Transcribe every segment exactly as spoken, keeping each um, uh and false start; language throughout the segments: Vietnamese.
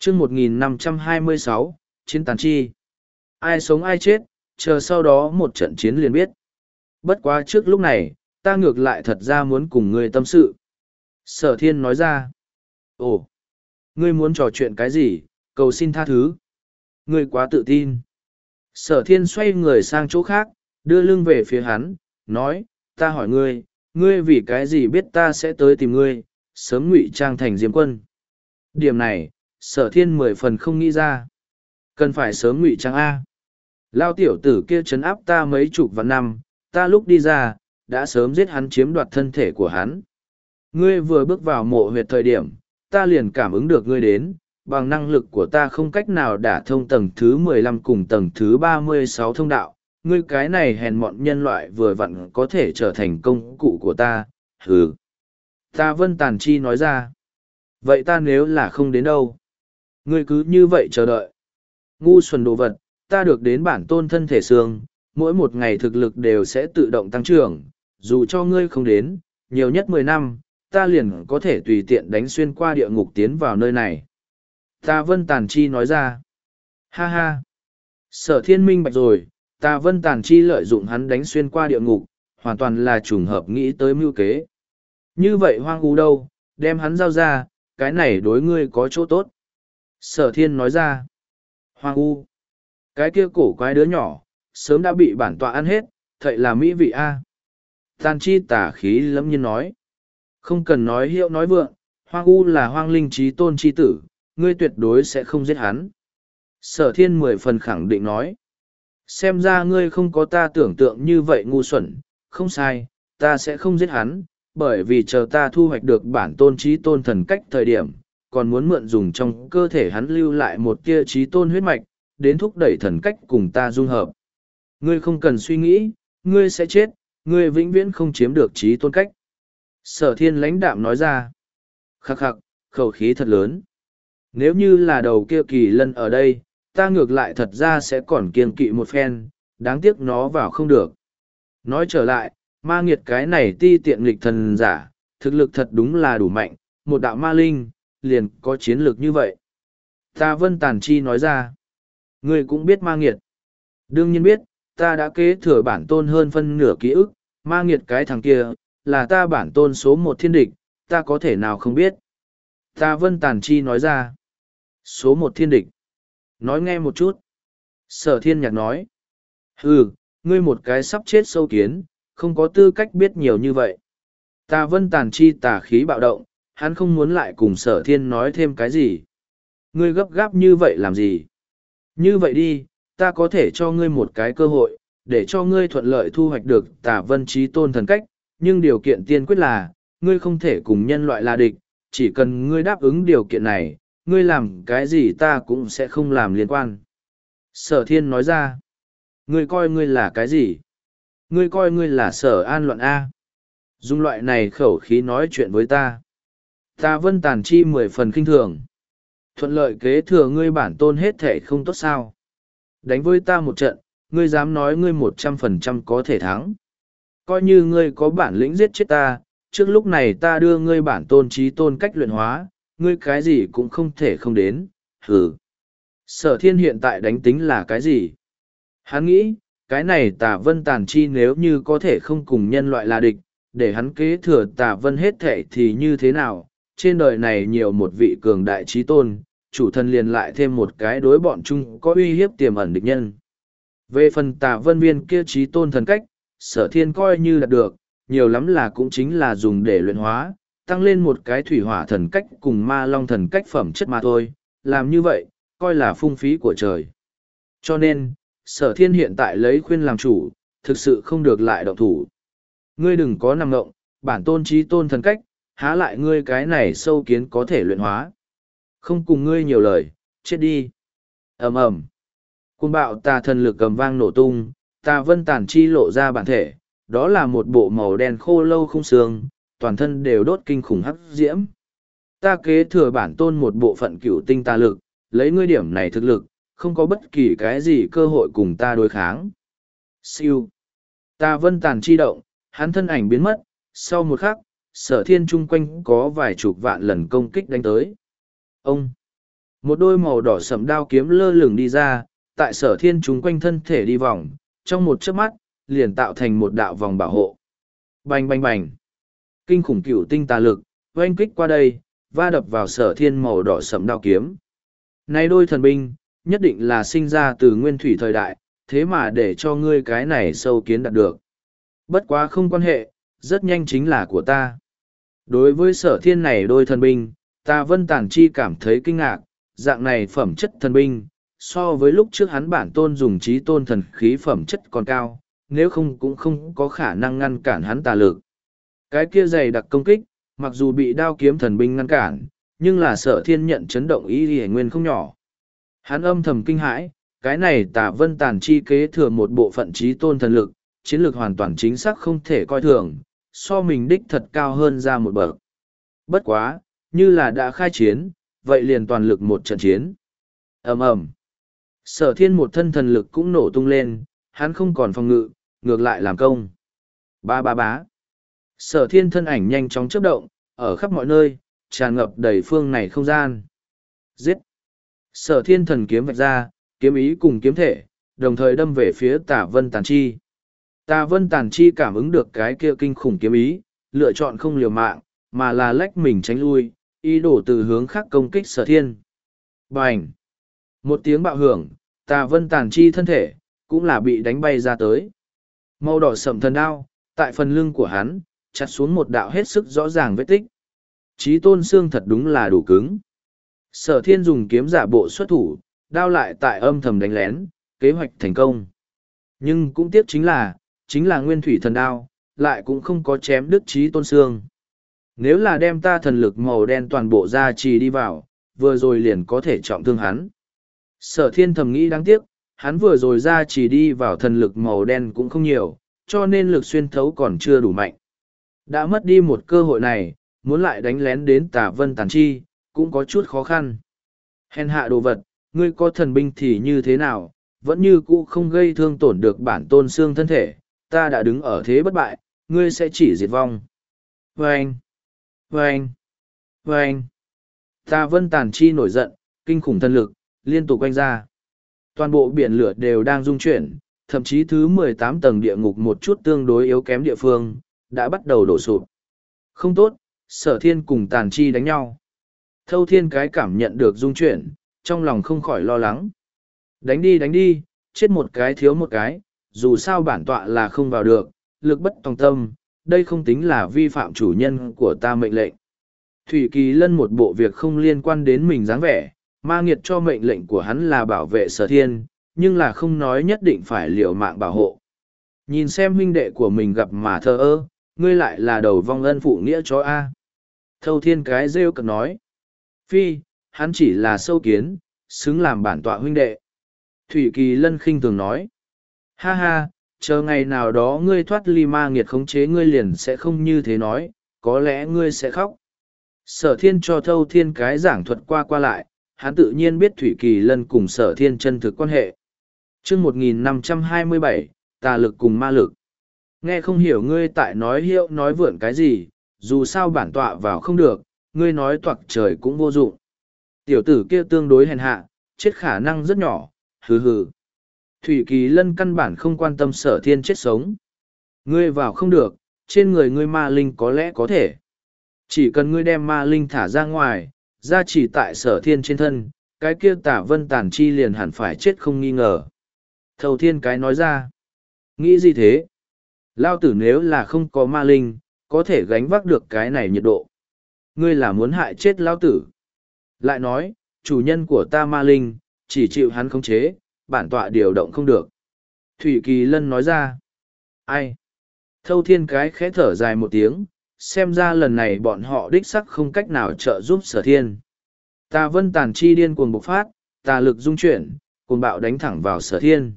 chương một nghìn năm trăm hai mươi sáu, chiến tàn chi. Ai sống ai chết, chờ sau đó một trận chiến liền biết. Bất quá trước lúc này, ta ngược lại thật ra muốn cùng ngươi tâm sự. Sở thiên nói ra. Ồ, ngươi muốn trò chuyện cái gì, cầu xin tha thứ. Ngươi quá tự tin. Sở thiên xoay người sang chỗ khác, đưa lưng về phía hắn, nói, ta hỏi ngươi, ngươi vì cái gì biết ta sẽ tới tìm ngươi, sớm ngụy trang thành Diêm Quân. Điểm này, sở thiên mười phần không nghĩ ra. Cần phải sớm ngụy trang A. Lao tiểu tử kia trấn áp ta mấy chục vạn năm, ta lúc đi ra, đã sớm giết hắn chiếm đoạt thân thể của hắn. Ngươi vừa bước vào mộ huyệt thời điểm, ta liền cảm ứng được ngươi đến, bằng năng lực của ta không cách nào đả thông tầng thứ mười lăm cùng tầng thứ ba mươi sáu thông đạo. Ngươi cái này hèn mọn nhân loại vừa vặn có thể trở thành công cụ của ta, hừ. Ta Vân Tàn Chi nói ra. Vậy ta nếu là không đến đâu? Ngươi cứ như vậy chờ đợi. Ngu xuẩn đồ vật, ta được đến bản tôn thân thể xương, mỗi một ngày thực lực đều sẽ tự động tăng trưởng, dù cho ngươi không đến, nhiều nhất mười năm, ta liền có thể tùy tiện đánh xuyên qua địa ngục tiến vào nơi này. Ta Vân Tàn Chi nói ra. Ha ha. Sở thiên minh bạch rồi, ta Vân Tàn Chi lợi dụng hắn đánh xuyên qua địa ngục, hoàn toàn là trùng hợp nghĩ tới mưu kế. Như vậy hoang u đâu, đem hắn giao ra, cái này đối ngươi có chỗ tốt. Sở thiên nói ra. Hoang u. Cái kia cổ quái đứa nhỏ, sớm đã bị bản tọa ăn hết, thậy là mỹ vị a. Tàn Chi tả khí lẫm nhiên nói. Không cần nói hiệu nói vượng, hoang u là hoang linh trí tôn chi tử, ngươi tuyệt đối sẽ không giết hắn. Sở thiên mười phần khẳng định nói. Xem ra ngươi không có ta tưởng tượng như vậy ngu xuẩn, không sai, ta sẽ không giết hắn, bởi vì chờ ta thu hoạch được bản tôn trí tôn thần cách thời điểm, còn muốn mượn dùng trong cơ thể hắn lưu lại một tia trí tôn huyết mạch, đến thúc đẩy thần cách cùng ta dung hợp. Ngươi không cần suy nghĩ, ngươi sẽ chết, ngươi vĩnh viễn không chiếm được trí tôn cách. Sở thiên lãnh đạm nói ra. Khắc khắc, khẩu khí thật lớn. Nếu như là đầu kia kỳ lân ở đây, ta ngược lại thật ra sẽ còn kiêng kỵ một phen, đáng tiếc nó vào không được. Nói trở lại, ma nghiệt cái này ti tiện nghịch thần giả, thực lực thật đúng là đủ mạnh, một đạo ma linh, liền có chiến lược như vậy. Ta Vân Tàn Chi nói ra. Ngươi cũng biết ma nghiệt. Đương nhiên biết, ta đã kế thừa bản tôn hơn phân nửa ký ức, ma nghiệt cái thằng kia, là ta bản tôn số một thiên địch, ta có thể nào không biết. Ta Vân Tàn Chi nói ra. Số một thiên địch. Nói nghe một chút. Sở thiên nhạc nói. Hừ, ngươi một cái sắp chết sâu kiến, không có tư cách biết nhiều như vậy. Ta Vân Tàn Chi tà khí bạo động, hắn không muốn lại cùng sở thiên nói thêm cái gì. Ngươi gấp gáp như vậy làm gì? Như vậy đi, ta có thể cho ngươi một cái cơ hội, để cho ngươi thuận lợi thu hoạch được tà vân trí tôn thần cách, nhưng điều kiện tiên quyết là, ngươi không thể cùng nhân loại là địch, chỉ cần ngươi đáp ứng điều kiện này, ngươi làm cái gì ta cũng sẽ không làm liên quan. Sở thiên nói ra, ngươi coi ngươi là cái gì? Ngươi coi ngươi là sở an luận A. Dùng loại này khẩu khí nói chuyện với ta. Ta Vân Tàn Chi mười phần kinh thường. Thuận lợi kế thừa ngươi bản tôn hết thể không tốt sao. Đánh với ta một trận, ngươi dám nói ngươi một trăm phần trăm có thể thắng. Coi như ngươi có bản lĩnh giết chết ta, trước lúc này ta đưa ngươi bản tôn trí tôn cách luyện hóa, ngươi cái gì cũng không thể không đến, hừ. Sở thiên hiện tại đánh tính là cái gì? Hắn nghĩ, cái này tà vân tàn chi nếu như có thể không cùng nhân loại là địch, để hắn kế thừa tà vân hết thể thì như thế nào? Trên đời này nhiều một vị cường đại trí tôn, chủ thân liền lại thêm một cái đối bọn chung có uy hiếp tiềm ẩn địch nhân. Về phần tà vân viên kia trí tôn thần cách, sở thiên coi như đạt được, nhiều lắm là cũng chính là dùng để luyện hóa, tăng lên một cái thủy hỏa thần cách cùng ma long thần cách phẩm chất mà thôi, làm như vậy, coi là phung phí của trời. Cho nên, sở thiên hiện tại lấy khuyên làm chủ, thực sự không được lại động thủ. Ngươi đừng có nằm ngộng, bản tôn trí tôn thần cách, há lại ngươi cái này sâu kiến có thể luyện hóa. Không cùng ngươi nhiều lời, chết đi. Ầm ầm. Cuồng bạo tà thần lực cầm vang nổ tung, tà vân tàn chi lộ ra bản thể, đó là một bộ màu đen khô lâu không xương, toàn thân đều đốt kinh khủng hắc diễm. Ta kế thừa bản tôn một bộ phận cửu tinh tà lực, lấy ngươi điểm này thực lực, không có bất kỳ cái gì cơ hội cùng ta đối kháng. Siêu. Tà vân tàn chi động, hắn thân ảnh biến mất, sau một khắc, sở thiên chung quanh có vài chục vạn lần công kích đánh tới. Ông! Một đôi màu đỏ sẫm đao kiếm lơ lửng đi ra, tại sở thiên chúng quanh thân thể đi vòng, trong một chớp mắt, liền tạo thành một đạo vòng bảo hộ. Bành bành bành. Kinh khủng cửu tinh tà lực, oanh kích qua đây, va đập vào sở thiên màu đỏ sẫm đao kiếm. Này đôi thần binh, nhất định là sinh ra từ nguyên thủy thời đại, thế mà để cho ngươi cái này sâu kiến đạt được. Bất quá không quan hệ, rất nhanh chính là của ta. Đối với sở thiên này đôi thần binh, ta Vân Tản Chi cảm thấy kinh ngạc, dạng này phẩm chất thần binh, so với lúc trước hắn bản tôn dùng trí tôn thần khí phẩm chất còn cao, nếu không cũng không có khả năng ngăn cản hắn tà lực. Cái kia dày đặc công kích, mặc dù bị đao kiếm thần binh ngăn cản, nhưng là sở thiên nhận chấn động ý hề nguyên không nhỏ. Hắn âm thầm kinh hãi, cái này Tà Vân Tản Chi kế thừa một bộ phận trí tôn thần lực, chiến lược hoàn toàn chính xác không thể coi thường, so mình đích thật cao hơn ra một bậc. Bất quá, như là đã khai chiến, vậy liền toàn lực một trận chiến. Ầm ầm. Sở thiên một thân thần lực cũng nổ tung lên, hắn không còn phòng ngự, ngược lại làm công. Ba ba bá. Sở thiên thân ảnh nhanh chóng chớp động, ở khắp mọi nơi, tràn ngập đầy phương này không gian. Giết. Sở thiên thần kiếm vạch ra, kiếm ý cùng kiếm thể, đồng thời đâm về phía Tà Vân Tản Chi. Tà Vân Tản Chi cảm ứng được cái kia kinh khủng kiếm ý, lựa chọn không liều mạng, mà là lách mình tránh lui, ý đồ từ hướng khác công kích sở thiên. Bành! Một tiếng bạo hưởng, Tà Vân Tản Chi thân thể, cũng là bị đánh bay ra tới. Màu đỏ sậm thần đao, tại phần lưng của hắn, chặt xuống một đạo hết sức rõ ràng vết tích. Chí tôn xương thật đúng là đủ cứng. Sở thiên dùng kiếm giả bộ xuất thủ, đao lại tại âm thầm đánh lén, kế hoạch thành công. Nhưng cũng tiếc chính là, chính là nguyên thủy thần đao, lại cũng không có chém đứt chí tôn xương. Nếu là đem ta thần lực màu đen toàn bộ ra trì đi vào, vừa rồi liền có thể trọng thương hắn. Sở thiên thầm nghĩ đáng tiếc, hắn vừa rồi ra trì đi vào thần lực màu đen cũng không nhiều, cho nên lực xuyên thấu còn chưa đủ mạnh. Đã mất đi một cơ hội này, muốn lại đánh lén đến Tà Vân Tản Chi, cũng có chút khó khăn. Hèn hạ đồ vật, ngươi có thần binh thì như thế nào, vẫn như cũ không gây thương tổn được bản tôn xương thân thể, ta đã đứng ở thế bất bại, ngươi sẽ chỉ diệt vong. Vâng! Vâng! Vâng! Tà Vân Tản Chi nổi giận, kinh khủng thần lực, liên tục quanh ra. Toàn bộ biển lửa đều đang rung chuyển, thậm chí thứ mười tám tầng địa ngục một chút tương đối yếu kém địa phương, đã bắt đầu đổ sụp. Không tốt, sở thiên cùng Tản Chi đánh nhau. Thâu thiên cái cảm nhận được rung chuyển, trong lòng không khỏi lo lắng. Đánh đi đánh đi, chết một cái thiếu một cái, dù sao bản tọa là không vào được, lực bất tòng tâm, đây không tính là vi phạm chủ nhân của ta mệnh lệnh. Thủy Kỳ Lân một bộ việc không liên quan đến mình dáng vẻ, ma nghiệt cho mệnh lệnh của hắn là bảo vệ sở thiên, nhưng là không nói nhất định phải liều mạng bảo hộ. Nhìn xem huynh đệ của mình gặp mà thờ ơ, ngươi lại là đầu vong ân phụ nghĩa chó A. Thâu thiên cái rêu cực nói. Phi, hắn chỉ là sâu kiến, xứng làm bản tọa huynh đệ. Thủy Kỳ Lân khinh thường nói. Ha ha, chờ ngày nào đó ngươi thoát ly ma nghiệt khống chế ngươi liền sẽ không như thế nói, có lẽ ngươi sẽ khóc. Sở thiên cho thâu thiên cái giảng thuật qua qua lại, hắn tự nhiên biết Thủy Kỳ Lân cùng sở thiên chân thực quan hệ. chương một nghìn năm trăm hai mươi bảy, tà lực cùng ma lực. Nghe không hiểu ngươi tại nói hiệu nói vượn cái gì, dù sao bản tọa vào không được, ngươi nói toạc trời cũng vô dụng. Tiểu tử kia tương đối hèn hạ, chết khả năng rất nhỏ, hừ hừ. Thủy Kỳ Lân căn bản không quan tâm sở thiên chết sống. Ngươi vào không được, trên người ngươi ma linh có lẽ có thể. Chỉ cần ngươi đem ma linh thả ra ngoài, ra chỉ tại sở thiên trên thân, cái kia Tà Vân Tản Chi liền hẳn phải chết không nghi ngờ. Thâu thiên cái nói ra. Nghĩ gì thế? Lao tử nếu là không có ma linh, có thể gánh vác được cái này nhiệt độ. Ngươi là muốn hại chết Lao tử. Lại nói, chủ nhân của ta ma linh, chỉ chịu hắn khống chế, bản tọa điều động không được. Thủy Kỳ Lân nói ra. Ai? Thâu thiên cái khẽ thở dài một tiếng, xem ra lần này bọn họ đích sắc không cách nào trợ giúp sở thiên. Tà Vân Tản Chi điên cuồng bộc phát, tà lực dung chuyển, cuồng bạo đánh thẳng vào sở thiên.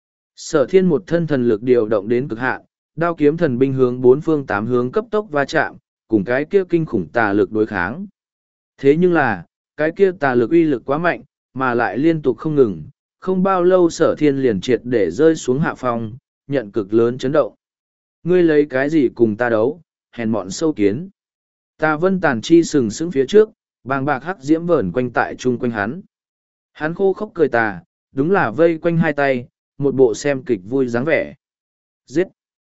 Sở thiên một thân thần lực điều động đến cực hạn, đao kiếm thần binh hướng bốn phương tám hướng cấp tốc va chạm, cùng cái kia kinh khủng tà lực đối kháng. Thế nhưng là, cái kia tà lực uy lực quá mạnh, mà lại liên tục không ngừng, không bao lâu sở thiên liền triệt để rơi xuống hạ phong, nhận cực lớn chấn động. Ngươi lấy cái gì cùng ta đấu, hèn mọn sâu kiến. Tà Vân Tản Chi sừng sững phía trước, bàng bạc hắc diễm vờn quanh tại chung quanh hắn. Hắn khô khốc cười tà, đúng là vây quanh hai tay, một bộ xem kịch vui dáng vẻ. Giết!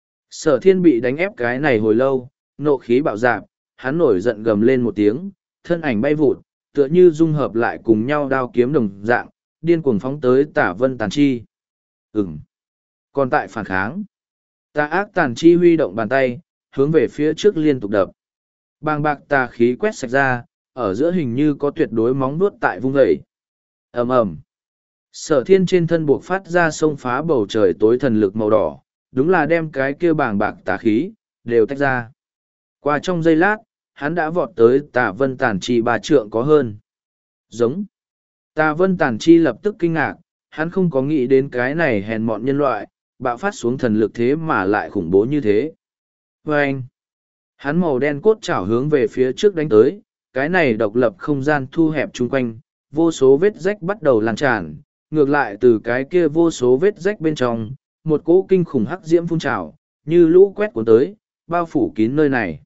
Sở thiên bị đánh ép cái này hồi lâu, nộ khí bạo dạp, hắn nổi giận gầm lên một tiếng, thân ảnh bay vụt, tựa như dung hợp lại cùng nhau đao kiếm đồng dạng, điên cuồng phóng tới Tả Vân Tàn Chi. Ừm. Còn tại phản kháng, tà ác Tàn Chi huy động bàn tay, hướng về phía trước liên tục đập. Bàng bạc tà khí quét sạch ra, ở giữa hình như có tuyệt đối móng vuốt tại vung vẩy. Ầm ầm. Sở thiên trên thân buộc phát ra xông phá bầu trời tối thần lực màu đỏ, đúng là đem cái kia bàng bạc tà khí, đều tách ra. Qua trong giây lát, hắn đã vọt tới Tà Vân Tàn Chi ba trượng có hơn. Giống. Tà Vân Tàn Chi lập tức kinh ngạc, hắn không có nghĩ đến cái này hèn mọn nhân loại, bạo phát xuống thần lực thế mà lại khủng bố như thế. Và anh. Hắn màu đen cốt chảo hướng về phía trước đánh tới, cái này độc lập không gian thu hẹp chung quanh, vô số vết rách bắt đầu lan tràn, ngược lại từ cái kia vô số vết rách bên trong, một cỗ kinh khủng hắc diễm phun trào, như lũ quét cuốn tới, bao phủ kín nơi này.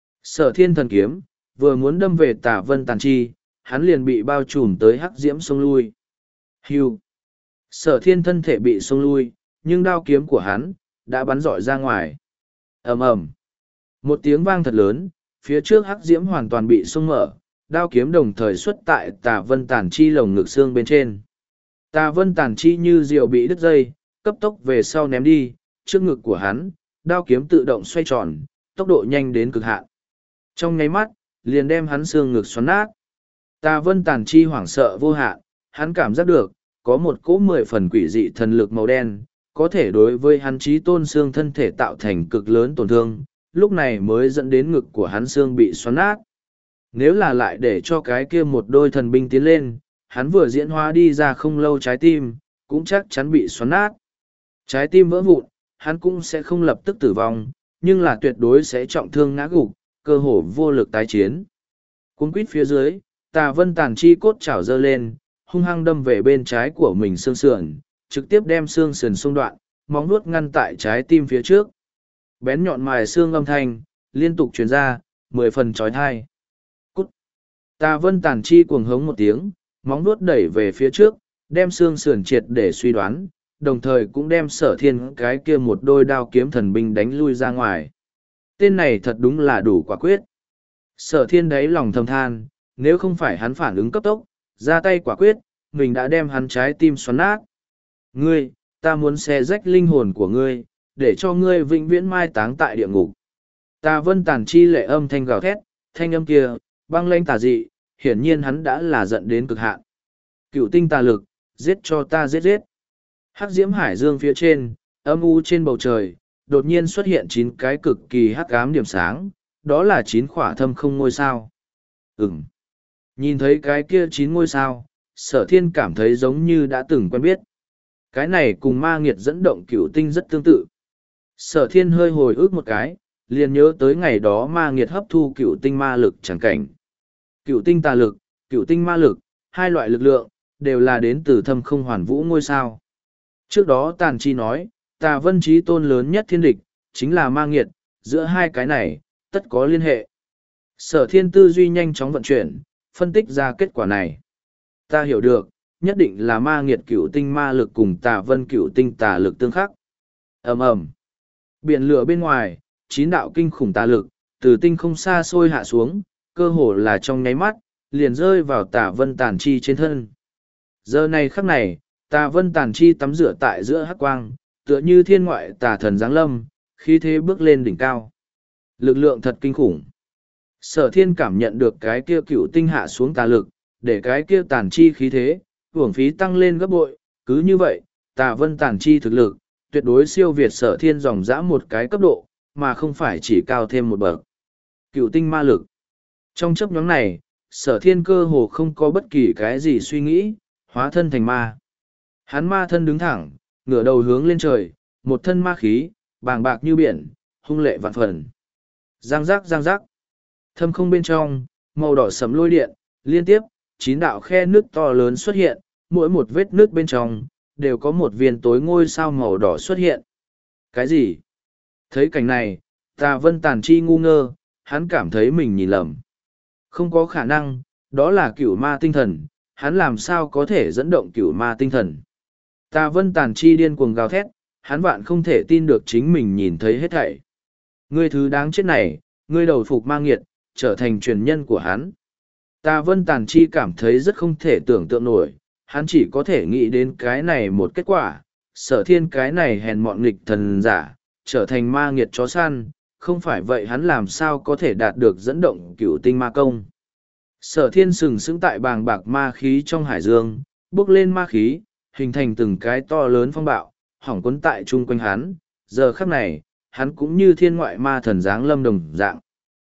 Sở thiên thần kiếm, vừa muốn đâm về Tả Vân Tàn Chi, hắn liền bị bao trùm tới hắc diễm xông lui. Hưu. Sở thiên thân thể bị xông lui, nhưng đao kiếm của hắn, đã bắn rọi ra ngoài. ầm ầm. Một tiếng vang thật lớn, phía trước hắc diễm hoàn toàn bị xông mở, đao kiếm đồng thời xuất tại Tả Vân Tàn Chi lồng ngực xương bên trên. Tà Vân Tàn Chi như diều bị đứt dây, cấp tốc về sau ném đi, trước ngực của hắn, đao kiếm tự động xoay tròn, tốc độ nhanh đến cực hạn. Trong nháy mắt, liền đem hắn xương ngực xoắn nát. Tà Vân Tàn Chi hoảng sợ vô hạn, hắn cảm giác được, có một cỗ mười phần quỷ dị thần lực màu đen, có thể đối với hắn chí tôn xương thân thể tạo thành cực lớn tổn thương, lúc này mới dẫn đến ngực của hắn xương bị xoắn nát. Nếu là lại để cho cái kia một đôi thần binh tiến lên, hắn vừa diễn hóa đi ra không lâu trái tim, cũng chắc chắn bị xoắn nát. Trái tim vỡ vụn, hắn cũng sẽ không lập tức tử vong, nhưng là tuyệt đối sẽ trọng thương ngã gục, cơ hồ vô lực tái chiến. Cuốn quýt phía dưới, Tà Vân Tàn Chi cốt chảo dơ lên, hung hăng đâm về bên trái của mình xương sườn, trực tiếp đem xương sườn xung đoạn, móng nuốt ngăn tại trái tim phía trước. Bén nhọn mài xương âm thanh, liên tục truyền ra, mười phần chói tai. Cút! Tà Vân Tàn Chi cuồng hống một tiếng, móng nuốt đẩy về phía trước, đem xương sườn triệt để suy đoán, đồng thời cũng đem sở thiên cái kia một đôi đao kiếm thần binh đánh lui ra ngoài. Tên này thật đúng là đủ quả quyết. Sở thiên đáy lòng thầm than, nếu không phải hắn phản ứng cấp tốc, ra tay quả quyết, mình đã đem hắn trái tim xoắn nát. Ngươi, ta muốn xé rách linh hồn của ngươi, để cho ngươi vĩnh viễn mai táng tại địa ngục. Tà Vân Tàn Chi lệ âm thanh gào thét, thanh âm kia, băng lanh tà dị, hiển nhiên hắn đã là giận đến cực hạn. Cựu tinh tà lực, giết cho ta giết giết. Hắc diễm hải dương phía trên, âm u trên bầu trời, đột nhiên xuất hiện chín cái cực kỳ hắc ám điểm sáng, đó là chín khỏa thâm không ngôi sao. Ừm. Nhìn thấy cái kia chín ngôi sao, sở thiên cảm thấy giống như đã từng quen biết. Cái này cùng ma nghiệt dẫn động cựu tinh rất tương tự. Sở thiên hơi hồi ức một cái, liền nhớ tới ngày đó ma nghiệt hấp thu cựu tinh ma lực chẳng cảnh. Cựu tinh tà lực, cựu tinh ma lực, hai loại lực lượng, đều là đến từ thâm không hoàn vũ ngôi sao. Trước đó Tàn Chi nói, Tà Vân Chí tôn lớn nhất thiên địch, chính là ma nghiệt, giữa hai cái này, tất có liên hệ. Sở thiên tư duy nhanh chóng vận chuyển, phân tích ra kết quả này. Ta hiểu được, nhất định là ma nghiệt cửu tinh ma lực cùng Tà Vân cửu tinh tà lực tương khắc. ầm ầm, biển lửa bên ngoài, chín đạo kinh khủng tà lực, từ tinh không xa xôi hạ xuống, cơ hồ là trong nháy mắt, liền rơi vào Tà Vân Tàn Chi trên thân. Giờ này khắc này, Tà Vân Tàn Chi tắm rửa tại giữa hắc quang, tựa như thiên ngoại tà thần giáng lâm, khí thế bước lên đỉnh cao. Lực lượng thật kinh khủng. Sở thiên cảm nhận được cái kia cựu tinh hạ xuống tà lực, để cái kia tàn chi khí thế, hưởng phí tăng lên gấp bội, cứ như vậy, Tà Vân Tàn Chi thực lực, tuyệt đối siêu việt sở thiên dòng dã một cái cấp độ, mà không phải chỉ cao thêm một bậc. Cựu tinh ma lực. Trong chấp nhóm này, sở thiên cơ hồ không có bất kỳ cái gì suy nghĩ, hóa thân thành ma. Hắn ma thân đứng thẳng, ngửa đầu hướng lên trời, một thân ma khí, bàng bạc như biển, hung lệ vạn phần. Giang giác giang giác. Thâm không bên trong, màu đỏ sẫm lôi điện, liên tiếp, chín đạo khe nước to lớn xuất hiện, mỗi một vết nước bên trong, đều có một viên tối ngôi sao màu đỏ xuất hiện. Cái gì? Thấy cảnh này, Tà Vân Tàn Chi ngu ngơ, hắn cảm thấy mình nhìn lầm. Không có khả năng, đó là cửu ma tinh thần, hắn làm sao có thể dẫn động cửu ma tinh thần. Tà Vân Tàn Chi điên cuồng gào thét, hắn vạn không thể tin được chính mình nhìn thấy hết thảy. Ngươi thứ đáng chết này, ngươi đầu phục ma nghiệt, trở thành truyền nhân của hắn. Tà Vân Tàn Chi cảm thấy rất không thể tưởng tượng nổi, hắn chỉ có thể nghĩ đến cái này một kết quả, Sở Thiên cái này hèn mọn nghịch thần giả, trở thành ma nghiệt chó săn, không phải vậy hắn làm sao có thể đạt được dẫn động cửu tinh ma công. Sở Thiên sừng sững tại bàng bạc ma khí trong hải dương, bước lên ma khí, hình thành từng cái to lớn phong bạo, hỏng cuốn tại chung quanh hắn, giờ khắc này, hắn cũng như thiên ngoại ma thần dáng lâm đồng dạng.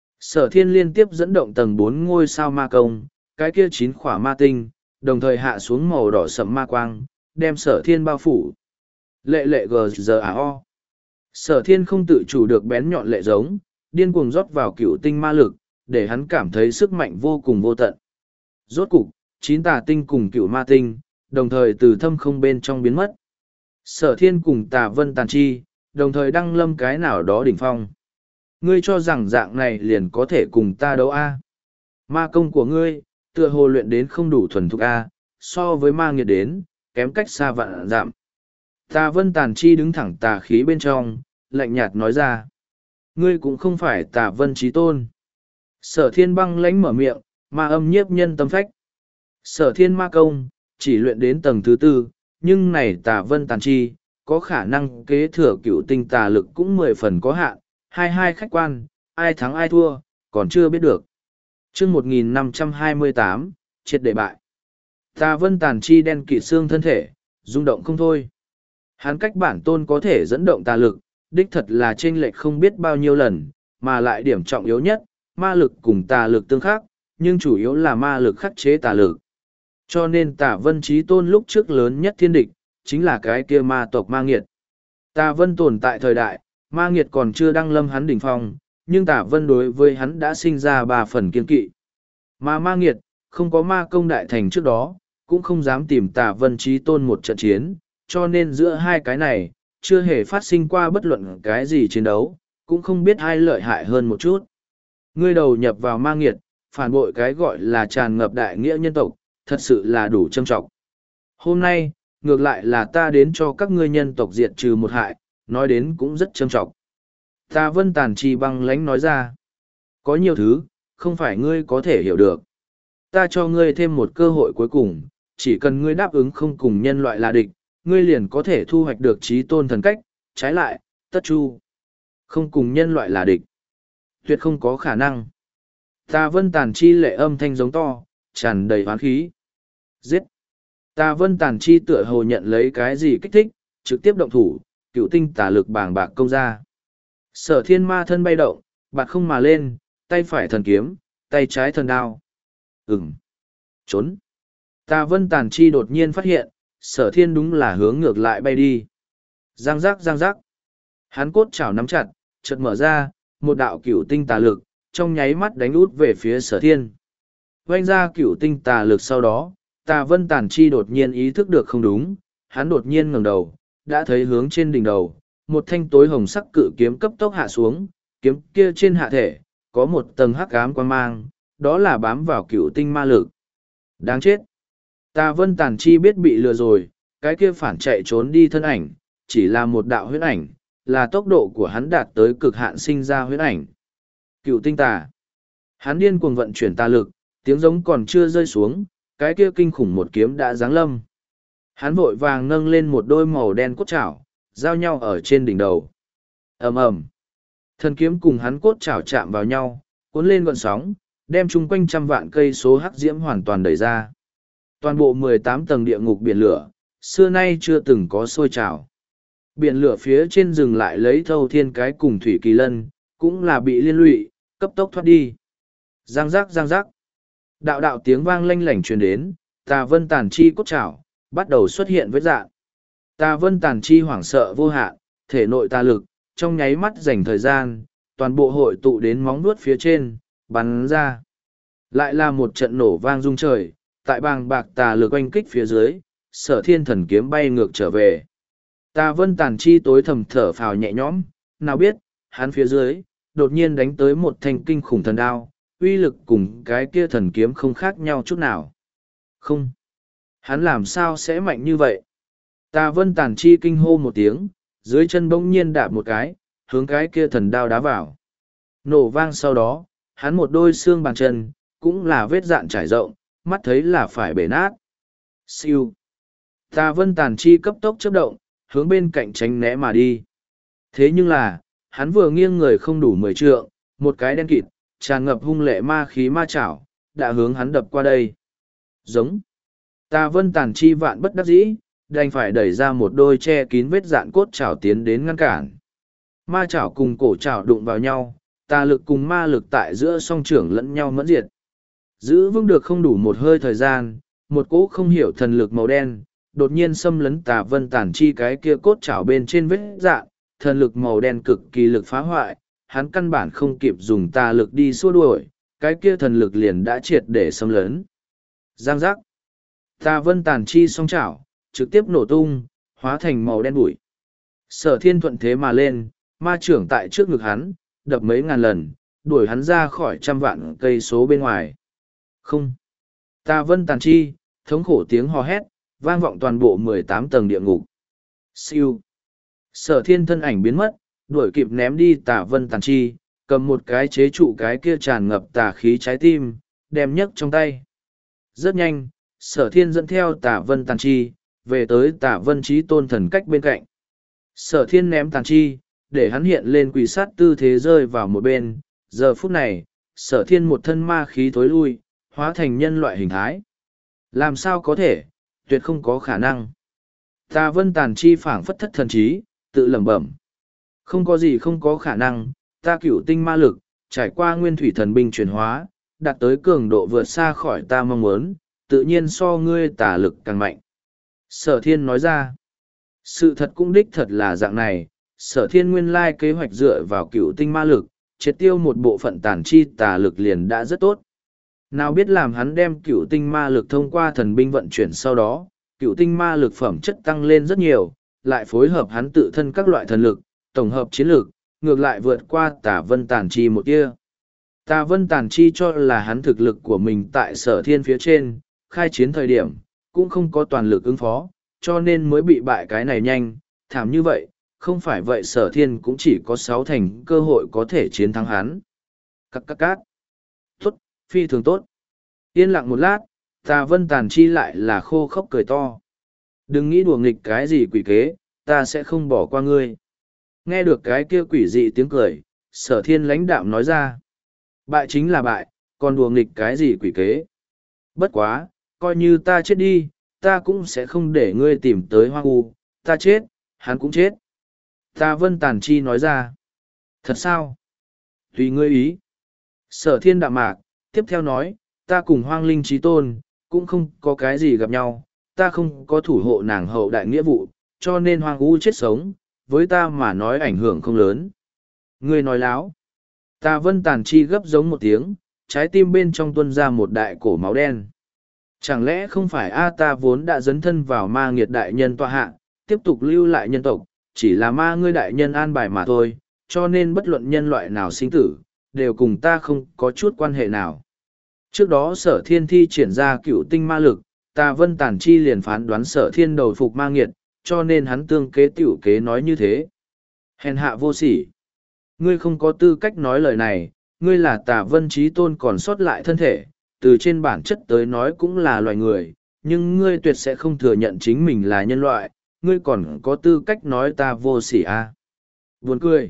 Sở Thiên liên tiếp dẫn động tầng bốn ngôi sao ma công, cái kia chín khỏa ma tinh, đồng thời hạ xuống màu đỏ sẫm ma quang, đem Sở Thiên bao phủ. Lệ lệ gờ giờ à o. Sở Thiên không tự chủ được bén nhọn lệ giống, điên cuồng rót vào cửu tinh ma lực, để hắn cảm thấy sức mạnh vô cùng vô tận. Rốt cục, chín tà tinh cùng cửu ma tinh, đồng thời từ thâm không bên trong biến mất. Sở Thiên cùng Tà Vân Tàn Chi, đồng thời đăng lâm cái nào đó đỉnh phong. Ngươi cho rằng dạng này liền có thể cùng ta đấu a? Ma công của ngươi, tựa hồ luyện đến không đủ thuần thục a, so với ma nghiệt đến, kém cách xa vạn dặm. Tà Vân Tàn Chi đứng thẳng tà khí bên trong, lạnh nhạt nói ra. Ngươi cũng không phải Tà Vân Chí Tôn. Sở Thiên băng lãnh mở miệng, ma âm nhiếp nhân tâm phách. Sở Thiên ma công, chỉ luyện đến tầng thứ tư, nhưng này Tà Vân Tàn Chi, có khả năng kế thừa cựu tinh tà lực cũng mười phần có hạn, hai hai khách quan, ai thắng ai thua, còn chưa biết được. chương một nghìn năm trăm hai mươi tám, triệt để bại. Tà Vân Tàn Chi đen kịt xương thân thể, rung động không thôi. Hắn cách bản tôn có thể dẫn động tà lực, đích thật là chênh lệch không biết bao nhiêu lần, mà lại điểm trọng yếu nhất, ma lực cùng tà lực tương khắc, nhưng chủ yếu là ma lực khắc chế tà lực. Cho nên Tà Vân Chí Tôn lúc trước lớn nhất thiên địch, chính là cái kia ma tộc ma nghiệt. Tà Vân tồn tại thời đại, ma nghiệt còn chưa đăng lâm hắn đỉnh phong, nhưng Tà Vân đối với hắn đã sinh ra ba phần kiên kỵ. Mà ma nghiệt, không có ma công đại thành trước đó, cũng không dám tìm Tà Vân Chí Tôn một trận chiến, cho nên giữa hai cái này, chưa hề phát sinh qua bất luận cái gì chiến đấu, cũng không biết ai lợi hại hơn một chút. Ngươi đầu nhập vào ma nghiệt, phản bội cái gọi là tràn ngập đại nghĩa nhân tộc, thật sự là đủ trâm trọng. Hôm nay, ngược lại là ta đến cho các ngươi nhân tộc diệt trừ một hại, nói đến cũng rất trâm trọng. Tà Vân Tàn Chi băng lãnh nói ra. Có nhiều thứ, không phải ngươi có thể hiểu được. Ta cho ngươi thêm một cơ hội cuối cùng, chỉ cần ngươi đáp ứng không cùng nhân loại là địch, ngươi liền có thể thu hoạch được trí tôn thần cách, trái lại, tất chu. Không cùng nhân loại là địch. Tuyệt không có khả năng. Tà Vân Tàn Chi lệ âm thanh giống to, tràn đầy hoán khí. Giết! Tà Vân Tàn Chi tựa hồ nhận lấy cái gì kích thích, trực tiếp động thủ, cựu tinh tà lực bàng bạc công ra. Sở Thiên ma thân bay động, bạc không mà lên, tay phải thần kiếm, tay trái thần đao. Ừm! Trốn! Tà Vân Tàn Chi đột nhiên phát hiện, Sở Thiên đúng là hướng ngược lại bay đi. Giang giác giang giác! Hắn cốt chảo nắm chặt, chợt mở ra, một đạo cựu tinh tà lực, trong nháy mắt đánh út về phía Sở Thiên. Vanh ra cựu tinh tà lực sau đó, Tà Vân Tàn Chi đột nhiên ý thức được không đúng, hắn đột nhiên ngẩng đầu, đã thấy hướng trên đỉnh đầu, một thanh tối hồng sắc cự kiếm cấp tốc hạ xuống, kiếm kia trên hạ thể, có một tầng hắc ám quang mang, đó là bám vào cựu tinh ma lực. Đáng chết! Tà Vân Tàn Chi biết bị lừa rồi, cái kia phản chạy trốn đi thân ảnh, chỉ là một đạo huyễn ảnh, là tốc độ của hắn đạt tới cực hạn sinh ra huyễn ảnh. Cựu tinh tà. Hắn điên cuồng vận chuyển tà lực, tiếng giống còn chưa rơi xuống, cái kia kinh khủng một kiếm đã giáng lâm. Hắn vội vàng nâng lên một đôi màu đen cốt chảo, giao nhau ở trên đỉnh đầu. Ầm ầm. Thần kiếm cùng hắn cốt chảo chạm vào nhau, cuốn lên gọn sóng, đem chung quanh trăm vạn cây số hắc diễm hoàn toàn đẩy ra. Toàn bộ mười tám tầng địa ngục biển lửa, xưa nay chưa từng có sôi trào. Biển lửa phía trên rừng lại lấy thâu thiên cái cùng thủy kỳ lân, cũng là bị liên lụy, cấp tốc thoát đi. Giang giác giang giác. Đạo đạo tiếng vang lanh lảnh truyền đến, Tà Vân Tàn Chi cốt chảo, bắt đầu xuất hiện với dạng. Tà Vân Tàn Chi hoảng sợ vô hạn, thể nội tà lực, trong nháy mắt dành thời gian, toàn bộ hội tụ đến móng vuốt phía trên, bắn ra. Lại là một trận nổ vang rung trời, tại bàng bạc tà lực oanh kích phía dưới, Sở Thiên thần kiếm bay ngược trở về. Tà Vân Tàn Chi tối thầm thở phào nhẹ nhõm, nào biết, hắn phía dưới, đột nhiên đánh tới một thanh kinh khủng thần đao, uy lực cùng cái kia thần kiếm không khác nhau chút nào. Không. Hắn làm sao sẽ mạnh như vậy? Tà Vân Tản Chi kinh hô một tiếng, dưới chân bỗng nhiên đạp một cái, hướng cái kia thần đao đá vào. Nổ vang sau đó, hắn một đôi xương bàn chân, cũng là vết dạn trải rộng, mắt thấy là phải bể nát. Siêu. Tà Vân Tản Chi cấp tốc chớp động, hướng bên cạnh tránh né mà đi. Thế nhưng là, hắn vừa nghiêng người không đủ mười trượng, một cái đen kịt, tràn ngập hung lệ ma khí ma chảo, đã hướng hắn đập qua đây. Giống. Tà Vân Tản Chi vạn bất đắc dĩ, đành phải đẩy ra một đôi che kín vết dạn cốt chảo tiến đến ngăn cản. Ma chảo cùng cổ chảo đụng vào nhau, tà lực cùng ma lực tại giữa song trưởng lẫn nhau mẫn diệt. Giữ vững được không đủ một hơi thời gian, một cỗ không hiểu thần lực màu đen, đột nhiên xâm lấn Tà Vân Tản Chi cái kia cốt chảo bên trên vết dạn, thần lực màu đen cực kỳ lực phá hoại, hắn căn bản không kịp dùng tà lực đi xua đuổi, cái kia thần lực liền đã triệt để xâm lấn. Giang giác. Tà Vân Tản Chi song chảo, trực tiếp nổ tung, hóa thành màu đen bụi. Sở Thiên thuận thế mà lên, ma trưởng tại trước ngực hắn, đập mấy ngàn lần, đuổi hắn ra khỏi trăm vạn cây số bên ngoài. Không. Tà Vân Tản Chi, thống khổ tiếng hò hét, vang vọng toàn bộ mười tám tầng địa ngục. Siêu. Sở Thiên thân ảnh biến mất, đuổi kịp ném đi Tà Vân Tản Chi, cầm một cái chế trụ cái kia tràn ngập tà khí trái tim, đem nhấc trong tay. Rất nhanh, Sở Thiên dẫn theo Tà Vân Tản Chi, về tới Tà Vân Chí Tôn thần cách bên cạnh. Sở Thiên ném Tản Chi, để hắn hiện lên quỷ sát tư thế rơi vào một bên. Giờ phút này, Sở Thiên một thân ma khí thối lui, hóa thành nhân loại hình thái. Làm sao có thể, tuyệt không có khả năng. Tà Vân Tản Chi phảng phất thất thần trí, tự lẩm bẩm. Không có gì không có khả năng, ta cửu tinh ma lực, trải qua nguyên thủy thần binh chuyển hóa, đạt tới cường độ vượt xa khỏi ta mong muốn, tự nhiên so ngươi tà lực càng mạnh. Sở Thiên nói ra, sự thật cũng đích thật là dạng này, Sở Thiên nguyên lai kế hoạch dựa vào cửu tinh ma lực, triệt tiêu một bộ phận tản chi tà lực liền đã rất tốt. Nào biết làm hắn đem cửu tinh ma lực thông qua thần binh vận chuyển sau đó, cửu tinh ma lực phẩm chất tăng lên rất nhiều, lại phối hợp hắn tự thân các loại thần lực, tổng hợp chiến lược, ngược lại vượt qua Tà Vân Tản Chi một tia. Tà Vân Tản Chi cho là hắn thực lực của mình tại Sở Thiên phía trên, khai chiến thời điểm, cũng không có toàn lực ứng phó, cho nên mới bị bại cái này nhanh, thảm như vậy, không phải vậy Sở Thiên cũng chỉ có sáu thành cơ hội có thể chiến thắng hắn. Cắc cắc cát. Tốt, phi thường tốt. Yên lặng một lát, Tà Vân Tản Chi lại là khô khốc cười to. Đừng nghĩ đùa nghịch cái gì quỷ kế, ta sẽ không bỏ qua ngươi. Nghe được cái kia quỷ dị tiếng cười, Sở Thiên lãnh đạm nói ra. Bại chính là bại, còn đùa nghịch cái gì quỷ kế. Bất quá, coi như ta chết đi, ta cũng sẽ không để ngươi tìm tới hoang u, ta chết, hắn cũng chết. Tà Vân Tản Chi nói ra. Thật sao? Tùy ngươi ý. Sở Thiên đạm mạc, tiếp theo nói, ta cùng Hoang Linh Chí Tôn, cũng không có cái gì gặp nhau, ta không có thủ hộ nàng hậu đại nghĩa vụ, cho nên Hoang u chết sống, với ta mà nói ảnh hưởng không lớn. Ngươi nói láo. Tà Vân Tản Chi gấp giống một tiếng, trái tim bên trong tuôn ra một đại cổ máu đen. Chẳng lẽ không phải A ta vốn đã dấn thân vào ma nghiệt đại nhân tọa hạ, tiếp tục lưu lại nhân tộc, chỉ là ma ngươi đại nhân an bài mà thôi, cho nên bất luận nhân loại nào sinh tử, đều cùng ta không có chút quan hệ nào. Trước đó Sở Thiên thi triển ra cựu tinh ma lực, Tà Vân Tản Chi liền phán đoán Sở Thiên đầu phục ma nghiệt, cho nên hắn tương kế tiểu kế nói như thế. Hèn hạ vô sỉ. Ngươi không có tư cách nói lời này, ngươi là Tà Vân Chí Tôn còn sót lại thân thể, từ trên bản chất tới nói cũng là loài người, nhưng ngươi tuyệt sẽ không thừa nhận chính mình là nhân loại, ngươi còn có tư cách nói ta vô sỉ à. Buồn cười.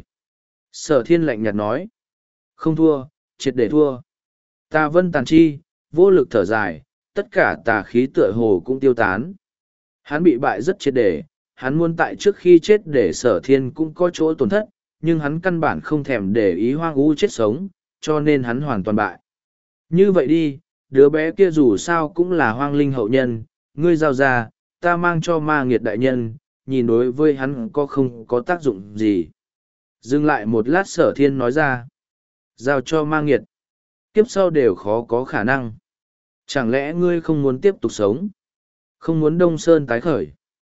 Sở Thiên lạnh nhạt nói. Không thua, triệt để thua. Tà Vân Tản Chi, vô lực thở dài, tất cả tà khí tựa hồ cũng tiêu tán. Hắn bị bại rất triệt để, hắn muốn tại trước khi chết để Sở Thiên cũng có chỗ tổn thất, nhưng hắn căn bản không thèm để ý hoang u chết sống, cho nên hắn hoàn toàn bại. Như vậy đi, đứa bé kia dù sao cũng là hoang linh hậu nhân, ngươi giao ra, ta mang cho ma nghiệt đại nhân, nhìn đối với hắn có không có tác dụng gì. Dừng lại một lát Sở Thiên nói ra, giao cho ma nghiệt, kiếp sau đều khó có khả năng. Chẳng lẽ ngươi không muốn tiếp tục sống? Không muốn Đông Sơn tái khởi?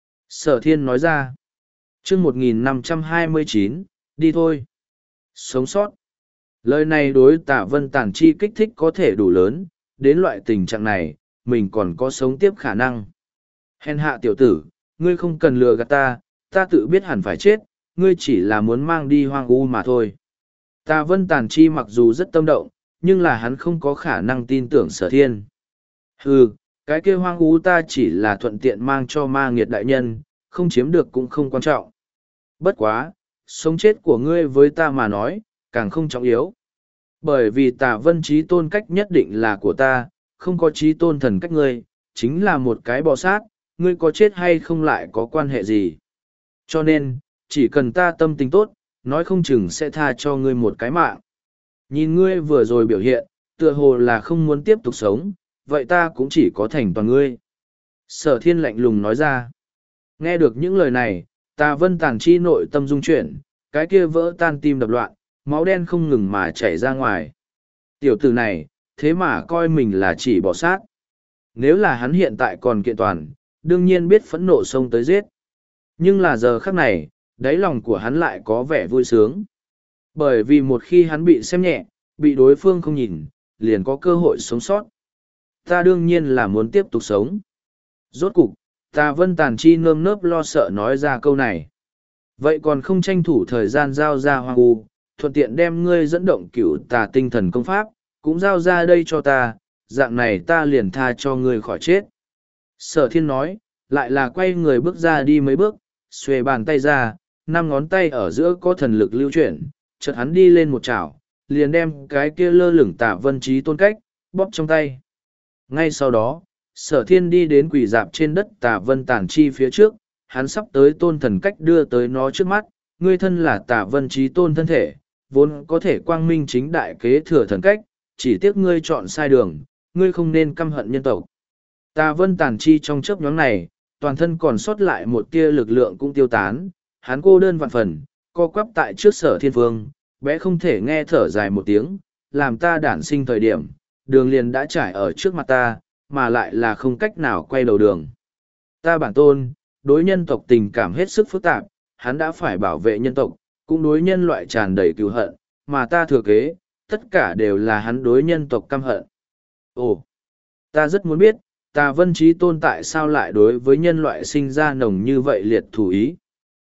Sở Thiên nói ra, chương một nghìn năm trăm hai mươi chín, đi thôi. Sống sót. Lời này đối Tà Vân Tản Chi kích thích có thể đủ lớn, đến loại tình trạng này, mình còn có sống tiếp khả năng. Hèn hạ tiểu tử, ngươi không cần lừa gạt ta, ta tự biết hẳn phải chết, ngươi chỉ là muốn mang đi hoang u mà thôi. Tà Vân Tàn Chi mặc dù rất tâm động, nhưng là hắn không có khả năng tin tưởng Sở Thiên. Hừ, cái kia hoang u ta chỉ là thuận tiện mang cho ma nghiệt đại nhân, không chiếm được cũng không quan trọng. Bất quá, sống chết của ngươi với ta mà nói, càng không trọng yếu. Bởi vì Tà Vân Chí Tôn cách nhất định là của ta, không có Chí Tôn thần cách ngươi, chính là một cái bò sát, ngươi có chết hay không lại có quan hệ gì. Cho nên, chỉ cần ta tâm tình tốt, nói không chừng sẽ tha cho ngươi một cái mạng. Nhìn ngươi vừa rồi biểu hiện, tựa hồ là không muốn tiếp tục sống, vậy ta cũng chỉ có thành toàn ngươi. Sở Thiên lạnh lùng nói ra. Nghe được những lời này, Tà Vân Tàn Chi nội tâm dung chuyển, cái kia vỡ tan tim đập loạn, máu đen không ngừng mà chảy ra ngoài. Tiểu tử này, thế mà coi mình là chỉ bỏ sát. Nếu là hắn hiện tại còn kiện toàn, đương nhiên biết phẫn nộ xông tới giết. Nhưng là giờ khắc này, đáy lòng của hắn lại có vẻ vui sướng. Bởi vì một khi hắn bị xem nhẹ, bị đối phương không nhìn, liền có cơ hội sống sót. Ta đương nhiên là muốn tiếp tục sống. Rốt cục, Tà Vân Tàn Chi nơm nớp lo sợ nói ra câu này. Vậy còn không tranh thủ thời gian giao ra hoang u, thuận tiện đem ngươi dẫn động cửu tà tinh thần công pháp, cũng giao ra đây cho ta, dạng này ta liền tha cho ngươi khỏi chết. Sở Thiên nói, lại là quay người bước ra đi mấy bước, xuề bàn tay ra, năm ngón tay ở giữa có thần lực lưu chuyển, chợt hắn đi lên một chảo, liền đem cái kia lơ lửng Tà Vân Chí Tôn cách, bóp trong tay. Ngay sau đó, Sở Thiên đi đến quỳ dạp trên đất Tà Vân Tàn Chi phía trước, hắn sắp tới tôn thần cách đưa tới nó trước mắt, ngươi thân là Tà Vân Chí Tôn thân thể, vốn có thể quang minh chính đại kế thừa thần cách, chỉ tiếc ngươi chọn sai đường, ngươi không nên căm hận nhân tộc. Tà Vân Tàn Chi trong chớp nhoáng này, toàn thân còn sót lại một tia lực lượng cũng tiêu tán, hắn cô đơn vạn phần, co quắp tại trước Sở Thiên Vương, bé không thể nghe thở dài một tiếng, làm ta đản sinh thời điểm, đường liền đã trải ở trước mặt ta, mà lại là không cách nào quay đầu đường. Ta bản tôn, đối nhân tộc tình cảm hết sức phức tạp, hắn đã phải bảo vệ nhân tộc, cũng đối nhân loại tràn đầy cừu hận, mà ta thừa kế, tất cả đều là hắn đối nhân tộc căm hận. Ồ, ta rất muốn biết, Tà Vân Chí Tôn tại sao lại đối với nhân loại sinh ra nồng như vậy liệt thủ ý?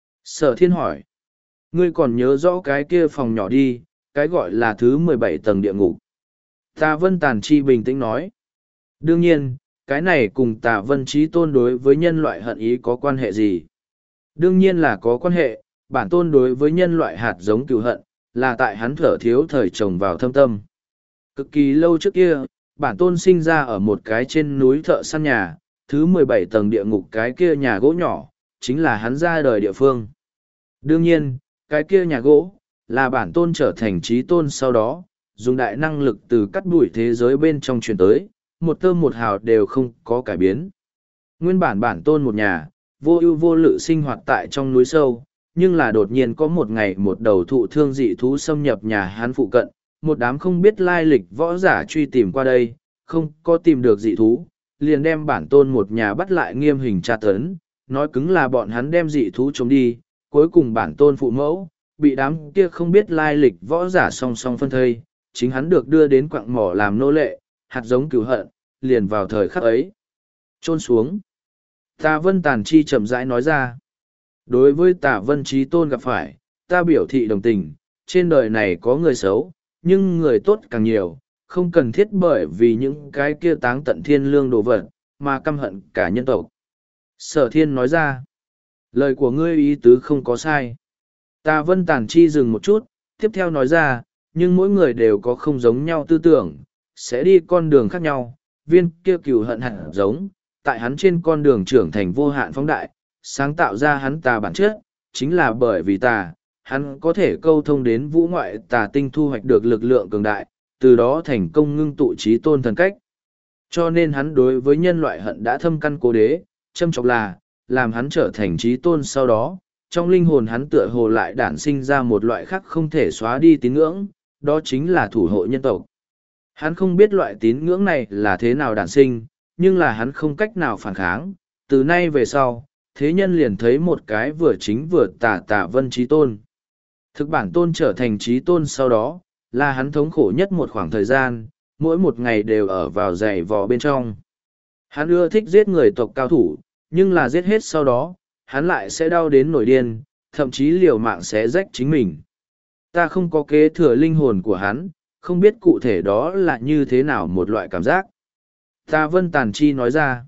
Sở Thiên hỏi, ngươi còn nhớ rõ cái kia phòng nhỏ đi, cái gọi là thứ mười bảy tầng địa ngục. Tà Vân Tàn Chi bình tĩnh nói, đương nhiên, cái này cùng Tà Vân Chí Tôn đối với nhân loại hận ý có quan hệ gì? Đương nhiên là có quan hệ, bản tôn đối với nhân loại hạt giống cừu hận, là tại hắn thở thiếu thời trồng vào thâm tâm. Cực kỳ lâu trước kia, bản tôn sinh ra ở một cái trên núi thợ săn nhà, thứ mười bảy tầng địa ngục cái kia nhà gỗ nhỏ, chính là hắn ra đời địa phương. Đương nhiên, cái kia nhà gỗ, là bản tôn trở thành chí tôn sau đó, dùng đại năng lực từ cắt đuổi thế giới bên trong truyền tới, một tơ một hào đều không có cải biến. Nguyên bản bản tôn một nhà, vô ưu vô lự sinh hoạt tại trong núi sâu, nhưng là đột nhiên có một ngày một đầu thụ thương dị thú xâm nhập nhà hắn phụ cận, một đám không biết lai lịch võ giả truy tìm qua đây, không có tìm được dị thú, liền đem bản tôn một nhà bắt lại nghiêm hình tra tấn, nói cứng là bọn hắn đem dị thú trốn đi, cuối cùng bản tôn phụ mẫu, bị đám kia không biết lai lịch võ giả song song phân thây, chính hắn được đưa đến quặng mỏ làm nô lệ, hạt giống cứu hận, liền vào thời khắc ấy. Trôn xuống. Tà Vân Tàn Chi chậm rãi nói ra. Đối với Tà Vân Chí Tôn gặp phải, ta biểu thị đồng tình, trên đời này có người xấu, nhưng người tốt càng nhiều, không cần thiết bởi vì những cái kia táng tận thiên lương đồ vật, mà căm hận cả nhân tộc. Sở Thiên nói ra. Lời của ngươi ý tứ không có sai. Tà Vân Tàn Chi dừng một chút, tiếp theo nói ra, nhưng mỗi người đều có không giống nhau tư tưởng, sẽ đi con đường khác nhau, viên kia cừu hận hạt giống, tại hắn trên con đường trưởng thành vô hạn phóng đại, sáng tạo ra hắn tà bản chất, chính là bởi vì tà, hắn có thể câu thông đến vũ ngoại tà tinh thu hoạch được lực lượng cường đại, từ đó thành công ngưng tụ trí tôn thần cách. Cho nên hắn đối với nhân loại hận đã thâm căn cố đế, châm chọc là, làm hắn trở thành trí tôn sau đó, trong linh hồn hắn tựa hồ lại đản sinh ra một loại khác không thể xóa đi tín ngưỡng, đó chính là thủ hộ nhân tộc. Hắn không biết loại tín ngưỡng này là thế nào đản sinh, nhưng là hắn không cách nào phản kháng, từ nay về sau, thế nhân liền thấy một cái vừa chính vừa tà Tà Vân Chí Tôn. Thực bản tôn trở thành Chí Tôn sau đó, là hắn thống khổ nhất một khoảng thời gian, mỗi một ngày đều ở vào giày vò bên trong. Hắn ưa thích giết người tộc cao thủ, nhưng là giết hết sau đó, hắn lại sẽ đau đến nổi điên, thậm chí liều mạng sẽ rách chính mình. Ta không có kế thừa linh hồn của hắn, không biết cụ thể đó là như thế nào một loại cảm giác. Ta Vân Tàn Chi nói ra.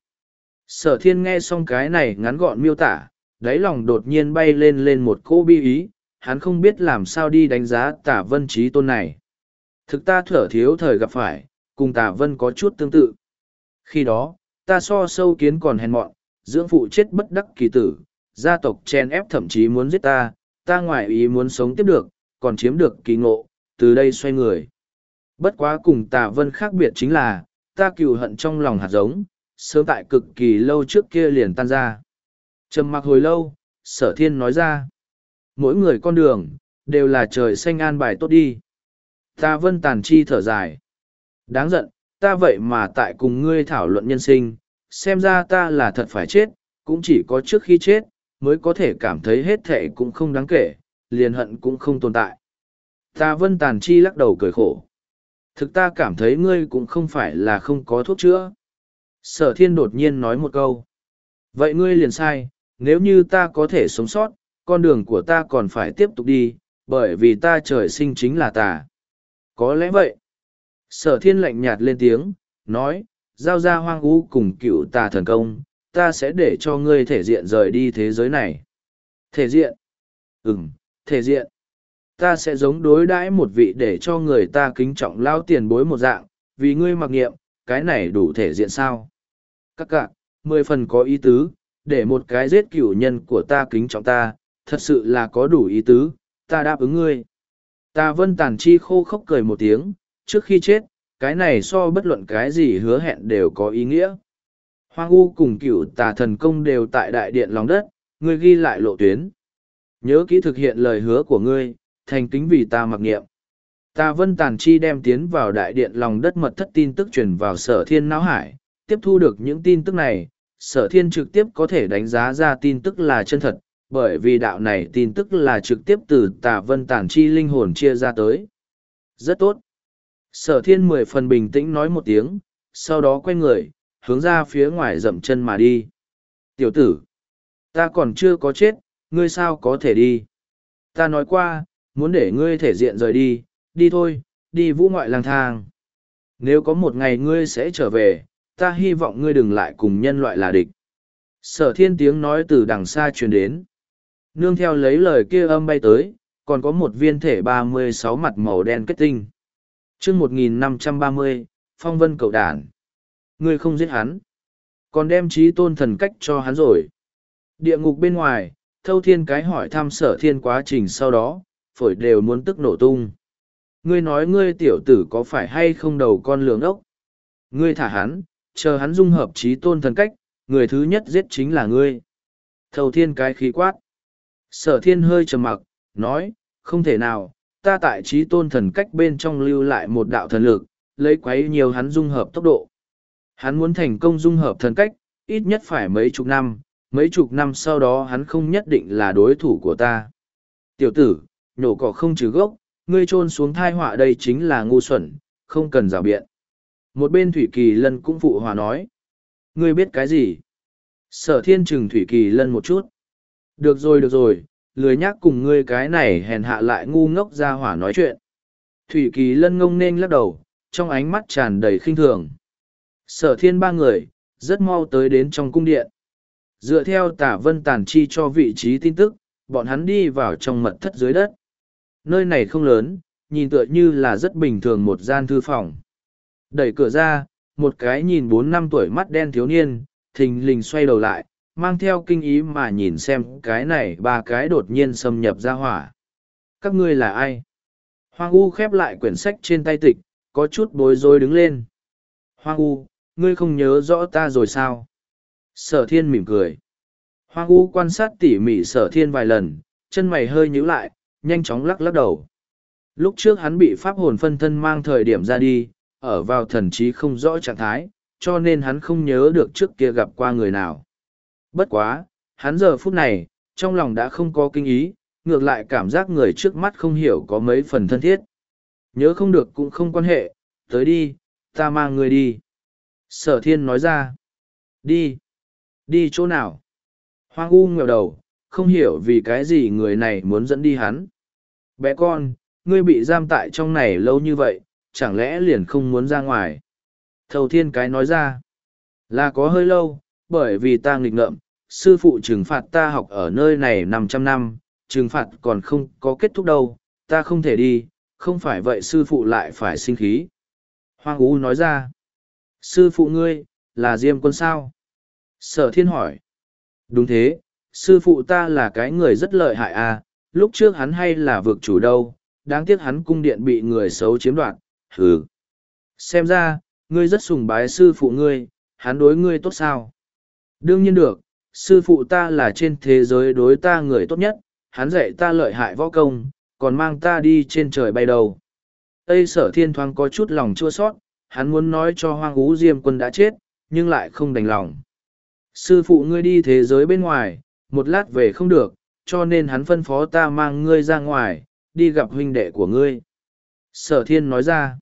Sở thiên nghe xong cái này ngắn gọn miêu tả, đáy lòng đột nhiên bay lên lên một cỗ bi ý, hắn không biết làm sao đi đánh giá Tả Vân Trí Tôn này. Thực ta thở thiếu thời gặp phải, cùng Tả Vân có chút tương tự. Khi đó, ta so sâu kiến còn hèn mọn, dưỡng phụ chết bất đắc kỳ tử, gia tộc chen ép thậm chí muốn giết ta, ta ngoài ý muốn sống tiếp được, còn chiếm được kỳ ngộ, từ đây xoay người. Bất quá cùng Tả Vân khác biệt chính là, ta cừu hận trong lòng hạt giống, sớm tại cực kỳ lâu trước kia liền tan ra. Trầm mặc hồi lâu, Sở Thiên nói ra. Mỗi người con đường, đều là trời xanh an bài tốt đi. Ta Vân Tàn Chi thở dài. Đáng giận, ta vậy mà tại cùng ngươi thảo luận nhân sinh, xem ra ta là thật phải chết, cũng chỉ có trước khi chết, mới có thể cảm thấy hết thệ cũng không đáng kể, liền hận cũng không tồn tại. Ta Vân Tàn Chi lắc đầu cười khổ. Thực ta cảm thấy ngươi cũng không phải là không có thuốc chữa. Sở Thiên đột nhiên nói một câu. Vậy ngươi liền sai, nếu như ta có thể sống sót, con đường của ta còn phải tiếp tục đi, bởi vì ta trời sinh chính là tà. Có lẽ vậy. Sở Thiên lạnh nhạt lên tiếng, nói, giao ra hoang u cùng cựu tà thần công, ta sẽ để cho ngươi thể diện rời đi thế giới này. Thể diện? Ừm, thể diện. Ta sẽ giống đối đãi một vị để cho người ta kính trọng lao tiền bối một dạng, vì ngươi mặc nghiệm, cái này đủ thể diện sao? Các cạn, mười phần có ý tứ, để một cái giết cửu nhân của ta kính trọng ta, thật sự là có đủ ý tứ, ta đáp ứng ngươi. Ta Vân Tàn Chi khô khốc cười một tiếng, trước khi chết, cái này so bất luận cái gì hứa hẹn đều có ý nghĩa. Hoang U cùng cửu tà thần công đều tại đại điện lòng đất, ngươi ghi lại lộ tuyến. Nhớ kỹ thực hiện lời hứa của ngươi, thành kính vì ta mặc nghiệm. Ta Vân Tàn Chi đem tiến vào đại điện lòng đất mật thất tin tức truyền vào Sở Thiên não hải, tiếp thu được những tin tức này, Sở Thiên trực tiếp có thể đánh giá ra tin tức là chân thật, bởi vì đạo này tin tức là trực tiếp từ Tà Vân Tàn Chi linh hồn chia ra tới. Rất tốt. Sở Thiên mười phần bình tĩnh nói một tiếng, sau đó quay người, hướng ra phía ngoài dậm chân mà đi. Tiểu tử, ta còn chưa có chết, ngươi sao có thể đi? Ta nói qua, muốn để ngươi thể diện rời đi, đi thôi, đi vũ ngoại lang thang. Nếu có một ngày ngươi sẽ trở về, ta hy vọng ngươi đừng lại cùng nhân loại là địch. Sở Thiên tiếng nói từ đằng xa truyền đến. Nương theo lấy lời kia âm bay tới, còn có một viên thể ba mươi sáu mặt màu đen kết tinh. chương một nghìn năm trăm ba mươi, Phong Vân Cậu Đản. Ngươi không giết hắn, còn đem trí tôn thần cách cho hắn rồi. Địa ngục bên ngoài, Thâu Thiên cái hỏi thăm Sở Thiên quá trình sau đó, phổi đều muốn tức nổ tung. Ngươi nói ngươi tiểu tử có phải hay không đầu con lường ốc? Ngươi thả hắn, chờ hắn dung hợp trí tôn thần cách, người thứ nhất giết chính là ngươi. Thâu Thiên cái khí quát. Sở Thiên hơi trầm mặc, nói, không thể nào, ta tại trí tôn thần cách bên trong lưu lại một đạo thần lực, lấy quấy nhiều hắn dung hợp tốc độ. Hắn muốn thành công dung hợp thần cách, ít nhất phải mấy chục năm, mấy chục năm sau đó hắn không nhất định là đối thủ của ta. Tiểu tử, nhổ cỏ không trừ gốc, ngươi trôn xuống thai họa đây chính là ngu xuẩn, không cần rào biện. Một bên Thủy Kỳ Lân cũng phụ hòa nói. Ngươi biết cái gì? Sở Thiên trừng Thủy Kỳ Lân một chút. Được rồi được rồi, lười nhắc cùng ngươi cái này hèn hạ lại ngu ngốc ra hỏa nói chuyện. Thủy Kỳ Lân ngông nên lắc đầu, trong ánh mắt tràn đầy khinh thường. Sở Thiên ba người, rất mau tới đến trong cung điện. Dựa theo Tả Vân Tàn Chi cho vị trí tin tức, bọn hắn đi vào trong mật thất dưới đất. Nơi này không lớn, nhìn tựa như là rất bình thường một gian thư phòng. Đẩy cửa ra, một cái nhìn bốn năm tuổi mắt đen thiếu niên, thình lình xoay đầu lại, mang theo kinh ý mà nhìn xem cái này ba cái đột nhiên xâm nhập ra hỏa. Các ngươi là ai? Hoang U khép lại quyển sách trên tay tịch, có chút bối rối đứng lên. Hoang U, ngươi không nhớ rõ ta rồi sao? Sở Thiên mỉm cười. Hoang U quan sát tỉ mỉ Sở Thiên vài lần, chân mày hơi nhíu lại, nhanh chóng lắc lắc đầu. Lúc trước hắn bị pháp hồn phân thân mang thời điểm ra đi, ở vào thần trí không rõ trạng thái, cho nên hắn không nhớ được trước kia gặp qua người nào. Bất quá, hắn giờ phút này, trong lòng đã không có kinh ý, ngược lại cảm giác người trước mắt không hiểu có mấy phần thân thiết. Nhớ không được cũng không quan hệ, tới đi, ta mang người đi. Sở Thiên nói ra. Đi. Đi chỗ nào? Hoang U nghèo đầu, không hiểu vì cái gì người này muốn dẫn đi hắn. Bé con, ngươi bị giam tại trong này lâu như vậy, chẳng lẽ liền không muốn ra ngoài? Thầu thiên cái nói ra, là có hơi lâu, bởi vì ta nghịch ngợm, sư phụ trừng phạt ta học ở nơi này năm trăm năm, trừng phạt còn không có kết thúc đâu, ta không thể đi, không phải vậy sư phụ lại phải sinh khí. Hoang U nói ra, sư phụ ngươi, là Diêm Quân sao? Sở thiên hỏi, đúng thế, sư phụ ta là cái người rất lợi hại à, lúc trước hắn hay là vực chủ đâu, đáng tiếc hắn cung điện bị người xấu chiếm đoạt, hừ. Xem ra, ngươi rất sùng bái sư phụ ngươi, hắn đối ngươi tốt sao? Đương nhiên được, sư phụ ta là trên thế giới đối ta người tốt nhất, hắn dạy ta lợi hại võ công, còn mang ta đi trên trời bay đầu. Tây Sở Thiên thoáng có chút lòng chua sót, hắn muốn nói cho Hoang Ú Diêm Quân đã chết, nhưng lại không đành lòng. Sư phụ ngươi đi thế giới bên ngoài, một lát về không được, cho nên hắn phân phó ta mang ngươi ra ngoài, đi gặp huynh đệ của ngươi. Sở Thiên nói ra,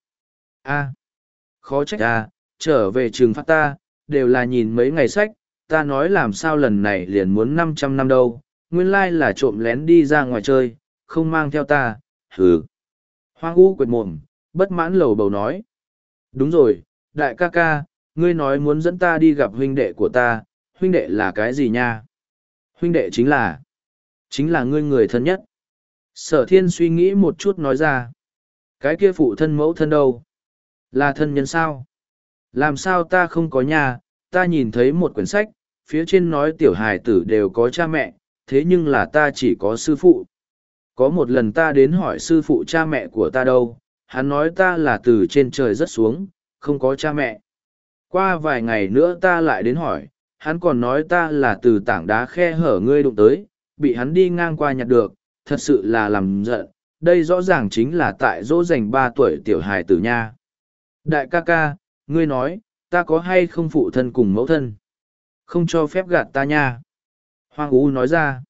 a, khó trách à, trở về trừng phạt ta, đều là nhìn mấy ngày sách, ta nói làm sao lần này liền muốn năm trăm năm đâu, nguyên lai là trộm lén đi ra ngoài chơi, không mang theo ta, hừ. Hoang U quệt mồm, bất mãn lầu bầu nói. Đúng rồi, đại ca ca, ngươi nói muốn dẫn ta đi gặp huynh đệ của ta, huynh đệ là cái gì nha? Huynh đệ chính là, chính là ngươi người thân nhất. Sở Thiên suy nghĩ một chút nói ra. Cái kia phụ thân mẫu thân đâu? Là thân nhân sao? Làm sao ta không có nhà, ta nhìn thấy một quyển sách, phía trên nói tiểu hài tử đều có cha mẹ, thế nhưng là ta chỉ có sư phụ. Có một lần ta đến hỏi sư phụ cha mẹ của ta đâu, hắn nói ta là từ trên trời rớt xuống, không có cha mẹ. Qua vài ngày nữa ta lại đến hỏi, hắn còn nói ta là từ tảng đá khe hở ngươi đụng tới, bị hắn đi ngang qua nhặt được, thật sự là làm giận, đây rõ ràng chính là tại dỗ dành ba tuổi tiểu hài tử nha. Đại ca ca, ngươi nói, ta có hay không phụ thân cùng mẫu thân? Không cho phép gạt ta nha. Hoang U nói ra.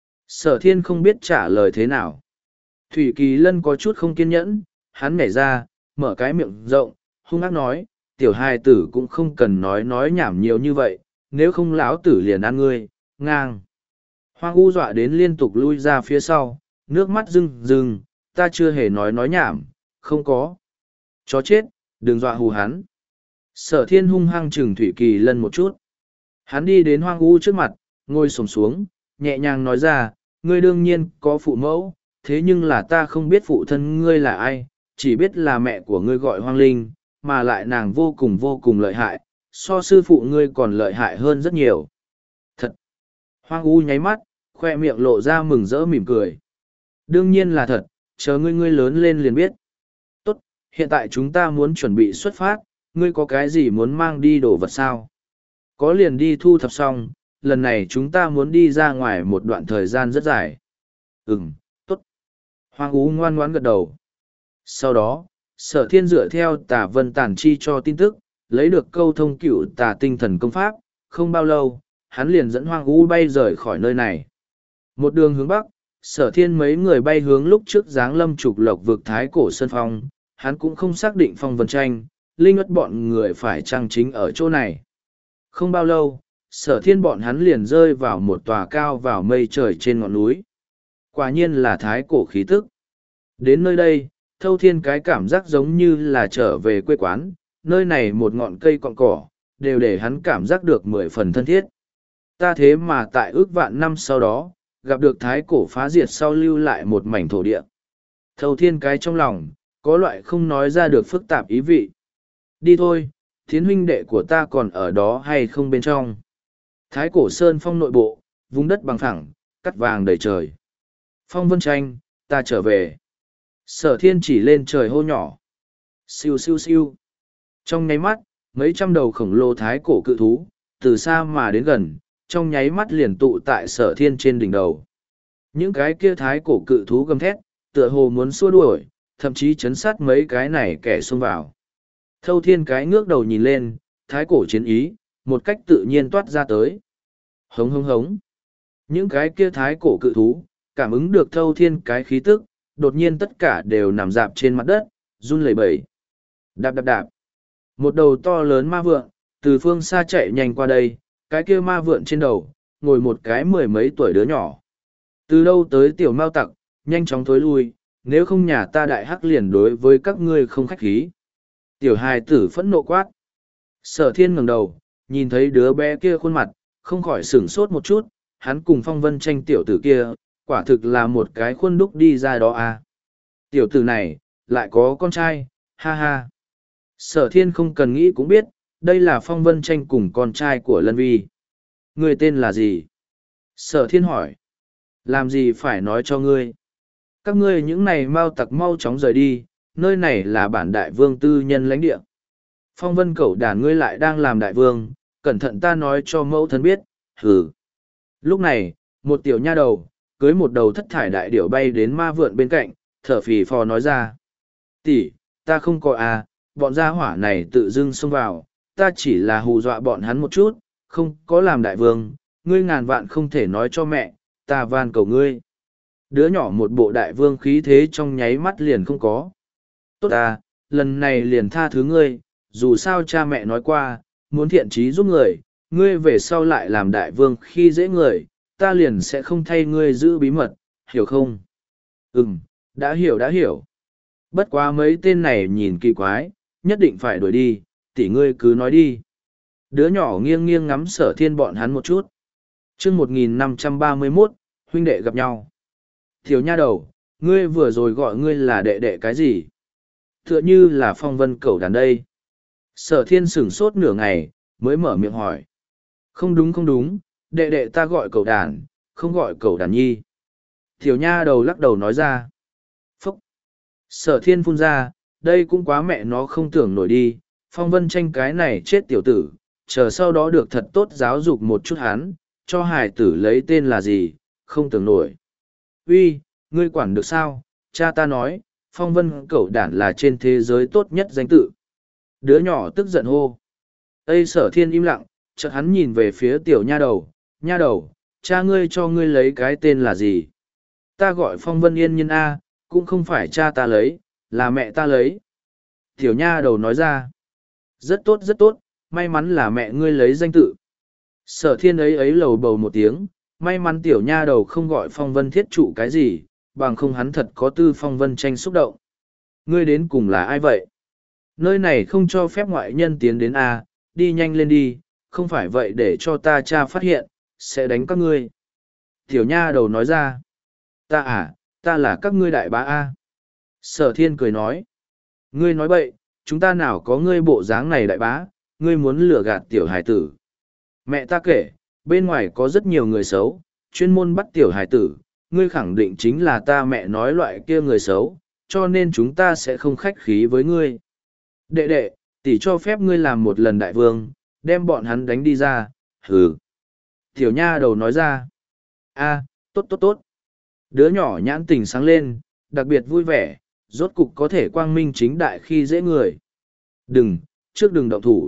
Sở Thiên không biết trả lời thế nào. Thủy Kỳ Lân có chút không kiên nhẫn, hắn nhảy ra, mở cái miệng rộng, hung ác nói, tiểu hài tử cũng không cần nói nói nhảm nhiều như vậy, nếu không lão tử liền ăn ngươi, ngang. Hoang U dọa đến liên tục lui ra phía sau, nước mắt rưng rưng, ta chưa hề nói nói nhảm, không có. Chó chết, đừng dọa hù hắn. Sở Thiên hung hăng chừng Thủy Kỳ Lân một chút. Hắn đi đến Hoang U trước mặt, ngồi xổm xuống, nhẹ nhàng nói ra, ngươi đương nhiên có phụ mẫu, thế nhưng là ta không biết phụ thân ngươi là ai, chỉ biết là mẹ của ngươi gọi Hoang Linh, mà lại nàng vô cùng vô cùng lợi hại, so sư phụ ngươi còn lợi hại hơn rất nhiều. Thật! Hoang U nháy mắt, khoe miệng lộ ra mừng rỡ mỉm cười. Đương nhiên là thật, chờ ngươi ngươi lớn lên liền biết. Tốt, hiện tại chúng ta muốn chuẩn bị xuất phát, ngươi có cái gì muốn mang đi đồ vật sao? Có liền đi thu thập xong, lần này chúng ta muốn đi ra ngoài một đoạn thời gian rất dài. Ừm, tốt. Hoang Ú ngoan ngoãn gật đầu. Sau đó, Sở Thiên dựa theo Tả Vân Tản Chi cho tin tức, lấy được câu thông cựu tà tinh thần công pháp, không bao lâu, hắn liền dẫn Hoang Ú bay rời khỏi nơi này. Một đường hướng bắc, Sở Thiên mấy người bay hướng lúc trước giáng lâm trục lộc vực Thái Cổ Sơn Phong, hắn cũng không xác định Phong Vân Tranh, Linh ất bọn người phải chăng chính ở chỗ này. Không bao lâu, Sở Thiên bọn hắn liền rơi vào một tòa cao vào mây trời trên ngọn núi. Quả nhiên là Thái Cổ khí tức. Đến nơi đây, Thâu Thiên cái cảm giác giống như là trở về quê quán, nơi này một ngọn cây cọn cỏ, đều để hắn cảm giác được mười phần thân thiết. Ta thế mà tại ước vạn năm sau đó, gặp được Thái Cổ phá diệt sau lưu lại một mảnh thổ địa. Thâu Thiên cái trong lòng, có loại không nói ra được phức tạp ý vị. Đi thôi, thiến huynh đệ của ta còn ở đó hay không bên trong. Thái Cổ Sơn Phong nội bộ, vùng đất bằng phẳng, cắt vàng đầy trời. Phong Vân Tranh, ta trở về. Sở Thiên chỉ lên trời hô nhỏ. Siêu siêu siêu. Trong nháy mắt, mấy trăm đầu khổng lồ thái cổ cự thú, từ xa mà đến gần, trong nháy mắt liền tụ tại Sở Thiên trên đỉnh đầu. Những cái kia thái cổ cự thú gầm thét, tựa hồ muốn xua đuổi, thậm chí chấn sát mấy cái này kẻ xông vào. Thâu Thiên cái ngước đầu nhìn lên, thái cổ chiến ý, một cách tự nhiên toát ra tới. Hống hống hống. Những cái kia thái cổ cự thú, cảm ứng được Thâu Thiên cái khí tức, đột nhiên tất cả đều nằm dạp trên mặt đất, run lẩy bẩy. Đạp đạp đạp. Một đầu to lớn ma vượng, từ phương xa chạy nhanh qua đây, cái kia ma vượn trên đầu, ngồi một cái mười mấy tuổi đứa nhỏ. Từ đâu tới tiểu mao tặc, nhanh chóng thối lui, nếu không nhà ta đại hắc liền đối với các ngươi không khách khí. Tiểu hài tử phẫn nộ quát. Sở thiên ngẩng đầu, nhìn thấy đứa bé kia khuôn mặt, không khỏi sửng sốt một chút, hắn cùng phong vân tranh tiểu tử kia, quả thực là một cái khuôn đúc đi ra đó à. Tiểu tử này, lại có con trai, ha ha. Sở thiên không cần nghĩ cũng biết, đây là phong vân tranh cùng con trai của Lân Vi. Người tên là gì? Sở thiên hỏi. Làm gì phải nói cho ngươi? Các ngươi những này mau tặc mau chóng rời đi, nơi này là bản đại vương tư nhân lãnh địa. Phong vân cẩu đàn ngươi lại đang làm đại vương, cẩn thận ta nói cho mẫu thân biết, hừ. Lúc này, một tiểu nha đầu, cưới một đầu thất thải đại điểu bay đến ma vượn bên cạnh, thở phì phò nói ra. Tỷ, ta không có à, bọn gia hỏa này tự dưng xông vào, ta chỉ là hù dọa bọn hắn một chút, không có làm đại vương, ngươi ngàn vạn không thể nói cho mẹ, ta van cầu ngươi. Đứa nhỏ một bộ đại vương khí thế trong nháy mắt liền không có. Tốt à, lần này liền tha thứ ngươi, dù sao cha mẹ nói qua, muốn thiện trí giúp người, ngươi về sau lại làm đại vương khi dễ người, ta liền sẽ không thay ngươi giữ bí mật, hiểu không? Ừm, đã hiểu đã hiểu. Bất quá mấy tên này nhìn kỳ quái, nhất định phải đuổi đi, tỷ ngươi cứ nói đi. Đứa nhỏ nghiêng nghiêng ngắm sở thiên bọn hắn một chút. chương một nghìn năm trăm ba mươi mốt, huynh đệ gặp nhau. Thiếu nha đầu, ngươi vừa rồi gọi ngươi là đệ đệ cái gì? Tựa như là phong vân cẩu đàn đây. Sở thiên sửng sốt nửa ngày, mới mở miệng hỏi. Không đúng không đúng, đệ đệ ta gọi cẩu đàn, không gọi cẩu đàn nhi. Thiếu nha đầu lắc đầu nói ra. Phúc! Sở thiên phun ra, đây cũng quá mẹ nó không tưởng nổi đi, phong vân tranh cái này chết tiểu tử, chờ sau đó được thật tốt giáo dục một chút hắn, cho hải tử lấy tên là gì, không tưởng nổi. Uy, ngươi quản được sao, cha ta nói, phong vân cẩu đản là trên thế giới tốt nhất danh tự. Đứa nhỏ tức giận hô. Ây sở thiên im lặng, chợt hắn nhìn về phía tiểu nha đầu, nha đầu, cha ngươi cho ngươi lấy cái tên là gì? Ta gọi phong vân yên nhân A, cũng không phải cha ta lấy, là mẹ ta lấy. Tiểu nha đầu nói ra. Rất tốt rất tốt, may mắn là mẹ ngươi lấy danh tự. Sở thiên ấy ấy lầu bầu một tiếng, may mắn tiểu nha đầu không gọi phong vân thiết trụ cái gì, bằng không hắn thật có tư phong vân tranh xúc động. Ngươi đến cùng là ai vậy? Nơi này không cho phép ngoại nhân tiến đến A, đi nhanh lên đi, không phải vậy để cho ta cha phát hiện, sẽ đánh các ngươi. Tiểu nha đầu nói ra. Ta à, ta là các ngươi đại bá A. Sở thiên cười nói. Ngươi nói bậy, chúng ta nào có ngươi bộ dáng này đại bá, ngươi muốn lừa gạt tiểu hải tử. Mẹ ta kể, bên ngoài có rất nhiều người xấu, chuyên môn bắt tiểu hải tử, ngươi khẳng định chính là ta mẹ nói loại kia người xấu, cho nên chúng ta sẽ không khách khí với ngươi. Đệ đệ, tỷ cho phép ngươi làm một lần đại vương, đem bọn hắn đánh đi ra, hừ. Tiểu nha đầu nói ra. A, tốt tốt tốt. Đứa nhỏ nhãn tình sáng lên, đặc biệt vui vẻ, rốt cục có thể quang minh chính đại khi dễ người. Đừng, trước đừng động thủ.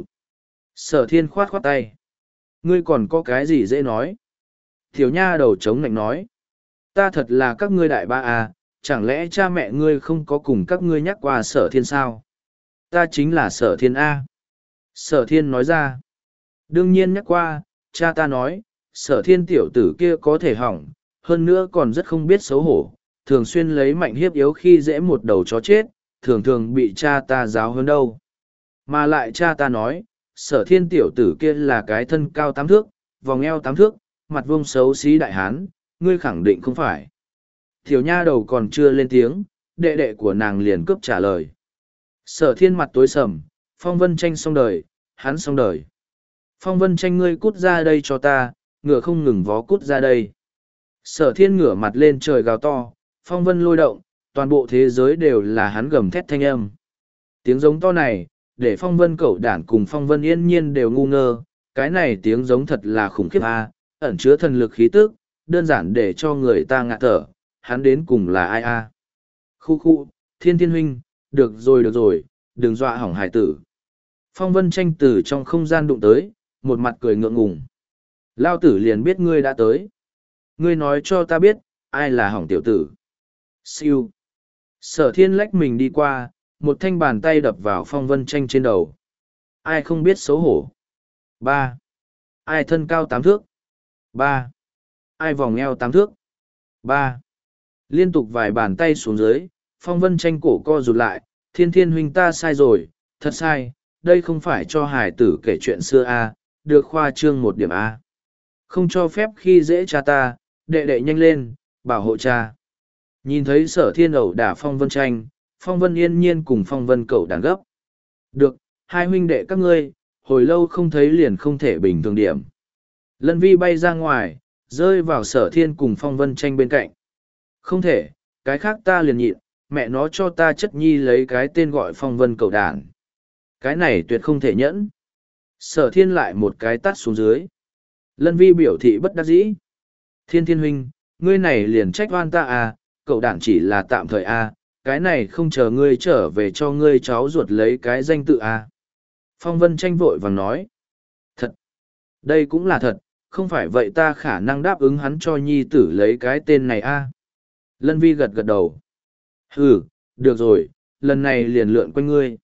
Sở thiên khoát khoát tay. Ngươi còn có cái gì dễ nói? Tiểu nha đầu chống lạnh nói. Ta thật là các ngươi đại ba à, chẳng lẽ cha mẹ ngươi không có cùng các ngươi nhắc qua sở thiên sao? Ta chính là sở thiên A. Sở thiên nói ra. Đương nhiên nhắc qua, cha ta nói, sở thiên tiểu tử kia có thể hỏng, hơn nữa còn rất không biết xấu hổ, thường xuyên lấy mạnh hiếp yếu khi dễ một đầu chó chết, thường thường bị cha ta giáo hơn đâu. Mà lại cha ta nói, sở thiên tiểu tử kia là cái thân cao tám thước, vòng eo tám thước, mặt vuông xấu xí đại hán, ngươi khẳng định không phải. Tiểu nha đầu còn chưa lên tiếng, đệ đệ của nàng liền cướp trả lời. Sở thiên mặt tối sầm, phong vân tranh xong đời, hắn xong đời. Phong vân tranh ngươi cút ra đây cho ta, ngựa không ngừng vó cút ra đây. Sở thiên ngửa mặt lên trời gào to, phong vân lôi động, toàn bộ thế giới đều là hắn gầm thét thanh âm. Tiếng giống to này, để phong vân cẩu đản cùng phong vân yên nhiên đều ngu ngơ, cái này tiếng giống thật là khủng khiếp a, ẩn chứa thần lực khí tức, đơn giản để cho người ta ngạt thở, hắn đến cùng là ai a? Khu khu, thiên thiên huynh, được rồi được rồi, đừng dọa hỏng hải tử. Phong vân tranh tử trong không gian đụng tới, một mặt cười ngượng ngùng. Lao tử liền biết ngươi đã tới. Ngươi nói cho ta biết, ai là hỏng tiểu tử. Siêu. Sở thiên lách mình đi qua, một thanh bàn tay đập vào phong vân tranh trên đầu. Ai không biết xấu hổ. Ba. Ai thân cao tám thước? Ba. Ai vòng eo tám thước? Ba. Liên tục vài bàn tay xuống dưới, Phong Vân Tranh cổ co rụt lại, Thiên Thiên huynh ta sai rồi, thật sai, đây không phải cho hải tử kể chuyện xưa a, được khoa trương một điểm a. Không cho phép khi dễ cha ta, đệ đệ nhanh lên, bảo hộ cha. Nhìn thấy Sở Thiên ẩu đả Phong Vân Tranh, Phong Vân Yên Nhiên cùng Phong Vân Cậu đàn gấp. Được, hai huynh đệ các ngươi, hồi lâu không thấy liền không thể bình thường điểm. Lân Vi bay ra ngoài, rơi vào Sở Thiên cùng Phong Vân Tranh bên cạnh. Không thể, cái khác ta liền nhịn, mẹ nó cho ta chất nhi lấy cái tên gọi Phong Vân Cậu đàn. Cái này tuyệt không thể nhẫn. Sở Thiên lại một cái tát xuống dưới. Lân Vi biểu thị bất đắc dĩ. Thiên Thiên huynh, ngươi này liền trách oan ta à, cậu đàn chỉ là tạm thời à, cái này không chờ ngươi trở về cho ngươi cháu ruột lấy cái danh tự à. Phong Vân Tranh vội vàng nói. Thật. Đây cũng là thật, không phải vậy ta khả năng đáp ứng hắn cho nhi tử lấy cái tên này à. Lân Vi gật gật đầu. Ừ, được rồi, lần này liền lượn quanh ngươi.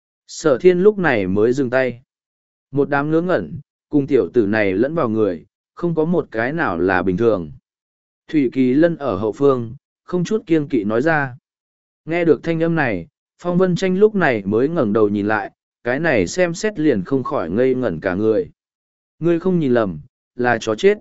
Sở Thiên lúc này mới dừng tay. Một đám ngớ ngẩn, cùng tiểu tử này lẫn vào người, không có một cái nào là bình thường. Thủy Kỳ Lân ở hậu phương, không chút kiêng kỵ nói ra. Nghe được thanh âm này, Phong Vân Tranh lúc này mới ngẩng đầu nhìn lại, cái này xem xét liền không khỏi ngây ngẩn cả người. Ngươi không nhìn lầm, là chó chết.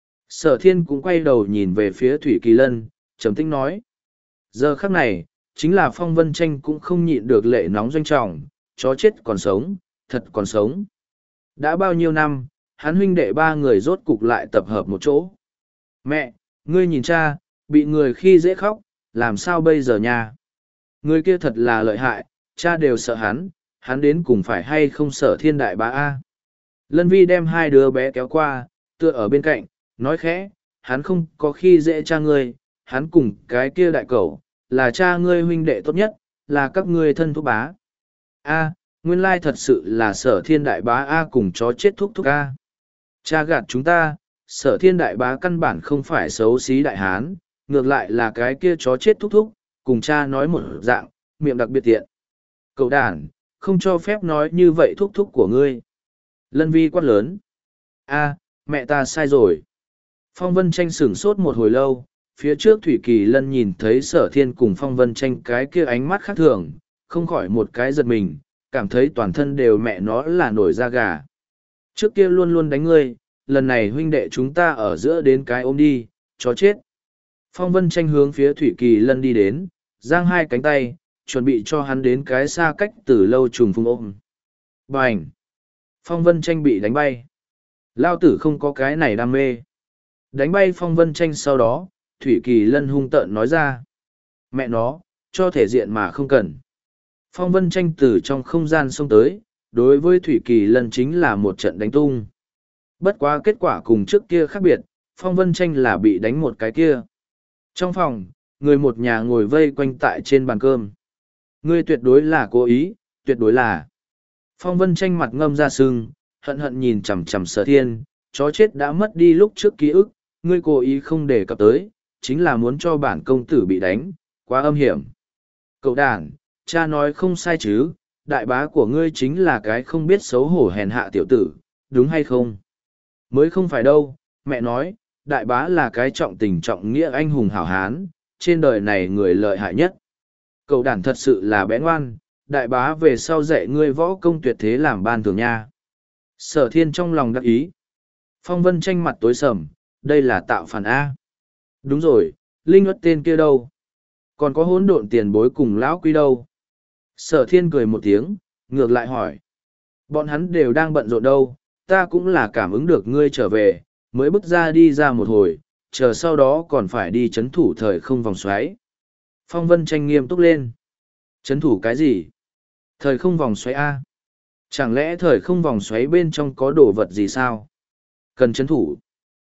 Sở Thiên cũng quay đầu nhìn về phía Thủy Kỳ Lân, trầm tĩnh nói. Giờ khắc này, chính là Phong Vân Tranh cũng không nhịn được lệ nóng doanh trọng, chó chết còn sống, thật còn sống. Đã bao nhiêu năm, hắn huynh đệ ba người rốt cục lại tập hợp một chỗ. Mẹ, ngươi nhìn cha, bị người khi dễ khóc, làm sao bây giờ nha? Người kia thật là lợi hại, cha đều sợ hắn, hắn đến cùng phải hay không sợ Thiên Đại Bá A. Lân Vi đem hai đứa bé kéo qua, tựa ở bên cạnh, nói khẽ, hắn không có khi dễ cha ngươi, hắn cùng cái kia đại cẩu, là cha ngươi huynh đệ tốt nhất, là các ngươi thân thúc bá. A, nguyên lai thật sự là Sở Thiên Đại Bá A cùng chó chết thúc thúc A. Cha gạt chúng ta, Sở Thiên Đại Bá căn bản không phải xấu xí đại hán, ngược lại là cái kia chó chết thúc thúc, cùng cha nói một dạng, miệng đặc biệt tiện. Cậu đàn, không cho phép nói như vậy thúc thúc của ngươi. Lân Vi quát lớn. A, mẹ ta sai rồi. Phong Vân Tranh sửng sốt một hồi lâu, phía trước Thủy Kỳ Lân nhìn thấy Sở Thiên cùng Phong Vân Tranh cái kia ánh mắt khác thường, không khỏi một cái giật mình, cảm thấy toàn thân đều mẹ nó là nổi da gà. Trước kia luôn luôn đánh ngươi, lần này huynh đệ chúng ta ở giữa đến cái ôm đi, chó chết. Phong Vân Tranh hướng phía Thủy Kỳ Lân đi đến, giang hai cánh tay, chuẩn bị cho hắn đến cái xa cách từ lâu trùng phung ôm. Bành! Phong Vân Tranh bị đánh bay. Lao tử không có cái này đam mê. Đánh bay Phong Vân Tranh sau đó, Thủy Kỳ Lân hung tợn nói ra. Mẹ nó, cho thể diện mà không cần. Phong Vân Tranh từ trong không gian xông tới, đối với Thủy Kỳ Lân chính là một trận đánh tung. Bất quá kết quả cùng trước kia khác biệt, Phong Vân Tranh là bị đánh một cái kia. Trong phòng, người một nhà ngồi vây quanh tại trên bàn cơm. Ngươi tuyệt đối là cố ý, tuyệt đối là. Phong Vân Tranh mặt ngâm ra sưng, hận hận nhìn chằm chằm Sở Thiên, chó chết đã mất đi lúc trước ký ức, ngươi cố ý không đề cập tới, chính là muốn cho bản công tử bị đánh, quá âm hiểm. Cậu đàn, cha nói không sai chứ, đại bá của ngươi chính là cái không biết xấu hổ hèn hạ tiểu tử, đúng hay không? Mới không phải đâu, mẹ nói, đại bá là cái trọng tình trọng nghĩa anh hùng hảo hán, trên đời này người lợi hại nhất. Cậu đàn thật sự là bé ngoan, đại bá về sau dạy ngươi võ công tuyệt thế làm ban thưởng nha. Sở Thiên trong lòng đắc ý. Phong Vân Tranh mặt tối sầm, đây là tạo phản A. Đúng rồi, Linh Uất tên kia đâu? Còn có hỗn độn tiền bối cùng lão quý đâu? Sở Thiên cười một tiếng, ngược lại hỏi. Bọn hắn đều đang bận rộn đâu, ta cũng là cảm ứng được ngươi trở về, mới bước ra đi ra một hồi, chờ sau đó còn phải đi chấn thủ thời không vòng xoáy. Phong Vân Tranh nghiêm túc lên. Chấn thủ cái gì? Thời không vòng xoáy A. Chẳng lẽ thời không vòng xoáy bên trong có đồ vật gì sao? Cần chấn thủ.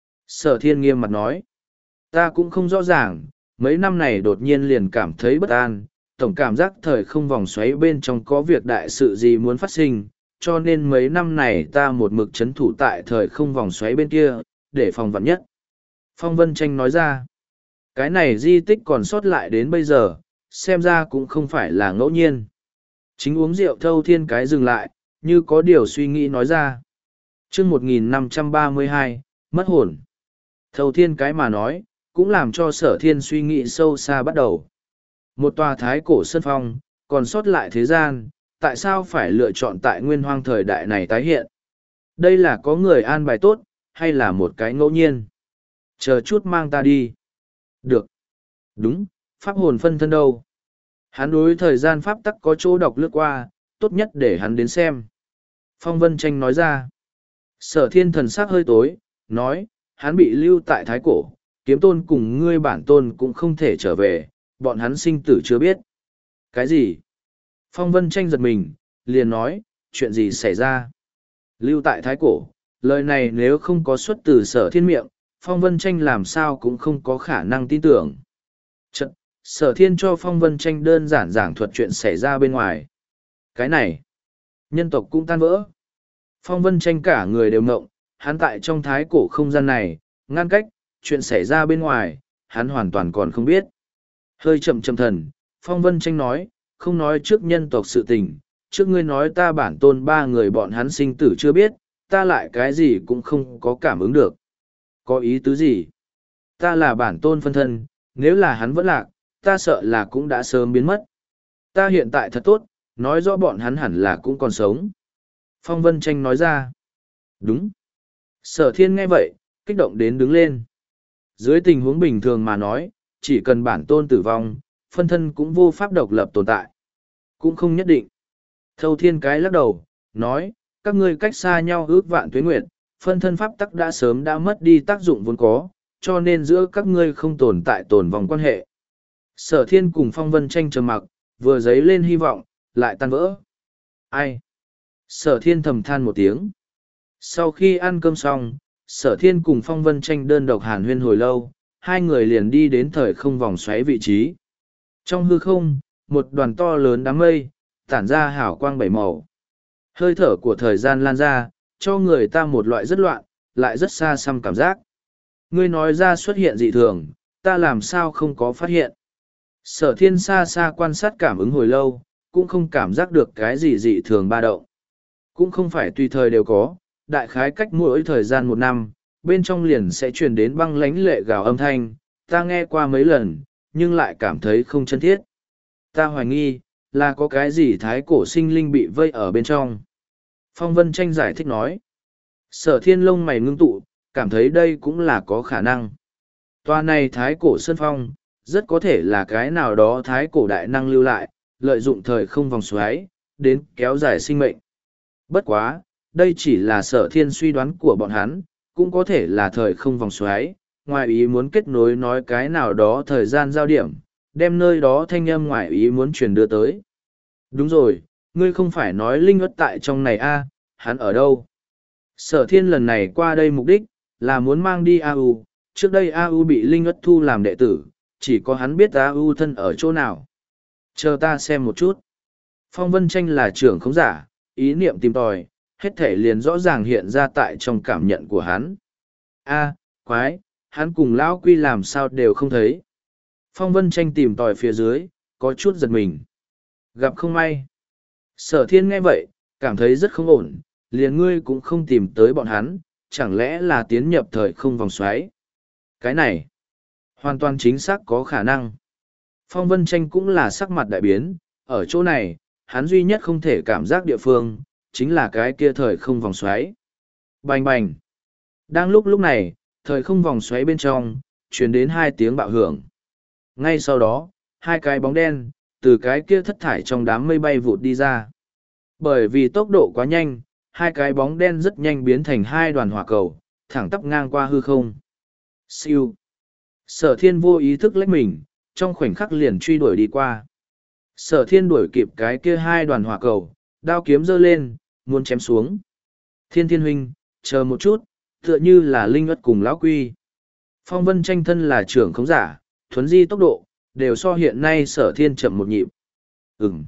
Sở Thiên nghiêm mặt nói. Ta cũng không rõ ràng, mấy năm này đột nhiên liền cảm thấy bất an, tổng cảm giác thời không vòng xoáy bên trong có việc đại sự gì muốn phát sinh, cho nên mấy năm này ta một mực chấn thủ tại thời không vòng xoáy bên kia, để phòng vạn nhất. Phong Vân Tranh nói ra, cái này di tích còn sót lại đến bây giờ, xem ra cũng không phải là ngẫu nhiên. Chính uống rượu Thâu Thiên cái dừng lại, như có điều suy nghĩ nói ra. chương một nghìn năm trăm ba mươi hai, mất hồn. Thâu thiên cái mà nói, cũng làm cho sở thiên suy nghĩ sâu xa bắt đầu. Một tòa thái cổ sơn phong, còn sót lại thế gian, tại sao phải lựa chọn tại nguyên hoang thời đại này tái hiện? Đây là có người an bài tốt, hay là một cái ngẫu nhiên? Chờ chút mang ta đi. Được. Đúng, pháp hồn phân thân đâu? Hắn đối thời gian pháp tắc có chỗ đọc lướt qua, tốt nhất để hắn đến xem. Phong Vân Tranh nói ra. Sở thiên thần sắc hơi tối, nói, hắn bị lưu tại thái cổ, kiếm tôn cùng ngươi bản tôn cũng không thể trở về, bọn hắn sinh tử chưa biết. Cái gì? Phong Vân Tranh giật mình, liền nói, chuyện gì xảy ra? Lưu tại thái cổ, lời này nếu không có xuất từ sở thiên miệng, Phong Vân Tranh làm sao cũng không có khả năng tin tưởng. Chật, sở thiên cho Phong Vân Tranh đơn giản giảng thuật chuyện xảy ra bên ngoài. Cái này, nhân tộc cũng tan vỡ. Phong Vân Tranh cả người đều ngộng, hắn tại trong thái cổ không gian này, ngăn cách, chuyện xảy ra bên ngoài, hắn hoàn toàn còn không biết. Hơi chậm chậm thần, Phong Vân Tranh nói, không nói trước nhân tộc sự tình, trước ngươi nói ta bản tôn ba người bọn hắn sinh tử chưa biết, ta lại cái gì cũng không có cảm ứng được. Có ý tứ gì? Ta là bản tôn phân thân, nếu là hắn vẫn lạc, ta sợ là cũng đã sớm biến mất. Ta hiện tại thật tốt, nói rõ bọn hắn hẳn là cũng còn sống. Phong Vân Tranh nói ra. Đúng. Sở thiên nghe vậy, kích động đến đứng lên. Dưới tình huống bình thường mà nói, chỉ cần bản tôn tử vong, phân thân cũng vô pháp độc lập tồn tại. Cũng không nhất định. Thâu thiên cái lắc đầu, nói, các ngươi cách xa nhau ước vạn tuế nguyệt, phân thân pháp tắc đã sớm đã mất đi tác dụng vốn có, cho nên giữa các ngươi không tồn tại tồn vòng quan hệ. Sở thiên cùng Phong Vân Tranh trầm mặc, vừa dấy lên hy vọng, lại tan vỡ. Ai? Sở thiên thầm than một tiếng. Sau khi ăn cơm xong, sở thiên cùng Phong Vân Tranh đơn độc hàn huyên hồi lâu, hai người liền đi đến thời không vòng xoáy vị trí. Trong hư không, một đoàn to lớn đám mây, tản ra hào quang bảy màu. Hơi thở của thời gian lan ra, cho người ta một loại rất loạn, lại rất xa xăm cảm giác. Ngươi nói ra xuất hiện dị thường, ta làm sao không có phát hiện. Sở thiên xa xa quan sát cảm ứng hồi lâu, cũng không cảm giác được cái gì dị thường ba động. Cũng không phải tùy thời đều có, đại khái cách mỗi thời gian một năm, bên trong liền sẽ truyền đến băng lánh lệ gào âm thanh, ta nghe qua mấy lần, nhưng lại cảm thấy không chân thiết. Ta hoài nghi, là có cái gì thái cổ sinh linh bị vây ở bên trong. Phong Vân Tranh giải thích nói. Sở thiên lông mày ngưng tụ, cảm thấy đây cũng là có khả năng. Tòa này thái cổ sơn phong, rất có thể là cái nào đó thái cổ đại năng lưu lại, lợi dụng thời không vòng xoáy, đến kéo dài sinh mệnh. Bất quá, đây chỉ là sở thiên suy đoán của bọn hắn, cũng có thể là thời không vòng xoáy, ngoài ý muốn kết nối nói cái nào đó thời gian giao điểm, đem nơi đó thanh âm ngoài ý muốn truyền đưa tới. Đúng rồi, ngươi không phải nói linh ất tại trong này a, hắn ở đâu? Sở thiên lần này qua đây mục đích, là muốn mang đi a u, trước đây a u bị linh ất thu làm đệ tử, chỉ có hắn biết a u thân ở chỗ nào. Chờ ta xem một chút. Phong Vân Tranh là trưởng khống giả, ý niệm tìm tòi, hết thể liền rõ ràng hiện ra tại trong cảm nhận của hắn. A, quái, hắn cùng lão quy làm sao đều không thấy. Phong Vân Tranh tìm tòi phía dưới, có chút giật mình. Gặp không may. Sở thiên nghe vậy, cảm thấy rất không ổn, liền ngươi cũng không tìm tới bọn hắn, chẳng lẽ là tiến nhập thời không vòng xoáy. Cái này, hoàn toàn chính xác có khả năng. Phong Vân Tranh cũng là sắc mặt đại biến, ở chỗ này, hắn duy nhất không thể cảm giác địa phương, chính là cái kia thời không vòng xoáy. Bành bành. Đang lúc lúc này, thời không vòng xoáy bên trong, truyền đến hai tiếng bạo hưởng. Ngay sau đó, hai cái bóng đen, từ cái kia thất thải trong đám mây bay vụt đi ra. Bởi vì tốc độ quá nhanh, hai cái bóng đen rất nhanh biến thành hai đoàn hỏa cầu, thẳng tắp ngang qua hư không. Siêu. Sở thiên vô ý thức lách mình, trong khoảnh khắc liền truy đuổi đi qua. Sở thiên đuổi kịp cái kia hai đoàn hỏa cầu, đao kiếm giơ lên, muốn chém xuống. Thiên thiên huynh, chờ một chút, tựa như là linh ất cùng lão quy. Phong Vân Tranh thân là trưởng khống giả, thuấn di tốc độ, đều so hiện nay sở thiên chậm một nhịp. Ừm.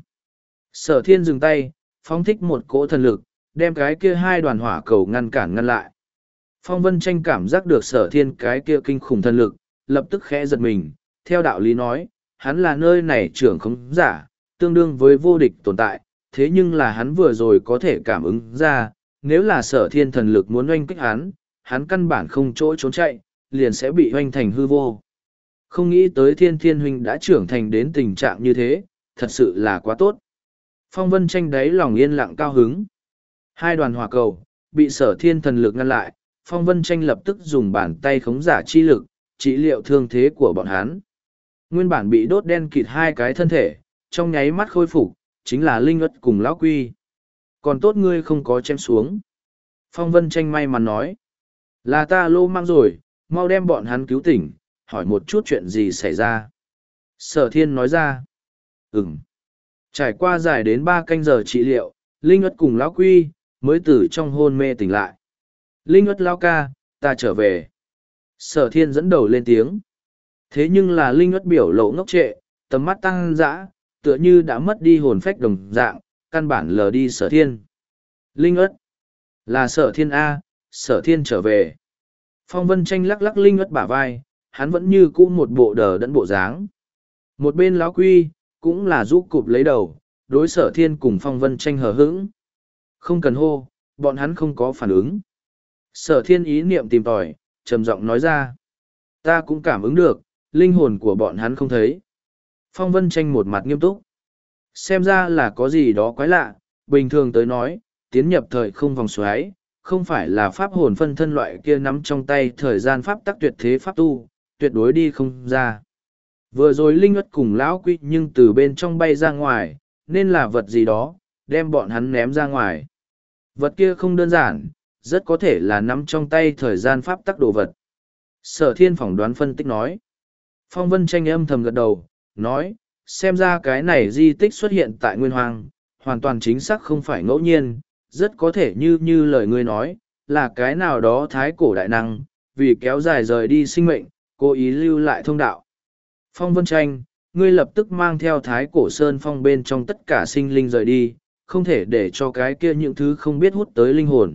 Sở thiên dừng tay, phóng thích một cỗ thần lực, đem cái kia hai đoàn hỏa cầu ngăn cản ngăn lại. Phong Vân Tranh cảm giác được sở thiên cái kia kinh khủng thần lực, lập tức khẽ giật mình, theo đạo lý nói, hắn là nơi này trưởng khống giả, tương đương với vô địch tồn tại, thế nhưng là hắn vừa rồi có thể cảm ứng ra, nếu là sở thiên thần lực muốn oanh kích hắn, hắn căn bản không chỗ trốn chạy, liền sẽ bị oanh thành hư vô. Không nghĩ tới thiên thiên huynh đã trưởng thành đến tình trạng như thế, thật sự là quá tốt. Phong Vân Tranh đáy lòng yên lặng cao hứng. Hai đoàn hỏa cầu, bị sở thiên thần lực ngăn lại, Phong Vân Tranh lập tức dùng bàn tay khống giả chi lực, trị liệu thương thế của bọn hắn. Nguyên bản bị đốt đen kịt hai cái thân thể, trong nháy mắt khôi phục, chính là Linh Ất cùng Lão Quy. Còn tốt ngươi không có chém xuống. Phong Vân Tranh may mắn nói. Là ta lô mang rồi, mau đem bọn hắn cứu tỉnh, hỏi một chút chuyện gì xảy ra. Sở thiên nói ra. Ừm. Trải qua dài đến ba canh giờ trị liệu, Linh Ất cùng Lão Quy, mới từ trong hôn mê tỉnh lại. Linh Ất Lão ca, ta trở về. Sở thiên dẫn đầu lên tiếng. Thế nhưng là Linh Ất biểu lộ ngốc trệ, tầm mắt tăng dã, tựa như đã mất đi hồn phách đồng dạng, căn bản lờ đi sở thiên. Linh Ất. Là sở thiên A, sở thiên trở về. Phong Vân Tranh lắc lắc Linh Ất bả vai, hắn vẫn như cũ một bộ đờ đẫn bộ dáng. Một bên Lão Quy, cũng là giúp cụp lấy đầu, đối sở thiên cùng Phong Vân Tranh hờ hững. Không cần hô, bọn hắn không có phản ứng. Sở thiên ý niệm tìm tòi, trầm giọng nói ra. Ta cũng cảm ứng được, linh hồn của bọn hắn không thấy. Phong Vân Tranh một mặt nghiêm túc. Xem ra là có gì đó quái lạ, bình thường tới nói, tiến nhập thời không vòng xoáy, không phải là pháp hồn phân thân loại kia nắm trong tay thời gian pháp tắc tuyệt thế pháp tu, tuyệt đối đi không ra. Vừa rồi Linh Ất cùng Lão Quy nhưng từ bên trong bay ra ngoài, nên là vật gì đó, đem bọn hắn ném ra ngoài. Vật kia không đơn giản, rất có thể là nắm trong tay thời gian pháp tắc đồ vật. Sở thiên phỏng đoán phân tích nói. Phong Vân Tranh âm thầm gật đầu, nói, xem ra cái này di tích xuất hiện tại Nguyên Hoang, hoàn toàn chính xác không phải ngẫu nhiên, rất có thể như như lời ngươi nói, là cái nào đó thái cổ đại năng, vì kéo dài rời đi sinh mệnh, cố ý lưu lại thông đạo. Phong Vân Tranh, ngươi lập tức mang theo thái cổ sơn phong bên trong tất cả sinh linh rời đi, không thể để cho cái kia những thứ không biết hút tới linh hồn.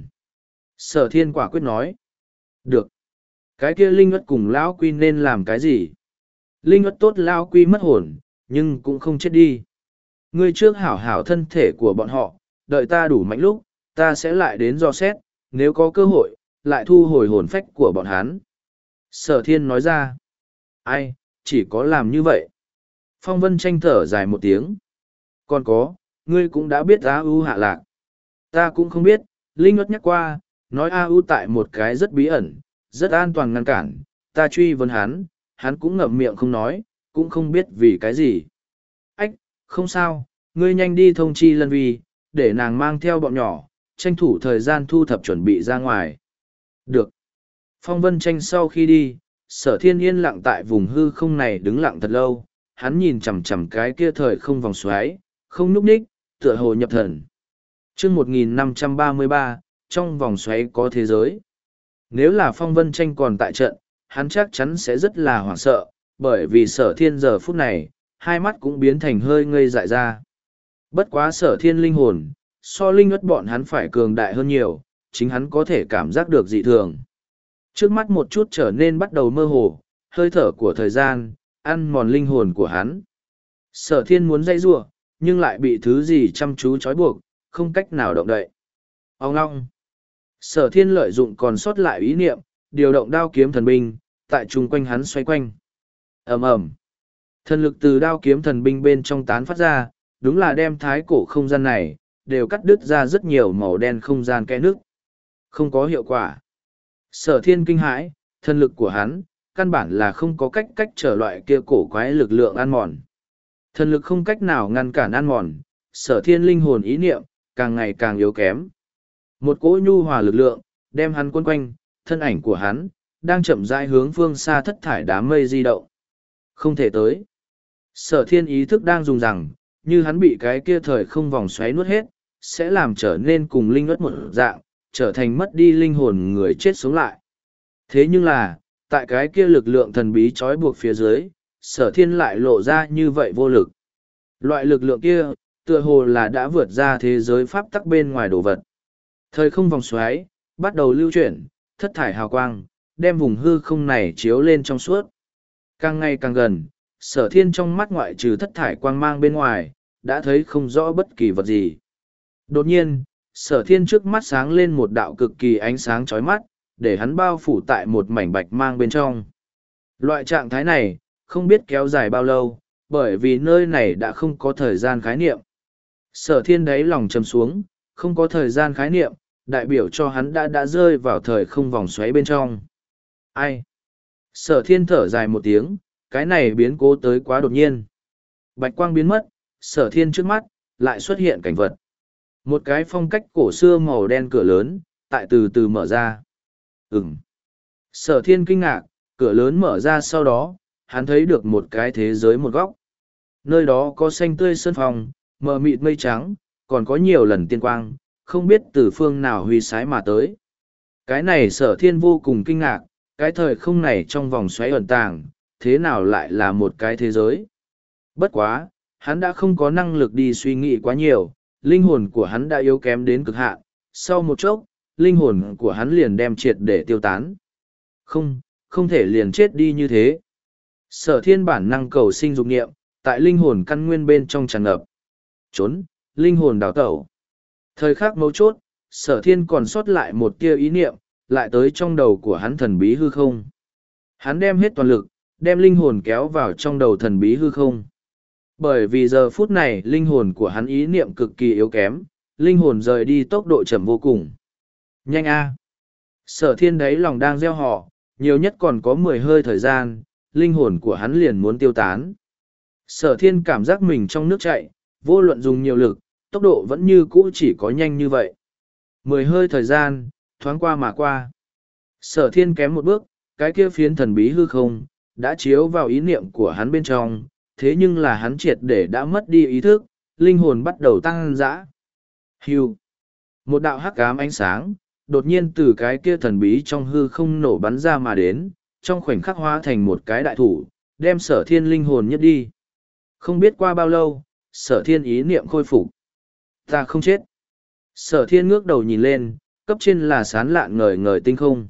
Sở thiên quả quyết nói. Được. Cái kia Linh Ất cùng Lão Quy nên làm cái gì? Linh Ất tốt Lão Quy mất hồn, nhưng cũng không chết đi. Ngươi trước hảo hảo thân thể của bọn họ, đợi ta đủ mạnh lúc, ta sẽ lại đến dò xét, nếu có cơ hội, lại thu hồi hồn phách của bọn hắn. Sở thiên nói ra. Ai, chỉ có làm như vậy. Phong Vân Tranh thở dài một tiếng. Còn có, ngươi cũng đã biết A U hạ lạc. Ta cũng không biết, Linh Ất nhắc qua, nói A U tại một cái rất bí ẩn, rất an toàn ngăn cản, ta truy vấn hắn, hắn cũng ngậm miệng không nói, cũng không biết vì cái gì. Ách, không sao, ngươi nhanh đi thông chi Lân Vi, để nàng mang theo bọn nhỏ, tranh thủ thời gian thu thập chuẩn bị ra ngoài. Được. Phong Vân Tranh sau khi đi, Sở Thiên yên lặng tại vùng hư không này đứng lặng thật lâu, hắn nhìn chằm chằm cái kia thời không vòng xoáy, không nhúc nhích, tựa hồ nhập thần. Chương một nghìn năm trăm ba mươi ba, trong vòng xoáy có thế giới. Nếu là Phong Vân Tranh còn tại trận, hắn chắc chắn sẽ rất là hoảng sợ, bởi vì Sở Thiên giờ phút này, hai mắt cũng biến thành hơi ngây dại ra. Bất quá Sở Thiên linh hồn, so linh ất bọn hắn phải cường đại hơn nhiều, chính hắn có thể cảm giác được dị thường. Trước mắt một chút trở nên bắt đầu mơ hồ, hơi thở của thời gian, ăn mòn linh hồn của hắn. Sở Thiên muốn dây rủa, nhưng lại bị thứ gì chăm chú trói buộc, không cách nào động đậy. Ông ngong. Sở Thiên lợi dụng còn sót lại ý niệm, điều động đao kiếm thần binh, tại chung quanh hắn xoay quanh. Ầm ầm. Thần lực từ đao kiếm thần binh bên trong tán phát ra, đúng là đem thái cổ không gian này, đều cắt đứt ra rất nhiều màu đen không gian kẽ nước. Không có hiệu quả. Sở Thiên kinh hãi, thần lực của hắn, căn bản là không có cách cách trở loại kia cổ quái lực lượng ăn mòn. Thần lực không cách nào ngăn cản ăn mòn, Sở Thiên linh hồn ý niệm, càng ngày càng yếu kém. Một cỗ nhu hòa lực lượng, đem hắn quấn quanh, thân ảnh của hắn, đang chậm rãi hướng phương xa thất thải đám mây di động. Không thể tới. Sở Thiên ý thức đang dùng rằng, như hắn bị cái kia thời không vòng xoáy nuốt hết, sẽ làm trở nên cùng linh ất một dạng, trở thành mất đi linh hồn người chết sống lại. Thế nhưng là, tại cái kia lực lượng thần bí trói buộc phía dưới, Sở Thiên lại lộ ra như vậy vô lực. Loại lực lượng kia, tựa hồ là đã vượt ra thế giới pháp tắc bên ngoài đồ vật. Thời không vòng xoáy, bắt đầu lưu chuyển, thất thải hào quang, đem vùng hư không này chiếu lên trong suốt. Càng ngày càng gần, Sở Thiên trong mắt ngoại trừ thất thải quang mang bên ngoài, đã thấy không rõ bất kỳ vật gì. Đột nhiên, Sở thiên trước mắt sáng lên một đạo cực kỳ ánh sáng chói mắt, để hắn bao phủ tại một mảnh bạch mang bên trong. Loại trạng thái này, không biết kéo dài bao lâu, bởi vì nơi này đã không có thời gian khái niệm. Sở thiên đáy lòng chầm xuống, không có thời gian khái niệm, đại biểu cho hắn đã đã rơi vào thời không vòng xoáy bên trong. Ai? Sở thiên thở dài một tiếng, cái này biến cố tới quá đột nhiên. Bạch quang biến mất, sở thiên trước mắt, lại xuất hiện cảnh vật. Một cái phong cách cổ xưa màu đen cửa lớn, tại từ từ mở ra. Ừm. Sở thiên kinh ngạc, cửa lớn mở ra sau đó, hắn thấy được một cái thế giới một góc. Nơi đó có xanh tươi sơn phong, mờ mịt mây trắng, còn có nhiều lần tiên quang, không biết từ phương nào huy sái mà tới. Cái này sở thiên vô cùng kinh ngạc, cái thời không này trong vòng xoáy ẩn tàng, thế nào lại là một cái thế giới. Bất quá, hắn đã không có năng lực đi suy nghĩ quá nhiều, linh hồn của hắn đã yếu kém đến cực hạn, sau một chốc, linh hồn của hắn liền đem triệt để tiêu tán. Không, không thể liền chết đi như thế. Sở thiên bản năng cầu sinh dục nghiệm, tại linh hồn căn nguyên bên trong tràn ngập. Trốn, linh hồn đào tẩu. Thời khắc mấu chốt, sở thiên còn sót lại một tia ý niệm, lại tới trong đầu của hắn thần bí hư không. Hắn đem hết toàn lực, đem linh hồn kéo vào trong đầu thần bí hư không. Bởi vì giờ phút này linh hồn của hắn ý niệm cực kỳ yếu kém, linh hồn rời đi tốc độ chậm vô cùng. Nhanh a! Sở thiên đấy lòng đang gieo họ, nhiều nhất còn có mười hơi thời gian, linh hồn của hắn liền muốn tiêu tán. Sở thiên cảm giác mình trong nước chạy, vô luận dùng nhiều lực, tốc độ vẫn như cũ chỉ có nhanh như vậy. Mười hơi thời gian, thoáng qua mà qua. Sở thiên kém một bước, cái kia phiến thần bí hư không, đã chiếu vào ý niệm của hắn bên trong, thế nhưng là hắn triệt để đã mất đi ý thức, linh hồn bắt đầu tăng dã. Hưu. Một đạo hắc ám ánh sáng, đột nhiên từ cái kia thần bí trong hư không nổ bắn ra mà đến, trong khoảnh khắc hóa thành một cái đại thủ, đem sở thiên linh hồn nhất đi. Không biết qua bao lâu, sở thiên ý niệm khôi phục. Ta không chết. Sở thiên ngước đầu nhìn lên, cấp trên là sán lạn ngời ngời tinh không.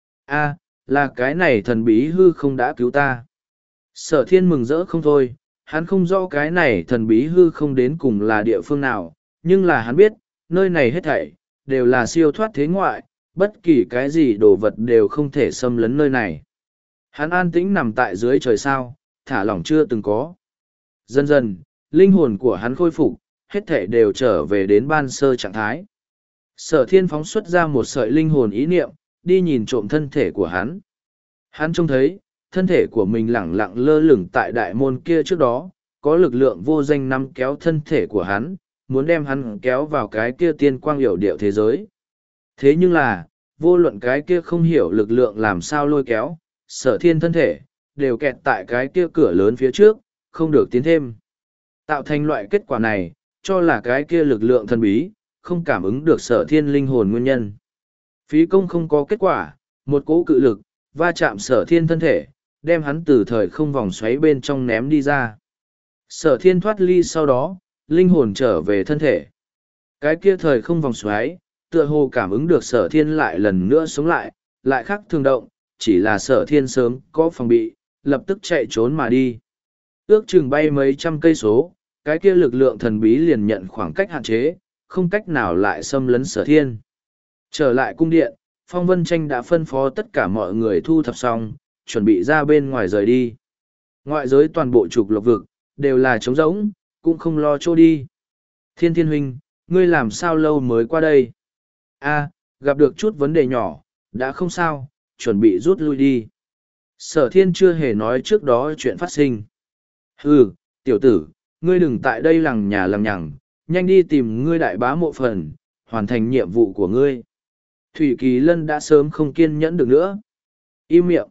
A, là cái này thần bí hư không đã cứu ta. Sở thiên mừng rỡ không thôi, hắn không rõ cái này thần bí hư không đến cùng là địa phương nào, nhưng là hắn biết, nơi này hết thảy, đều là siêu thoát thế ngoại, bất kỳ cái gì đồ vật đều không thể xâm lấn nơi này. Hắn an tĩnh nằm tại dưới trời sao, thả lỏng chưa từng có. Dần dần, linh hồn của hắn khôi phục, hết thảy đều trở về đến ban sơ trạng thái. Sở thiên phóng xuất ra một sợi linh hồn ý niệm, đi nhìn trộm thân thể của hắn. Hắn trông thấy, thân thể của mình lẳng lặng lơ lửng tại đại môn kia trước đó, có lực lượng vô danh nắm kéo thân thể của hắn, muốn đem hắn kéo vào cái kia tiên quang hiểu điệu thế giới. Thế nhưng là, vô luận cái kia không hiểu lực lượng làm sao lôi kéo, sở thiên thân thể, đều kẹt tại cái kia cửa lớn phía trước, không được tiến thêm. Tạo thành loại kết quả này, cho là cái kia lực lượng thần bí, không cảm ứng được sở thiên linh hồn nguyên nhân. Phí công không có kết quả, một cỗ cự lực, va chạm sở thiên thân thể, đem hắn từ thời không vòng xoáy bên trong ném đi ra. Sở thiên thoát ly sau đó, linh hồn trở về thân thể. Cái kia thời không vòng xoáy, tựa hồ cảm ứng được sở thiên lại lần nữa sống lại, lại khắc thường động, chỉ là sở thiên sớm có phòng bị, lập tức chạy trốn mà đi. Ước chừng bay mấy trăm cây số, cái kia lực lượng thần bí liền nhận khoảng cách hạn chế, không cách nào lại xâm lấn sở thiên. Trở lại cung điện, Phong Vân Tranh đã phân phó tất cả mọi người thu thập xong, chuẩn bị ra bên ngoài rời đi. Ngoại giới toàn bộ trục lộc vực, đều là trống rỗng, cũng không lo chỗ đi. Thiên Thiên Huynh, ngươi làm sao lâu mới qua đây? A, gặp được chút vấn đề nhỏ, đã không sao, chuẩn bị rút lui đi. Sở Thiên chưa hề nói trước đó chuyện phát sinh. Hừ, tiểu tử, ngươi đừng tại đây lằng nhà lằng nhằng, nhanh đi tìm ngươi đại bá mộ phần, hoàn thành nhiệm vụ của ngươi. Thủy Kỳ Lân đã sớm không kiên nhẫn được nữa. Im miệng.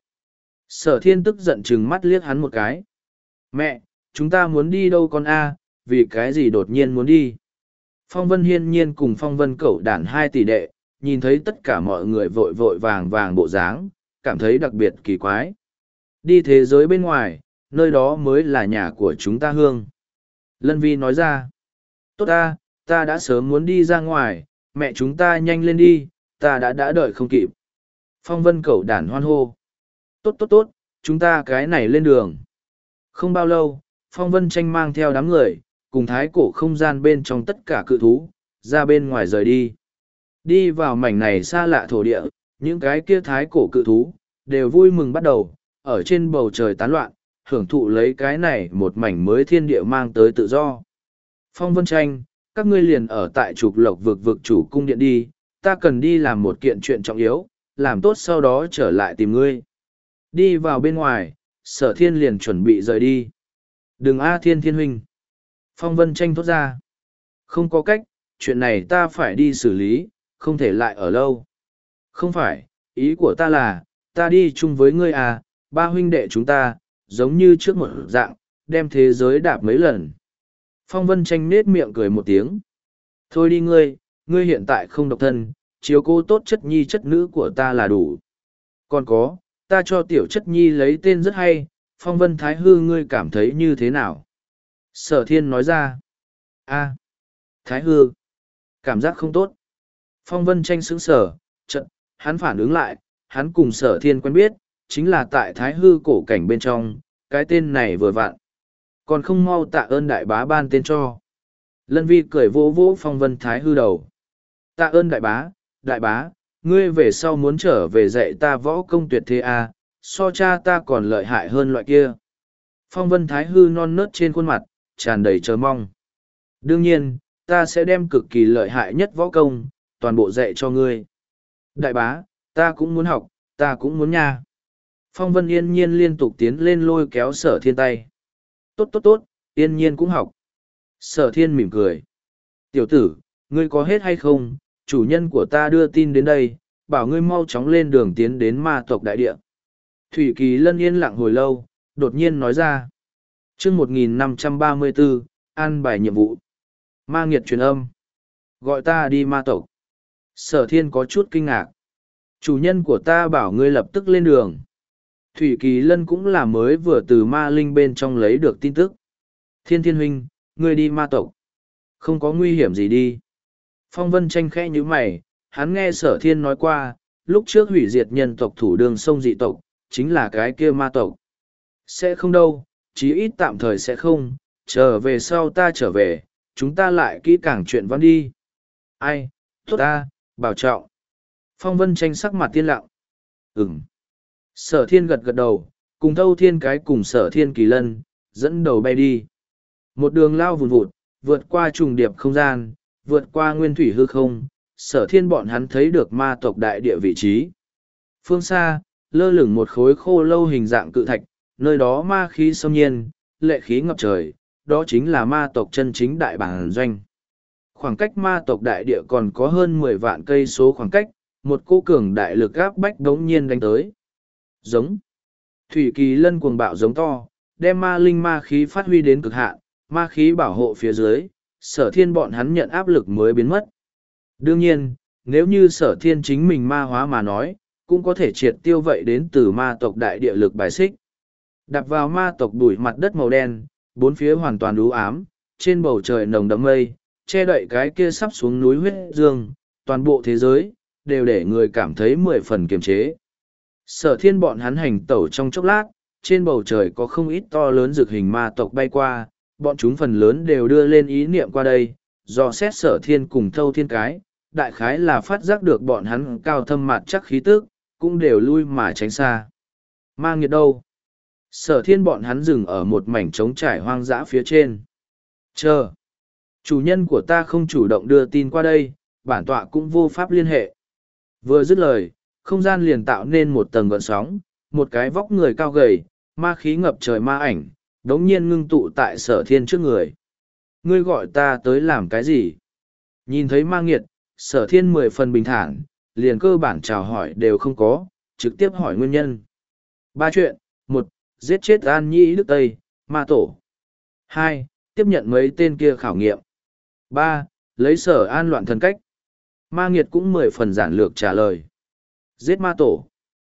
Sở Thiên tức giận chừng mắt liếc hắn một cái. Mẹ, chúng ta muốn đi đâu con a? Vì cái gì đột nhiên muốn đi? Phong Vân Hiên Nhiên cùng Phong Vân Cẩu Đản hai tỷ đệ, nhìn thấy tất cả mọi người vội vội vàng vàng bộ dáng, cảm thấy đặc biệt kỳ quái. Đi thế giới bên ngoài, nơi đó mới là nhà của chúng ta Hương. Lân Vi nói ra. Tốt ta, ta đã sớm muốn đi ra ngoài, mẹ chúng ta nhanh lên đi, ta đã đã đợi không kịp. Phong Vân Cẩu Đản hoan hô. Tốt tốt tốt, chúng ta cái này lên đường. Không bao lâu, Phong Vân Tranh mang theo đám người, cùng thái cổ không gian bên trong tất cả cự thú, ra bên ngoài rời đi. Đi vào mảnh này xa lạ thổ địa, những cái kia thái cổ cự thú, đều vui mừng bắt đầu, ở trên bầu trời tán loạn, hưởng thụ lấy cái này một mảnh mới thiên địa mang tới tự do. Phong Vân Tranh, các ngươi liền ở tại trục lộc vực vực chủ cung điện đi, ta cần đi làm một kiện chuyện trọng yếu, làm tốt sau đó trở lại tìm ngươi. Đi vào bên ngoài, Sở Thiên liền chuẩn bị rời đi. Đừng A Thiên Thiên huynh. Phong Vân Tranh thốt ra. Không có cách, chuyện này ta phải đi xử lý, không thể lại ở lâu. Không phải, ý của ta là, ta đi chung với ngươi à, ba huynh đệ chúng ta, giống như trước một dạng, đem thế giới đạp mấy lần. Phong Vân Tranh nết miệng cười một tiếng. Thôi đi ngươi, ngươi hiện tại không độc thân, chiếu cố tốt chất nhi chất nữ của ta là đủ. Còn có, ta cho tiểu chất nhi lấy tên rất hay, Phong Vân Thái Hư ngươi cảm thấy như thế nào? Sở Thiên nói ra. A, Thái Hư. Cảm giác không tốt. Phong Vân Tranh sững sở, chợt, hắn phản ứng lại, hắn cùng Sở Thiên quen biết, chính là tại Thái Hư cổ cảnh bên trong, cái tên này vừa vặn. Còn không mau tạ ơn đại bá ban tên cho. Lân Vi cười vỗ vỗ Phong Vân Thái Hư đầu. Tạ ơn đại bá, đại bá, ngươi về sau muốn trở về dạy ta võ công tuyệt thế à, so cha ta còn lợi hại hơn loại kia. Phong Vân Thái Hư non nớt trên khuôn mặt, tràn đầy chờ mong. Đương nhiên, ta sẽ đem cực kỳ lợi hại nhất võ công, toàn bộ dạy cho ngươi. Đại bá, ta cũng muốn học, ta cũng muốn nha. Phong Vân Yên Nhiên liên tục tiến lên lôi kéo Sở Thiên tay. Tốt tốt tốt, Yên Nhiên cũng học. Sở Thiên mỉm cười. Tiểu tử, ngươi có hết hay không? Chủ nhân của ta đưa tin đến đây, bảo ngươi mau chóng lên đường tiến đến ma tộc đại địa. Thủy Kỳ Lân yên lặng hồi lâu, đột nhiên nói ra. chương một nghìn năm trăm ba mươi bốn, an bài nhiệm vụ. Ma nghiệt truyền âm. Gọi ta đi ma tộc. Sở Thiên có chút kinh ngạc. Chủ nhân của ta bảo ngươi lập tức lên đường. Thủy Kỳ Lân cũng là mới vừa từ ma linh bên trong lấy được tin tức. Thiên Thiên huynh, ngươi đi ma tộc. Không có nguy hiểm gì đi. Phong Vân Tranh khẽ như mày, hắn nghe Sở Thiên nói qua, lúc trước hủy diệt nhân tộc thủ đường sông dị tộc, chính là cái kia ma tộc. Sẽ không đâu, chí ít tạm thời sẽ không, trở về sau ta trở về, chúng ta lại kỹ càng chuyện văn đi. Ai, tốt ta, bảo trọng. Phong Vân Tranh sắc mặt tiên lặng. Ừm. Sở Thiên gật gật đầu, cùng Thâu Thiên cái cùng Sở Thiên Kỳ Lân, dẫn đầu bay đi. Một đường lao vùn vụt, vượt qua trùng điệp không gian, vượt qua nguyên thủy hư không, Sở Thiên bọn hắn thấy được ma tộc đại địa vị trí. Phương xa, lơ lửng một khối khô lâu hình dạng cự thạch, nơi đó ma khí xâm nhiên, lệ khí ngập trời, đó chính là ma tộc chân chính đại bản doanh. Khoảng cách ma tộc đại địa còn có hơn mười vạn cây số khoảng cách, một cô cường đại lực áp bách đống nhiên đánh tới. Giống. Thủy Kỳ Lân cuồng bạo giống to, đem ma linh ma khí phát huy đến cực hạn, ma khí bảo hộ phía dưới, Sở Thiên bọn hắn nhận áp lực mới biến mất. Đương nhiên, nếu như Sở Thiên chính mình ma hóa mà nói, cũng có thể triệt tiêu vậy đến từ ma tộc đại địa lực bài xích. Đạp vào ma tộc đuổi mặt đất màu đen, bốn phía hoàn toàn u ám, trên bầu trời nồng đậm mây, che đậy cái kia sắp xuống núi huyết dương, toàn bộ thế giới, đều để người cảm thấy mười phần kiềm chế. Sở Thiên bọn hắn hành tẩu trong chốc lát, trên bầu trời có không ít to lớn rực hình ma tộc bay qua, bọn chúng phần lớn đều đưa lên ý niệm qua đây, do xét Sở Thiên cùng Thâu Thiên cái, đại khái là phát giác được bọn hắn cao thâm mặt chắc khí tức, cũng đều lui mà tránh xa. Ma nghiệt đâu? Sở Thiên bọn hắn dừng ở một mảnh trống trải hoang dã phía trên. Chờ! Chủ nhân của ta không chủ động đưa tin qua đây, bản tọa cũng vô pháp liên hệ. Vừa dứt lời, không gian liền tạo nên một tầng gợn sóng, một cái vóc người cao gầy, ma khí ngập trời ma ảnh, đống nhiên ngưng tụ tại Sở Thiên trước người. Ngươi gọi ta tới làm cái gì? Nhìn thấy ma nghiệt, Sở Thiên mười phần bình thản, liền cơ bản chào hỏi đều không có, trực tiếp hỏi nguyên nhân. Ba chuyện: một, giết chết An Nhĩ Đức Tây, ma tổ. Hai, tiếp nhận mấy tên kia khảo nghiệm. Ba, lấy Sở An loạn thần cách. Ma nghiệt cũng mười phần giản lược trả lời. Giết ma tổ.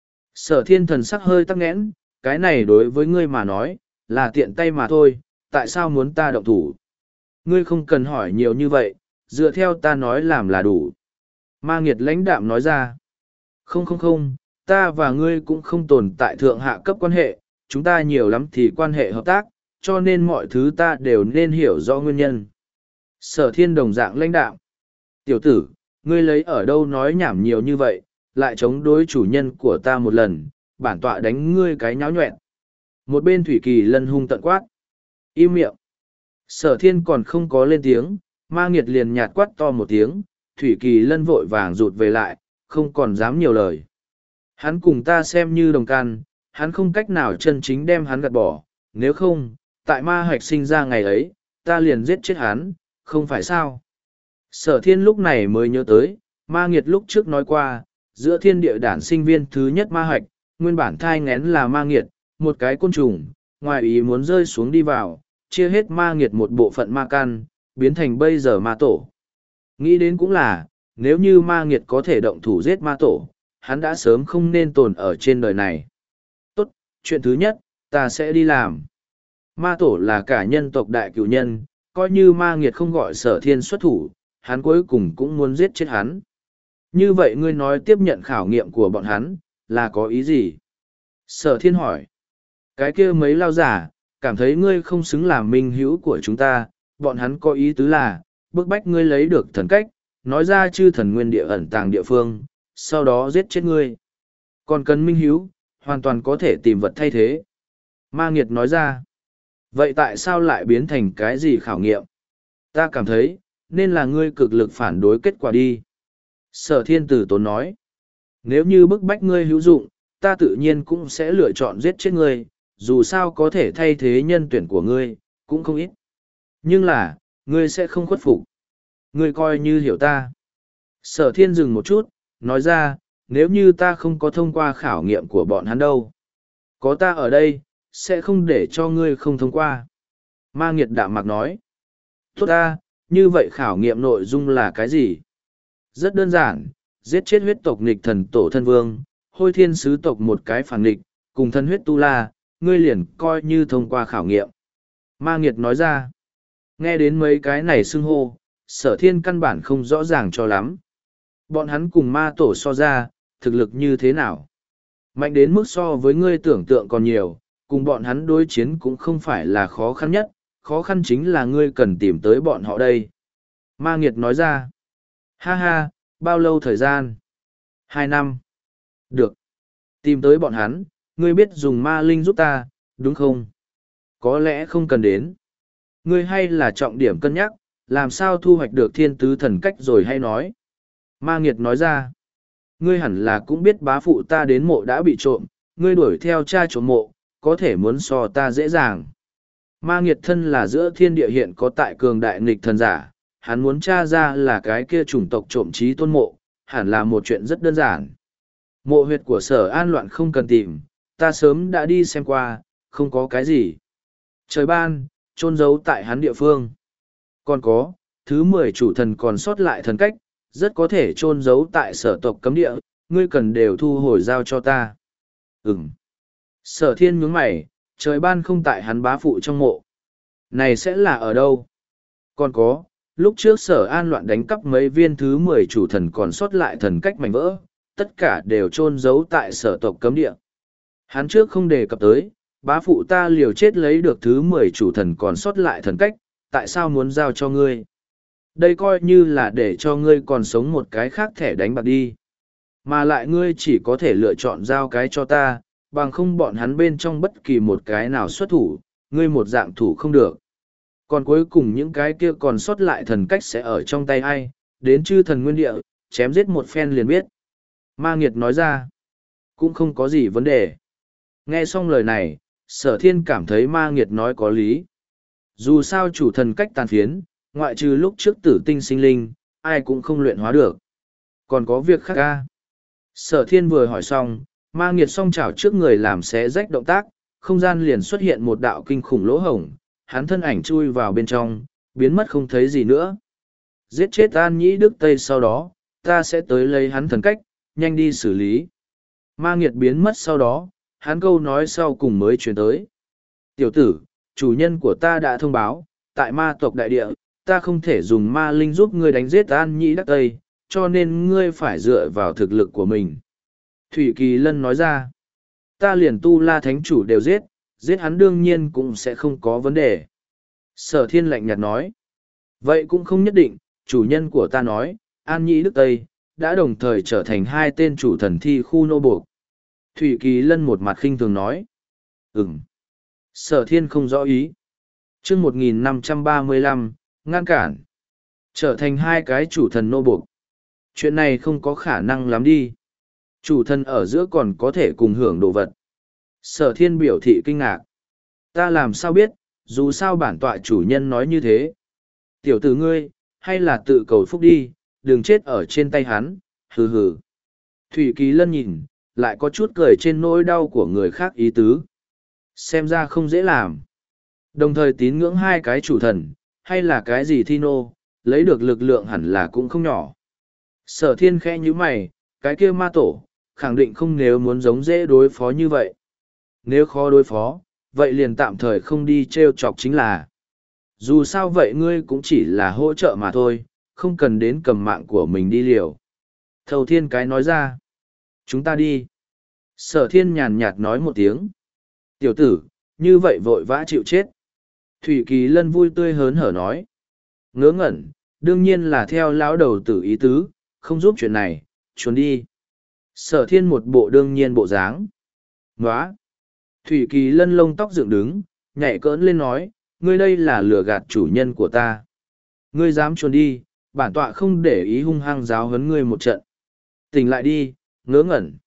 Sở Thiên thần sắc hơi tắc nghẽn, cái này đối với ngươi mà nói, là tiện tay mà thôi, tại sao muốn ta động thủ? Ngươi không cần hỏi nhiều như vậy, dựa theo ta nói làm là đủ. Ma nghiệt lãnh đạm nói ra. Không không không, ta và ngươi cũng không tồn tại thượng hạ cấp quan hệ, chúng ta nhiều lắm thì quan hệ hợp tác, cho nên mọi thứ ta đều nên hiểu rõ nguyên nhân. Sở Thiên đồng dạng lãnh đạm. Tiểu tử, Ngươi lấy ở đâu nói nhảm nhiều như vậy, lại chống đối chủ nhân của ta một lần, bản tọa đánh ngươi cái nháo nhoẹn. Một bên Thủy Kỳ Lân hung tận quát. Im miệng. Sở thiên còn không có lên tiếng, Ma Nghiệt liền nhạt quát to một tiếng, Thủy Kỳ Lân vội vàng rụt về lại, không còn dám nhiều lời. Hắn cùng ta xem như đồng can, hắn không cách nào chân chính đem hắn gạt bỏ, nếu không, tại ma hạch sinh ra ngày ấy, ta liền giết chết hắn, không phải sao. Sở thiên lúc này mới nhớ tới, Ma Nghiệt lúc trước nói qua, giữa thiên địa đản sinh viên thứ nhất ma hạch, nguyên bản thai ngén là Ma Nghiệt, một cái côn trùng, ngoài ý muốn rơi xuống đi vào, chia hết Ma Nghiệt một bộ phận ma căn, biến thành bây giờ ma tổ. Nghĩ đến cũng là, nếu như Ma Nghiệt có thể động thủ giết ma tổ, hắn đã sớm không nên tồn ở trên đời này. Tốt, chuyện thứ nhất, ta sẽ đi làm. Ma tổ là cả nhân tộc đại cửu nhân, coi như Ma Nghiệt không gọi sở thiên xuất thủ, hắn cuối cùng cũng muốn giết chết hắn. Như vậy ngươi nói tiếp nhận khảo nghiệm của bọn hắn, là có ý gì? Sở thiên hỏi. Cái kia mấy lao giả, cảm thấy ngươi không xứng làm minh hữu của chúng ta, bọn hắn có ý tứ là, bức bách ngươi lấy được thần cách, nói ra chư thần nguyên địa ẩn tàng địa phương, sau đó giết chết ngươi. Còn cần minh hữu, hoàn toàn có thể tìm vật thay thế. Ma Nghiệt nói ra. Vậy tại sao lại biến thành cái gì khảo nghiệm? Ta cảm thấy, nên là ngươi cực lực phản đối kết quả đi. Sở thiên tử tốn nói. Nếu như bức bách ngươi hữu dụng, ta tự nhiên cũng sẽ lựa chọn giết chết ngươi, dù sao có thể thay thế nhân tuyển của ngươi, cũng không ít. Nhưng là, ngươi sẽ không khuất phục. Ngươi coi như hiểu ta. Sở thiên dừng một chút, nói ra, nếu như ta không có thông qua khảo nghiệm của bọn hắn đâu. Có ta ở đây, sẽ không để cho ngươi không thông qua. Ma Nghiệt đạm mạc nói. Tốt ta, như vậy khảo nghiệm nội dung là cái gì? Rất đơn giản, giết chết huyết tộc nghịch thần tổ thân vương, hôi thiên sứ tộc một cái phản nghịch, cùng thân huyết tu la, ngươi liền coi như thông qua khảo nghiệm. Ma Nghiệt nói ra. Nghe đến mấy cái này xưng hô, sở thiên căn bản không rõ ràng cho lắm. Bọn hắn cùng ma tổ so ra, thực lực như thế nào? Mạnh đến mức so với ngươi tưởng tượng còn nhiều, cùng bọn hắn đối chiến cũng không phải là khó khăn nhất, khó khăn chính là ngươi cần tìm tới bọn họ đây. Ma Nghiệt nói ra. Ha ha, bao lâu thời gian? Hai năm. Được. Tìm tới bọn hắn, ngươi biết dùng ma linh giúp ta, đúng không? Có lẽ không cần đến. Ngươi hay là trọng điểm cân nhắc, làm sao thu hoạch được thiên tứ thần cách rồi hay nói. Ma Nghiệt nói ra. Ngươi hẳn là cũng biết bá phụ ta đến mộ đã bị trộm, ngươi đuổi theo cha trộm mộ, có thể muốn so ta dễ dàng. Ma Nghiệt thân là giữa thiên địa hiện có tại cường đại nghịch thần giả, hắn muốn tra ra là cái kia chủng tộc trộm trí tôn mộ, hẳn là một chuyện rất đơn giản. Mộ huyệt của Sở An Loạn không cần tìm, ta sớm đã đi xem qua, không có cái gì. Trời ban, chôn giấu tại hắn địa phương. Còn có, thứ mười chủ thần còn sót lại thần cách, rất có thể chôn giấu tại sở tộc cấm địa, ngươi cần đều thu hồi giao cho ta. Ừm. Sở thiên nhướng mày, trời ban không tại hắn bá phụ trong mộ. Này sẽ là ở đâu? Còn có, lúc trước Sở An Loạn đánh cắp mấy viên thứ mười chủ thần còn sót lại thần cách mảnh vỡ, tất cả đều chôn giấu tại sở tộc cấm địa. Hắn trước không đề cập tới, bá phụ ta liều chết lấy được thứ mười chủ thần còn sót lại thần cách, tại sao muốn giao cho ngươi? Đây coi như là để cho ngươi còn sống một cái khác thẻ đánh bạc đi. Mà lại ngươi chỉ có thể lựa chọn giao cái cho ta, bằng không bọn hắn bên trong bất kỳ một cái nào xuất thủ, ngươi một dạng thủ không được. Còn cuối cùng những cái kia còn sót lại thần cách sẽ ở trong tay ai, đến chư thần nguyên địa, chém giết một phen liền biết. Ma Nghiệt nói ra, cũng không có gì vấn đề. Nghe xong lời này, Sở Thiên cảm thấy Ma Nghiệt nói có lý. Dù sao chủ thần cách tàn phiến, ngoại trừ lúc trước tử tinh sinh linh, ai cũng không luyện hóa được. Còn có việc khác ca. Sở Thiên vừa hỏi xong, Ma Nghiệt song chảo trước người làm xé rách động tác, không gian liền xuất hiện một đạo kinh khủng lỗ hổng, hắn thân ảnh chui vào bên trong, biến mất không thấy gì nữa. Giết chết An Nhĩ Đức Tây sau đó, ta sẽ tới lấy hắn thần cách, nhanh đi xử lý. Ma Nghiệt biến mất sau đó, hắn câu nói sau cùng mới chuyển tới. Tiểu tử, chủ nhân của ta đã thông báo, tại ma tộc đại địa, ta không thể dùng ma linh giúp ngươi đánh giết An Nhĩ Đắc Tây, cho nên ngươi phải dựa vào thực lực của mình. Thủy Kỳ Lân nói ra, ta liền tu la thánh chủ đều giết, giết hắn đương nhiên cũng sẽ không có vấn đề. Sở Thiên lạnh nhạt nói, vậy cũng không nhất định, chủ nhân của ta nói, An Nhĩ Đức Tây, đã đồng thời trở thành hai tên chủ thần thi khu nô buộc. Thủy Kỳ Lân một mặt khinh thường nói. Ừm. Sở Thiên không rõ ý. chương một nghìn năm trăm ba mươi lăm, ngăn cản. Trở thành hai cái chủ thần nô buộc. Chuyện này không có khả năng lắm đi. Chủ thần ở giữa còn có thể cùng hưởng đồ vật. Sở Thiên biểu thị kinh ngạc. Ta làm sao biết, dù sao bản tọa chủ nhân nói như thế. Tiểu tử ngươi, hay là tự cầu phúc đi, đừng chết ở trên tay hắn, hừ hừ. Thủy Kỳ Lân nhìn, lại có chút cười trên nỗi đau của người khác ý tứ. Xem ra không dễ làm. Đồng thời tín ngưỡng hai cái chủ thần, hay là cái gì thi nô, lấy được lực lượng hẳn là cũng không nhỏ. Sở Thiên khẽ như mày, cái kia ma tổ, khẳng định không nếu muốn giống dễ đối phó như vậy. Nếu khó đối phó, vậy liền tạm thời không đi trêu chọc chính là. Dù sao vậy ngươi cũng chỉ là hỗ trợ mà thôi, không cần đến cầm mạng của mình đi liều. Thầu Thiên cái nói ra. Chúng ta đi. Sở Thiên nhàn nhạt nói một tiếng. Tiểu tử, như vậy vội vã chịu chết. Thủy Kỳ Lân vui tươi hớn hở nói. Ngớ ngẩn, đương nhiên là theo lão đầu tử ý tứ, không giúp chuyện này, trốn đi. Sở Thiên một bộ đương nhiên bộ dáng. Nóa. Thủy Kỳ Lân lông tóc dựng đứng, nhảy cỡn lên nói, ngươi đây là lừa gạt chủ nhân của ta. Ngươi dám trốn đi, bản tọa không để ý hung hăng giáo huấn ngươi một trận. Tỉnh lại đi, ngớ ngẩn.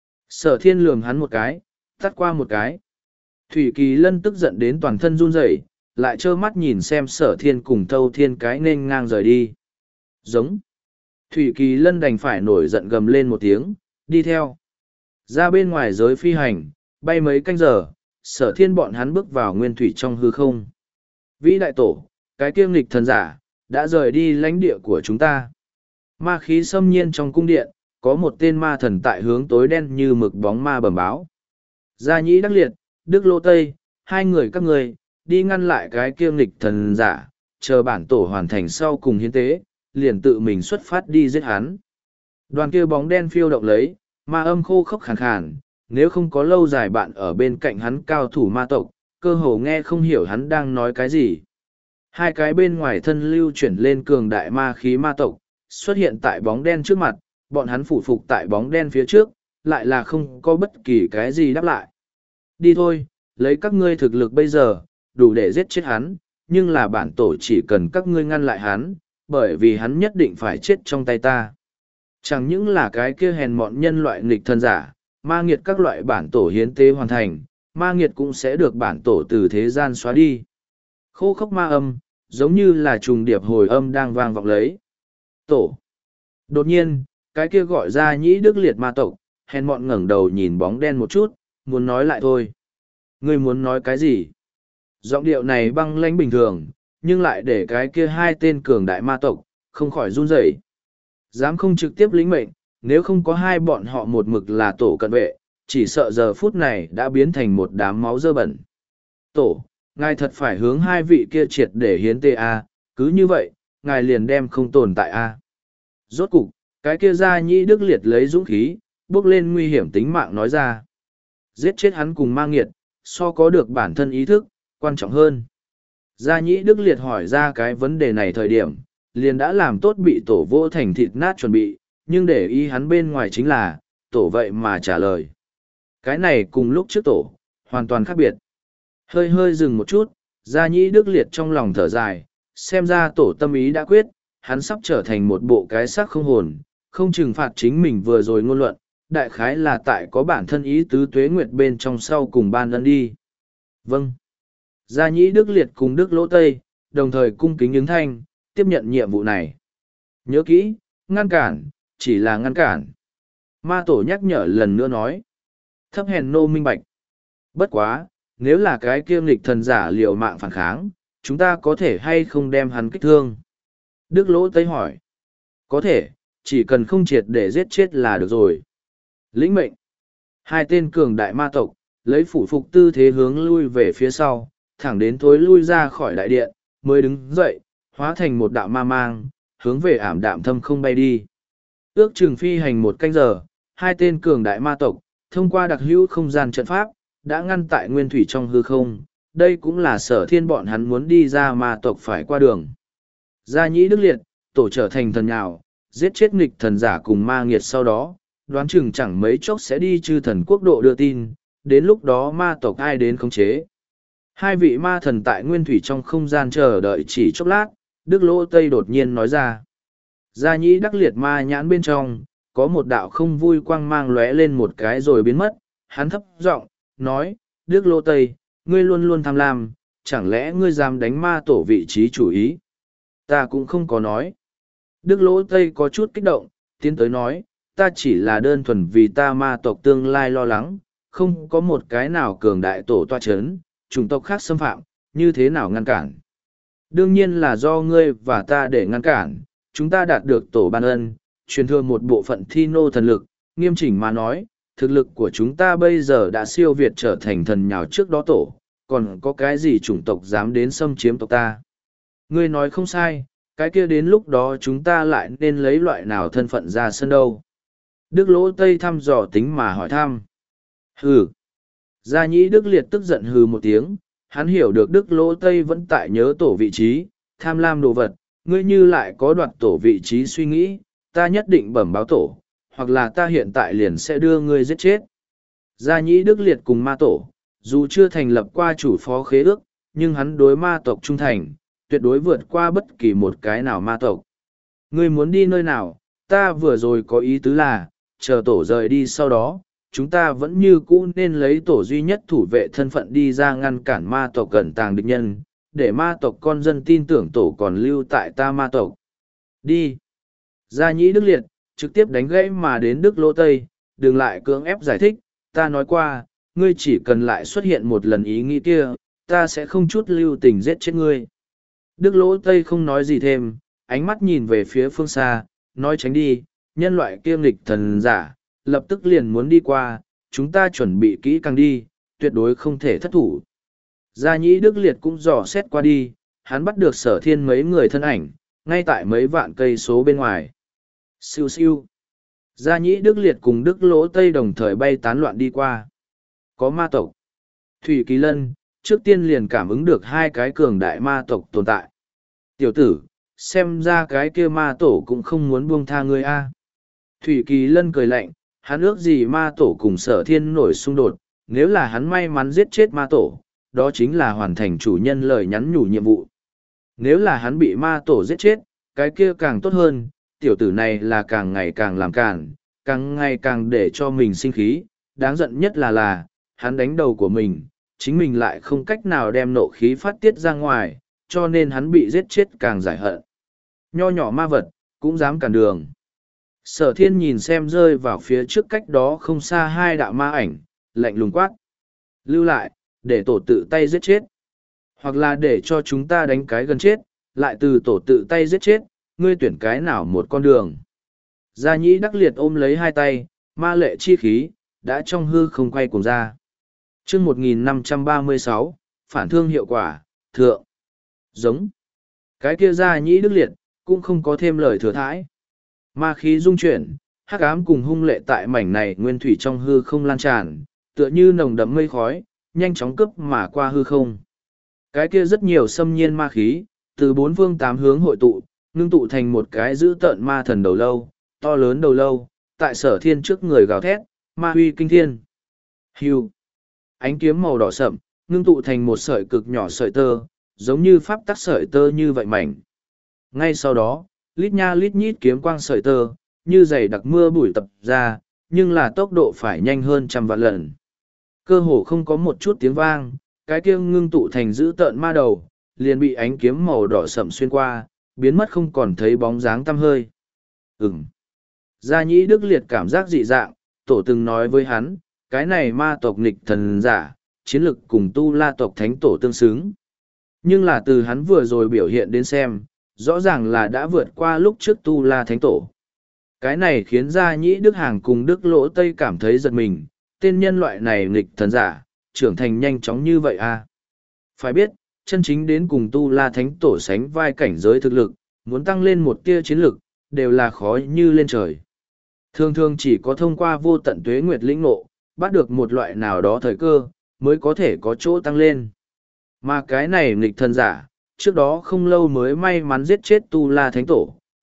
Sở Thiên lườm hắn một cái, tắt qua một cái. Thủy Kỳ Lân tức giận đến toàn thân run rẩy, lại trơ mắt nhìn xem Sở Thiên cùng Thâu Thiên cái nên ngang rời đi. Giống. Thủy Kỳ Lân đành phải nổi giận gầm lên một tiếng, đi theo. Ra bên ngoài giới phi hành, bay mấy canh giờ, Sở Thiên bọn hắn bước vào nguyên thủy trong hư không. Vĩ đại tổ, cái kiêng nghịch thần giả, đã rời đi lãnh địa của chúng ta. Ma khí xâm nhiên trong cung điện, có một tên ma thần tại hướng tối đen như mực bóng ma bẩm báo. Gia Nhĩ Đắc Liệt, Đức Lô Tây, hai người các người, đi ngăn lại cái kiêng nghịch thần giả, chờ bản tổ hoàn thành sau cùng hiến tế, liền tự mình xuất phát đi giết hắn. Đoàn kia bóng đen phiêu động lấy, ma âm khô khốc khàn khàn, nếu không có lâu dài bạn ở bên cạnh hắn cao thủ ma tộc, cơ hồ nghe không hiểu hắn đang nói cái gì. Hai cái bên ngoài thân lưu chuyển lên cường đại ma khí ma tộc, xuất hiện tại bóng đen trước mặt, bọn hắn phủ phục tại bóng đen phía trước, lại là không có bất kỳ cái gì đáp lại. Đi thôi, lấy các ngươi thực lực bây giờ, đủ để giết chết hắn, nhưng là bản tổ chỉ cần các ngươi ngăn lại hắn, bởi vì hắn nhất định phải chết trong tay ta. Chẳng những là cái kia hèn mọn nhân loại nghịch thân giả, ma nghiệt các loại bản tổ hiến tế hoàn thành, ma nghiệt cũng sẽ được bản tổ từ thế gian xóa đi. Khô khốc ma âm, giống như là trùng điệp hồi âm đang vang vọng lấy. Tổ. Đột nhiên, cái kia gọi ra Nhĩ Đức Liệt ma tộc, hèn mọn ngẩng đầu nhìn bóng đen một chút, muốn nói lại thôi. Ngươi muốn nói cái gì? Giọng điệu này băng lãnh bình thường, nhưng lại để cái kia hai tên cường đại ma tộc, không khỏi run rẩy. Dám không trực tiếp lĩnh mệnh, nếu không có hai bọn họ một mực là tổ cận vệ, chỉ sợ giờ phút này đã biến thành một đám máu dơ bẩn. Tổ, ngài thật phải hướng hai vị kia triệt để hiến tê a, cứ như vậy, ngài liền đem không tồn tại a. Rốt cục, cái kia Gia Nhĩ Đức Liệt lấy dũng khí, bước lên nguy hiểm tính mạng nói ra. Giết chết hắn cùng ma nghiệt, so có được bản thân ý thức, quan trọng hơn. Gia Nhĩ Đức Liệt hỏi ra cái vấn đề này thời điểm, liền đã làm tốt bị tổ vô thành thịt nát chuẩn bị, nhưng để ý hắn bên ngoài chính là, tổ vậy mà trả lời. Cái này cùng lúc trước tổ, hoàn toàn khác biệt. Hơi hơi dừng một chút, Gia Nhĩ Đức Liệt trong lòng thở dài, xem ra tổ tâm ý đã quyết, hắn sắp trở thành một bộ cái xác không hồn, không trừng phạt chính mình vừa rồi ngôn luận, đại khái là tại có bản thân ý tứ tuế nguyệt bên trong sau cùng ban ân đi. Vâng. Gia Nhĩ Đức Liệt cùng Đức Lỗ Tây, đồng thời cung kính ứng thanh, tiếp nhận nhiệm vụ này. Nhớ kỹ, ngăn cản, chỉ là ngăn cản. Ma tổ nhắc nhở lần nữa nói. Thấp hèn nô minh bạch. Bất quá, nếu là cái kia nghịch thần giả liều mạng phản kháng, chúng ta có thể hay không đem hắn kích thương? Đức Lỗ Tây hỏi. Có thể, chỉ cần không triệt để giết chết là được rồi. Lĩnh mệnh. Hai tên cường đại ma tộc, lấy phủ phục tư thế hướng lui về phía sau, thẳng đến thối lui ra khỏi đại điện, mới đứng dậy, hóa thành một đạo ma mang, hướng về ảm đạm thâm không bay đi. Ước chừng phi hành một canh giờ, hai tên cường đại ma tộc, thông qua đặc hữu không gian trận pháp, đã ngăn tại nguyên thủy trong hư không. Đây cũng là Sở Thiên bọn hắn muốn đi ra ma tộc phải qua đường. Gia Nhĩ Đức Liệt, tổ trở thành thần nhào, giết chết nghịch thần giả cùng ma nghiệt sau đó, đoán chừng chẳng mấy chốc sẽ đi chư thần quốc độ đưa tin, đến lúc đó ma tộc ai đến khống chế. Hai vị ma thần tại nguyên thủy trong không gian chờ đợi chỉ chốc lát, Đức Lỗ Tây đột nhiên nói ra. Gia nhĩ đắc liệt ma nhãn bên trong, có một đạo không vui quang mang lóe lên một cái rồi biến mất, hắn thấp giọng nói, Đức Lỗ Tây, ngươi luôn luôn tham lam, chẳng lẽ ngươi dám đánh ma tổ vị trí chủ ý? Ta cũng không có nói. Đức Lỗ Tây có chút kích động, tiến tới nói, ta chỉ là đơn thuần vì ta ma tộc tương lai lo lắng, không có một cái nào cường đại tổ toa chấn, chủng tộc khác xâm phạm, như thế nào ngăn cản. Đương nhiên là do ngươi và ta để ngăn cản, chúng ta đạt được tổ ban ân, truyền thừa một bộ phận thi nô thần lực, nghiêm chỉnh mà nói, thực lực của chúng ta bây giờ đã siêu việt trở thành thần nhào trước đó tổ, còn có cái gì chủng tộc dám đến xâm chiếm tộc ta. Ngươi nói không sai, cái kia đến lúc đó chúng ta lại nên lấy loại nào thân phận ra sân đâu. Đức Lỗ Tây thăm dò tính mà hỏi thăm. Hừ. Gia nhĩ Đức Liệt tức giận hừ một tiếng, hắn hiểu được Đức Lỗ Tây vẫn tại nhớ tổ vị trí, tham lam đồ vật, ngươi như lại có đoạt tổ vị trí suy nghĩ, ta nhất định bẩm báo tổ, hoặc là ta hiện tại liền sẽ đưa ngươi giết chết. Gia nhĩ Đức Liệt cùng ma tổ, dù chưa thành lập qua chủ phó khế ước, nhưng hắn đối ma tộc trung thành, tuyệt đối vượt qua bất kỳ một cái nào ma tộc. Ngươi muốn đi nơi nào, ta vừa rồi có ý tứ là, chờ tổ rời đi sau đó, chúng ta vẫn như cũ nên lấy tổ duy nhất thủ vệ thân phận đi ra ngăn cản ma tộc cẩn tàng địch nhân, để ma tộc con dân tin tưởng tổ còn lưu tại ta ma tộc. Đi. Gia nhĩ Đức Liệt, trực tiếp đánh gãy mà đến Đức Lỗ Tây, đừng lại cưỡng ép giải thích, ta nói qua, ngươi chỉ cần lại xuất hiện một lần ý nghĩ kia, ta sẽ không chút lưu tình giết chết ngươi. Đức Lỗ Tây không nói gì thêm, ánh mắt nhìn về phía phương xa, nói tránh đi, nhân loại kiêm lịch thần giả, lập tức liền muốn đi qua, chúng ta chuẩn bị kỹ càng đi, tuyệt đối không thể thất thủ. Gia nhĩ Đức Liệt cũng dò xét qua đi, hắn bắt được Sở Thiên mấy người thân ảnh, ngay tại mấy vạn cây số bên ngoài. Siêu siêu. Gia nhĩ Đức Liệt cùng Đức Lỗ Tây đồng thời bay tán loạn đi qua. Có ma tộc. Thủy Kỳ Lân, trước tiên liền cảm ứng được hai cái cường đại ma tộc tồn tại. Tiểu tử, xem ra cái kia ma tổ cũng không muốn buông tha ngươi a. Thủy Kỳ Lân cười lạnh, hắn ước gì ma tổ cùng Sở Thiên nổi xung đột, nếu là hắn may mắn giết chết ma tổ, đó chính là hoàn thành chủ nhân lời nhắn nhủ nhiệm vụ. Nếu là hắn bị ma tổ giết chết, cái kia càng tốt hơn, tiểu tử này là càng ngày càng làm càn, càng ngày càng để cho mình sinh khí, đáng giận nhất là là, hắn đánh đầu của mình, chính mình lại không cách nào đem nộ khí phát tiết ra ngoài, cho nên hắn bị giết chết càng giải hận. Nho nhỏ ma vật, cũng dám cản đường. Sở Thiên nhìn xem rơi vào phía trước cách đó không xa hai đạo ma ảnh, lạnh lùng quát. Lưu lại, để tổ tự tay giết chết. Hoặc là để cho chúng ta đánh cái gần chết, lại từ tổ tự tay giết chết, ngươi tuyển cái nào một con đường. Gia nhĩ Đắc Liệt ôm lấy hai tay, ma lệ chi khí, đã trong hư không quay cùng ra. chương một nghìn năm trăm ba mươi sáu, phản thương hiệu quả, thượng. Giống. Cái kia Gia nhĩ Đức Liệt, cũng không có thêm lời thừa thãi. Ma khí dung chuyển, hắc ám cùng hung lệ tại mảnh này nguyên thủy trong hư không lan tràn, tựa như nồng đậm mây khói, nhanh chóng cướp mà qua hư không. Cái kia rất nhiều xâm nhiên ma khí, từ bốn phương tám hướng hội tụ, ngưng tụ thành một cái dữ tợn ma thần đầu lâu, to lớn đầu lâu, tại Sở Thiên trước người gào thét, ma huy kinh thiên. Hưu. Ánh kiếm màu đỏ sậm, ngưng tụ thành một sợi cực nhỏ sợi tơ, giống như pháp tắc sợi tơ như vậy mảnh. Ngay sau đó, lít nha lít nhít kiếm quang sợi tơ, như dày đặc mưa bụi tập ra, nhưng là tốc độ phải nhanh hơn trăm vạn lần. Cơ hồ không có một chút tiếng vang, cái kia ngưng tụ thành dữ tợn ma đầu, liền bị ánh kiếm màu đỏ sậm xuyên qua, biến mất không còn thấy bóng dáng tăm hơi. Ừm. Gia nhĩ Đức Liệt cảm giác dị dạng, tổ từng nói với hắn, cái này ma tộc nghịch thần giả, chiến lực cùng tu la tộc thánh tổ tương xứng. Nhưng là từ hắn vừa rồi biểu hiện đến xem, rõ ràng là đã vượt qua lúc trước tu la thánh tổ. Cái này khiến Gia nhĩ Đức Hàng cùng Đức Lỗ Tây cảm thấy giật mình, tên nhân loại này nghịch thần giả, trưởng thành nhanh chóng như vậy à. Phải biết, chân chính đến cùng tu la thánh tổ sánh vai cảnh giới thực lực, muốn tăng lên một tia chiến lực, đều là khó như lên trời. Thường thường chỉ có thông qua vô tận tuế nguyệt lĩnh ngộ, bắt được một loại nào đó thời cơ, mới có thể có chỗ tăng lên. Mà cái này nghịch thần giả, trước đó không lâu mới may mắn giết chết tu la thánh tổ,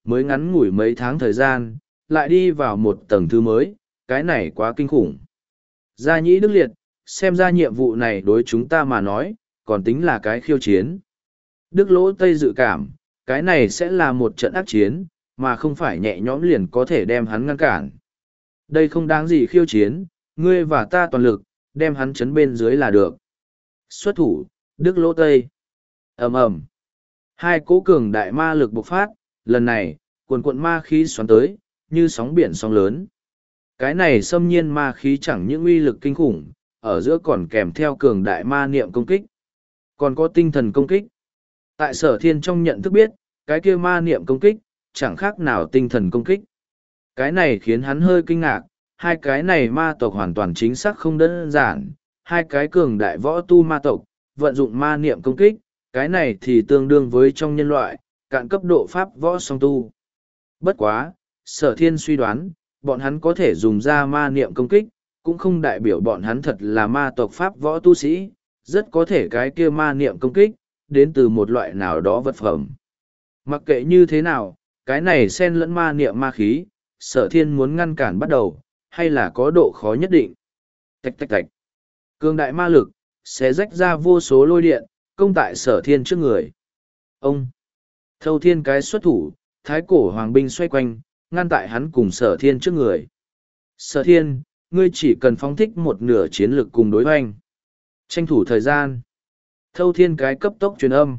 mới ngắn ngủi mấy tháng thời gian, lại đi vào một tầng thứ mới, cái này quá kinh khủng. Gia Nhĩ Đức Liệt, xem ra nhiệm vụ này đối chúng ta mà nói, còn tính là cái khiêu chiến. Đức Lỗ Tây dự cảm, cái này sẽ là một trận ác chiến, mà không phải nhẹ nhõm liền có thể đem hắn ngăn cản. Đây không đáng gì khiêu chiến, ngươi và ta toàn lực, đem hắn chấn bên dưới là được. Xuất thủ, Đức Lỗ Tây. Ầm ầm. Hai cỗ cường đại ma lực bộc phát, lần này, cuồn cuộn ma khí xoắn tới, như sóng biển sóng lớn. Cái này xâm nhiên ma khí chẳng những uy lực kinh khủng, ở giữa còn kèm theo cường đại ma niệm công kích. Còn có tinh thần công kích. Tại Sở Thiên trong nhận thức biết, cái kia ma niệm công kích, chẳng khác nào tinh thần công kích. Cái này khiến hắn hơi kinh ngạc, hai cái này ma tộc hoàn toàn chính xác không đơn giản, hai cái cường đại võ tu ma tộc, vận dụng ma niệm công kích, cái này thì tương đương với trong nhân loại, cạn cấp độ pháp võ song tu. Bất quá, Sở Thiên suy đoán, bọn hắn có thể dùng ra ma niệm công kích, cũng không đại biểu bọn hắn thật là ma tộc pháp võ tu sĩ, rất có thể cái kia ma niệm công kích, đến từ một loại nào đó vật phẩm. Mặc kệ như thế nào, cái này xen lẫn ma niệm ma khí, Sở Thiên muốn ngăn cản bắt đầu, hay là có độ khó nhất định. Tạch tạch tạch. Cường đại ma lực, sẽ rách ra vô số lôi điện, công tại Sở Thiên trước người. Ông. Thâu Thiên cái xuất thủ, thái cổ hoàng binh xoay quanh, ngăn tại hắn cùng Sở Thiên trước người. Sở Thiên, ngươi chỉ cần phóng thích một nửa chiến lực cùng đối hoành. Tranh thủ thời gian. Thâu Thiên cái cấp tốc truyền âm.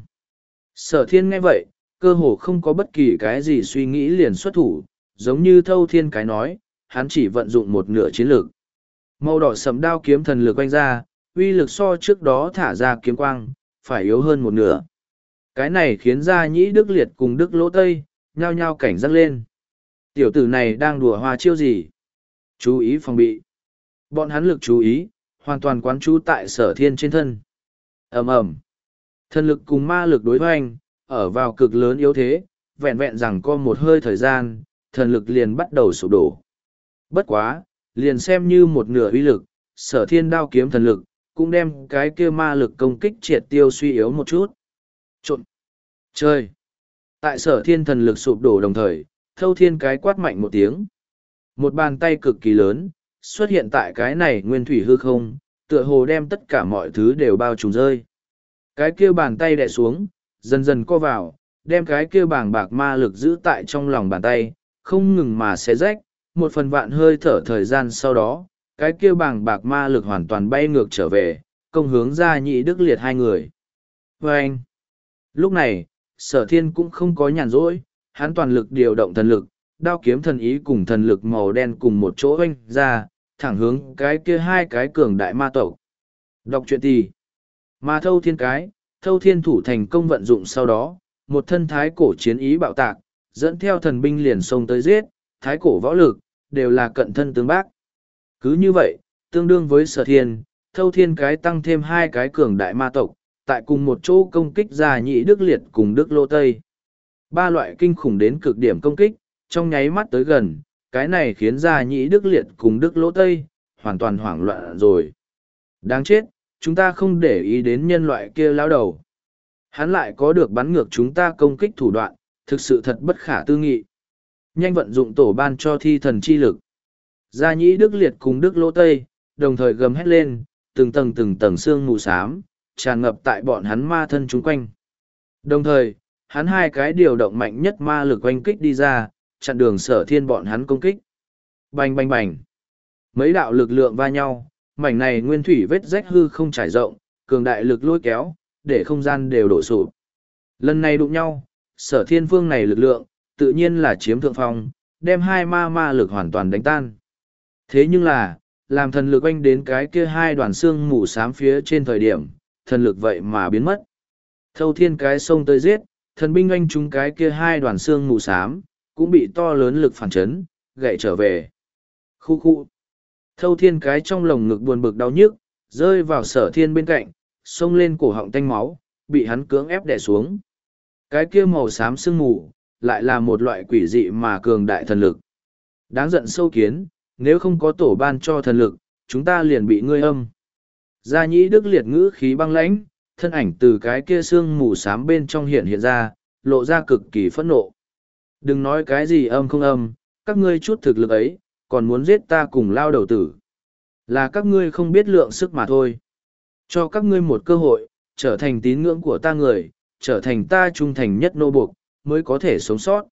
Sở Thiên nghe vậy, cơ hồ không có bất kỳ cái gì suy nghĩ liền xuất thủ, giống như Thâu Thiên cái nói, hắn chỉ vận dụng một nửa chiến lực. Màu đỏ sẫm đao kiếm thần lực quanh ra, uy lực so trước đó thả ra kiếm quang, phải yếu hơn một nửa. Cái này khiến Gia Nhĩ Đức Liệt cùng Đức Lỗ Tây, nhao nhao cảnh giác lên. Tiểu tử này đang đùa hoa chiêu gì? Chú ý phòng bị. Bọn hắn lực chú ý, hoàn toàn quán trú tại Sở Thiên trên thân. Ầm ầm. Thần lực cùng ma lực đối hoành, ở vào cực lớn yếu thế, vẹn vẹn rằng có một hơi thời gian, thần lực liền bắt đầu sụp đổ. Bất quá, liền xem như một nửa uy lực, Sở Thiên đao kiếm thần lực, cũng đem cái kia ma lực công kích triệt tiêu suy yếu một chút. Trộn. Chơi. Tại Sở Thiên thần lực sụp đổ đồng thời, Thâu Thiên cái quát mạnh một tiếng. Một bàn tay cực kỳ lớn, xuất hiện tại cái này nguyên thủy hư không, tựa hồ đem tất cả mọi thứ đều bao trùm rơi. Cái kia bàn tay đè xuống, dần dần co vào, đem cái kia bàng bạc ma lực giữ tại trong lòng bàn tay, không ngừng mà xé rách, một phần vạn hơi thở thời gian sau đó, cái kia bàng bạc ma lực hoàn toàn bay ngược trở về, công hướng Gia Nhĩ Đức Liệt hai người. Và anh, lúc này, Sở Thiên cũng không có nhàn rỗi, hắn toàn lực điều động thần lực, đao kiếm thần ý cùng thần lực màu đen cùng một chỗ oanh ra, thẳng hướng cái kia hai cái cường đại ma tộc. Đọc truyện thì, mà Thâu Thiên cái, Thâu Thiên thủ thành công vận dụng sau đó, một thân thái cổ chiến ý bạo tạc, dẫn theo thần binh liền xông tới giết, thái cổ võ lực, đều là cận thân tương bác. Cứ như vậy, tương đương với Sở Thiên, Thâu Thiên cái tăng thêm hai cái cường đại ma tộc, tại cùng một chỗ công kích Gia Nhĩ Đức Liệt cùng Đức Lỗ Tây. Ba loại kinh khủng đến cực điểm công kích, trong nháy mắt tới gần, cái này khiến Gia Nhĩ Đức Liệt cùng Đức Lỗ Tây, hoàn toàn hoảng loạn rồi. Đáng chết, chúng ta không để ý đến nhân loại kia lão đầu. Hắn lại có được bắn ngược chúng ta công kích thủ đoạn, thực sự thật bất khả tư nghị. Nhanh vận dụng tổ ban cho thi thần chi lực. Gia Nhĩ Đức Liệt cùng Đức Lỗ Tây, đồng thời gầm hét lên, từng tầng từng tầng xương mù xám, tràn ngập tại bọn hắn ma thân chúng quanh. Đồng thời, hắn hai cái điều động mạnh nhất ma lực oanh kích đi ra, chặn đường Sở Thiên bọn hắn công kích. Bành bành bành. Mấy đạo lực lượng va nhau, mảnh này nguyên thủy vết rách hư không trải rộng, cường đại lực lôi kéo, để không gian đều đổ sụp. Lần này đụng nhau, Sở Thiên phương này lực lượng, tự nhiên là chiếm thượng phong, đem hai ma ma lực hoàn toàn đánh tan. Thế nhưng là, làm thần lực oanh đến cái kia hai đoàn xương mù xám phía trên thời điểm, thần lực vậy mà biến mất. Thâu Thiên cái xông tới giết, thần binh oanh chúng cái kia hai đoàn xương mù xám, cũng bị to lớn lực phản chấn, gậy trở về. Khu khu. Thâu Thiên cái trong lồng ngực buồn bực đau nhức, rơi vào Sở Thiên bên cạnh, xông lên cổ họng tanh máu, bị hắn cưỡng ép đè xuống. Cái kia màu xám sương mù, lại là một loại quỷ dị mà cường đại thần lực. Đáng giận sâu kiến, nếu không có tổ ban cho thần lực, chúng ta liền bị ngươi âm. Gia Nhĩ Đức Liệt ngữ khí băng lãnh, thân ảnh từ cái kia sương mù xám bên trong hiện hiện ra, lộ ra cực kỳ phẫn nộ. Đừng nói cái gì âm không âm, các ngươi chút thực lực ấy, còn muốn giết ta cùng lao đầu tử. Là các ngươi không biết lượng sức mà thôi. Cho các ngươi một cơ hội, trở thành tín ngưỡng của ta người, trở thành ta trung thành nhất nô buộc, mới có thể sống sót.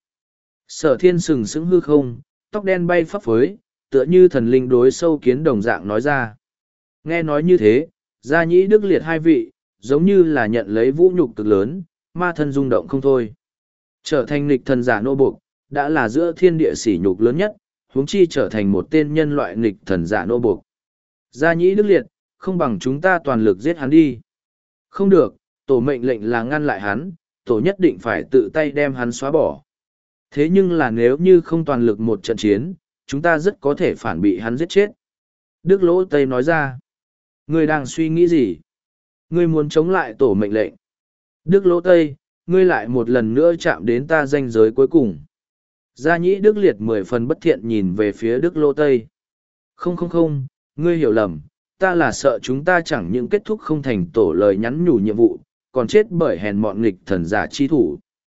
Sở thiên sừng sững hư không, tóc đen bay phấp phới, tựa như thần linh đối sâu kiến đồng dạng nói ra. Nghe nói như thế, gia nhĩ đức liệt hai vị, giống như là nhận lấy vũ nhục cực lớn, ma thân rung động không thôi. Trở thành nghịch thần giả nô buộc, đã là giữa thiên địa sỉ nhục lớn nhất, huống chi trở thành một tên nhân loại nghịch thần giả nô buộc. Gia nhĩ đức liệt, không bằng chúng ta toàn lực giết hắn đi. Không được, tổ mệnh lệnh là ngăn lại hắn, tổ nhất định phải tự tay đem hắn xóa bỏ. Thế nhưng là nếu như không toàn lực một trận chiến, chúng ta rất có thể phản bị hắn giết chết. Đức Lỗ Tây nói ra. Ngươi đang suy nghĩ gì? Ngươi muốn chống lại tổ mệnh lệnh. Đức Lỗ Tây, ngươi lại một lần nữa chạm đến ta ranh giới cuối cùng. Gia nhĩ Đức Liệt mười phần bất thiện nhìn về phía Đức Lỗ Tây. Không không không, ngươi hiểu lầm, ta là sợ chúng ta chẳng những kết thúc không thành tổ lời nhắn nhủ nhiệm vụ, còn chết bởi hèn mọn nghịch thần giả chi thủ.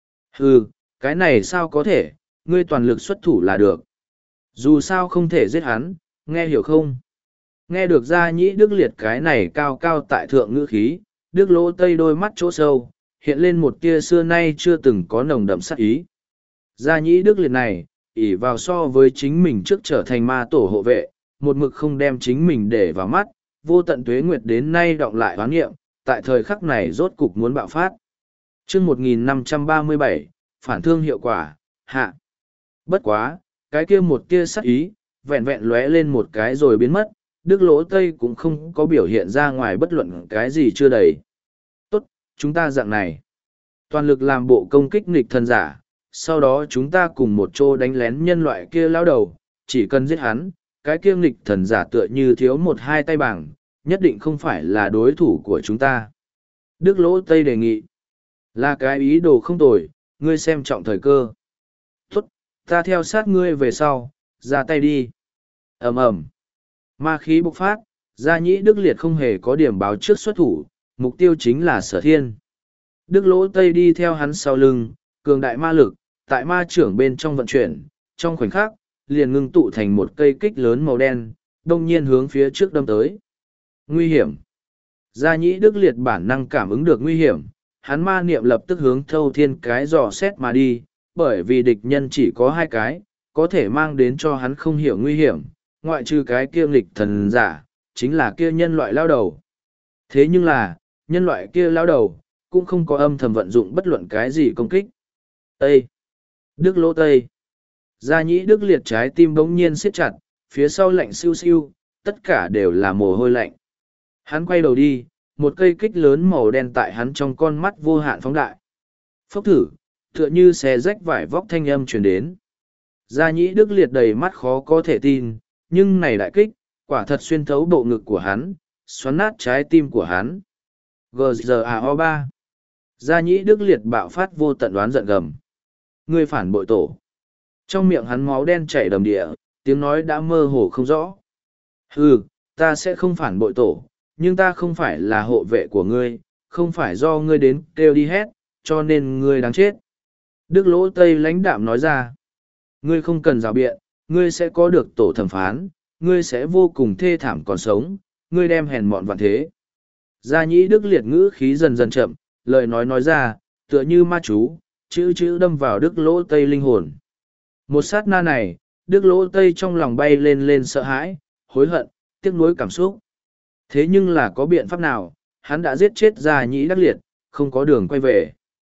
Hừ, cái này sao có thể, ngươi toàn lực xuất thủ là được. Dù sao không thể giết hắn, nghe hiểu không? Nghe được Gia nhĩ Đức Liệt cái này cao cao tại thượng ngữ khí, Đức Lỗ Tây đôi mắt chỗ sâu, hiện lên một tia xưa nay chưa từng có nồng đậm sát ý. Gia nhĩ Đức Liệt này, ỷ vào so với chính mình trước trở thành ma tổ hộ vệ, một mực không đem chính mình để vào mắt, vô tận tuế nguyệt đến nay đọng lại hoán nghiệm, tại thời khắc này rốt cục muốn bạo phát. chương một nghìn năm trăm ba mươi bảy, phản thương hiệu quả, hạ. Bất quá, cái kia một tia sắc ý, vẹn vẹn lóe lên một cái rồi biến mất, Đức Lỗ Tây cũng không có biểu hiện ra ngoài bất luận cái gì chưa đầy. Tốt, chúng ta dạng này. Toàn lực làm bộ công kích nghịch thần giả, sau đó chúng ta cùng một chỗ đánh lén nhân loại kia lao đầu, chỉ cần giết hắn, cái kia nghịch thần giả tựa như thiếu một hai tay bảng, nhất định không phải là đối thủ của chúng ta. Đức Lỗ Tây đề nghị, là cái ý đồ không tồi, ngươi xem trọng thời cơ. Tốt, ta theo sát ngươi về sau, ra tay đi. Ầm ầm, ma khí bộc phát, Gia nhĩ Đức Liệt không hề có điểm báo trước xuất thủ, mục tiêu chính là Sở Thiên. Đức Lỗ Tây đi theo hắn sau lưng, cường đại ma lực, tại ma trưởng bên trong vận chuyển, trong khoảnh khắc, liền ngưng tụ thành một cây kích lớn màu đen, đông nhiên hướng phía trước đâm tới. Nguy hiểm. Gia nhĩ Đức Liệt bản năng cảm ứng được nguy hiểm, hắn ma niệm lập tức hướng thâu thiên cái dò xét mà đi, bởi vì địch nhân chỉ có hai cái, có thể mang đến cho hắn không hiểu nguy hiểm, ngoại trừ cái kia nghịch thần giả, chính là kia nhân loại lao đầu. Thế nhưng là, nhân loại kia lao đầu, cũng không có âm thầm vận dụng bất luận cái gì công kích. Tây! Đức Lỗ Tây! Gia nhĩ Đức Liệt trái tim bỗng nhiên siết chặt, phía sau lạnh siêu siêu, tất cả đều là mồ hôi lạnh. Hắn quay đầu đi, một cây kích lớn màu đen tại hắn trong con mắt vô hạn phóng đại. Phốc thử, tựa như xé rách vải vóc thanh âm truyền đến. Gia nhĩ Đức Liệt đầy mắt khó có thể tin, nhưng này đại kích, quả thật xuyên thấu bộ ngực của hắn, xoắn nát trái tim của hắn. giê giê a o ba. Gia nhĩ Đức Liệt bạo phát vô tận đoán giận gầm. Ngươi phản bội tổ. Trong miệng hắn máu đen chảy đầm địa, tiếng nói đã mơ hồ không rõ. Hừ, ta sẽ không phản bội tổ, nhưng ta không phải là hộ vệ của ngươi, không phải do ngươi đến kêu đi hét, cho nên ngươi đáng chết. Đức Lỗ Tây lãnh đạm nói ra. Ngươi không cần rào biện, ngươi sẽ có được tổ thẩm phán, ngươi sẽ vô cùng thê thảm còn sống, ngươi đem hèn mọn vạn thế. Gia nhĩ Đức Liệt ngữ khí dần dần chậm, lời nói nói ra, tựa như ma chú, chữ chữ đâm vào Đức Lỗ Tây linh hồn. Một sát na này, Đức Lỗ Tây trong lòng bay lên lên sợ hãi, hối hận, tiếc nuối cảm xúc. Thế nhưng là có biện pháp nào, hắn đã giết chết Gia nhĩ Đức Liệt, không có đường quay về.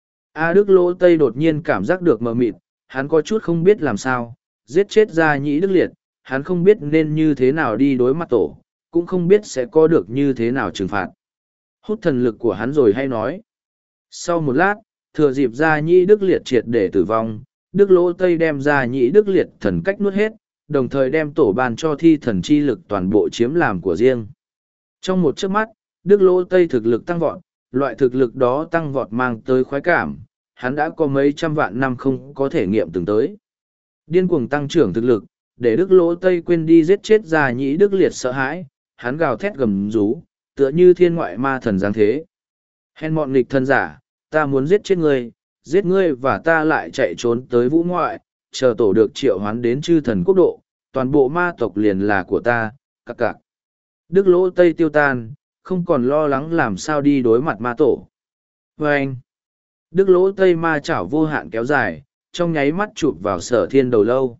A Đức Lỗ Tây đột nhiên cảm giác được mờ mịt, hắn có chút không biết làm sao, giết chết Gia nhĩ Đức Liệt, hắn không biết nên như thế nào đi đối mặt tổ, cũng không biết sẽ có được như thế nào trừng phạt. Hút thần lực của hắn rồi hay nói. Sau một lát, thừa dịp Gia nhĩ Đức Liệt triệt để tử vong, Đức Lỗ Tây đem Gia nhĩ Đức Liệt thần cách nuốt hết, đồng thời đem tổ ban cho thi thần chi lực toàn bộ chiếm làm của riêng. Trong một chớp mắt, Đức Lỗ Tây thực lực tăng vọt, loại thực lực đó tăng vọt mang tới khoái cảm, hắn đã có mấy trăm vạn năm không có thể nghiệm từng tới. Điên cuồng tăng trưởng thực lực, để Đức Lỗ Tây quên đi giết chết Gia nhĩ Đức Liệt sợ hãi, hắn gào thét gầm rú, tựa như thiên ngoại ma thần giáng thế. Hèn mọn nghịch thần giả, ta muốn giết chết ngươi, giết ngươi và ta lại chạy trốn tới vũ ngoại, chờ tổ được triệu hoán đến chư thần quốc độ, toàn bộ ma tộc liền là của ta, cặc cặc. Đức lỗ tây tiêu tan, không còn lo lắng làm sao đi đối mặt ma tổ. Và anh, đức lỗ tây ma chảo vô hạn kéo dài, trong nháy mắt chụp vào sở thiên đầu lâu.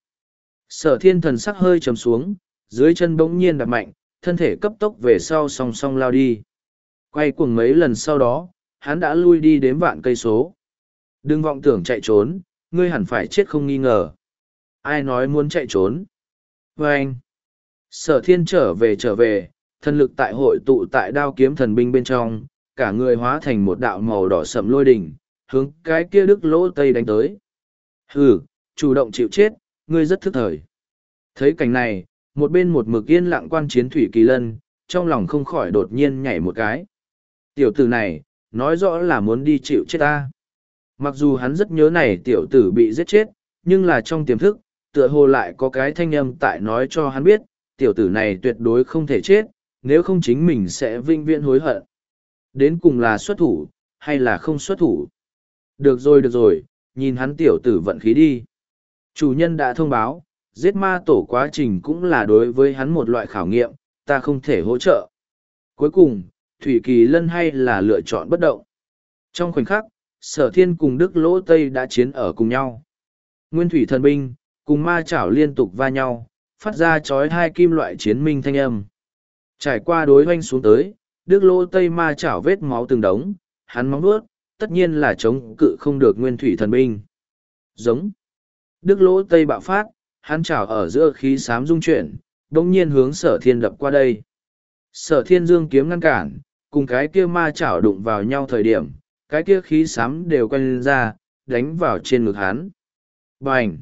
Sở thiên thần sắc hơi trầm xuống, dưới chân bỗng nhiên đạp mạnh, thân thể cấp tốc về sau song song lao đi. Quay cuồng mấy lần sau đó, hắn đã lui đi đếm vạn cây số. Đừng vọng tưởng chạy trốn, ngươi hẳn phải chết không nghi ngờ. Ai nói muốn chạy trốn? Và anh, sở thiên trở về trở về, thần lực tại hội tụ tại đao kiếm thần binh bên trong, cả người hóa thành một đạo màu đỏ sậm lôi đỉnh, hướng cái kia đức lỗ tây đánh tới. Hừ, chủ động chịu chết, ngươi rất thức thời. Thấy cảnh này, một bên một mực yên lặng quan chiến Thủy Kỳ Lân, trong lòng không khỏi đột nhiên nhảy một cái. Tiểu tử này, nói rõ là muốn đi chịu chết ta. Mặc dù hắn rất nhớ này tiểu tử bị giết chết, nhưng là trong tiềm thức, tựa hồ lại có cái thanh âm tại nói cho hắn biết, tiểu tử này tuyệt đối không thể chết, nếu không chính mình sẽ vinh viễn hối hận. Đến cùng là xuất thủ, hay là không xuất thủ? Được rồi được rồi, nhìn hắn tiểu tử vận khí đi. Chủ nhân đã thông báo, giết ma tổ quá trình cũng là đối với hắn một loại khảo nghiệm, ta không thể hỗ trợ. Cuối cùng, Thủy Kỳ Lân hay là lựa chọn bất động. Trong khoảnh khắc, Sở Thiên cùng Đức Lỗ Tây đã chiến ở cùng nhau. Nguyên Thủy Thần Binh, cùng ma chảo liên tục va nhau, phát ra chói hai kim loại chiến minh thanh âm. Trải qua đối hoanh xuống tới, Đức Lỗ Tây ma chảo vết máu từng đống, hắn móng vuốt, tất nhiên là chống cự không được Nguyên Thủy Thần Binh. Giống. Đức Lỗ Tây bạo phát, hắn chảo ở giữa khí xám rung chuyển, đồng nhiên hướng Sở Thiên đập qua đây. Sở Thiên dương kiếm ngăn cản, cùng cái kia ma chảo đụng vào nhau thời điểm, cái kia khí xám đều quay lên ra, đánh vào trên ngực hắn. Bành!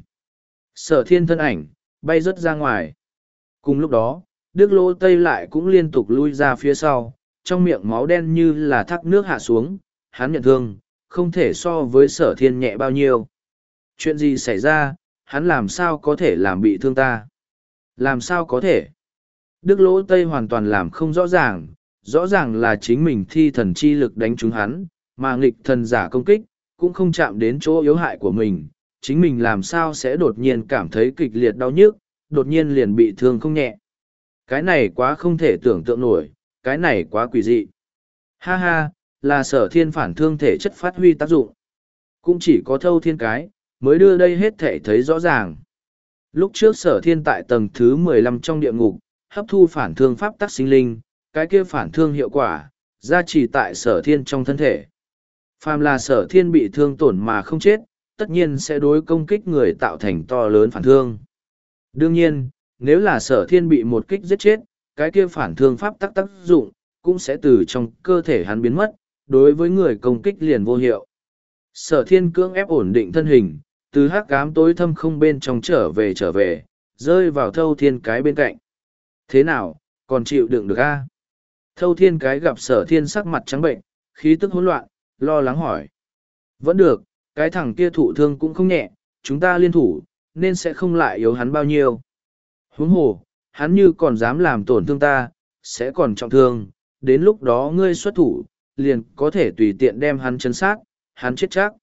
Sở Thiên thân ảnh, bay rớt ra ngoài. Cùng lúc đó, Đức Lỗ Tây lại cũng liên tục lui ra phía sau, trong miệng máu đen như là thác nước hạ xuống, hắn nhận thương, không thể so với Sở Thiên nhẹ bao nhiêu. Chuyện gì xảy ra, hắn làm sao có thể làm bị thương ta? Làm sao có thể? Đức Lỗ Tây hoàn toàn làm không rõ ràng, rõ ràng là chính mình thi thần chi lực đánh trúng hắn, mà nghịch thần giả công kích, cũng không chạm đến chỗ yếu hại của mình, chính mình làm sao sẽ đột nhiên cảm thấy kịch liệt đau nhức, đột nhiên liền bị thương không nhẹ. Cái này quá không thể tưởng tượng nổi, cái này quá quỷ dị. Ha ha, là Sở Thiên phản thương thể chất phát huy tác dụng. Cũng chỉ có Thâu Thiên cái, mới đưa đây hết thể thấy rõ ràng. Lúc trước Sở Thiên tại tầng thứ mười lăm trong địa ngục, hấp thu phản thương pháp tắc sinh linh, cái kia phản thương hiệu quả, gia trì tại Sở Thiên trong thân thể. Phàm là Sở Thiên bị thương tổn mà không chết, tất nhiên sẽ đối công kích người tạo thành to lớn phản thương. Đương nhiên, nếu là Sở Thiên bị một kích giết chết, cái kia phản thương pháp tắc tác dụng, cũng sẽ từ trong cơ thể hắn biến mất, đối với người công kích liền vô hiệu. Sở Thiên cưỡng ép ổn định thân hình, từ hắc ám tối thâm không bên trong trở về trở về, rơi vào Thâu Thiên cái bên cạnh. Thế nào, còn chịu đựng được a? Thâu Thiên cái gặp Sở Thiên sắc mặt trắng bệnh, khí tức hỗn loạn, lo lắng hỏi. Vẫn được, cái thằng kia thụ thương cũng không nhẹ, chúng ta liên thủ, nên sẽ không lại yếu hắn bao nhiêu. Huống hồ, hắn như còn dám làm tổn thương ta, sẽ còn trọng thương, đến lúc đó ngươi xuất thủ, liền có thể tùy tiện đem hắn chấn sát, hắn chết chắc.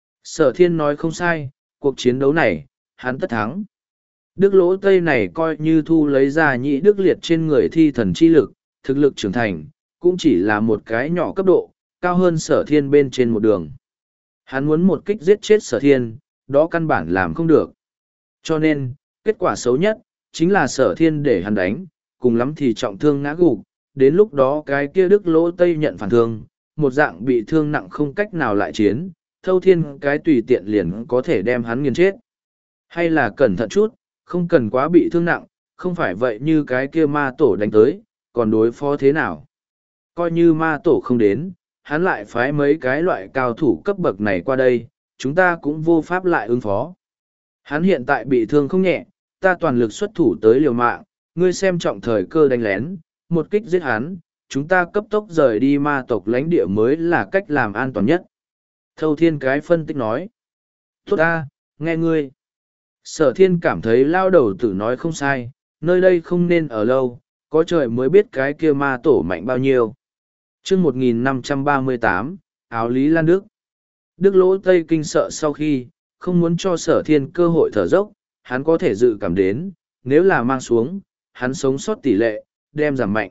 Sở Thiên nói không sai, cuộc chiến đấu này, hắn tất thắng. Đức Lỗ Tây này coi như thu lấy ra nhị đức liệt trên người thi thần chi lực, thực lực trưởng thành, cũng chỉ là một cái nhỏ cấp độ, cao hơn Sở Thiên bên trên một đường. Hắn muốn một kích giết chết Sở Thiên, đó căn bản làm không được. Cho nên, kết quả xấu nhất, chính là Sở Thiên để hắn đánh, cùng lắm thì trọng thương ngã gục, đến lúc đó cái kia Đức Lỗ Tây nhận phản thương, một dạng bị thương nặng không cách nào lại chiến, Thâu Thiên cái tùy tiện liền có thể đem hắn nghiền chết. Hay là cẩn thận chút, không cần quá bị thương nặng, không phải vậy như cái kia ma tổ đánh tới, còn đối phó thế nào? Coi như ma tổ không đến, hắn lại phái mấy cái loại cao thủ cấp bậc này qua đây, chúng ta cũng vô pháp lại ứng phó. Hắn hiện tại bị thương không nhẹ, ta toàn lực xuất thủ tới liều mạng, ngươi xem trọng thời cơ đánh lén, một kích giết hắn, chúng ta cấp tốc rời đi ma tộc lãnh địa mới là cách làm an toàn nhất. Thâu Thiên cái phân tích nói. Tốt ta, nghe ngươi. Sở Thiên cảm thấy lao đầu tử nói không sai, nơi đây không nên ở lâu, có trời mới biết cái kia ma tổ mạnh bao nhiêu. chương một nghìn năm trăm ba mươi tám, áo Lý Lan Đức. Đức Lỗ Tây kinh sợ sau khi, không muốn cho sở thiên cơ hội thở dốc, hắn có thể dự cảm đến, nếu là mang xuống, hắn sống sót tỷ lệ, đem giảm mạnh.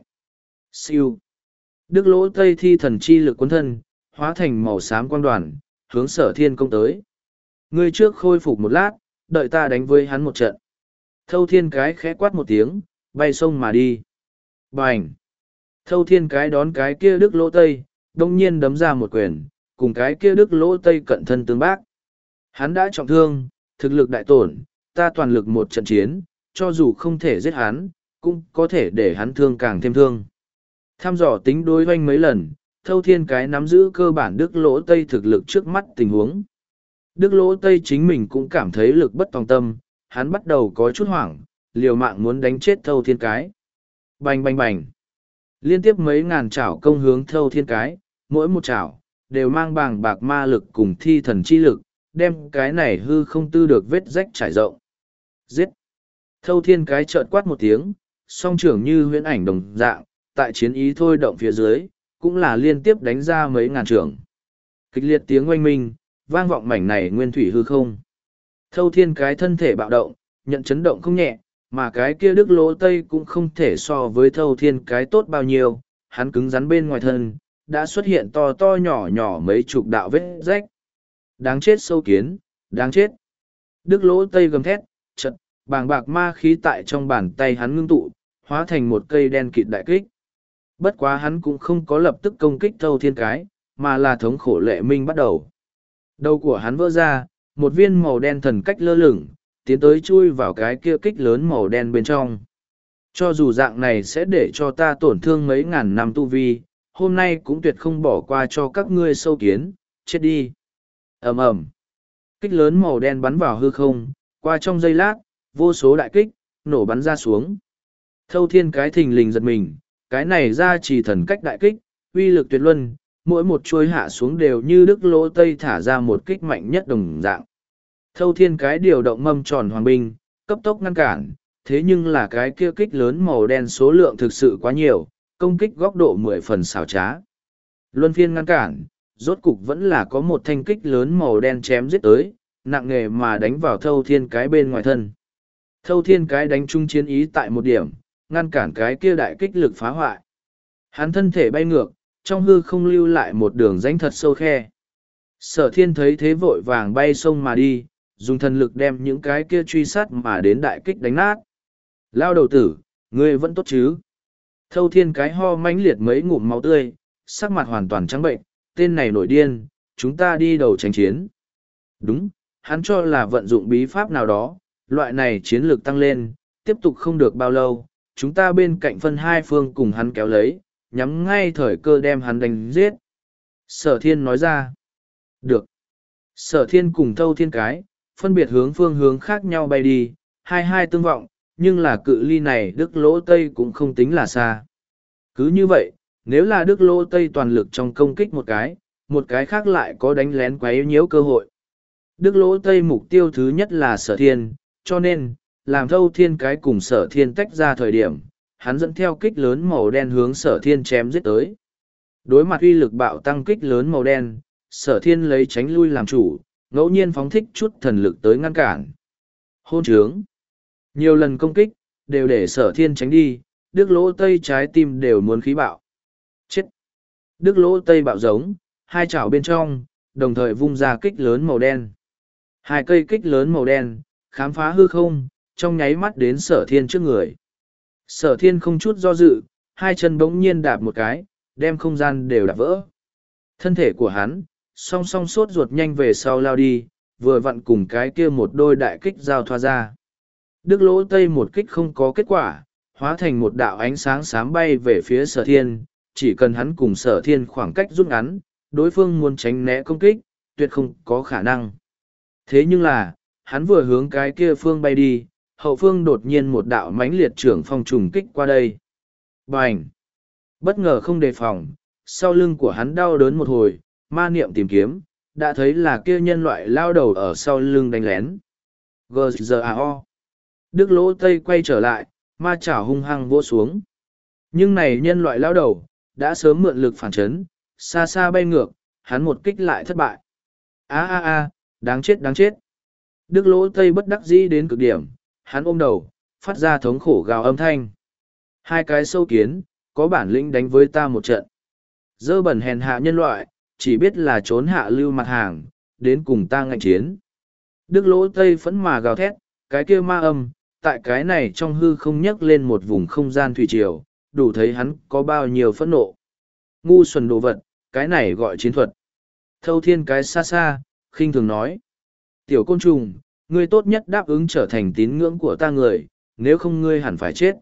Siêu. Đức Lỗ Tây thi thần chi lực cuốn thân, hóa thành màu xám quang đoàn, hướng sở thiên công tới. Ngươi trước khôi phục một lát, đợi ta đánh với hắn một trận. Thâu thiên cái khẽ quát một tiếng, bay sông mà đi. Bành! Thâu thiên cái đón cái kia Đức Lỗ Tây, đông nhiên đấm ra một quyền, cùng cái kia Đức Lỗ Tây cận thân tương bác. Hắn đã trọng thương, thực lực đại tổn, ta toàn lực một trận chiến, cho dù không thể giết hắn, cũng có thể để hắn thương càng thêm thương. Tham dò tính đối hoanh mấy lần, thâu thiên cái nắm giữ cơ bản Đức Lỗ Tây thực lực trước mắt tình huống. Đức Lỗ Tây chính mình cũng cảm thấy lực bất tòng tâm, hắn bắt đầu có chút hoảng, liều mạng muốn đánh chết thâu thiên cái. Bành bành bành. Liên tiếp mấy ngàn chảo công hướng thâu thiên cái, mỗi một chảo, đều mang bàng bạc ma lực cùng thi thần chi lực, đem cái này hư không tư được vết rách trải rộng. Giết! Thâu thiên cái chợt quát một tiếng, song trưởng như huyễn ảnh đồng dạng, tại chiến ý thôi động phía dưới, cũng là liên tiếp đánh ra mấy ngàn trưởng. Kịch liệt tiếng oanh minh, vang vọng mảnh này nguyên thủy hư không. Thâu thiên cái thân thể bạo động, nhận chấn động không nhẹ, mà cái kia Đức Lỗ Tây cũng không thể so với thâu thiên cái tốt bao nhiêu, hắn cứng rắn bên ngoài thân, đã xuất hiện to to nhỏ nhỏ mấy chục đạo vết rách. Đáng chết sâu kiến, đáng chết. Đức Lỗ Tây gầm thét, chật, bàng bạc ma khí tại trong bàn tay hắn ngưng tụ, hóa thành một cây đen kịt đại kích. Bất quá hắn cũng không có lập tức công kích thâu thiên cái, mà là thống khổ lệ minh bắt đầu. Đầu của hắn vỡ ra, một viên màu đen thần cách lơ lửng, tiến tới chui vào cái kia kích lớn màu đen bên trong. Cho dù dạng này sẽ để cho ta tổn thương mấy ngàn năm tu vi, hôm nay cũng tuyệt không bỏ qua cho các ngươi sâu kiến, chết đi. Ầm ầm. Kích lớn màu đen bắn vào hư không, qua trong giây lát, vô số đại kích, nổ bắn ra xuống. Thâu thiên cái thình lình giật mình, cái này ra chỉ thần cách đại kích, uy lực tuyệt luân, mỗi một chuôi hạ xuống đều như Đức Lỗ Tây thả ra một kích mạnh nhất đồng dạng. Thâu thiên cái điều động mâm tròn hoàng binh, cấp tốc ngăn cản, thế nhưng là cái kia kích lớn màu đen số lượng thực sự quá nhiều, công kích góc độ mười phần xảo trá. Luân phiên ngăn cản, rốt cục vẫn là có một thanh kích lớn màu đen chém giết tới, nặng nề mà đánh vào thâu thiên cái bên ngoài thân. Thâu thiên cái đánh trung chiến ý tại một điểm, ngăn cản cái kia đại kích lực phá hoại. Hắn thân thể bay ngược, trong hư không lưu lại một đường rãnh thật sâu khe. Sở thiên thấy thế vội vàng bay sông mà đi, dùng thần lực đem những cái kia truy sát mà đến đại kích đánh nát. Lao đầu tử, ngươi vẫn tốt chứ? Thâu thiên cái ho mãnh liệt mấy ngụm máu tươi, sắc mặt hoàn toàn trắng bệnh, tên này nổi điên, chúng ta đi đầu tranh chiến. Đúng, hắn cho là vận dụng bí pháp nào đó, loại này chiến lược tăng lên, tiếp tục không được bao lâu, chúng ta bên cạnh phân hai phương cùng hắn kéo lấy, nhắm ngay thời cơ đem hắn đánh giết. Sở thiên nói ra. Được. Sở thiên cùng thâu thiên cái, phân biệt hướng phương hướng khác nhau bay đi, hai hai tương vọng, nhưng là cự ly này Đức Lỗ Tây cũng không tính là xa. Cứ như vậy, nếu là Đức Lỗ Tây toàn lực trong công kích một cái, một cái khác lại có đánh lén quấy nhiễu cơ hội. Đức Lỗ Tây mục tiêu thứ nhất là sở thiên, cho nên, làm thâu thiên cái cùng sở thiên tách ra thời điểm, hắn dẫn theo kích lớn màu đen hướng sở thiên chém giết tới. Đối mặt uy lực bạo tăng kích lớn màu đen, sở thiên lấy tránh lui làm chủ, ngẫu nhiên phóng thích chút thần lực tới ngăn cản. Hôn trướng. Nhiều lần công kích, đều để sở thiên tránh đi, Đức Lỗ Tây trái tim đều muốn khí bạo. Chết. Đức Lỗ Tây bạo giống, hai chảo bên trong, đồng thời vung ra kích lớn màu đen. Hai cây kích lớn màu đen, khám phá hư không, trong nháy mắt đến sở thiên trước người. Sở thiên không chút do dự, hai chân bỗng nhiên đạp một cái, đem không gian đều đạp vỡ. Thân thể của hắn, song song sốt ruột nhanh về sau lao đi, vừa vặn cùng cái kia một đôi đại kích giao thoa ra. Đức Lỗ Tây một kích không có kết quả, hóa thành một đạo ánh sáng xám bay về phía sở thiên, chỉ cần hắn cùng sở thiên khoảng cách rút ngắn, đối phương muốn tránh né công kích, tuyệt không có khả năng. Thế nhưng là, hắn vừa hướng cái kia phương bay đi, hậu phương đột nhiên một đạo mãnh liệt trưởng phong trùng kích qua đây. Bành! Bất ngờ không đề phòng, sau lưng của hắn đau đớn một hồi, ma niệm tìm kiếm, đã thấy là kia nhân loại lao đầu ở sau lưng đánh lén. giê giê a o. Đức Lỗ Tây quay trở lại, ma chảo hung hăng vỗ xuống. Nhưng này nhân loại lao đầu, đã sớm mượn lực phản chấn, xa xa bay ngược, hắn một kích lại thất bại. a a a đáng chết đáng chết. Đức lỗ tây bất đắc dĩ đến cực điểm, hắn ôm đầu, phát ra thống khổ gào âm thanh. Hai cái sâu kiến, có bản lĩnh đánh với ta một trận. Dơ bẩn hèn hạ nhân loại, chỉ biết là trốn hạ lưu mặt hàng, đến cùng ta ngạnh chiến. Đức lỗ tây phẫn mà gào thét, cái kia ma âm, tại cái này trong hư không nhấc lên một vùng không gian thủy triều, đủ thấy hắn có bao nhiêu phẫn nộ. Ngu xuẩn đồ vật, cái này gọi chiến thuật. Thâu thiên cái xa xa, khinh thường nói. Tiểu côn trùng, ngươi tốt nhất đáp ứng trở thành tín ngưỡng của ta người, nếu không ngươi hẳn phải chết.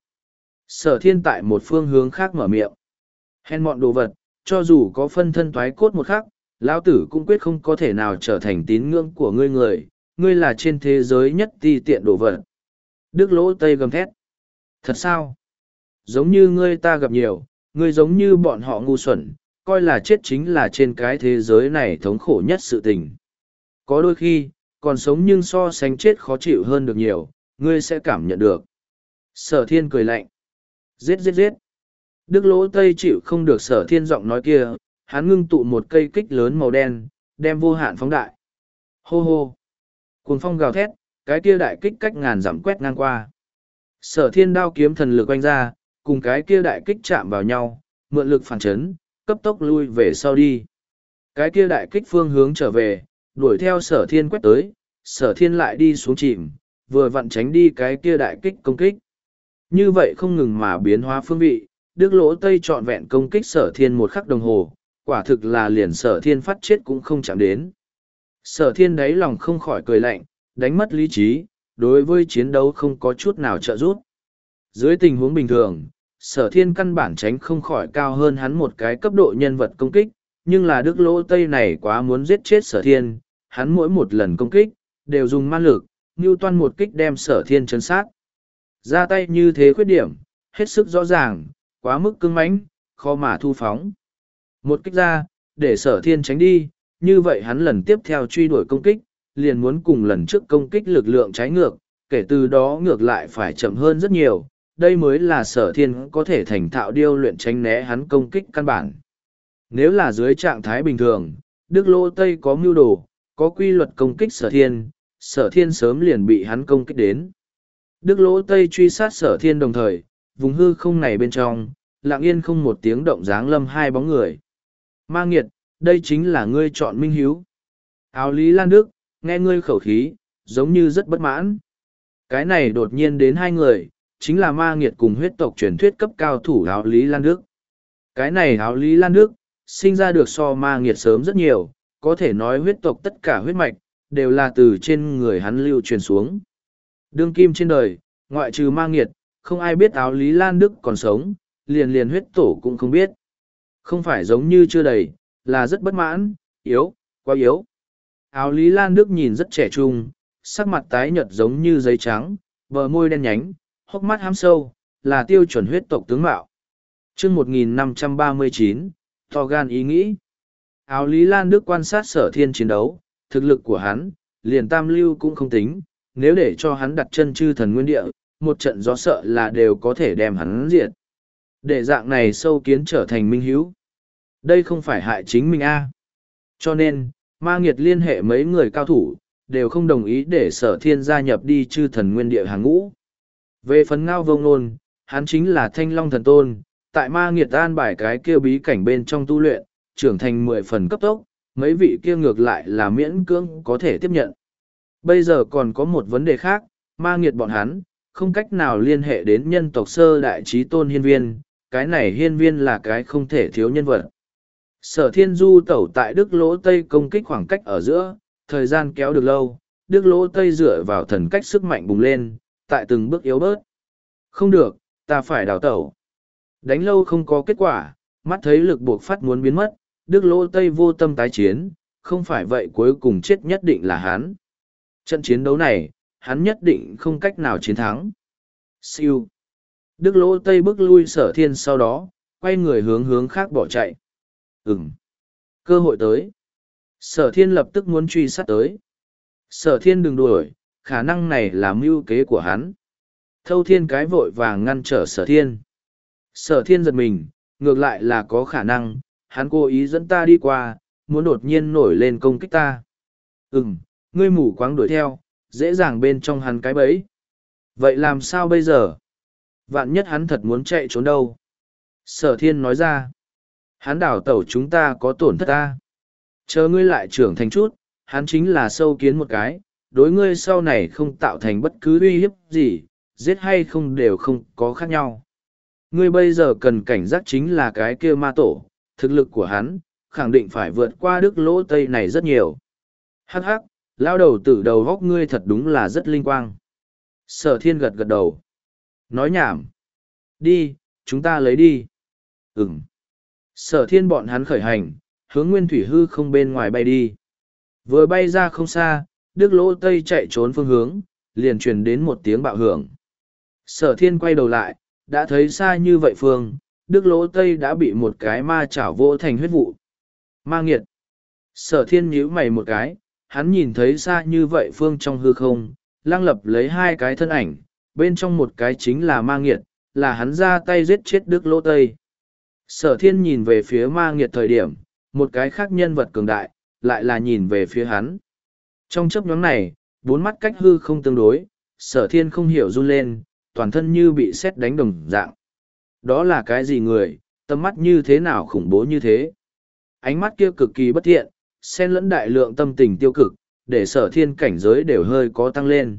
Sở thiên tại một phương hướng khác mở miệng. Hèn mọn đồ vật, cho dù có phân thân toái cốt một khắc, lão tử cũng quyết không có thể nào trở thành tín ngưỡng của ngươi người, ngươi là trên thế giới nhất ti tiện đồ vật. Đức lỗ tây gầm thét. Thật sao? Giống như ngươi ta gặp nhiều, ngươi giống như bọn họ ngu xuẩn, coi là chết chính là trên cái thế giới này thống khổ nhất sự tình. Có đôi khi, còn sống nhưng so sánh chết khó chịu hơn được nhiều, ngươi sẽ cảm nhận được. Sở thiên cười lạnh. Giết giết giết. Đức lỗ tây chịu không được sở thiên giọng nói kia, hắn ngưng tụ một cây kích lớn màu đen, đem vô hạn phóng đại. Hô hô. Cuồng phong gào thét, cái kia đại kích cách ngàn dặm quét ngang qua. Sở thiên đao kiếm thần lực oanh ra, cùng cái kia đại kích chạm vào nhau, mượn lực phản chấn, cấp tốc lui về sau đi. Cái kia đại kích phương hướng trở về, đuổi theo sở thiên quét tới, sở thiên lại đi xuống chìm, vừa vặn tránh đi cái kia đại kích công kích. Như vậy không ngừng mà biến hóa phương vị, Đức lỗ tây trọn vẹn công kích sở thiên một khắc đồng hồ, quả thực là liền sở thiên phát chết cũng không chạm đến. Sở thiên đáy lòng không khỏi cười lạnh, đánh mất lý trí, đối với chiến đấu không có chút nào trợ giúp. Dưới tình huống bình thường, sở thiên căn bản tránh không khỏi cao hơn hắn một cái cấp độ nhân vật công kích, nhưng là đức lỗ tây này quá muốn giết chết sở thiên, hắn mỗi một lần công kích, đều dùng man lực, như toan một kích đem sở thiên chấn sát. Ra tay như thế khuyết điểm, hết sức rõ ràng, quá mức cứng mãnh, khó mà thu phóng. Một kích ra, để sở thiên tránh đi, như vậy hắn lần tiếp theo truy đuổi công kích, liền muốn cùng lần trước công kích lực lượng trái ngược, kể từ đó ngược lại phải chậm hơn rất nhiều, đây mới là sở thiên có thể thành thạo điêu luyện tránh né hắn công kích căn bản. Nếu là dưới trạng thái bình thường, Đức lỗ tây có mưu đồ, có quy luật công kích sở thiên, sở thiên sớm liền bị hắn công kích đến. Đức lỗ tây truy sát sở thiên đồng thời, vùng hư không này bên trong, lặng yên không một tiếng động dáng lâm hai bóng người. Ma nghiệt, đây chính là ngươi chọn minh hiếu. Áo Lý Lan Đức, nghe ngươi khẩu khí, giống như rất bất mãn. Cái này đột nhiên đến hai người, chính là ma nghiệt cùng huyết tộc truyền thuyết cấp cao thủ áo Lý Lan Đức. Cái này áo Lý Lan Đức, sinh ra được so ma nghiệt sớm rất nhiều, có thể nói huyết tộc tất cả huyết mạch, đều là từ trên người hắn lưu truyền xuống. Đương kim trên đời, ngoại trừ ma nghiệt, không ai biết áo Lý Lan Đức còn sống, liền liền huyết tổ cũng không biết. Không phải giống như chưa đầy, là rất bất mãn, yếu, quá yếu. Áo Lý Lan Đức nhìn rất trẻ trung, sắc mặt tái nhợt giống như giấy trắng, bờ môi đen nhánh, hốc mắt hám sâu, là tiêu chuẩn huyết tộc tướng mạo. chương một nghìn năm trăm ba mươi chín, to gan ý nghĩ. Áo Lý Lan Đức quan sát sở thiên chiến đấu, thực lực của hắn, liền tam lưu cũng không tính, nếu để cho hắn đặt chân chư thần nguyên địa, một trận gió sợ là đều có thể đem hắn diệt. Để dạng này sâu kiến trở thành minh hiếu. Đây không phải hại chính mình a. Cho nên, ma nghiệt liên hệ mấy người cao thủ, đều không đồng ý để sở thiên gia nhập đi chư thần nguyên địa hàng ngũ. Về phần ngao vông nôn, hắn chính là thanh long thần tôn, tại ma nghiệt an bài cái kia bí cảnh bên trong tu luyện, trưởng thành mười phần cấp tốc, mấy vị kia ngược lại là miễn cưỡng có thể tiếp nhận. Bây giờ còn có một vấn đề khác, ma nghiệt bọn hắn, không cách nào liên hệ đến nhân tộc sơ đại trí tôn hiên viên, cái này hiên viên là cái không thể thiếu nhân vật. Sở thiên du tẩu tại Đức lỗ Tây công kích khoảng cách ở giữa, thời gian kéo được lâu, Đức lỗ Tây dựa vào thần cách sức mạnh bùng lên, tại từng bước yếu bớt. Không được, ta phải đào tẩu. Đánh lâu không có kết quả, mắt thấy lực buộc phát muốn biến mất, Đức lỗ Tây vô tâm tái chiến, không phải vậy cuối cùng chết nhất định là hắn. Trận chiến đấu này, hắn nhất định không cách nào chiến thắng. Siêu. Đức lỗ Tây bước lui sở thiên sau đó, quay người hướng hướng khác bỏ chạy. Ừm. Cơ hội tới. Sở thiên lập tức muốn truy sát tới. Sở thiên đừng đuổi, khả năng này là mưu kế của hắn. Thâu thiên cái vội vàng ngăn trở sở thiên. Sở thiên giật mình, ngược lại là có khả năng, hắn cố ý dẫn ta đi qua, muốn đột nhiên nổi lên công kích ta. Ừm, ngươi mù quáng đuổi theo, dễ dàng bên trong hắn cái bẫy. Vậy làm sao bây giờ? Vạn nhất hắn thật muốn chạy trốn đâu? Sở thiên nói ra. Hắn đảo tẩu chúng ta có tổn thất ta. Chờ ngươi lại trưởng thành chút, hắn chính là sâu kiến một cái, đối ngươi sau này không tạo thành bất cứ uy hiếp gì, giết hay không đều không có khác nhau. Ngươi bây giờ cần cảnh giác chính là cái kia ma tổ, thực lực của hắn, khẳng định phải vượt qua đức lỗ tây này rất nhiều. Hắc hắc, lao đầu tử đầu góc ngươi thật đúng là rất linh quang. Sở thiên gật gật đầu. Nói nhảm. Đi, chúng ta lấy đi. Ừm. Sở thiên bọn hắn khởi hành, hướng nguyên thủy hư không bên ngoài bay đi. Vừa bay ra không xa, đức lỗ tây chạy trốn phương hướng, liền truyền đến một tiếng bạo hưởng. Sở thiên quay đầu lại, đã thấy xa như vậy phương, đức lỗ tây đã bị một cái ma chảo vỗ thành huyết vụ. Ma nghiệt. Sở thiên nhíu mày một cái, hắn nhìn thấy xa như vậy phương trong hư không, lăng lập lấy hai cái thân ảnh, bên trong một cái chính là ma nghiệt, là hắn ra tay giết chết đức lỗ tây. Sở thiên nhìn về phía ma nghiệt thời điểm, một cái khác nhân vật cường đại, lại là nhìn về phía hắn. Trong chấp nhóm này, bốn mắt cách hư không tương đối, sở thiên không hiểu run lên, toàn thân như bị sét đánh đồng dạng. Đó là cái gì người, tầm mắt như thế nào khủng bố như thế? Ánh mắt kia cực kỳ bất thiện, xen lẫn đại lượng tâm tình tiêu cực, để sở thiên cảnh giới đều hơi có tăng lên.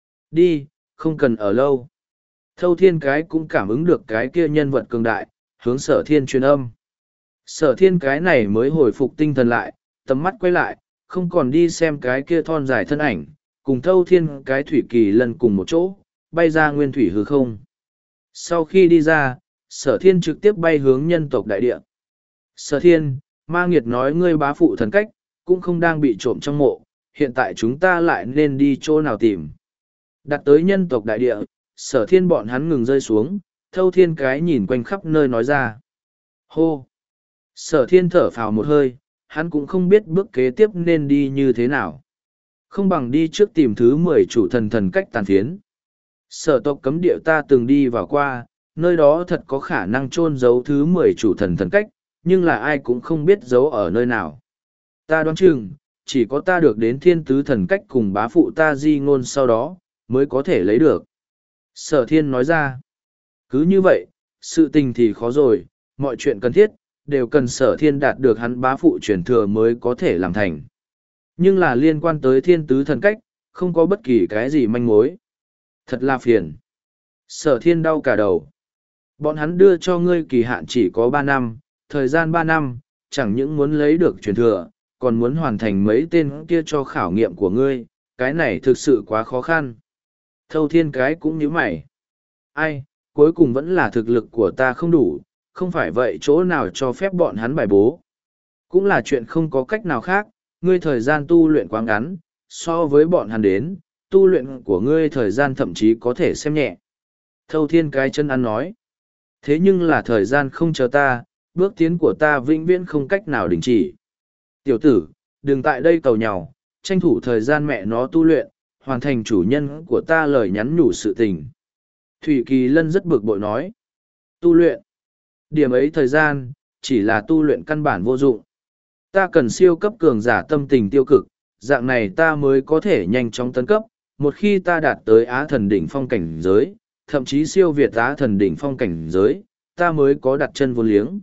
Đi, không cần ở lâu. Thâu thiên cái cũng cảm ứng được cái kia nhân vật cường đại, hướng sở thiên truyền âm. Sở thiên cái này mới hồi phục tinh thần lại, tầm mắt quay lại, không còn đi xem cái kia thon dài thân ảnh, cùng thâu thiên cái thủy kỳ lần cùng một chỗ, bay ra nguyên thủy hư không. Sau khi đi ra, sở thiên trực tiếp bay hướng nhân tộc đại địa. Sở thiên, ma nghiệt nói ngươi bá phụ thần cách, cũng không đang bị trộm trong mộ, hiện tại chúng ta lại nên đi chỗ nào tìm. Đặt tới nhân tộc đại địa, sở thiên bọn hắn ngừng rơi xuống, thâu thiên cái nhìn quanh khắp nơi nói ra. Hô! Sở thiên thở phào một hơi, hắn cũng không biết bước kế tiếp nên đi như thế nào. Không bằng đi trước tìm thứ mười chủ thần thần cách tàn phiến. Sở tộc cấm địa ta từng đi vào qua, nơi đó thật có khả năng chôn giấu thứ mười chủ thần thần cách, nhưng là ai cũng không biết giấu ở nơi nào. Ta đoán chừng, chỉ có ta được đến thiên tứ thần cách cùng bá phụ ta di ngôn sau đó, mới có thể lấy được. Sở thiên nói ra, cứ như vậy, sự tình thì khó rồi, mọi chuyện cần thiết, đều cần sở thiên đạt được hắn bá phụ truyền thừa mới có thể làm thành. Nhưng là liên quan tới thiên tứ thần cách, không có bất kỳ cái gì manh mối. Thật là phiền. Sở thiên đau cả đầu. Bọn hắn đưa cho ngươi kỳ hạn chỉ có ba năm, thời gian ba năm, chẳng những muốn lấy được truyền thừa, còn muốn hoàn thành mấy tên kia cho khảo nghiệm của ngươi, cái này thực sự quá khó khăn. Thâu thiên cái cũng như mày. Ai, cuối cùng vẫn là thực lực của ta không đủ, không phải vậy chỗ nào cho phép bọn hắn bài bố. Cũng là chuyện không có cách nào khác, ngươi thời gian tu luyện quá ngắn, so với bọn hắn đến, tu luyện của ngươi thời gian thậm chí có thể xem nhẹ. Thâu thiên cái chân ăn nói. Thế nhưng là thời gian không chờ ta, bước tiến của ta vĩnh viễn không cách nào đình chỉ. Tiểu tử, đừng tại đây cầu nhau, tranh thủ thời gian mẹ nó tu luyện, hoàn thành chủ nhân của ta lời nhắn nhủ sự tình. Thủy Kỳ Lân rất bực bội nói. Tu luyện. Điểm ấy thời gian, chỉ là tu luyện căn bản vô dụng. Ta cần siêu cấp cường giả tâm tình tiêu cực, dạng này ta mới có thể nhanh chóng tấn cấp. Một khi ta đạt tới Á thần đỉnh phong cảnh giới, thậm chí siêu việt Á thần đỉnh phong cảnh giới, ta mới có đặt chân vô liếng.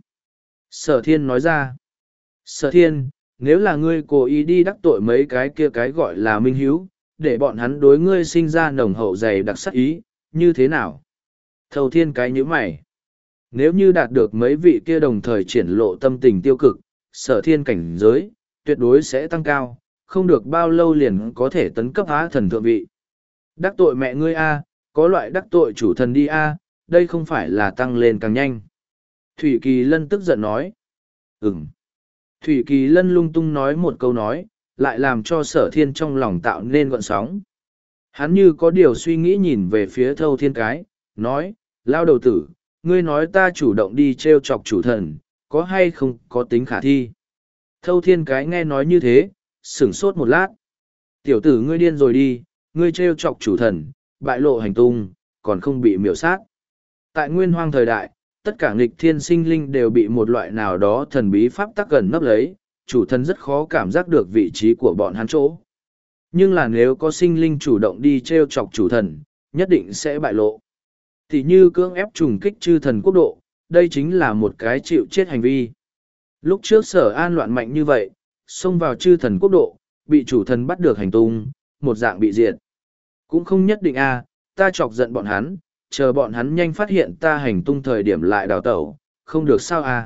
Sở thiên nói ra. Sở thiên, nếu là ngươi cố ý đi đắc tội mấy cái kia cái gọi là minh hiếu, để bọn hắn đối ngươi sinh ra nồng hậu dày đặc sắc ý, như thế nào? Thâu thiên cái như mày. Nếu như đạt được mấy vị kia đồng thời triển lộ tâm tình tiêu cực, sở thiên cảnh giới, tuyệt đối sẽ tăng cao, không được bao lâu liền có thể tấn cấp Á thần thượng vị. Đắc tội mẹ ngươi a, có loại đắc tội chủ thần đi a, đây không phải là tăng lên càng nhanh. Thủy Kỳ Lân tức giận nói. Ừm. Thủy Kỳ Lân lung tung nói một câu nói, lại làm cho sở thiên trong lòng tạo nên gọn sóng. Hắn như có điều suy nghĩ nhìn về phía thâu thiên cái, nói, lao đầu tử, ngươi nói ta chủ động đi treo chọc chủ thần, có hay không có tính khả thi. Thâu thiên cái nghe nói như thế, sửng sốt một lát. Tiểu tử ngươi điên rồi đi, ngươi treo chọc chủ thần, bại lộ hành tung, còn không bị miểu sát. Tại nguyên hoang thời đại, tất cả nghịch thiên sinh linh đều bị một loại nào đó thần bí pháp tắc gần nấp lấy, chủ thần rất khó cảm giác được vị trí của bọn hắn chỗ. Nhưng là nếu có sinh linh chủ động đi t r e o chọc chủ thần, nhất định sẽ bại lộ. Thì như cưỡng ép trùng kích chư thần quốc độ, đây chính là một cái chịu chết hành vi. Lúc trước Sở An loạn mạnh như vậy, xông vào chư thần quốc độ, bị chủ thần bắt được hành tung, một dạng bị diệt. Cũng không nhất định a, ta chọc giận bọn hắn, chờ bọn hắn nhanh phát hiện ta hành tung thời điểm lại đào tẩu, không được sao a.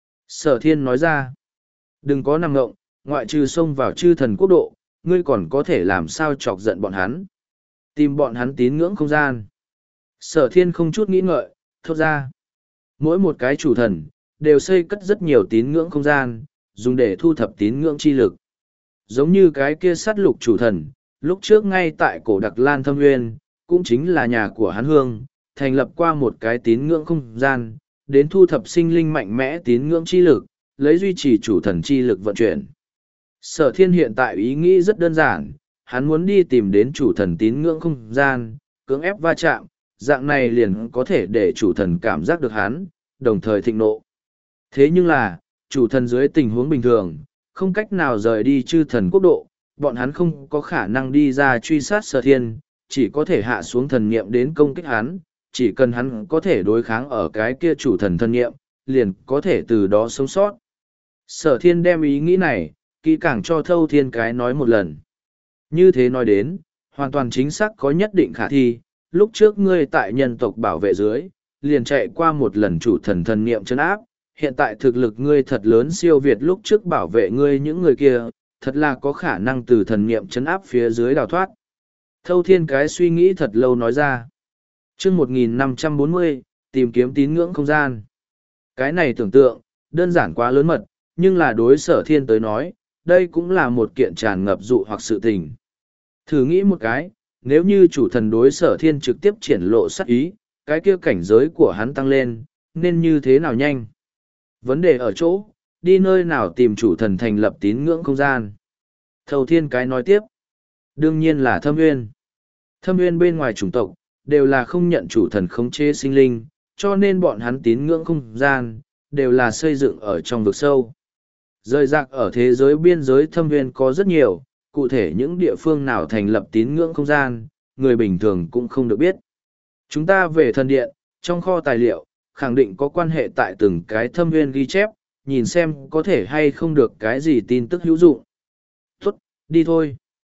Sở Thiên nói ra, đừng có nằm ngộng, ngoại trừ xông vào chư thần quốc độ, ngươi còn có thể làm sao chọc giận bọn hắn. Tìm bọn hắn tín ngưỡng không gian. Sở Thiên không chút nghĩ ngợi, thốt ra. Mỗi một cái chủ thần, đều xây cất rất nhiều tín ngưỡng không gian, dùng để thu thập tín ngưỡng chi lực. Giống như cái kia sát lục chủ thần, lúc trước ngay tại cổ Đặc Lan Thâm Nguyên, cũng chính là nhà của hắn Hương, thành lập qua một cái tín ngưỡng không gian, đến thu thập sinh linh mạnh mẽ tín ngưỡng chi lực, lấy duy trì chủ thần chi lực vận chuyển. Sở Thiên hiện tại ý nghĩ rất đơn giản, hắn muốn đi tìm đến chủ thần tín ngưỡng không gian, cưỡng ép va chạm, dạng này liền có thể để chủ thần cảm giác được hắn, đồng thời thịnh nộ. Thế nhưng là, chủ thần dưới tình huống bình thường, không cách nào rời đi chư thần quốc độ, bọn hắn không có khả năng đi ra truy sát Sở Thiên, chỉ có thể hạ xuống thần niệm đến công kích hắn, chỉ cần hắn có thể đối kháng ở cái kia chủ thần thân niệm, liền có thể từ đó sống sót. Sở Thiên đem ý nghĩ này, kỹ càng cho Thâu Thiên Cái nói một lần. Như thế nói đến, hoàn toàn chính xác có nhất định khả thi, lúc trước ngươi tại nhân tộc bảo vệ dưới, liền chạy qua một lần chủ thần thần niệm chân áp, hiện tại thực lực ngươi thật lớn siêu việt lúc trước bảo vệ ngươi những người kia, thật là có khả năng từ thần niệm chấn áp phía dưới đào thoát. Thâu Thiên Cái suy nghĩ thật lâu nói ra. Chương một nghìn năm trăm bốn mươi, tìm kiếm tín ngưỡng không gian. Cái này tưởng tượng, đơn giản quá lớn mật, nhưng là đối Sở Thiên tới nói, đây cũng là một kiện tràn ngập dụ hoặc sự tình. Thử nghĩ một cái, nếu như chủ thần đối Sở Thiên trực tiếp triển lộ sát ý, cái kia cảnh giới của hắn tăng lên, nên như thế nào nhanh? Vấn đề ở chỗ, đi nơi nào tìm chủ thần thành lập tín ngưỡng không gian? Thâu Thiên Cái nói tiếp. Đương nhiên là Thâm Nguyên. Thâm Nguyên bên ngoài chủng tộc, đều là không nhận chủ thần khống chế sinh linh, cho nên bọn hắn tín ngưỡng không gian, đều là xây dựng ở trong vực sâu. Rời rạc ở thế giới biên giới Thâm Nguyên có rất nhiều, cụ thể những địa phương nào thành lập tín ngưỡng không gian, người bình thường cũng không được biết. Chúng ta về thần điện, trong kho tài liệu, khẳng định có quan hệ tại từng cái Thâm Nguyên ghi chép, nhìn xem có thể hay không được cái gì tin tức hữu dụng. Tốt, đi thôi.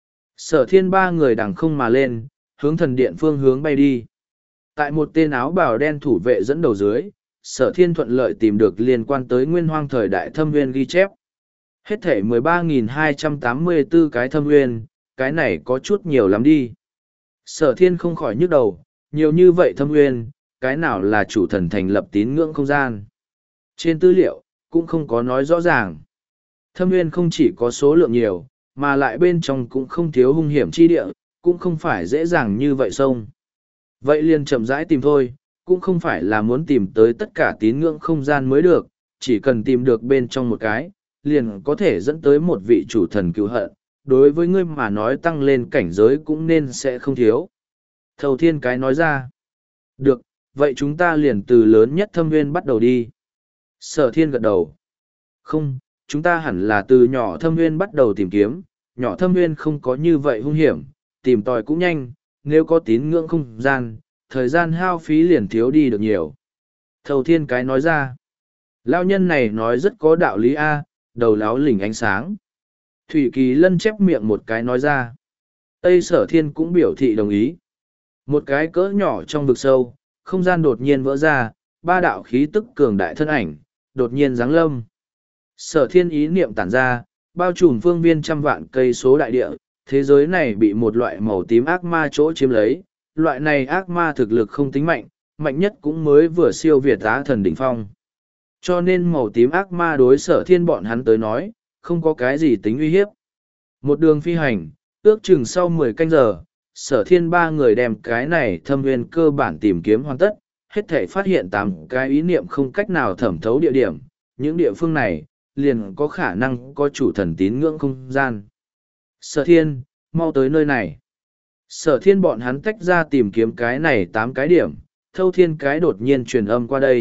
Sở Thiên ba người đằng không mà lên, hướng thần điện phương hướng bay đi. Tại một tên áo bào đen thủ vệ dẫn đầu dưới, Sở Thiên thuận lợi tìm được liên quan tới nguyên hoang thời đại Thâm Nguyên ghi chép. Hết thể mười ba nghìn hai trăm tám mươi tư cái Thâm Nguyên, cái này có chút nhiều lắm đi. Sở Thiên không khỏi nhức đầu, nhiều như vậy Thâm Nguyên, cái nào là chủ thần thành lập tín ngưỡng không gian. Trên tư liệu, cũng không có nói rõ ràng. Thâm Nguyên không chỉ có số lượng nhiều, mà lại bên trong cũng không thiếu hung hiểm chi địa, cũng không phải dễ dàng như vậy sông. Vậy liền chậm rãi tìm thôi, cũng không phải là muốn tìm tới tất cả tín ngưỡng không gian mới được, chỉ cần tìm được bên trong một cái, liền có thể dẫn tới một vị chủ thần cứu hận, đối với ngươi mà nói tăng lên cảnh giới cũng nên sẽ không thiếu. Thâu Thiên Cái nói ra. Được, vậy chúng ta liền từ lớn nhất Thâm Nguyên bắt đầu đi. Sở Thiên gật đầu. Không, chúng ta hẳn là từ nhỏ Thâm Nguyên bắt đầu tìm kiếm, nhỏ Thâm Nguyên không có như vậy hung hiểm, tìm tòi cũng nhanh, nếu có tín ngưỡng không gian, thời gian hao phí liền thiếu đi được nhiều. Thâu Thiên Cái nói ra. Lao nhân này nói rất có đạo lý a, đầu láo lỉnh ánh sáng. Thủy Kỳ Lân chép miệng một cái nói ra. Tây Sở Thiên cũng biểu thị đồng ý. Một cái cỡ nhỏ trong vực sâu, không gian đột nhiên vỡ ra, ba đạo khí tức cường đại thân ảnh, đột nhiên giáng lâm. Sở Thiên ý niệm tản ra, bao trùm phương viên trăm vạn cây số đại địa, thế giới này bị một loại màu tím ác ma chỗ chiếm lấy. Loại này ác ma thực lực không tính mạnh, mạnh nhất cũng mới vừa siêu việt Á Thần đỉnh phong. Cho nên màu tím ác ma đối Sở Thiên bọn hắn tới nói, không có cái gì tính uy hiếp. Một đường phi hành, ước chừng sau mười canh giờ, Sở Thiên ba người đem cái này Thâm Nguyên cơ bản tìm kiếm hoàn tất, hết thể phát hiện tám cái ý niệm không cách nào thẩm thấu địa điểm, những địa phương này, liền có khả năng có chủ thần tín ngưỡng không gian. Sở Thiên, mau tới nơi này. Sở Thiên bọn hắn tách ra tìm kiếm cái này tám cái điểm, Thâu Thiên Cái đột nhiên truyền âm qua đây.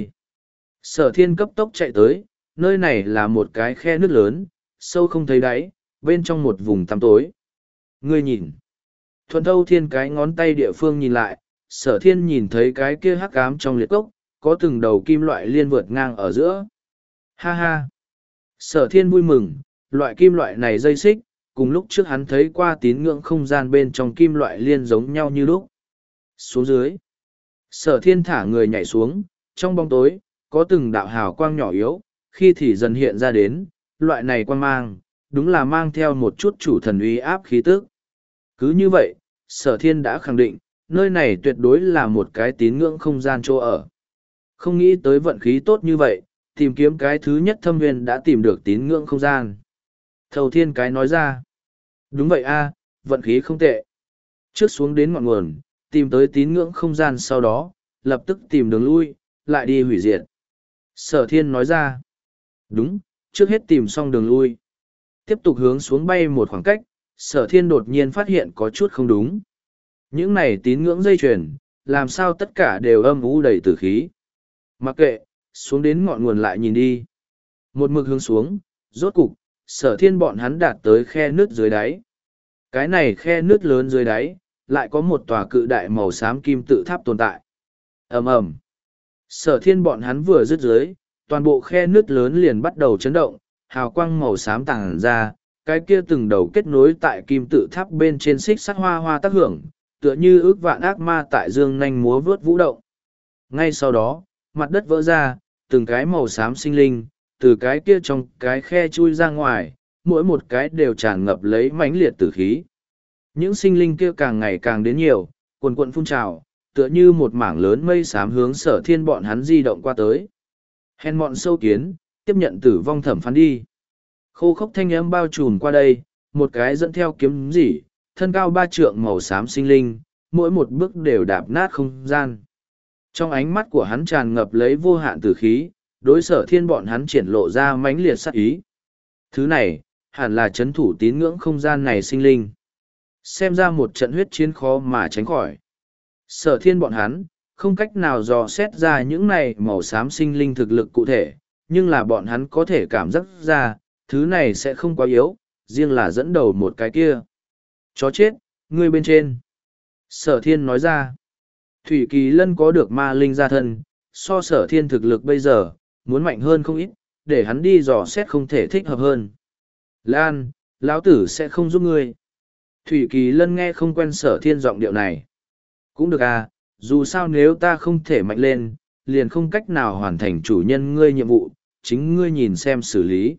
Sở Thiên cấp tốc chạy tới, nơi này là một cái khe nước lớn, sâu không thấy đáy, bên trong một vùng tăm tối. Ngươi nhìn. Thuận thâu thiên cái ngón tay địa phương nhìn lại, sở thiên nhìn thấy cái kia hắc ám trong liệt cốc, có từng đầu kim loại liên vượt ngang ở giữa. Ha ha! Sở thiên vui mừng, loại kim loại này dây xích, cùng lúc trước hắn thấy qua tín ngưỡng không gian bên trong kim loại liên giống nhau như lúc. Xuống dưới. Sở thiên thả người nhảy xuống, trong bóng tối, có từng đạo hào quang nhỏ yếu, khi thì dần hiện ra đến, loại này quang mang, đúng là mang theo một chút chủ thần uy áp khí tức. Cứ như vậy, sở thiên đã khẳng định, nơi này tuyệt đối là một cái tín ngưỡng không gian chỗ ở. Không nghĩ tới vận khí tốt như vậy, tìm kiếm cái thứ nhất thâm viên đã tìm được tín ngưỡng không gian. Thầu thiên cái nói ra. Đúng vậy a, vận khí không tệ. Trước xuống đến ngọn nguồn, tìm tới tín ngưỡng không gian sau đó, lập tức tìm đường lui, lại đi hủy diệt. Sở thiên nói ra. Đúng, trước hết tìm xong đường lui. Tiếp tục hướng xuống bay một khoảng cách, sở thiên đột nhiên phát hiện có chút không đúng. Những này tín ngưỡng dây chuyền, làm sao tất cả đều âm u đầy tử khí. Mặc kệ, xuống đến ngọn nguồn lại nhìn đi. Một mực hướng xuống, rốt cục, sở thiên bọn hắn đạt tới khe nước dưới đáy. Cái này khe nước lớn dưới đáy, lại có một tòa cự đại màu xám kim tự tháp tồn tại. Ầm ầm. Sở thiên bọn hắn vừa dứt dưới, toàn bộ khe nước lớn liền bắt đầu chấn động, hào quang màu xám tàng ra, cái kia từng đầu kết nối tại kim tự tháp bên trên xích sắt hoa hoa tác hưởng, tựa như ước vạn ác ma tại dương nanh múa vướt vũ động. Ngay sau đó, mặt đất vỡ ra, từng cái màu xám sinh linh, từ cái kia trong cái khe chui ra ngoài, mỗi một cái đều tràn ngập lấy mãnh liệt tử khí. Những sinh linh kia càng ngày càng đến nhiều, cuồn cuộn phun trào, tựa như một mảng lớn mây xám hướng sở thiên bọn hắn di động qua tới. Hèn mọn sâu kiến, tiếp nhận tử vong thẩm phán đi. Khô khốc thanh âm bao trùm qua đây, một cái dẫn theo kiếm rỉ, thân cao ba trượng màu xám sinh linh, mỗi một bước đều đạp nát không gian. Trong ánh mắt của hắn tràn ngập lấy vô hạn tử khí, đối sở thiên bọn hắn triển lộ ra mãnh liệt sát ý. Thứ này, hẳn là chấn thủ tín ngưỡng không gian này sinh linh. Xem ra một trận huyết chiến khó mà tránh khỏi. Sở thiên bọn hắn, không cách nào dò xét ra những này màu xám sinh linh thực lực cụ thể, nhưng là bọn hắn có thể cảm giác ra, thứ này sẽ không quá yếu, riêng là dẫn đầu một cái kia. Chó chết, ngươi bên trên. Sở thiên nói ra, Thủy Kỳ Lân có được ma linh gia thân, so sở thiên thực lực bây giờ, muốn mạnh hơn không ít, để hắn đi dò xét không thể thích hợp hơn. Lan, lão tử sẽ không giúp ngươi. Thủy Kỳ Lân nghe không quen sở thiên giọng điệu này. Cũng được à, dù sao nếu ta không thể mạnh lên, liền không cách nào hoàn thành chủ nhân ngươi nhiệm vụ, chính ngươi nhìn xem xử lý.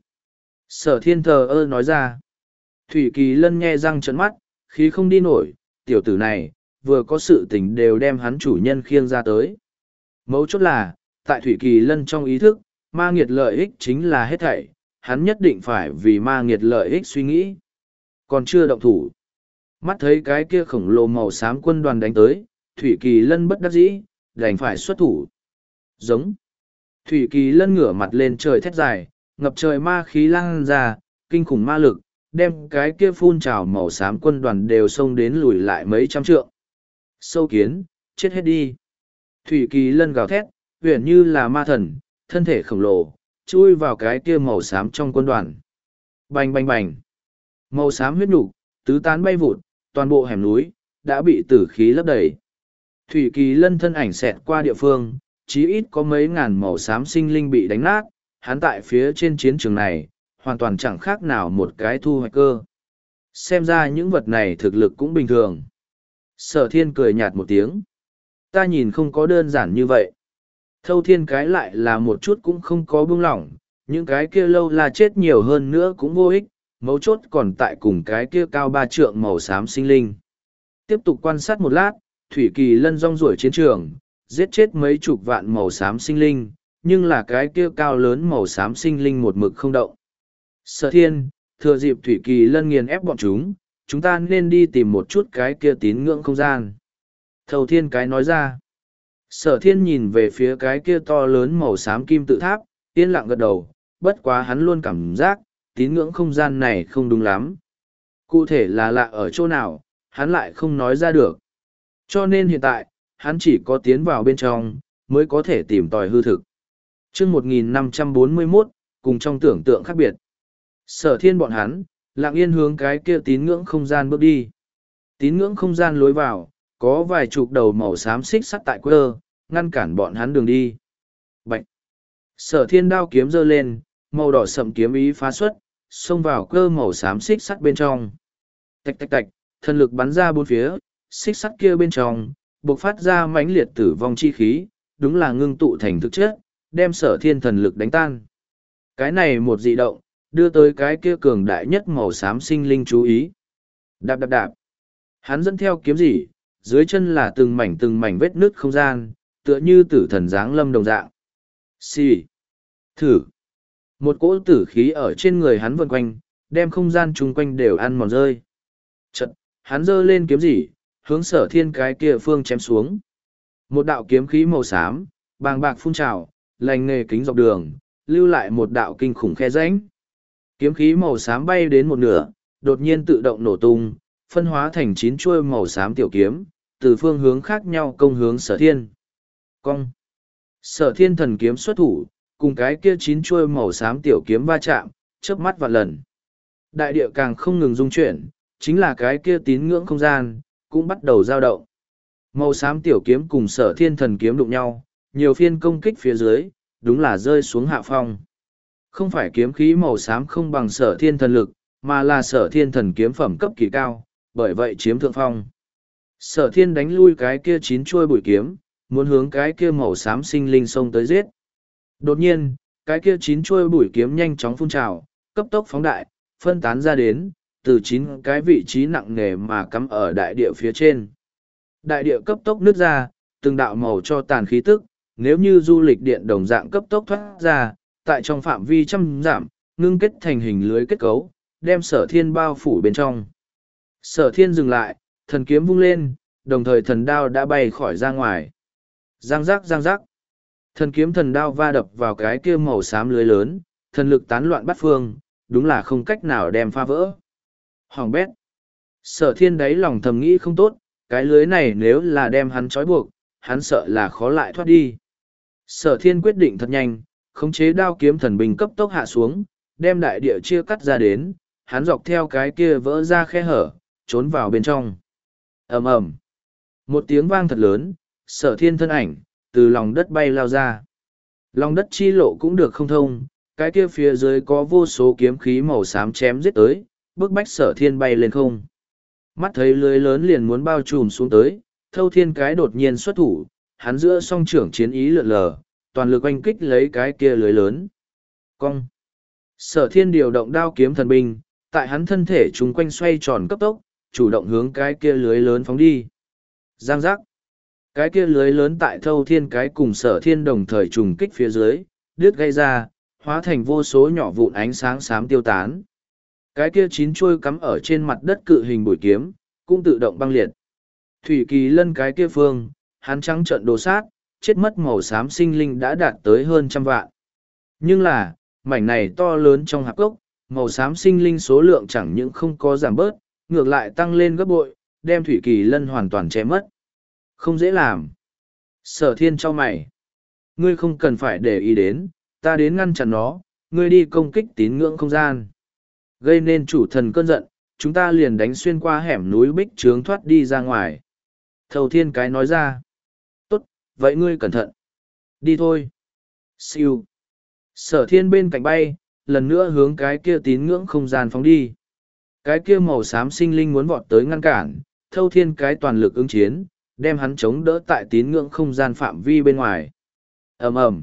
Sở thiên thờ ơ nói ra. Thủy Kỳ Lân nghe răng trợn mắt, khí không đi nổi, tiểu tử này, vừa có sự tình đều đem hắn chủ nhân khiêng ra tới. Mấu chốt là, tại Thủy Kỳ Lân trong ý thức, ma nghiệt lợi ích chính là hết thảy, hắn nhất định phải vì ma nghiệt lợi ích suy nghĩ. Còn chưa động thủ. Mắt thấy cái kia khổng lồ màu xám quân đoàn đánh tới, Thủy Kỳ Lân bất đắc dĩ, đành phải xuất thủ. Giống. Thủy Kỳ Lân ngửa mặt lên trời thét dài, ngập trời ma khí lan ra, kinh khủng ma lực, đem cái kia phun trào màu xám quân đoàn đều xông đến lùi lại mấy trăm trượng. Sâu kiến, chết hết đi. Thủy Kỳ Lân gào thét, huyền như là ma thần, thân thể khổng lồ, chui vào cái kia màu xám trong quân đoàn. Bành bành bành. Màu xám huyết nhục, tứ tán bay vụt, toàn bộ hẻm núi, đã bị tử khí lấp đầy. Thủy Kỳ Lân thân ảnh xẹt qua địa phương, chí ít có mấy ngàn màu xám sinh linh bị đánh nát, hắn tại phía trên chiến trường này, hoàn toàn chẳng khác nào một cái thu hoạch cơ. Xem ra những vật này thực lực cũng bình thường. Sở thiên cười nhạt một tiếng. Ta nhìn không có đơn giản như vậy. Thâu thiên cái lại là một chút cũng không có buông lỏng, những cái kia lâu là chết nhiều hơn nữa cũng vô ích, mấu chốt còn tại cùng cái kia cao ba trượng màu xám sinh linh. Tiếp tục quan sát một lát, Thủy Kỳ Lân rong ruổi chiến trường, giết chết mấy chục vạn màu xám sinh linh, nhưng là cái kia cao lớn màu xám sinh linh một mực không động. Sở thiên, thừa dịp Thủy Kỳ Lân nghiền ép bọn chúng, chúng ta nên đi tìm một chút cái kia tín ngưỡng không gian. Thầu thiên cái nói ra. Sở thiên nhìn về phía cái kia to lớn màu xám kim tự tháp, yên lặng gật đầu, bất quá hắn luôn cảm giác, tín ngưỡng không gian này không đúng lắm. Cụ thể là lạ ở chỗ nào, hắn lại không nói ra được. Cho nên hiện tại, hắn chỉ có tiến vào bên trong, mới có thể tìm tòi hư thực. Chương một nghìn năm trăm bốn mươi mốt, cùng trong tưởng tượng khác biệt. Sở thiên bọn hắn, Lặng yên hướng cái kia tín ngưỡng không gian bước đi. Tín ngưỡng không gian lối vào, có vài chục đầu màu xám xích sắt tại quơ, ngăn cản bọn hắn đường đi. Bạch! Sở thiên đao kiếm giơ lên, màu đỏ sậm kiếm ý phá xuất, xông vào cơ màu xám xích sắt bên trong. Tạch tạch tạch, thần lực bắn ra bốn phía, xích sắt kia bên trong, bộc phát ra mãnh liệt tử vong chi khí, đúng là ngưng tụ thành thực chất, đem sở thiên thần lực đánh tan. Cái này một dị động, đưa tới cái kia cường đại nhất màu xám sinh linh chú ý. Đạp đạp đạp. Hắn dẫn theo kiếm gì, dưới chân là từng mảnh từng mảnh vết nứt không gian, tựa như tử thần giáng lâm đồng dạng. Xì. Thử. Một cỗ tử khí ở trên người hắn vần quanh, đem không gian chung quanh đều ăn mòn rơi. Chật, hắn giơ lên kiếm gì, hướng sở thiên cái kia phương chém xuống. Một đạo kiếm khí màu xám, bàng bạc phun trào, lành nghề kính dọc đường, lưu lại một đạo kinh khủng khe rãnh. Kiếm khí màu xám bay đến một nửa, đột nhiên tự động nổ tung, phân hóa thành chín chuôi màu xám tiểu kiếm, từ phương hướng khác nhau công hướng sở thiên. Cong. Sở thiên thần kiếm xuất thủ, cùng cái kia chín chuôi màu xám tiểu kiếm va chạm, chớp mắt vạn lần. Đại địa càng không ngừng rung chuyển, chính là cái kia tín ngưỡng không gian, cũng bắt đầu dao động. Màu xám tiểu kiếm cùng sở thiên thần kiếm đụng nhau, nhiều phiên công kích phía dưới, đúng là rơi xuống hạ phong. Không phải kiếm khí màu xám không bằng sở thiên thần lực, mà là sở thiên thần kiếm phẩm cấp kỳ cao, bởi vậy chiếm thượng phong. Sở thiên đánh lui cái kia chín chuôi bụi kiếm, muốn hướng cái kia màu xám sinh linh xông tới giết. Đột nhiên, cái kia chín chuôi bụi kiếm nhanh chóng phun trào, cấp tốc phóng đại, phân tán ra đến, từ chín cái vị trí nặng nề mà cắm ở đại địa phía trên. Đại địa cấp tốc nứt ra, từng đạo màu cho tàn khí tức, nếu như du lịch điện đồng dạng cấp tốc thoát ra, tại trong phạm vi trăm giảm, ngưng kết thành hình lưới kết cấu, đem sở thiên bao phủ bên trong. Sở thiên dừng lại, thần kiếm vung lên, đồng thời thần đao đã bay khỏi ra ngoài. Giang giác giang giác. Thần kiếm thần đao va đập vào cái kia màu xám lưới lớn, thần lực tán loạn bắt phương, đúng là không cách nào đem phá vỡ. Hoàng bét. Sở thiên đáy lòng thầm nghĩ không tốt, cái lưới này nếu là đem hắn trói buộc, hắn sợ là khó lại thoát đi. Sở thiên quyết định thật nhanh, khống chế đao kiếm thần binh cấp tốc hạ xuống, đem đại địa chia cắt ra đến, hắn dọc theo cái kia vỡ ra khe hở, trốn vào bên trong. Ầm ầm. Một tiếng vang thật lớn, sở thiên thân ảnh, từ lòng đất bay lao ra. Lòng đất chi lộ cũng được không thông, cái kia phía dưới có vô số kiếm khí màu xám chém giết tới, bức bách sở thiên bay lên không. Mắt thấy lưới lớn liền muốn bao trùm xuống tới, thâu thiên cái đột nhiên xuất thủ, hắn giữa song trưởng chiến ý lượn lờ, toàn lực oanh kích lấy cái kia lưới lớn. Cong. Sở thiên điều động đao kiếm thần binh, tại hắn thân thể chúng quanh xoay tròn cấp tốc, chủ động hướng cái kia lưới lớn phóng đi. Giang giác. Cái kia lưới lớn tại thâu thiên cái cùng sở thiên đồng thời trùng kích phía dưới, đứt gây ra, hóa thành vô số nhỏ vụn ánh sáng xám tiêu tán. Cái kia chín chuôi cắm ở trên mặt đất cự hình bụi kiếm, cũng tự động băng liệt. Thủy Kỳ Lân cái kia phương, hắn trắng trợn đồ sát, chết mất màu xám sinh linh đã đạt tới hơn trăm vạn. Nhưng là, mảnh này to lớn trong hạp gốc, màu xám sinh linh số lượng chẳng những không có giảm bớt, ngược lại tăng lên gấp bội, đem Thủy Kỳ Lân hoàn toàn che mất. Không dễ làm. Sở thiên cho mày. Ngươi không cần phải để ý đến, ta đến ngăn chặn nó, ngươi đi công kích tín ngưỡng không gian. Gây nên chủ thần cơn giận, chúng ta liền đánh xuyên qua hẻm núi bích trướng thoát đi ra ngoài. Thầu thiên cái nói ra. Tốt, vậy ngươi cẩn thận. Đi thôi. Siêu. Sở thiên bên cạnh bay, lần nữa hướng cái kia tín ngưỡng không gian phóng đi. Cái kia màu xám sinh linh muốn vọt tới ngăn cản, thâu thiên cái toàn lực ứng chiến, đem hắn chống đỡ tại tín ngưỡng không gian phạm vi bên ngoài. Ầm ầm.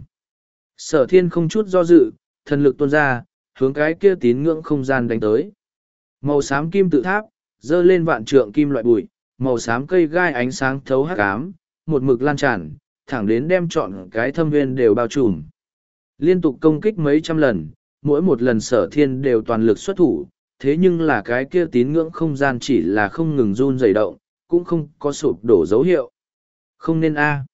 Sở thiên không chút do dự, thần lực tuôn ra, hướng cái kia tín ngưỡng không gian đánh tới. Màu xám kim tự tháp, dơ lên vạn trượng kim loại bụi, màu xám cây gai ánh sáng thấu hắc ám, một mực lan tràn, thẳng đến đem trọn cái thâm viên đều bao trùm. Liên tục công kích mấy trăm lần, mỗi một lần sở thiên đều toàn lực xuất thủ, thế nhưng là cái kia tín ngưỡng không gian chỉ là không ngừng run rẩy động, cũng không có sụp đổ dấu hiệu. Không nên a.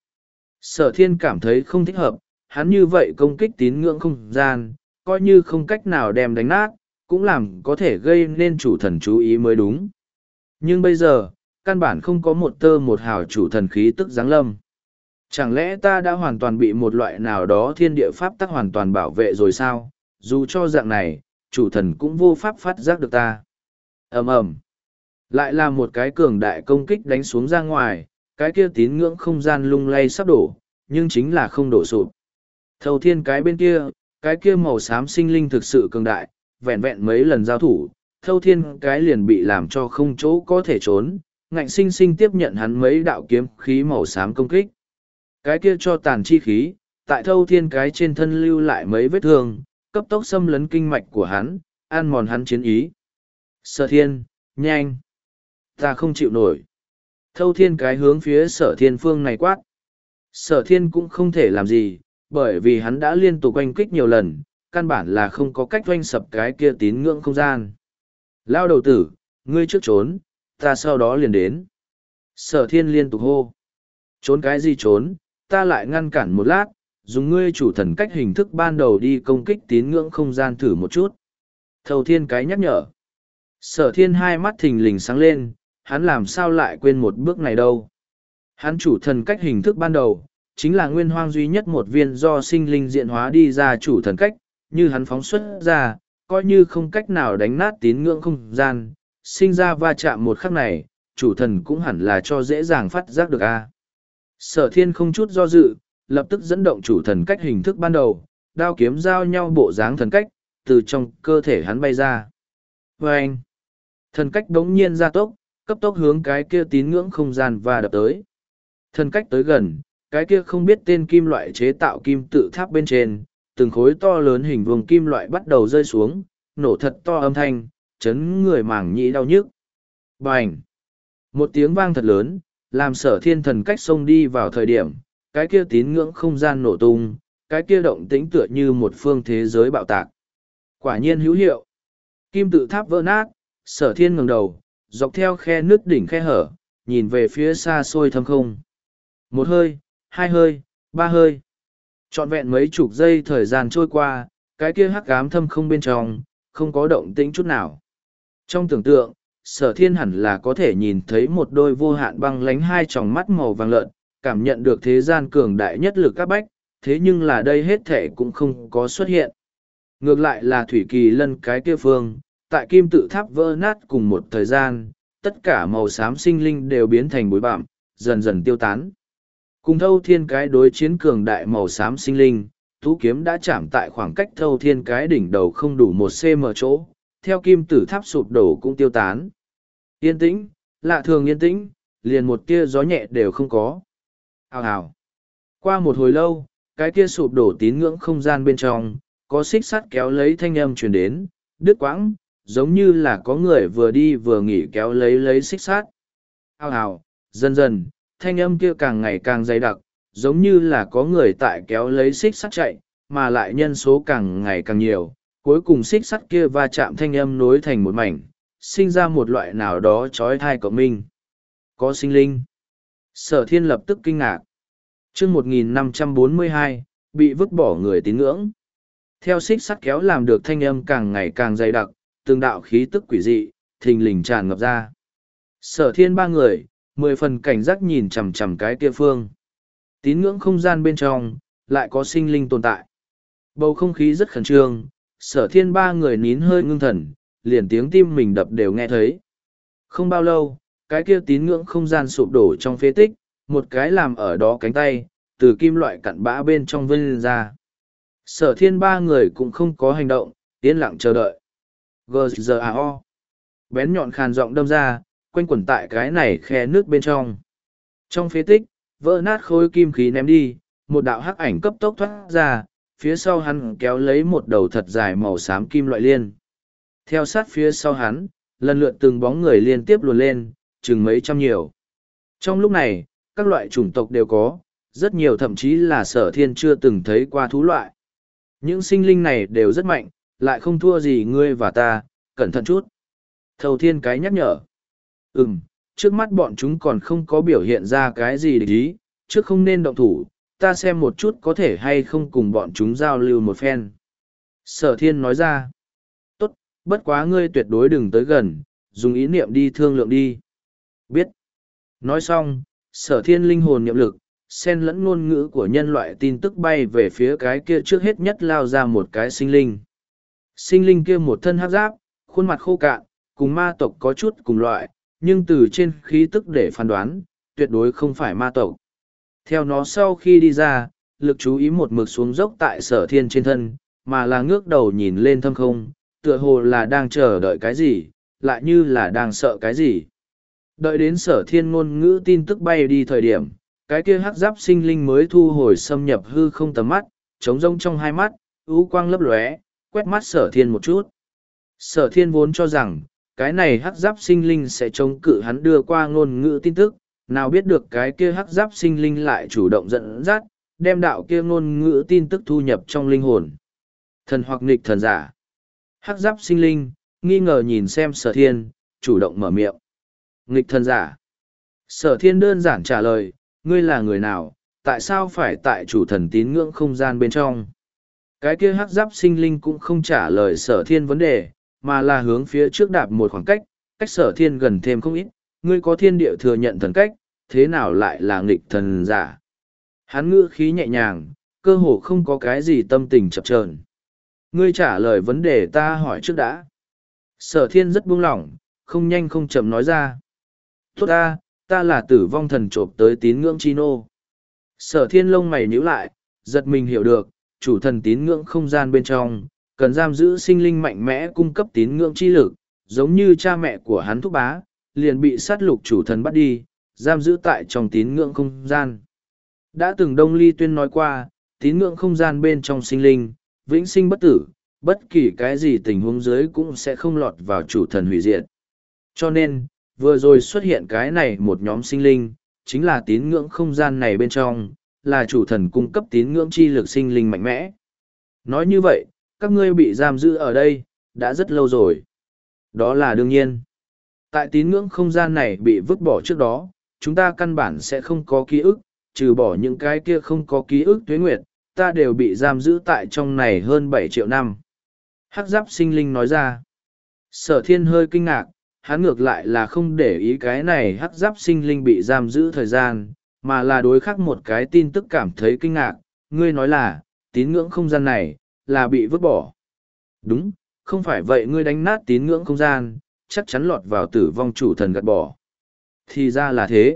Sở thiên cảm thấy không thích hợp, hắn như vậy công kích tín ngưỡng không gian, coi như không cách nào đem đánh nát, cũng làm có thể gây nên chủ thần chú ý mới đúng. Nhưng bây giờ, căn bản không có một tơ một hào chủ thần khí tức giáng lâm. Chẳng lẽ ta đã hoàn toàn bị một loại nào đó thiên địa pháp tắc hoàn toàn bảo vệ rồi sao? Dù cho dạng này, chủ thần cũng vô pháp phát giác được ta. ầm ầm, lại là một cái cường đại công kích đánh xuống ra ngoài, cái kia tín ngưỡng không gian lung lay sắp đổ, nhưng chính là không đổ sụp. Thâu thiên cái bên kia, cái kia màu xám sinh linh thực sự cường đại, vẹn vẹn mấy lần giao thủ, thâu thiên cái liền bị làm cho không chỗ có thể trốn, ngạnh sinh sinh tiếp nhận hắn mấy đạo kiếm khí màu xám công kích. Cái kia cho tàn chi khí, tại thâu thiên cái trên thân lưu lại mấy vết thương, cấp tốc xâm lấn kinh mạch của hắn, ăn mòn hắn chiến ý. Sở thiên, nhanh! Ta không chịu nổi. Thâu thiên cái hướng phía sở thiên phương này quát. Sở thiên cũng không thể làm gì, bởi vì hắn đã liên tục oanh kích nhiều lần, căn bản là không có cách oanh sập cái kia tín ngưỡng không gian. Lao đầu tử, ngươi trước trốn, ta sau đó liền đến. Sở thiên liên tục hô. Trốn cái gì trốn, ta lại ngăn cản một lát, dùng ngươi chủ thần cách hình thức ban đầu đi công kích tín ngưỡng không gian thử một chút. Thâu thiên cái nhắc nhở. Sở thiên hai mắt thình lình sáng lên, hắn làm sao lại quên một bước này đâu. Hắn chủ thần cách hình thức ban đầu, chính là nguyên hoang duy nhất một viên do sinh linh diện hóa đi ra chủ thần cách, như hắn phóng xuất ra, coi như không cách nào đánh nát tín ngưỡng không gian, sinh ra va chạm một khắc này, chủ thần cũng hẳn là cho dễ dàng phát giác được a. Sở thiên không chút do dự, lập tức dẫn động chủ thần cách hình thức ban đầu, đao kiếm giao nhau bộ dáng thần cách, từ trong cơ thể hắn bay ra. Và anh, thần cách đống nhiên ra tốc, cấp tốc hướng cái kia tín ngưỡng không gian và đập tới. Thần cách tới gần, cái kia không biết tên kim loại chế tạo kim tự tháp bên trên, từng khối to lớn hình vuông kim loại bắt đầu rơi xuống, nổ thật to âm thanh, chấn người màng nhĩ đau nhức. Bành! Một tiếng vang thật lớn, làm sở thiên thần cách xông đi vào thời điểm, cái kia tín ngưỡng không gian nổ tung, cái kia động tĩnh tựa như một phương thế giới bạo tạc. Quả nhiên hữu hiệu. Kim tự tháp vỡ nát, sở thiên ngẩng đầu, dọc theo khe nứt đỉnh khe hở, nhìn về phía xa xôi thâm không. Một hơi, hai hơi, ba hơi. Trọn vẹn mấy chục giây thời gian trôi qua, cái kia hắc ám thâm không bên trong, không có động tĩnh chút nào. Trong tưởng tượng, sở thiên hẳn là có thể nhìn thấy một đôi vô hạn băng lánh hai tròng mắt màu vàng lợn, cảm nhận được thế gian cường đại nhất lực các bách, thế nhưng là đây hết thể cũng không có xuất hiện. Ngược lại là Thủy Kỳ Lân cái kia phương, tại kim tự tháp vỡ nát cùng một thời gian, tất cả màu xám sinh linh đều biến thành bụi bặm, dần dần tiêu tán. Cùng thâu thiên cái đối chiến cường đại màu xám sinh linh, thú kiếm đã chạm tại khoảng cách thâu thiên cái đỉnh đầu không đủ một cm chỗ, theo kim tử tháp sụp đổ cũng tiêu tán. Yên tĩnh, lạ thường yên tĩnh, liền một tia gió nhẹ đều không có. Hào hào. Qua một hồi lâu, cái kia sụp đổ tín ngưỡng không gian bên trong, có xích sắt kéo lấy thanh âm truyền đến, đứt quãng, giống như là có người vừa đi vừa nghỉ kéo lấy lấy xích sắt. Hào hào, dần dần, thanh âm kia càng ngày càng dày đặc, giống như là có người tại kéo lấy xích sắt chạy, mà lại nhân số càng ngày càng nhiều, cuối cùng xích sắt kia va chạm thanh âm nối thành một mảnh, sinh ra một loại nào đó trói thai cộng minh. Có sinh linh. Sở thiên lập tức kinh ngạc. chương một nghìn năm trăm bốn mươi hai, bị vứt bỏ người tín ngưỡng. Theo xích sắt kéo làm được thanh âm càng ngày càng dày đặc, từng đạo khí tức quỷ dị, thình lình tràn ngập ra. Sở thiên ba người, mười phần cảnh giác nhìn chằm chằm cái kia phương. Tín ngưỡng không gian bên trong, lại có sinh linh tồn tại. Bầu không khí rất khẩn trương, sở thiên ba người nín hơi ngưng thần, liền tiếng tim mình đập đều nghe thấy. Không bao lâu, cái kia tín ngưỡng không gian sụp đổ trong phế tích, một cái làm ở đó cánh tay, từ kim loại cặn bã bên trong vươn lên ra. Sở thiên ba người cũng không có hành động, yên lặng chờ đợi. giê giê a o. Bén nhọn khàn giọng đâm ra, quanh quẩn tại cái này khe nước bên trong. Trong phế tích, vỡ nát khối kim khí ném đi, một đạo hắc ảnh cấp tốc thoát ra, phía sau hắn kéo lấy một đầu thật dài màu xám kim loại liên. Theo sát phía sau hắn, lần lượt từng bóng người liên tiếp luồn lên, chừng mấy trăm nhiều. Trong lúc này, các loại chủng tộc đều có, rất nhiều thậm chí là sở thiên chưa từng thấy qua thú loại. Những sinh linh này đều rất mạnh, lại không thua gì ngươi và ta, cẩn thận chút. Thầu thiên cái nhắc nhở. Ừm, trước mắt bọn chúng còn không có biểu hiện ra cái gì để ý, trước không nên động thủ, ta xem một chút có thể hay không cùng bọn chúng giao lưu một phen. Sở thiên nói ra. Tốt, bất quá ngươi tuyệt đối đừng tới gần, dùng ý niệm đi thương lượng đi. Biết. Nói xong, sở thiên linh hồn niệm lực, xen lẫn ngôn ngữ của nhân loại tin tức bay về phía cái kia trước hết nhất lao ra một cái sinh linh. Sinh linh kia một thân hắc giáp, khuôn mặt khô cạn, cùng ma tộc có chút cùng loại, nhưng từ trên khí tức để phán đoán, tuyệt đối không phải ma tộc. Theo nó sau khi đi ra, lực chú ý một mực xuống dốc tại sở thiên trên thân, mà là ngước đầu nhìn lên thâm không, tựa hồ là đang chờ đợi cái gì, lại như là đang sợ cái gì. Đợi đến sở thiên ngôn ngữ tin tức bay đi thời điểm, cái kia hắc giáp sinh linh mới thu hồi xâm nhập hư không tầm mắt, trống rông trong hai mắt, ưu quang lấp lóe, quét mắt sở thiên một chút. Sở thiên vốn cho rằng, cái này hắc giáp sinh linh sẽ chống cự hắn đưa qua ngôn ngữ tin tức, nào biết được cái kia hắc giáp sinh linh lại chủ động dẫn dắt, đem đạo kia ngôn ngữ tin tức thu nhập trong linh hồn. Thần hoặc nghịch thần giả. Hắc giáp sinh linh, nghi ngờ nhìn xem sở thiên, chủ động mở miệng. Nghịch thần giả. Sở thiên đơn giản trả lời, ngươi là người nào, tại sao phải tại chủ thần tín ngưỡng không gian bên trong? Cái kia hắc giáp sinh linh cũng không trả lời sở thiên vấn đề, mà là hướng phía trước đạp một khoảng cách, cách sở thiên gần thêm không ít, ngươi có thiên địa thừa nhận thần cách, thế nào lại là nghịch thần giả? Hắn ngữ khí nhẹ nhàng, cơ hồ không có cái gì tâm tình chập chờn. Ngươi trả lời vấn đề ta hỏi trước đã. Sở thiên rất buông lỏng, không nhanh không chậm nói ra. Tốt ta, ta là tử vong thần trộm tới tín ngưỡng chi nô. Sở thiên lông mày nhíu lại, giật mình hiểu được, chủ thần tín ngưỡng không gian bên trong, cần giam giữ sinh linh mạnh mẽ cung cấp tín ngưỡng chi lực, giống như cha mẹ của hắn thúc bá, liền bị sát lục chủ thần bắt đi, giam giữ tại trong tín ngưỡng không gian. Đã từng Đông Ly Tuyên nói qua, tín ngưỡng không gian bên trong sinh linh, vĩnh sinh bất tử, bất kỳ cái gì tình huống dưới cũng sẽ không lọt vào chủ thần hủy diệt. Cho nên, vừa rồi xuất hiện cái này một nhóm sinh linh, chính là tín ngưỡng không gian này bên trong, là chủ thần cung cấp tín ngưỡng chi lực sinh linh mạnh mẽ. Nói như vậy, các ngươi bị giam giữ ở đây, đã rất lâu rồi. Đó là đương nhiên. Tại tín ngưỡng không gian này bị vứt bỏ trước đó, chúng ta căn bản sẽ không có ký ức, trừ bỏ những cái kia không có ký ức tuế nguyệt, ta đều bị giam giữ tại trong này hơn bảy triệu năm. Hắc giáp sinh linh nói ra. Sở thiên hơi kinh ngạc, hắn ngược lại là không để ý cái này hắc giáp sinh linh bị giam giữ thời gian, mà là đối khắc một cái tin tức cảm thấy kinh ngạc. Ngươi nói là, tín ngưỡng không gian này, là bị vứt bỏ. Đúng, không phải vậy ngươi đánh nát tín ngưỡng không gian, chắc chắn lọt vào tử vong chủ thần gạt bỏ. Thì ra là thế.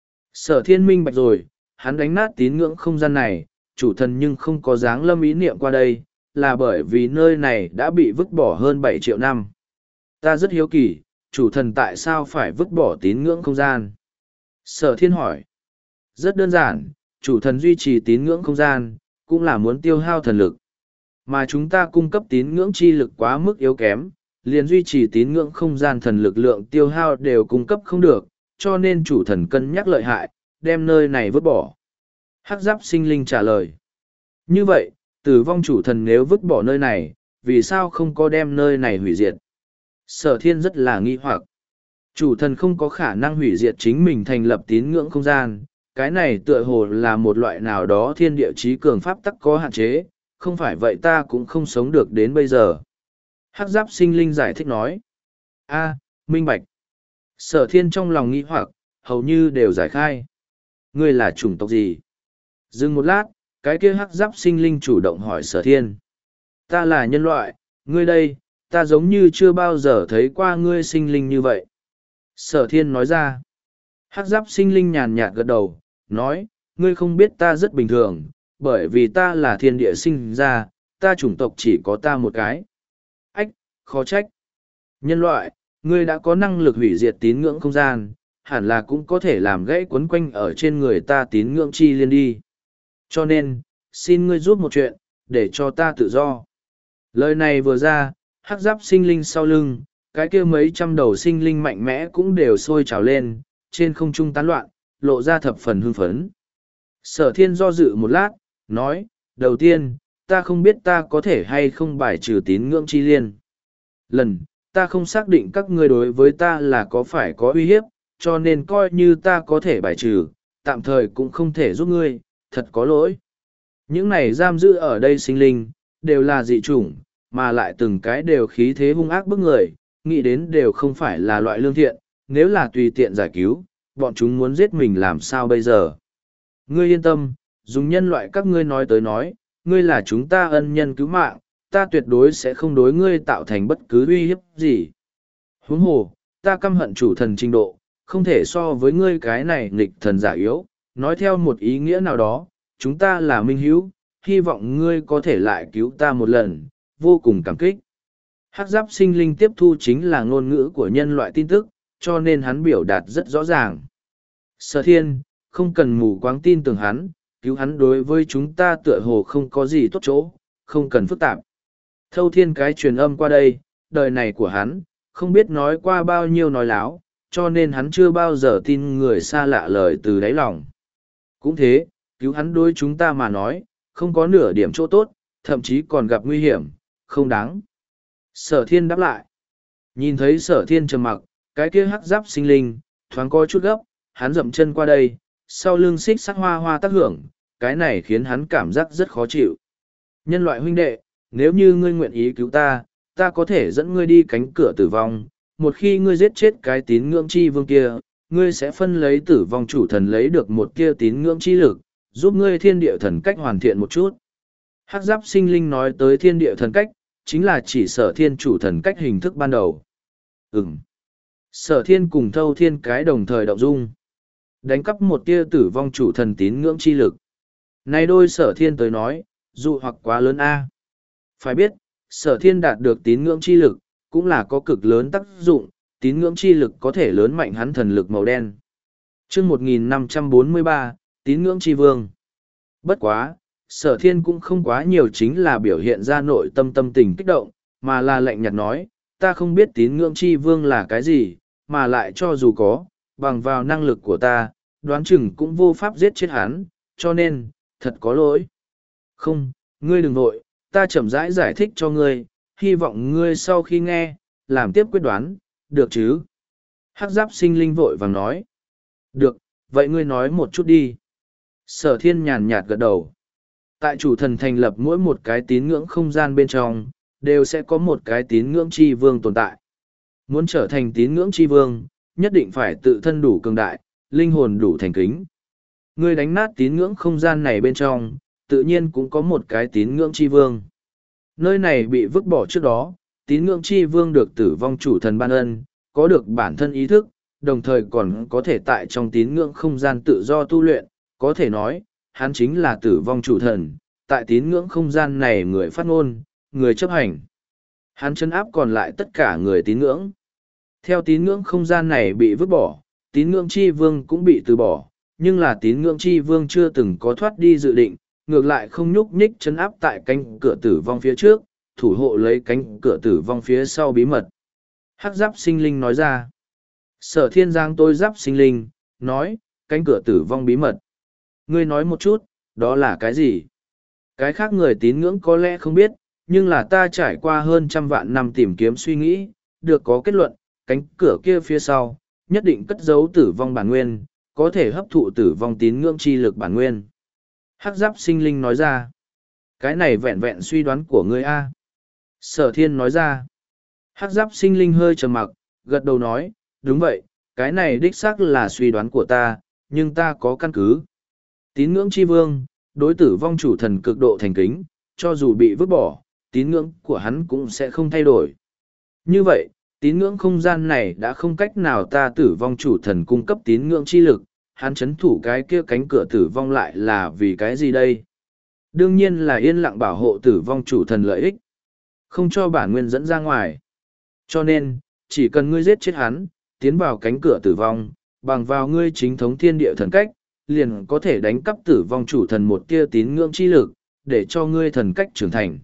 Sở thiên minh bạch rồi, hắn đánh nát tín ngưỡng không gian này, chủ thần nhưng không có dáng lâm ý niệm qua đây, là bởi vì nơi này đã bị vứt bỏ hơn bảy triệu năm. Ta rất hiếu kỳ, chủ thần tại sao phải vứt bỏ tín ngưỡng không gian? Sở thiên hỏi. Rất đơn giản, chủ thần duy trì tín ngưỡng không gian, cũng là muốn tiêu hao thần lực. Mà chúng ta cung cấp tín ngưỡng chi lực quá mức yếu kém, liền duy trì tín ngưỡng không gian thần lực lượng tiêu hao đều cung cấp không được, cho nên chủ thần cân nhắc lợi hại, đem nơi này vứt bỏ. Hắc giáp sinh linh trả lời. Như vậy, tử vong chủ thần nếu vứt bỏ nơi này, vì sao không có đem nơi này hủy diệt? Sở thiên rất là nghi hoặc. Chủ thần không có khả năng hủy diệt chính mình thành lập tín ngưỡng không gian, cái này tựa hồ là một loại nào đó thiên địa chí cường pháp tắc có hạn chế, không phải vậy ta cũng không sống được đến bây giờ. Hắc giáp sinh linh giải thích nói. A, minh bạch. Sở thiên trong lòng nghi hoặc, hầu như đều giải khai. Ngươi là chủng tộc gì? Dừng một lát, cái kia hắc giáp sinh linh chủ động hỏi sở thiên. Ta là nhân loại, ngươi đây, ta giống như chưa bao giờ thấy qua ngươi sinh linh như vậy. Sở thiên nói ra. Hắc giáp sinh linh nhàn nhạt gật đầu, nói, ngươi không biết ta rất bình thường, bởi vì ta là thiên địa sinh ra, ta chủng tộc chỉ có ta một cái. Ách, khó trách. Nhân loại, ngươi đã có năng lực hủy diệt tín ngưỡng không gian, hẳn là cũng có thể làm gãy quấn quanh ở trên người ta tín ngưỡng chi liên đi. Cho nên, xin ngươi giúp một chuyện, để cho ta tự do. Lời này vừa ra, hắc giáp sinh linh sau lưng, cái kia mấy trăm đầu sinh linh mạnh mẽ cũng đều sôi trào lên, trên không trung tán loạn, lộ ra thập phần hưng phấn. Sở thiên do dự một lát, nói, đầu tiên, ta không biết ta có thể hay không bài trừ tín ngưỡng chi liên. Lần, ta không xác định các ngươi đối với ta là có phải có uy hiếp, cho nên coi như ta có thể bài trừ, tạm thời cũng không thể giúp ngươi, thật có lỗi. Những này giam giữ ở đây sinh linh, đều là dị chủng, mà lại từng cái đều khí thế hung ác bức người, nghĩ đến đều không phải là loại lương thiện, nếu là tùy tiện giải cứu, bọn chúng muốn giết mình làm sao bây giờ. Ngươi yên tâm, dùng nhân loại các ngươi nói tới nói, ngươi là chúng ta ân nhân cứu mạng, ta tuyệt đối sẽ không đối ngươi tạo thành bất cứ uy hiếp gì. Huống hồ, ta căm hận chủ thần trình độ, không thể so với ngươi cái này nghịch thần giả yếu, nói theo một ý nghĩa nào đó, chúng ta là minh hữu, hy vọng ngươi có thể lại cứu ta một lần, vô cùng cảm kích. Hắc giáp sinh linh tiếp thu chính là ngôn ngữ của nhân loại tin tức, cho nên hắn biểu đạt rất rõ ràng. Sở thiên, không cần mù quáng tin tưởng hắn, cứu hắn đối với chúng ta tựa hồ không có gì tốt chỗ, không cần phức tạp. Thâu thiên cái truyền âm qua đây, đời này của hắn, không biết nói qua bao nhiêu nói láo, cho nên hắn chưa bao giờ tin người xa lạ lời từ đáy lòng. Cũng thế, cứu hắn đối chúng ta mà nói, không có nửa điểm chỗ tốt, thậm chí còn gặp nguy hiểm, không đáng. Sở thiên đáp lại. Nhìn thấy sở thiên trầm mặc, cái kia hắc giáp sinh linh, thoáng có chút gấp, hắn dậm chân qua đây, sau lưng xích sắc hoa hoa tác hưởng, cái này khiến hắn cảm giác rất khó chịu. Nhân loại huynh đệ, nếu như ngươi nguyện ý cứu ta, ta có thể dẫn ngươi đi cánh cửa tử vong, một khi ngươi giết chết cái tín ngưỡng chi vương kia, ngươi sẽ phân lấy tử vong chủ thần lấy được một kia tín ngưỡng chi lực, giúp ngươi thiên địa thần cách hoàn thiện một chút. Hắc giáp sinh linh nói tới thiên địa thần cách, chính là chỉ sở thiên chủ thần cách hình thức ban đầu. Ừm. Sở thiên cùng thâu thiên cái đồng thời động dung. Đánh cắp một tia tử vong chủ thần tín ngưỡng chi lực. Này đôi sở thiên tới nói, dụ hoặc quá lớn a. Phải biết, sở thiên đạt được tín ngưỡng chi lực, cũng là có cực lớn tác dụng, tín ngưỡng chi lực có thể lớn mạnh hắn thần lực màu đen. Chương một nghìn năm trăm bốn mươi ba, tín ngưỡng chi vương. Bất quá, sở thiên cũng không quá nhiều chính là biểu hiện ra nội tâm tâm tình kích động, mà là lạnh nhạt nói, ta không biết tín ngưỡng chi vương là cái gì, mà lại cho dù có, bằng vào năng lực của ta, đoán chừng cũng vô pháp giết chết hắn, cho nên, thật có lỗi. Không, ngươi đừng vội, ta chậm rãi giải, giải thích cho ngươi, hy vọng ngươi sau khi nghe, làm tiếp quyết đoán, được chứ? Hắc giáp sinh linh vội vàng nói. Được, vậy ngươi nói một chút đi. Sở thiên nhàn nhạt gật đầu. Tại chủ thần thành lập mỗi một cái tín ngưỡng không gian bên trong, đều sẽ có một cái tín ngưỡng chi vương tồn tại. Muốn trở thành tín ngưỡng chi vương, nhất định phải tự thân đủ cường đại, linh hồn đủ thành kính. Ngươi đánh nát tín ngưỡng không gian này bên trong, tự nhiên cũng có một cái tín ngưỡng chi vương. Nơi này bị vứt bỏ trước đó, tín ngưỡng chi vương được tử vong chủ thần ban ân, có được bản thân ý thức, đồng thời còn có thể tại trong tín ngưỡng không gian tự do tu luyện, có thể nói, hắn chính là tử vong chủ thần, tại tín ngưỡng không gian này người phát ngôn, người chấp hành. Hắn trấn áp còn lại tất cả người tín ngưỡng. Theo tín ngưỡng không gian này bị vứt bỏ, tín ngưỡng chi vương cũng bị từ bỏ, nhưng là tín ngưỡng chi vương chưa từng có thoát đi dự định, ngược lại không nhúc nhích trấn áp tại cánh cửa tử vong phía trước, thủ hộ lấy cánh cửa tử vong phía sau bí mật. Hắc giáp sinh linh nói ra. Sở thiên giang tôi giáp sinh linh, nói, cánh cửa tử vong bí mật. Ngươi nói một chút, đó là cái gì? Cái khác người tín ngưỡng có lẽ không biết, nhưng là ta trải qua hơn trăm vạn năm tìm kiếm suy nghĩ, được có kết luận, cánh cửa kia phía sau, nhất định cất giấu tử vong bản nguyên, có thể hấp thụ tử vong tín ngưỡng chi lực bản nguyên. Hắc giáp sinh linh nói ra. Cái này vẹn vẹn suy đoán của ngươi a. Sở thiên nói ra. Hắc giáp sinh linh hơi trầm mặc, gật đầu nói, đúng vậy, cái này đích xác là suy đoán của ta, nhưng ta có căn cứ. Tín ngưỡng chi vương, đối tử vong chủ thần cực độ thành kính, cho dù bị vứt bỏ, tín ngưỡng của hắn cũng sẽ không thay đổi. Như vậy, tín ngưỡng không gian này đã không cách nào ta tử vong chủ thần cung cấp tín ngưỡng chi lực, hắn chấn thủ cái kia cánh cửa tử vong lại là vì cái gì đây? Đương nhiên là yên lặng bảo hộ tử vong chủ thần lợi ích, không cho bản nguyên dẫn ra ngoài. Cho nên, chỉ cần ngươi giết chết hắn, tiến vào cánh cửa tử vong, bằng vào ngươi chính thống thiên địa thần cách, liền có thể đánh cắp tử vong chủ thần một tia tín ngưỡng chi lực, để cho ngươi thần cách trưởng thành.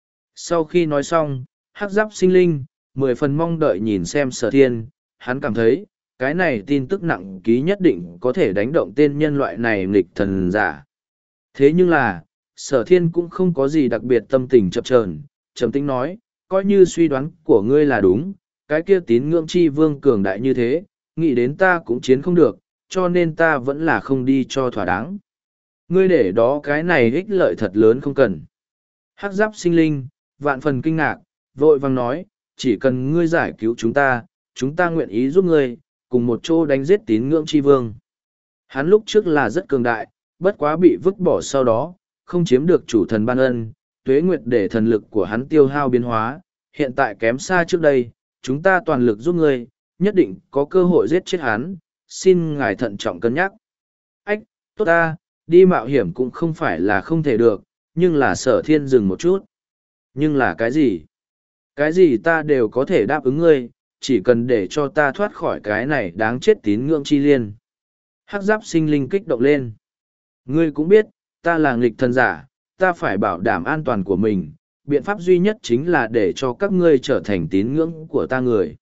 Sau khi nói xong, hắc giáp sinh linh, mười phần mong đợi nhìn xem sở thiên, hắn cảm thấy, cái này tin tức nặng ký nhất định có thể đánh động tên nhân loại này nghịch thần giả. Thế nhưng là, sở thiên cũng không có gì đặc biệt tâm tình chập chờn, trầm tĩnh nói, coi như suy đoán của ngươi là đúng, cái kia tín ngưỡng chi vương cường đại như thế, nghĩ đến ta cũng chiến không được, cho nên ta vẫn là không đi cho thỏa đáng. Ngươi để đó cái này ích lợi thật lớn không cần. Hắc giáp sinh linh, vạn phần kinh ngạc, vội vàng nói, chỉ cần ngươi giải cứu chúng ta, chúng ta nguyện ý giúp ngươi, cùng một chỗ đánh giết tín ngưỡng chi vương. Hắn lúc trước là rất cường đại, bất quá bị vứt bỏ sau đó, không chiếm được chủ thần ban ân, tuế nguyệt để thần lực của hắn tiêu hao biến hóa, hiện tại kém xa trước đây, chúng ta toàn lực giúp ngươi, nhất định có cơ hội giết chết hắn, xin ngài thận trọng cân nhắc. Ách, tốt ta, đi mạo hiểm cũng không phải là không thể được, nhưng là Sở Thiên dừng một chút. Nhưng là cái gì? Cái gì ta đều có thể đáp ứng ngươi, chỉ cần để cho ta thoát khỏi cái này đáng chết tín ngưỡng chi liên. Hắc giáp sinh linh kích động lên. Ngươi cũng biết, ta là nghịch thần giả, ta phải bảo đảm an toàn của mình, biện pháp duy nhất chính là để cho các ngươi trở thành tín ngưỡng của ta người.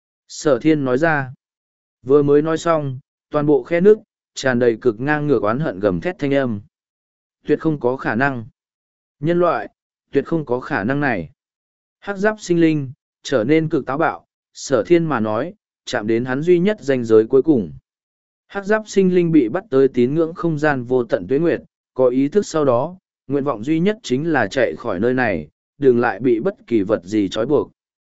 Sở Thiên nói ra. Vừa mới nói xong, toàn bộ khe nước, tràn đầy cực ngang ngược oán hận gầm thét thanh âm. Tuyệt không có khả năng. Nhân loại, tuyệt không có khả năng này. Hắc giáp sinh linh, trở nên cực táo bạo, Sở Thiên mà nói, chạm đến hắn duy nhất ranh giới cuối cùng. Hắc giáp sinh linh bị bắt tới tín ngưỡng không gian vô tận tuế nguyệt, có ý thức sau đó, nguyện vọng duy nhất chính là chạy khỏi nơi này, đừng lại bị bất kỳ vật gì trói buộc.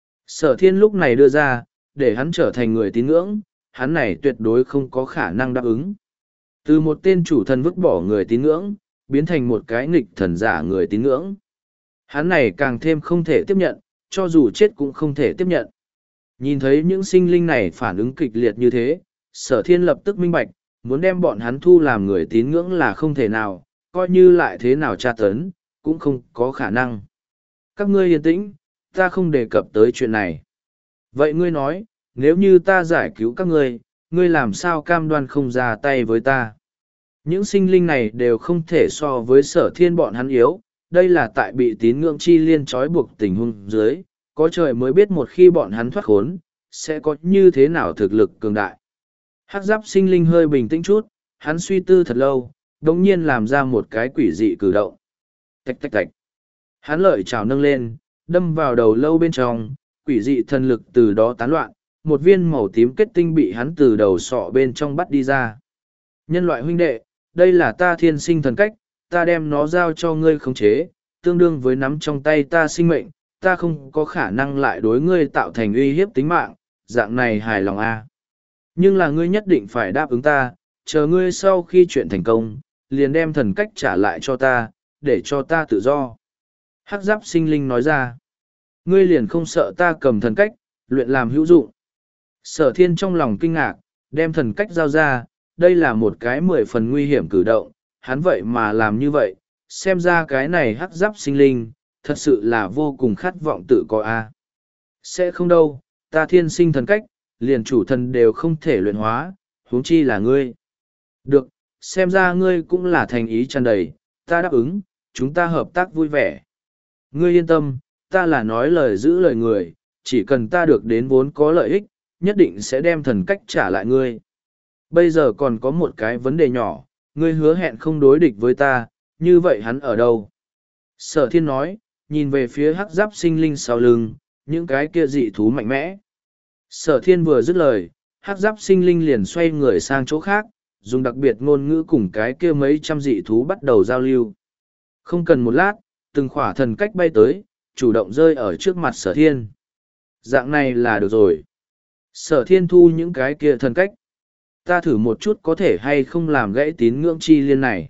Sở Thiên lúc này đưa ra, để hắn trở thành người tín ngưỡng, hắn này tuyệt đối không có khả năng đáp ứng. Từ một tên chủ thần vứt bỏ người tín ngưỡng, biến thành một cái nghịch thần giả người tín ngưỡng. Hắn này càng thêm không thể tiếp nhận, cho dù chết cũng không thể tiếp nhận. Nhìn thấy những sinh linh này phản ứng kịch liệt như thế, Sở Thiên lập tức minh bạch, muốn đem bọn hắn thu làm người tín ngưỡng là không thể nào, coi như lại thế nào tra tấn, cũng không có khả năng. Các ngươi yên tĩnh, ta không đề cập tới chuyện này. Vậy ngươi nói, nếu như ta giải cứu các ngươi, ngươi làm sao cam đoan không ra tay với ta? Những sinh linh này đều không thể so với Sở Thiên bọn hắn yếu, đây là tại bị tín ngưỡng chi liên trói buộc tình huống dưới, có trời mới biết một khi bọn hắn thoát khốn, sẽ có như thế nào thực lực cường đại. Hắc giáp sinh linh hơi bình tĩnh chút, hắn suy tư thật lâu, đồng nhiên làm ra một cái quỷ dị cử động. Tạch tạch tạch. Hắn lợi chảo nâng lên, đâm vào đầu lâu bên trong, quỷ dị thần lực từ đó tán loạn, một viên màu tím kết tinh bị hắn từ đầu sọ bên trong bắt đi ra. Nhân loại huynh đệ, đây là ta thiên sinh thần cách, ta đem nó giao cho ngươi khống chế, tương đương với nắm trong tay ta sinh mệnh, ta không có khả năng lại đối ngươi tạo thành uy hiếp tính mạng, dạng này hài lòng a. Nhưng là ngươi nhất định phải đáp ứng ta, chờ ngươi sau khi chuyện thành công, liền đem thần cách trả lại cho ta, để cho ta tự do. Hắc giáp sinh linh nói ra, ngươi liền không sợ ta cầm thần cách, luyện làm hữu dụng. Sở Thiên trong lòng kinh ngạc, đem thần cách giao ra, đây là một cái mười phần nguy hiểm cử động, hắn vậy mà làm như vậy, xem ra cái này hắc giáp sinh linh, thật sự là vô cùng khát vọng tự có a. Sẽ không đâu, ta thiên sinh thần cách, liền chủ thần đều không thể luyện hóa, huống chi là ngươi. Được, xem ra ngươi cũng là thành ý tràn đầy, ta đáp ứng, chúng ta hợp tác vui vẻ. Ngươi yên tâm, ta là nói lời giữ lời người, chỉ cần ta được đến vốn có lợi ích, nhất định sẽ đem thần cách trả lại ngươi. Bây giờ còn có một cái vấn đề nhỏ, ngươi hứa hẹn không đối địch với ta, như vậy hắn ở đâu? Sở Thiên nói, nhìn về phía hắc giáp sinh linh sau lưng, những cái kia dị thú mạnh mẽ. Sở Thiên vừa dứt lời, hắc giáp sinh linh liền xoay người sang chỗ khác, dùng đặc biệt ngôn ngữ cùng cái kia mấy trăm dị thú bắt đầu giao lưu. Không cần một lát, từng khỏa thần cách bay tới, chủ động rơi ở trước mặt Sở Thiên. Dạng này là được rồi. Sở Thiên thu những cái kia thần cách. Ta thử một chút có thể hay không làm gãy tín ngưỡng chi liên này.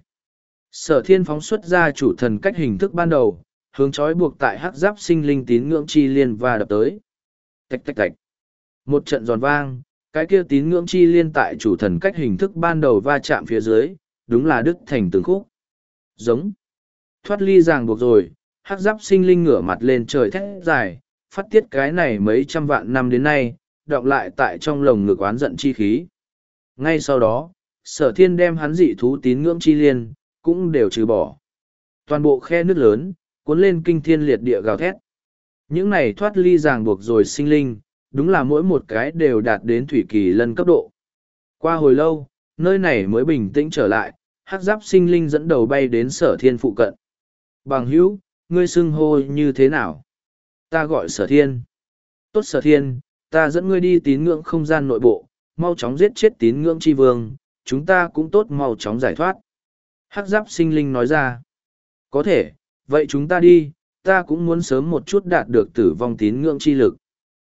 Sở Thiên phóng xuất ra chủ thần cách hình thức ban đầu, hướng trói buộc tại hắc giáp sinh linh tín ngưỡng chi liên và đập tới. Tạch tạch tạch. Một trận giòn vang, cái kia tín ngưỡng chi liên tại chủ thần cách hình thức ban đầu va chạm phía dưới, đúng là đứt thành từng khúc. Giống. Thoát ly ràng buộc rồi, hắc giáp sinh linh ngửa mặt lên trời thét dài, phát tiết cái này mấy trăm vạn năm đến nay, đọng lại tại trong lồng ngực oán giận chi khí. Ngay sau đó, Sở Thiên đem hắn dị thú tín ngưỡng chi liên, cũng đều trừ bỏ. Toàn bộ khe nước lớn, cuốn lên kinh thiên liệt địa gào thét. Những này thoát ly ràng buộc rồi sinh linh, đúng là mỗi một cái đều đạt đến thủy kỳ lân cấp độ. Qua hồi lâu, nơi này mới bình tĩnh trở lại, hắc giáp sinh linh dẫn đầu bay đến Sở Thiên phụ cận. Bằng hữu, ngươi xưng hô như thế nào? Ta gọi Sở Thiên. Tốt Sở Thiên, ta dẫn ngươi đi tín ngưỡng không gian nội bộ, mau chóng giết chết tín ngưỡng chi vương, chúng ta cũng tốt mau chóng giải thoát. Hắc giáp sinh linh nói ra. Có thể, vậy chúng ta đi, ta cũng muốn sớm một chút đạt được tử vong tín ngưỡng chi lực.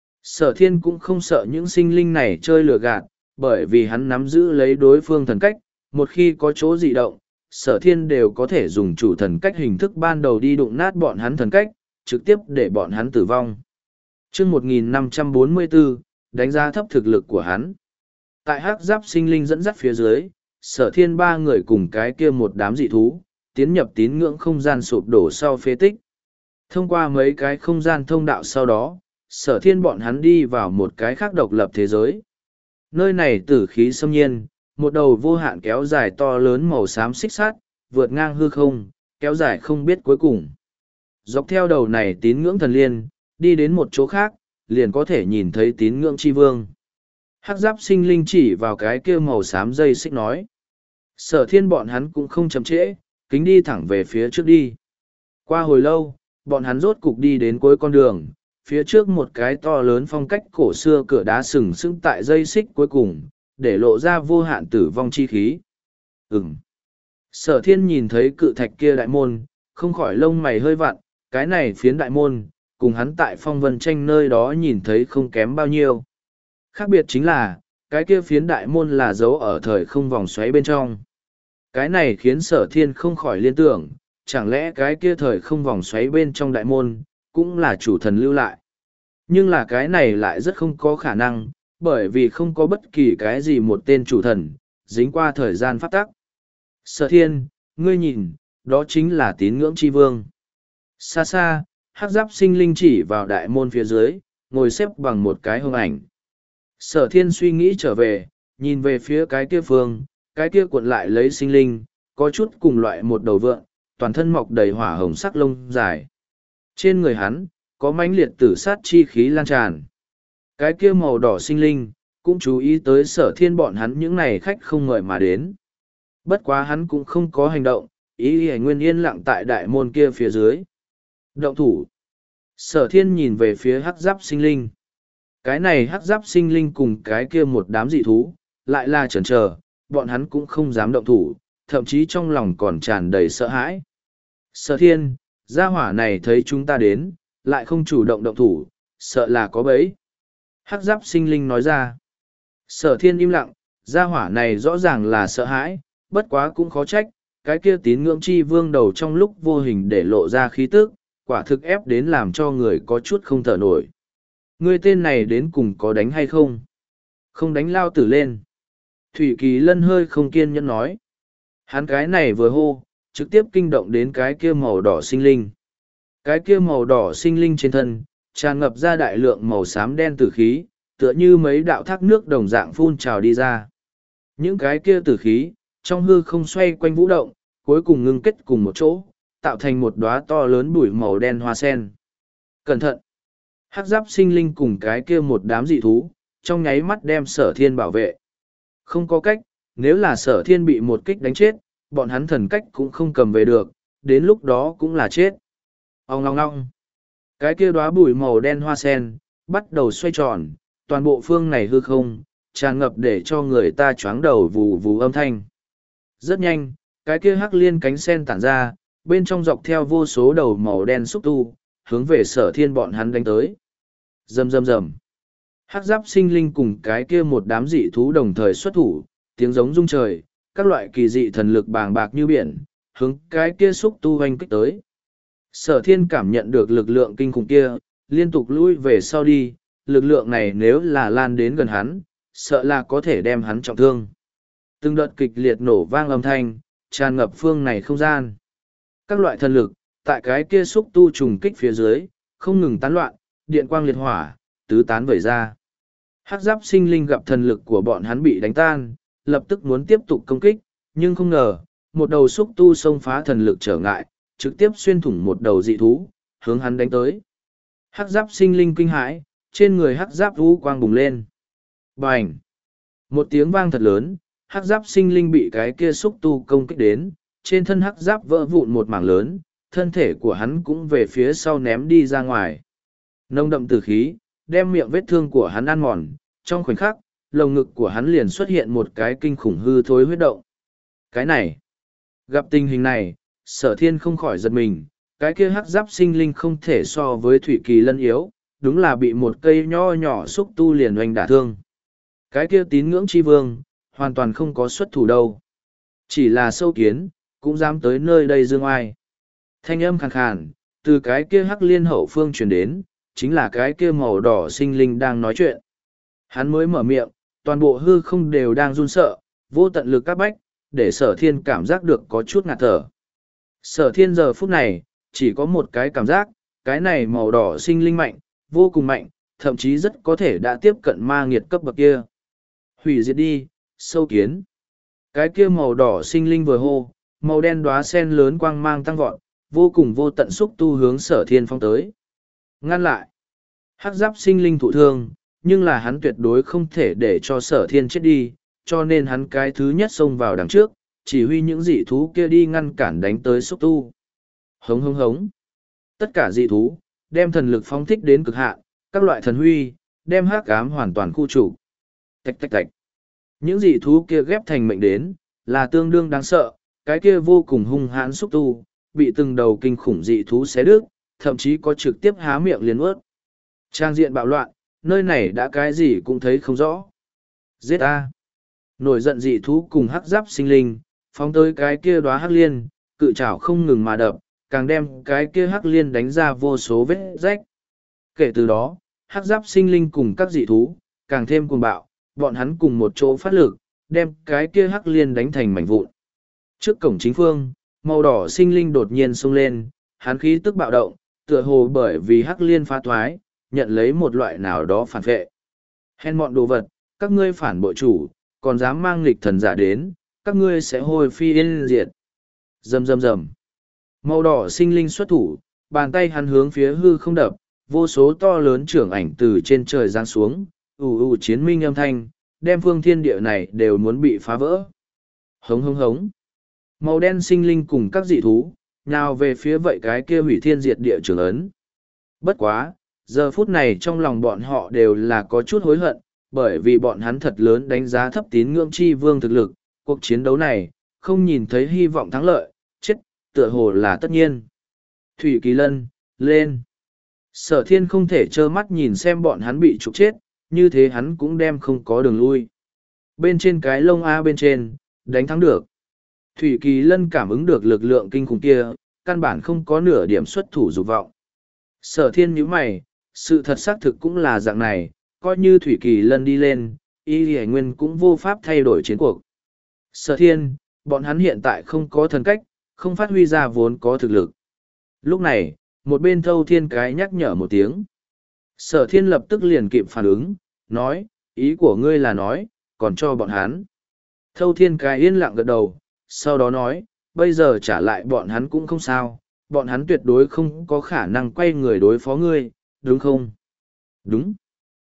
Sở Thiên cũng không sợ những sinh linh này chơi lừa gạt, bởi vì hắn nắm giữ lấy đối phương thần cách, một khi có chỗ dị động, Sở Thiên đều có thể dùng chủ thần cách hình thức ban đầu đi đụng nát bọn hắn thần cách, trực tiếp để bọn hắn tử vong. chương một nghìn năm trăm bốn mươi bốn, đánh giá thấp thực lực của hắn. Tại hắc giáp sinh linh dẫn dắt phía dưới, sở thiên ba người cùng cái kia một đám dị thú, tiến nhập tín ngưỡng không gian sụp đổ sau phế tích. Thông qua mấy cái không gian thông đạo sau đó, sở thiên bọn hắn đi vào một cái khác độc lập thế giới. Nơi này tử khí xâm nhiên, một đầu vô hạn kéo dài to lớn màu xám xích sắt, vượt ngang hư không, kéo dài không biết cuối cùng. Dọc theo đầu này tín ngưỡng thần liên, đi đến một chỗ khác, liền có thể nhìn thấy tín ngưỡng chi vương. Hắc giáp sinh linh chỉ vào cái kia màu xám dây xích nói. Sở thiên bọn hắn cũng không chậm trễ, kính đi thẳng về phía trước đi. Qua hồi lâu, bọn hắn rốt cục đi đến cuối con đường, phía trước một cái to lớn phong cách cổ xưa cửa đá sừng sững tại dây xích cuối cùng, để lộ ra vô hạn tử vong chi khí. Ừm. Sở thiên nhìn thấy cự thạch kia đại môn, không khỏi lông mày hơi vặn, cái này phiến đại môn, cùng hắn tại phong vân tranh nơi đó nhìn thấy không kém bao nhiêu. Khác biệt chính là, cái kia phiến đại môn là dấu ở thời không vòng xoáy bên trong. Cái này khiến sở thiên không khỏi liên tưởng, chẳng lẽ cái kia thời không vòng xoáy bên trong đại môn, cũng là chủ thần lưu lại. Nhưng là cái này lại rất không có khả năng, bởi vì không có bất kỳ cái gì một tên chủ thần, dính qua thời gian pháp tắc. Sở thiên, ngươi nhìn, đó chính là tín ngưỡng chi vương. Xa xa, hắc giáp sinh linh chỉ vào đại môn phía dưới, ngồi xếp bằng một cái hương ảnh. Sở thiên suy nghĩ trở về, nhìn về phía cái kia phương, cái kia cuộn lại lấy sinh linh, có chút cùng loại một đầu vượn, toàn thân mọc đầy hỏa hồng sắc lông dài. Trên người hắn, có mãnh liệt tử sát chi khí lan tràn. Cái kia màu đỏ sinh linh, cũng chú ý tới sở thiên bọn hắn những này khách không ngợi mà đến. Bất quá hắn cũng không có hành động, ý ý nguyên yên lặng tại đại môn kia phía dưới. Động thủ. Sở thiên nhìn về phía hắc giáp sinh linh. Cái này hắc giáp sinh linh cùng cái kia một đám dị thú, lại là chần chờ, bọn hắn cũng không dám động thủ, thậm chí trong lòng còn tràn đầy sợ hãi. Sở thiên, gia hỏa này thấy chúng ta đến, lại không chủ động động thủ, sợ là có bẫy. Hắc giáp sinh linh nói ra. Sở thiên im lặng, gia hỏa này rõ ràng là sợ hãi, bất quá cũng khó trách, cái kia tín ngưỡng chi vương đầu trong lúc vô hình để lộ ra khí tức, quả thực ép đến làm cho người có chút không thở nổi. Ngươi tên này đến cùng có đánh hay không? Không đánh lao tử lên. Thủy Kỳ Lân hơi không kiên nhẫn nói. Hắn cái này vừa hô, trực tiếp kinh động đến cái kia màu đỏ sinh linh. Cái kia màu đỏ sinh linh trên thân, tràn ngập ra đại lượng màu xám đen tử khí, tựa như mấy đạo thác nước đồng dạng phun trào đi ra. Những cái kia tử khí, trong hư không xoay quanh vũ động, cuối cùng ngưng kết cùng một chỗ, tạo thành một đóa to lớn bụi màu đen hoa sen. Cẩn thận! Hắc giáp sinh linh cùng cái kia một đám dị thú, trong nháy mắt đem sở thiên bảo vệ. Không có cách, nếu là sở thiên bị một kích đánh chết, bọn hắn thần cách cũng không cầm về được, đến lúc đó cũng là chết. Ông ngong ngong! Cái kia đóa bụi màu đen hoa sen, bắt đầu xoay tròn, toàn bộ phương này hư không, tràn ngập để cho người ta choáng đầu vù vù âm thanh. Rất nhanh, cái kia hắc liên cánh sen tản ra, bên trong dọc theo vô số đầu màu đen xúc tu, hướng về sở thiên bọn hắn đánh tới. Rầm rầm rầm. Hắc giáp sinh linh cùng cái kia một đám dị thú đồng thời xuất thủ, tiếng giống rung trời, các loại kỳ dị thần lực bàng bạc như biển, hướng cái kia xúc tu hoành kích tới. Sở thiên cảm nhận được lực lượng kinh khủng kia, liên tục lui về sau đi, lực lượng này nếu là lan đến gần hắn, sợ là có thể đem hắn trọng thương. Từng đợt kịch liệt nổ vang âm thanh, tràn ngập phương này không gian. Các loại thần lực, tại cái kia xúc tu trùng kích phía dưới, không ngừng tán loạn, điện quang liệt hỏa, tứ tán vẩy ra. Hắc giáp sinh linh gặp thần lực của bọn hắn bị đánh tan, lập tức muốn tiếp tục công kích, nhưng không ngờ, một đầu xúc tu xông phá thần lực trở ngại, trực tiếp xuyên thủng một đầu dị thú, hướng hắn đánh tới. Hắc giáp sinh linh kinh hãi, trên người hắc giáp vũ quang bùng lên. Bành! Một tiếng vang thật lớn, hắc giáp sinh linh bị cái kia xúc tu công kích đến, trên thân hắc giáp vỡ vụn một mảng lớn, thân thể của hắn cũng về phía sau ném đi ra ngoài. Nông đậm tử khí, đem miệng vết thương của hắn ăn mòn, trong khoảnh khắc, lồng ngực của hắn liền xuất hiện một cái kinh khủng hư thối huyết động. Cái này, gặp tình hình này, sở thiên không khỏi giật mình, cái kia hắc giáp sinh linh không thể so với Thủy Kỳ Lân yếu, đúng là bị một cây nho nhỏ xúc tu liền oanh đả thương. Cái kia tín ngưỡng chi vương, hoàn toàn không có xuất thủ đâu. Chỉ là sâu kiến, cũng dám tới nơi đây dương oai. Thanh âm khàn khàn, từ cái kia hắc liên hậu phương truyền đến, chính là cái kia màu đỏ sinh linh đang nói chuyện. Hắn mới mở miệng, toàn bộ hư không đều đang run sợ, vô tận lực các bách, để sở thiên cảm giác được có chút ngạt thở. Sở thiên giờ phút này, chỉ có một cái cảm giác, cái này màu đỏ sinh linh mạnh, vô cùng mạnh, thậm chí rất có thể đã tiếp cận ma nghiệt cấp bậc kia. Hủy diệt đi, sâu kiến. Cái kia màu đỏ sinh linh vừa hô, màu đen đóa sen lớn quang mang tăng vọt, vô cùng vô tận xúc tu hướng sở thiên phong tới. Ngăn lại. Hắc giáp sinh linh thụ thương, nhưng là hắn tuyệt đối không thể để cho sở thiên chết đi, cho nên hắn cái thứ nhất xông vào đằng trước, chỉ huy những dị thú kia đi ngăn cản đánh tới xúc tu. Hống hống hống. Tất cả dị thú, đem thần lực phóng thích đến cực hạn, các loại thần huy, đem hắc ám hoàn toàn khu trục. Tạch tạch tạch. Những dị thú kia ghép thành mệnh đến, là tương đương đáng sợ, cái kia vô cùng hung hãn xúc tu, bị từng đầu kinh khủng dị thú xé đứt, thậm chí có trực tiếp há miệng liền ướt. Trang diện bạo loạn, nơi này đã cái gì cũng thấy không rõ. Giết a! Nổi giận dị thú cùng hắc giáp sinh linh, phóng tới cái kia đóa hắc liên, cự trảo không ngừng mà đập, càng đem cái kia hắc liên đánh ra vô số vết rách. Kể từ đó, hắc giáp sinh linh cùng các dị thú, càng thêm cuồng bạo, bọn hắn cùng một chỗ phát lực, đem cái kia hắc liên đánh thành mảnh vụn. Trước cổng chính phương, màu đỏ sinh linh đột nhiên xông lên, hắn khí tức bạo động, tựa hồ bởi vì hắc liên phá thoái, nhận lấy một loại nào đó phản vệ. Hèn mọn đồ vật, các ngươi phản bội chủ, còn dám mang nghịch thần giả đến, các ngươi sẽ hồi phi yên diệt. Rầm rầm rầm. Màu đỏ sinh linh xuất thủ, bàn tay hắn hướng phía hư không đập, vô số to lớn trưởng ảnh từ trên trời giáng xuống, ù ù chiến minh âm thanh, đem phương thiên địa này đều muốn bị phá vỡ. Hống hống hống. Màu đen sinh linh cùng các dị thú, nào về phía vậy cái kia hủy thiên diệt địa trường ấn. Bất quá, giờ phút này trong lòng bọn họ đều là có chút hối hận, bởi vì bọn hắn thật lớn đánh giá thấp tín ngưỡng chi vương thực lực, cuộc chiến đấu này, không nhìn thấy hy vọng thắng lợi, chết, tựa hồ là tất nhiên. Thủy Kỳ Lân, lên. Sở thiên không thể trơ mắt nhìn xem bọn hắn bị trục chết, như thế hắn cũng đem không có đường lui. Bên trên cái lông A bên trên, đánh thắng được. Thủy Kỳ Lân cảm ứng được lực lượng kinh khủng kia, căn bản không có nửa điểm xuất thủ dục vọng. Sở thiên nhíu mày, sự thật xác thực cũng là dạng này, coi như Thủy Kỳ Lân đi lên, Y Hải Nguyên cũng vô pháp thay đổi chiến cuộc. Sở thiên, bọn hắn hiện tại không có thần cách, không phát huy ra vốn có thực lực. Lúc này, một bên Thâu Thiên cái nhắc nhở một tiếng. Sở thiên lập tức liền kịp phản ứng, nói, ý của ngươi là nói, còn cho bọn hắn. Thâu Thiên cái yên lặng gật đầu, sau đó nói, bây giờ trả lại bọn hắn cũng không sao, bọn hắn tuyệt đối không có khả năng quay người đối phó ngươi, đúng không? Đúng.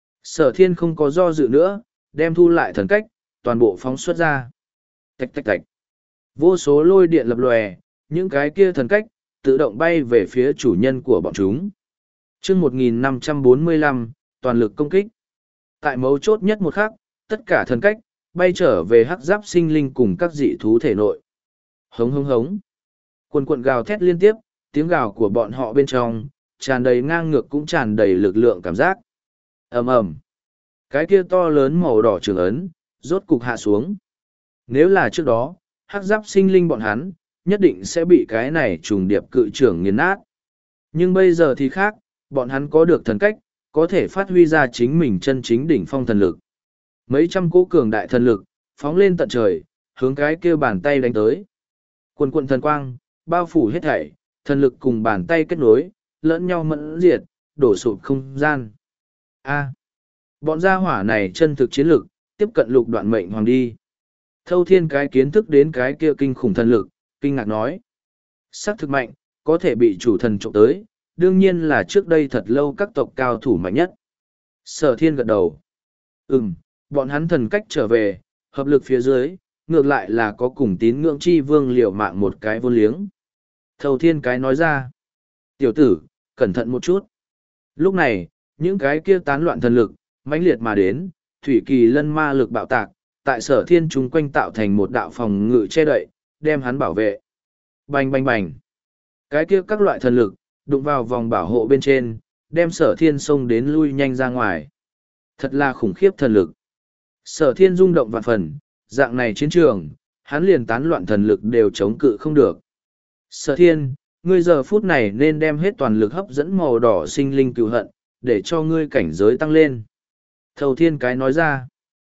Sở thiên không có do dự nữa, đem thu lại thần cách, toàn bộ phóng xuất ra. Tạch tạch tạch. Vô số lôi điện lập lòe, những cái kia thần cách, tự động bay về phía chủ nhân của bọn chúng. chương một nghìn năm trăm bốn mươi lăm, toàn lực công kích. Tại mấu chốt nhất một khắc, tất cả thần cách, bay trở về hắc giáp sinh linh cùng các dị thú thể nội. Hống hống hống. Quần quần gào thét liên tiếp, tiếng gào của bọn họ bên trong, tràn đầy ngang ngược cũng tràn đầy lực lượng cảm giác. Ầm ầm. Cái kia to lớn màu đỏ trường ấn, rốt cục hạ xuống. Nếu là trước đó, hắc giáp sinh linh bọn hắn, nhất định sẽ bị cái này trùng điệp cự trưởng nghiền nát. Nhưng bây giờ thì khác, bọn hắn có được thần cách, có thể phát huy ra chính mình chân chính đỉnh phong thần lực. Mấy trăm cỗ cường đại thần lực, phóng lên tận trời, hướng cái kia bàn tay đánh tới. Quần quần thần quang, bao phủ hết thảy, thần lực cùng bàn tay kết nối, lẫn nhau mẫn diệt, đổ sụp không gian. A. Bọn gia hỏa này chân thực chiến lực, tiếp cận lục đoạn mệnh hoàng đi. Thâu Thiên cái kiến thức đến cái kia kinh khủng thần lực, kinh ngạc nói. Sắc thực mạnh, có thể bị chủ thần trộm tới, đương nhiên là trước đây thật lâu các tộc cao thủ mạnh nhất. Sở Thiên gật đầu. Ừm, bọn hắn thần cách trở về, hợp lực phía dưới, ngược lại là có cùng tín ngưỡng chi vương liều mạng một cái vô liếng. Thâu Thiên cái nói ra. Tiểu tử, cẩn thận một chút. Lúc này, những cái kia tán loạn thần lực, mãnh liệt mà đến, Thủy Kỳ Lân ma lực bạo tạc, tại Sở Thiên chúng quanh tạo thành một đạo phòng ngự che đậy, đem hắn bảo vệ. Bành bành bành. Cái kia các loại thần lực, đụng vào vòng bảo hộ bên trên, đem Sở Thiên xông đến lui nhanh ra ngoài. Thật là khủng khiếp thần lực. Sở Thiên rung động vạn phần, dạng này chiến trường, hắn liền tán loạn thần lực đều chống cự không được. Sở Thiên, ngươi giờ phút này nên đem hết toàn lực hấp dẫn màu đỏ sinh linh cựu hận, để cho ngươi cảnh giới tăng lên. Thầu thiên cái nói ra.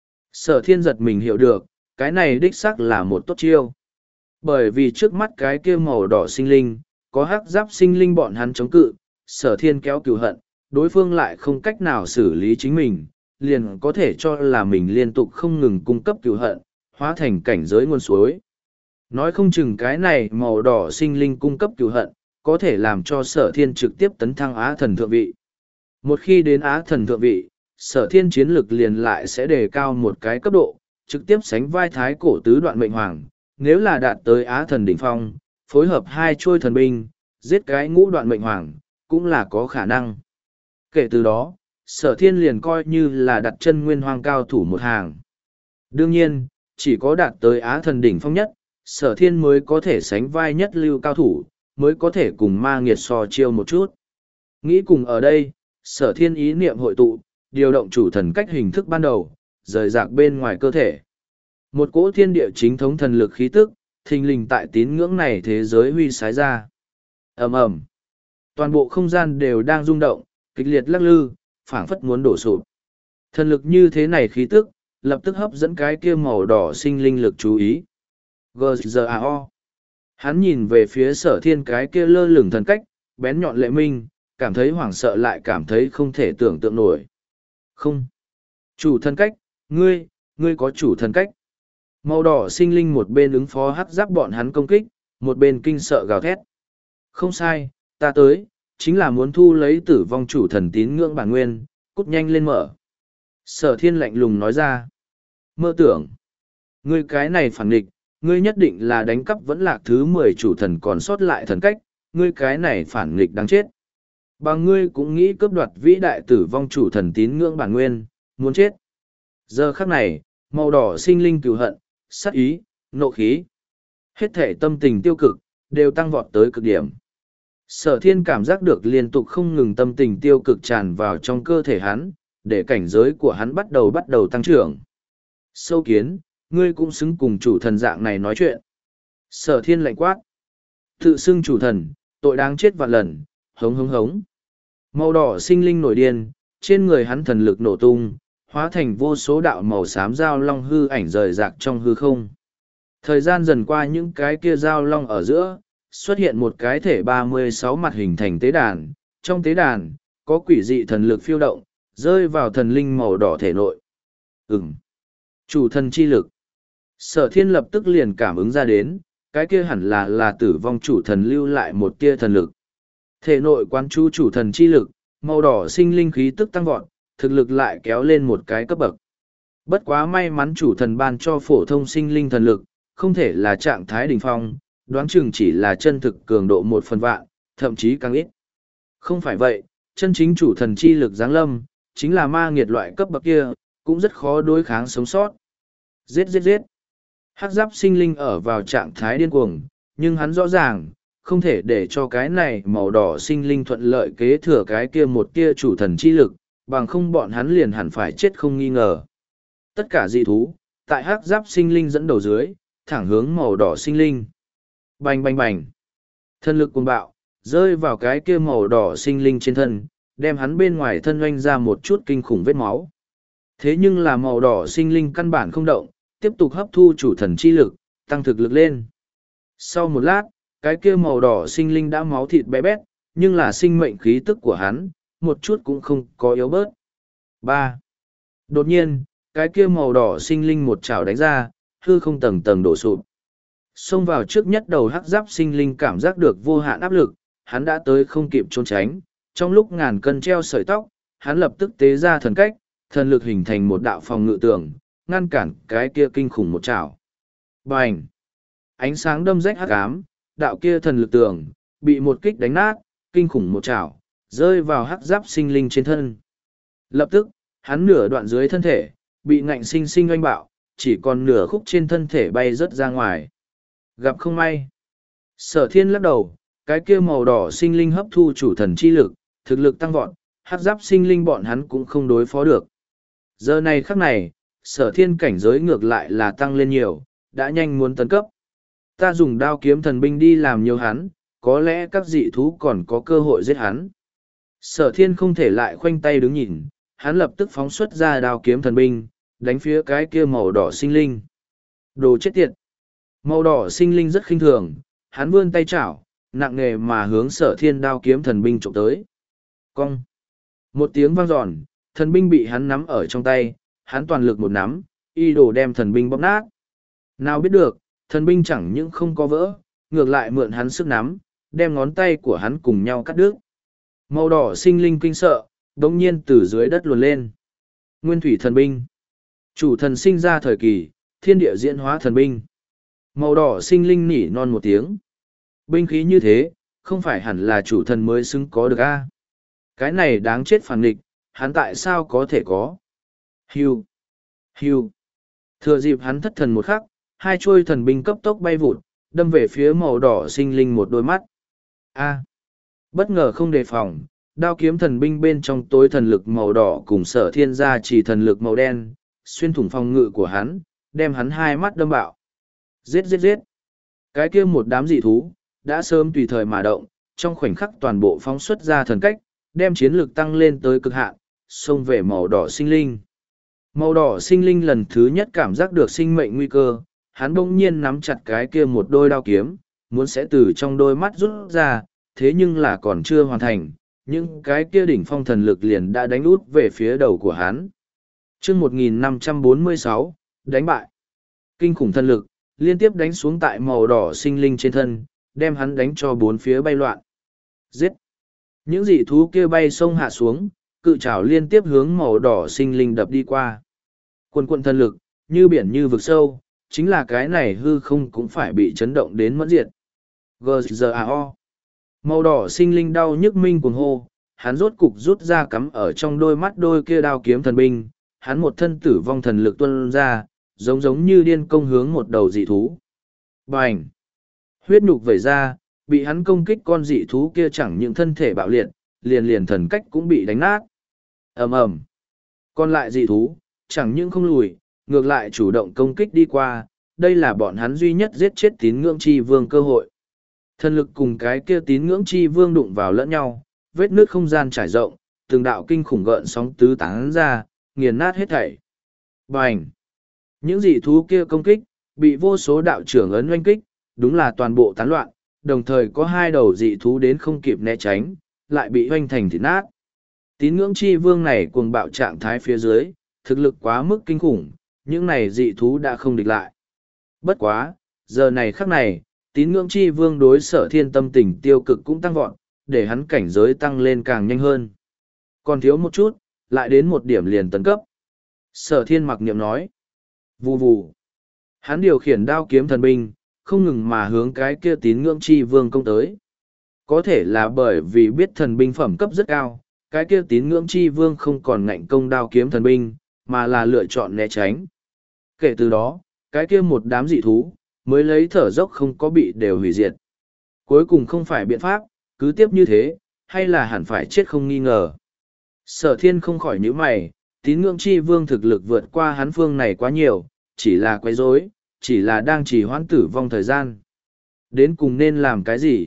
Sở thiên giật mình hiểu được, cái này đích xác là một tốt chiêu. Bởi vì trước mắt cái kia màu đỏ sinh linh, có hắc giáp sinh linh bọn hắn chống cự, sở thiên kéo cừu hận, đối phương lại không cách nào xử lý chính mình, liền có thể cho là mình liên tục không ngừng cung cấp cừu hận, hóa thành cảnh giới nguồn suối. Nói không chừng cái này màu đỏ sinh linh cung cấp cừu hận, có thể làm cho sở thiên trực tiếp tấn thăng Á thần thượng vị. Một khi đến Á thần thượng vị, sở thiên chiến lực liền lại sẽ đề cao một cái cấp độ, trực tiếp sánh vai thái cổ tứ đoạn mệnh hoàng. Nếu là đạt tới Á thần đỉnh phong, phối hợp hai chuôi thần binh, giết cái ngũ đoạn mệnh hoàng, cũng là có khả năng. Kể từ đó, sở thiên liền coi như là đặt chân nguyên hoàng cao thủ một hàng. Đương nhiên, chỉ có đạt tới Á thần đỉnh phong nhất, sở thiên mới có thể sánh vai nhất lưu cao thủ, mới có thể cùng ma nghiệt so chiêu một chút. Nghĩ cùng ở đây, sở thiên ý niệm hội tụ, điều động chủ thần cách hình thức ban đầu, rời rạc bên ngoài cơ thể. Một cỗ thiên địa chính thống thần lực khí tức, thình lình tại tín ngưỡng này thế giới huy sái ra. Ầm ầm, toàn bộ không gian đều đang rung động, kịch liệt lắc lư, phảng phất muốn đổ sụp. Thần lực như thế này khí tức, lập tức hấp dẫn cái kia màu đỏ sinh linh lực chú ý. giê giê a o. Hắn nhìn về phía sở thiên cái kia lơ lửng thần cách, bén nhọn lệ minh, cảm thấy hoảng sợ lại cảm thấy không thể tưởng tượng nổi. Không. Chủ thần cách, ngươi, ngươi có chủ thần cách. Màu đỏ sinh linh một bên ứng phó hắc giáp bọn hắn công kích, một bên kinh sợ gào thét. Không sai, ta tới, chính là muốn thu lấy tử vong chủ thần tín ngưỡng bản nguyên, cút nhanh lên mở. Sở thiên lạnh lùng nói ra. Mơ tưởng. Ngươi cái này phản nghịch, ngươi nhất định là đánh cắp vẫn lạc thứ mười chủ thần còn sót lại thần cách, ngươi cái này phản nghịch đáng chết. Bằng ngươi cũng nghĩ cướp đoạt vĩ đại tử vong chủ thần tín ngưỡng bản nguyên, muốn chết. Giờ khắc này, màu đỏ sinh linh cừu hận, sát ý, nộ khí. Hết thể tâm tình tiêu cực, đều tăng vọt tới cực điểm. Sở thiên cảm giác được liên tục không ngừng tâm tình tiêu cực tràn vào trong cơ thể hắn, để cảnh giới của hắn bắt đầu bắt đầu tăng trưởng. Sâu kiến, ngươi cũng xứng cùng chủ thần dạng này nói chuyện. Sở thiên lạnh quát. Tự xưng chủ thần, tội đáng chết vạn lần, hống hống hống. Màu đỏ sinh linh nổi điên, trên người hắn thần lực nổ tung, hóa thành vô số đạo màu xám dao long hư ảnh rời rạc trong hư không. Thời gian dần qua những cái kia dao long ở giữa, xuất hiện một cái thể ba mươi sáu mặt hình thành tế đàn. Trong tế đàn, có quỷ dị thần lực phiêu động, rơi vào thần linh màu đỏ thể nội. Ừm. Chủ thần chi lực. Sở thiên lập tức liền cảm ứng ra đến, cái kia hẳn là là tử vong chủ thần lưu lại một tia thần lực. Thể nội quán chú chủ thần chi lực, màu đỏ sinh linh khí tức tăng vọt, thực lực lại kéo lên một cái cấp bậc. Bất quá may mắn chủ thần ban cho phổ thông sinh linh thần lực, không thể là trạng thái đỉnh phong, đoán chừng chỉ là chân thực cường độ một phần vạn, thậm chí càng ít. Không phải vậy, chân chính chủ thần chi lực giáng lâm, chính là ma nghiệt loại cấp bậc kia, cũng rất khó đối kháng sống sót. Giết giết giết. Hắc giáp sinh linh ở vào trạng thái điên cuồng, nhưng hắn rõ ràng, không thể để cho cái này màu đỏ sinh linh thuận lợi kế thừa cái kia một kia chủ thần chi lực, bằng không bọn hắn liền hẳn phải chết không nghi ngờ. Tất cả dị thú, tại hắc giáp sinh linh dẫn đầu dưới, thẳng hướng màu đỏ sinh linh. Bành bành bành. Thân lực cuồng bạo, rơi vào cái kia màu đỏ sinh linh trên thân, đem hắn bên ngoài thân oanh ra một chút kinh khủng vết máu. Thế nhưng là màu đỏ sinh linh căn bản không động, tiếp tục hấp thu chủ thần chi lực, tăng thực lực lên. Sau một lát, cái kia màu đỏ sinh linh đã máu thịt bé bét, nhưng là sinh mệnh khí tức của hắn, một chút cũng không có yếu bớt. ba. Đột nhiên, cái kia màu đỏ sinh linh một chảo đánh ra, hư không tầng tầng đổ sụp. Xông vào trước nhất đầu hắc giáp sinh linh cảm giác được vô hạn áp lực, hắn đã tới không kịp trốn tránh, trong lúc ngàn cân treo sợi tóc, hắn lập tức tế ra thần cách, thần lực hình thành một đạo phòng ngự tường, ngăn cản cái kia kinh khủng một chảo. Bành! Ánh sáng đâm rách hắc ám, đạo kia thần lực tường, bị một kích đánh nát, kinh khủng một chảo, rơi vào hắc giáp sinh linh trên thân. Lập tức, hắn nửa đoạn dưới thân thể, bị ngạnh sinh sinh oanh bạo, chỉ còn nửa khúc trên thân thể bay rớt ra ngoài. Gặp không may. Sở thiên lắc đầu, cái kia màu đỏ sinh linh hấp thu chủ thần chi lực, thực lực tăng vọt, hắc giáp sinh linh bọn hắn cũng không đối phó được. Giờ này khắc này, sở thiên cảnh giới ngược lại là tăng lên nhiều, đã nhanh muốn tấn cấp. Ta dùng đao kiếm thần binh đi làm nhiều hắn, có lẽ các dị thú còn có cơ hội giết hắn. Sở thiên không thể lại khoanh tay đứng nhìn, hắn lập tức phóng xuất ra đao kiếm thần binh, đánh phía cái kia màu đỏ sinh linh. Đồ chết tiệt! Màu đỏ sinh linh rất khinh thường, hắn vươn tay chảo, nặng nề mà hướng sở thiên đao kiếm thần binh trộm tới. Cong! Một tiếng vang giòn, thần binh bị hắn nắm ở trong tay, hắn toàn lực một nắm, y đồ đem thần binh bóp nát. Nào biết được, thần binh chẳng những không có vỡ, ngược lại mượn hắn sức nắm, đem ngón tay của hắn cùng nhau cắt đứt. Màu đỏ sinh linh kinh sợ, đống nhiên từ dưới đất luồn lên. Nguyên thủy thần binh. Chủ thần sinh ra thời kỳ, thiên địa diễn hóa thần binh. Màu đỏ sinh linh nỉ non một tiếng. Binh khí như thế, không phải hẳn là chủ thần mới xứng có được a? Cái này đáng chết phản nghịch, hắn tại sao có thể có? Hiu! Hiu! Thừa dịp hắn thất thần một khắc, hai chuôi thần binh cấp tốc bay vụt, đâm về phía màu đỏ sinh linh một đôi mắt. A! Bất ngờ không đề phòng, đao kiếm thần binh bên trong tối thần lực màu đỏ cùng sở thiên gia chỉ thần lực màu đen, xuyên thủng phòng ngự của hắn, đem hắn hai mắt đâm bạo. Giết giết giết! Cái kia một đám dị thú, đã sớm tùy thời mà động, trong khoảnh khắc toàn bộ phóng xuất ra thần cách, đem chiến lực tăng lên tới cực hạn, xông về màu đỏ sinh linh. Màu đỏ sinh linh lần thứ nhất cảm giác được sinh mệnh nguy cơ, hắn bỗng nhiên nắm chặt cái kia một đôi đao kiếm, muốn sẽ từ trong đôi mắt rút ra, thế nhưng là còn chưa hoàn thành, những cái kia đỉnh phong thần lực liền đã đánh út về phía đầu của hắn. Chương một nghìn năm trăm bốn mươi sáu, đánh bại. Kinh khủng thần lực, liên tiếp đánh xuống tại màu đỏ sinh linh trên thân, đem hắn đánh cho bốn phía bay loạn. Giết! Những dị thú kia bay sông hạ xuống, cự trảo liên tiếp hướng màu đỏ sinh linh đập đi qua. Quần quần thần lực, như biển như vực sâu, chính là cái này hư không cũng phải bị chấn động đến mất diệt. giê giê a o. Màu đỏ sinh linh đau nhức minh cuồng hô, hắn rốt cục rút ra cắm ở trong đôi mắt đôi kia đao kiếm thần binh, hắn một thân tử vong thần lực tuôn ra, giống giống như điên công hướng một đầu dị thú. Bành! Huyết nhục vẩy ra, bị hắn công kích con dị thú kia chẳng những thân thể bạo liệt, liền liền thần cách cũng bị đánh nát. Ầm ầm. Còn lại dị thú, chẳng những không lùi, ngược lại chủ động công kích đi qua, đây là bọn hắn duy nhất giết chết tín ngưỡng chi vương cơ hội. Thần lực cùng cái kia tín ngưỡng chi vương đụng vào lẫn nhau, vết nước không gian trải rộng, từng đạo kinh khủng gợn sóng tứ tán ra, nghiền nát hết thảy. Bành! Những dị thú kia công kích, bị vô số đạo trưởng ấn oanh kích, đúng là toàn bộ tán loạn, đồng thời có hai đầu dị thú đến không kịp né tránh, lại bị hoanh thành thịt nát. Tín ngưỡng chi vương này cuồng bạo trạng thái phía dưới, thực lực quá mức kinh khủng, những này dị thú đã không địch lại. Bất quá, giờ này khắc này, tín ngưỡng chi vương đối sở thiên tâm tình tiêu cực cũng tăng vọt, để hắn cảnh giới tăng lên càng nhanh hơn. Còn thiếu một chút, lại đến một điểm liền tấn cấp. Sở thiên mặc niệm nói. Vù vù. Hắn điều khiển đao kiếm thần binh, không ngừng mà hướng cái kia tín ngưỡng chi vương công tới. Có thể là bởi vì biết thần binh phẩm cấp rất cao, cái kia tín ngưỡng chi vương không còn ngạnh công đao kiếm thần binh, mà là lựa chọn né tránh. Kể từ đó, cái kia một đám dị thú, mới lấy thở dốc không có bị đều hủy diệt. Cuối cùng không phải biện pháp, cứ tiếp như thế, hay là hẳn phải chết không nghi ngờ. Sở thiên không khỏi nhíu mày, tín ngưỡng chi vương thực lực vượt qua hắn phương này quá nhiều, chỉ là quấy rối, chỉ là đang trì hoãn tử vong thời gian. Đến cùng nên làm cái gì?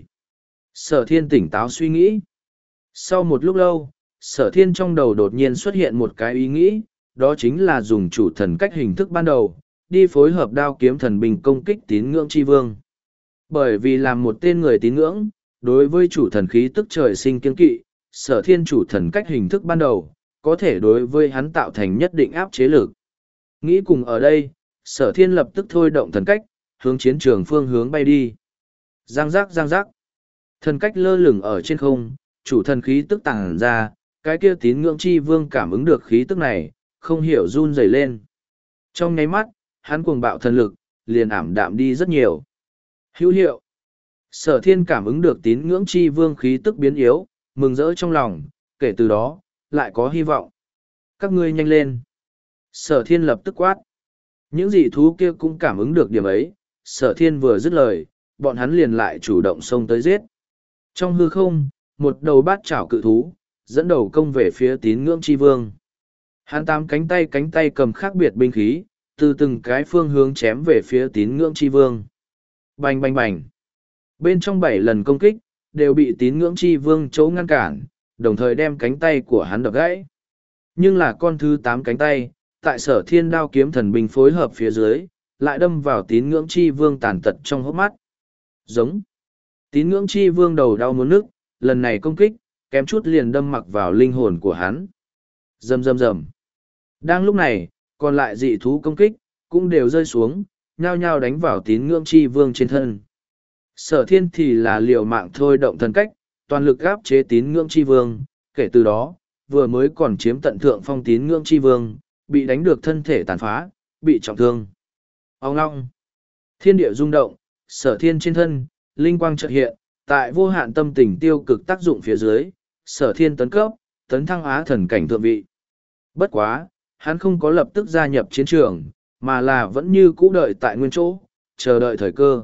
Sở thiên tỉnh táo suy nghĩ. Sau một lúc lâu, sở thiên trong đầu đột nhiên xuất hiện một cái ý nghĩ, đó chính là dùng chủ thần cách hình thức ban đầu, đi phối hợp đao kiếm thần binh công kích tín ngưỡng chi vương. Bởi vì làm một tên người tín ngưỡng, đối với chủ thần khí tức trời sinh kiên kỵ, sở thiên chủ thần cách hình thức ban đầu, có thể đối với hắn tạo thành nhất định áp chế lực. Nghĩ cùng ở đây, sở thiên lập tức thôi động thần cách, hướng chiến trường phương hướng bay đi. Giang giác giang giác. Thần cách lơ lửng ở trên không, chủ thần khí tức tàng ra, cái kia tín ngưỡng chi vương cảm ứng được khí tức này, không hiểu run rẩy lên. Trong nháy mắt, hắn cuồng bạo thần lực, liền ảm đạm đi rất nhiều. Hữu hiệu. Sở thiên cảm ứng được tín ngưỡng chi vương khí tức biến yếu, mừng rỡ trong lòng, kể từ đó, lại có hy vọng. Các ngươi nhanh lên. Sở thiên lập tức quát. Những dị thú kia cũng cảm ứng được điểm ấy, sở thiên vừa dứt lời, bọn hắn liền lại chủ động xông tới giết. Trong hư không, một đầu bát chảo cự thú, dẫn đầu công về phía tín ngưỡng chi vương. Hắn tám cánh tay cánh tay cầm khác biệt binh khí, từ từng cái phương hướng chém về phía tín ngưỡng chi vương. Bành bành bành. Bên trong bảy lần công kích, đều bị tín ngưỡng chi vương chỗ ngăn cản, đồng thời đem cánh tay của hắn đập gãy. Nhưng là con thứ tám cánh tay, tại sở thiên đao kiếm thần binh phối hợp phía dưới, lại đâm vào tín ngưỡng chi vương tàn tật trong hốc mắt. Giống. Tín ngưỡng chi vương đầu đau muốn nức, lần này công kích, kém chút liền đâm mặc vào linh hồn của hắn. Rầm rầm rầm. Đang lúc này, còn lại dị thú công kích, cũng đều rơi xuống, nhao nhao đánh vào tín ngưỡng chi vương trên thân. Sở thiên thì là liều mạng thôi động thần cách, toàn lực áp chế tín ngưỡng chi vương, kể từ đó, vừa mới còn chiếm tận thượng phong tín ngưỡng chi vương, bị đánh được thân thể tàn phá, bị trọng thương. Ông ngong. Thiên địa rung động, sở thiên trên thân, linh quang chợt hiện, tại vô hạn tâm tình tiêu cực tác dụng phía dưới, sở thiên tấn cấp, tấn thăng á thần cảnh thượng vị. Bất quá, hắn không có lập tức gia nhập chiến trường, mà là vẫn như cũ đợi tại nguyên chỗ, chờ đợi thời cơ.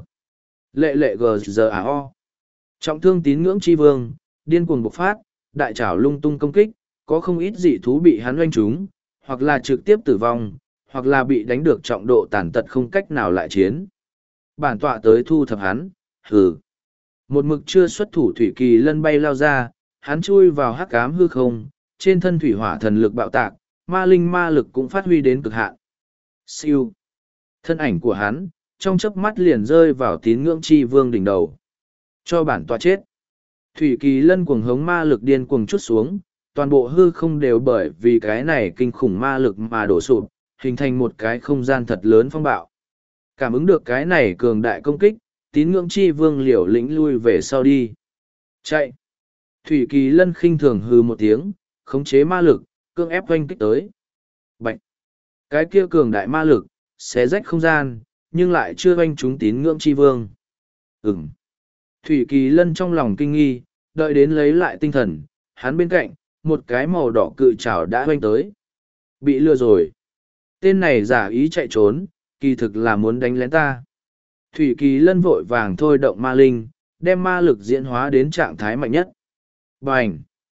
Lệ lệ gờ giờ à o. Trọng thương tín ngưỡng chi vương, điên cuồng bộc phát, đại trảo lung tung công kích, có không ít dị thú bị hắn oanh trúng, hoặc là trực tiếp tử vong, hoặc là bị đánh được trọng độ tàn tật không cách nào lại chiến. Bản tọa tới thu thập hắn, hừ. Một mực chưa xuất thủ thủy kỳ lân bay lao ra, hắn chui vào hắc ám hư không, trên thân thủy hỏa thần lực bạo tạc, ma linh ma lực cũng phát huy đến cực hạn. Siêu. Thân ảnh của hắn, trong chớp mắt liền rơi vào tín ngưỡng chi vương đỉnh đầu. Cho bản tọa chết. Thủy kỳ lân cuồng hống ma lực điên cuồng chút xuống, toàn bộ hư không đều bởi vì cái này kinh khủng ma lực mà đổ sụp, hình thành một cái không gian thật lớn phong bạo. Cảm ứng được cái này cường đại công kích, tín ngưỡng chi vương liều lĩnh lui về sau đi. Chạy. Thủy kỳ lân khinh thường hư một tiếng, khống chế ma lực, cương ép oanh kích tới. Bạch. Cái kia cường đại ma lực, xé rách không gian, nhưng lại chưa oanh trúng tín ngưỡng chi vương. Ừm. Thủy kỳ lân trong lòng kinh nghi, đợi đến lấy lại tinh thần, hắn bên cạnh, một cái màu đỏ cự trảo đã oanh tới. Bị lừa rồi. Tên này giả ý chạy trốn, kỳ thực là muốn đánh lén ta. Thủy kỳ lân vội vàng thôi động ma linh, đem ma lực diễn hóa đến trạng thái mạnh nhất. Bành!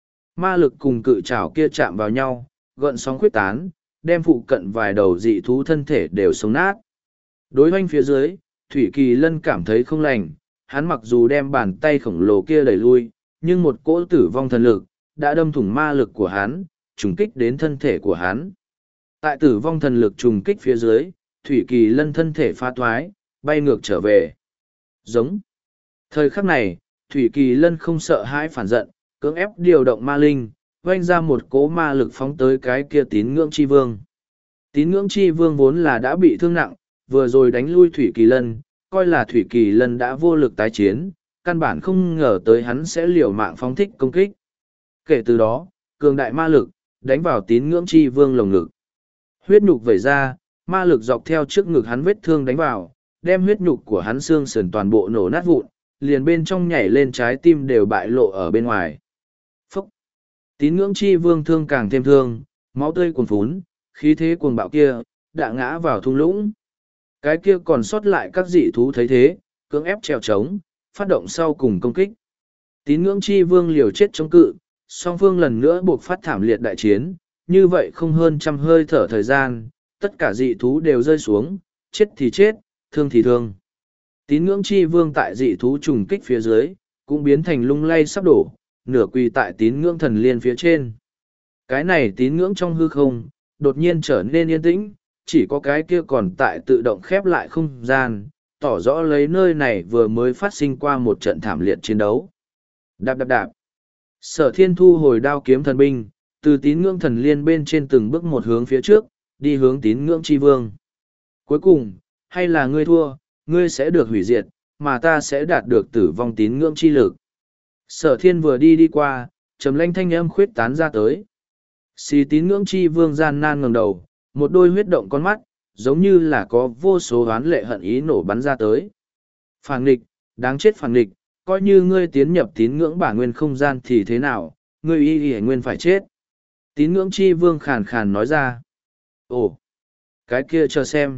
Ma lực cùng cự trảo kia chạm vào nhau, gợn sóng khuyết tán, đem phụ cận vài đầu dị thú thân thể đều sống nát. Đối hoanh phía dưới, Thủy kỳ lân cảm thấy không lành, hắn mặc dù đem bàn tay khổng lồ kia đẩy lui, nhưng một cỗ tử vong thần lực, đã đâm thủng ma lực của hắn, trùng kích đến thân thể của hắn. Tại tử vong thần lực trùng kích phía dưới, Thủy kỳ lân thân thể phá thoái, bay ngược trở về. Giống. Thời khắc này, Thủy kỳ lân không sợ hãi phản giận, cưỡng ép điều động ma linh, oanh ra một cỗ ma lực phóng tới cái kia tín ngưỡng chi vương. Tín ngưỡng chi vương vốn là đã bị thương nặng, vừa rồi đánh lui Thủy kỳ lân, coi là Thủy kỳ lân đã vô lực tái chiến, căn bản không ngờ tới hắn sẽ liều mạng phóng thích công kích. Kể từ đó, cường đại ma lực, đánh vào tín ngưỡng chi vương lồng ngực. Huyết nhục vẩy ra, ma lực dọc theo trước ngực hắn vết thương đánh vào, đem huyết nhục của hắn xương sườn toàn bộ nổ nát vụn, liền bên trong nhảy lên trái tim đều bại lộ ở bên ngoài. Phúc! Tín ngưỡng chi vương thương càng thêm thương, máu tươi cuồn phún, khí thế cuồng bạo kia, đã ngã vào thung lũng. Cái kia còn sót lại các dị thú thấy thế, cưỡng ép trèo trống, phát động sau cùng công kích. Tín ngưỡng chi vương liều chết chống cự, song phương lần nữa buộc phát thảm liệt đại chiến, như vậy không hơn trăm hơi thở thời gian, tất cả dị thú đều rơi xuống, chết thì chết, thương thì thương. Tín ngưỡng chi vương tại dị thú trùng kích phía dưới, cũng biến thành lung lay sắp đổ, nửa quỳ tại tín ngưỡng thần liên phía trên. Cái này tín ngưỡng trong hư không, đột nhiên trở nên yên tĩnh, chỉ có cái kia còn tại tự động khép lại không gian, tỏ rõ lấy nơi này vừa mới phát sinh qua một trận thảm liệt chiến đấu. Đạp đạp đạp. Sở thiên thu hồi đao kiếm thần binh, từ tín ngưỡng thần liên bên trên từng bước một hướng phía trước, đi hướng tín ngưỡng chi vương. Cuối cùng, hay là ngươi thua, ngươi sẽ được hủy diệt, mà ta sẽ đạt được tử vong tín ngưỡng chi lực. Sở thiên vừa đi đi qua, trầm lanh thanh âm khuyết tán ra tới. Xì tín ngưỡng chi vương gian nan ngẩng đầu, một đôi huyết động con mắt, giống như là có vô số oán lệ hận ý nổ bắn ra tới. Phản nghịch, đáng chết phản nghịch, coi như ngươi tiến nhập tín ngưỡng bả nguyên không gian thì thế nào, ngươi y y nguyên phải chết. Tín ngưỡng chi vương khàn khàn nói ra. Ồ, cái kia chờ xem.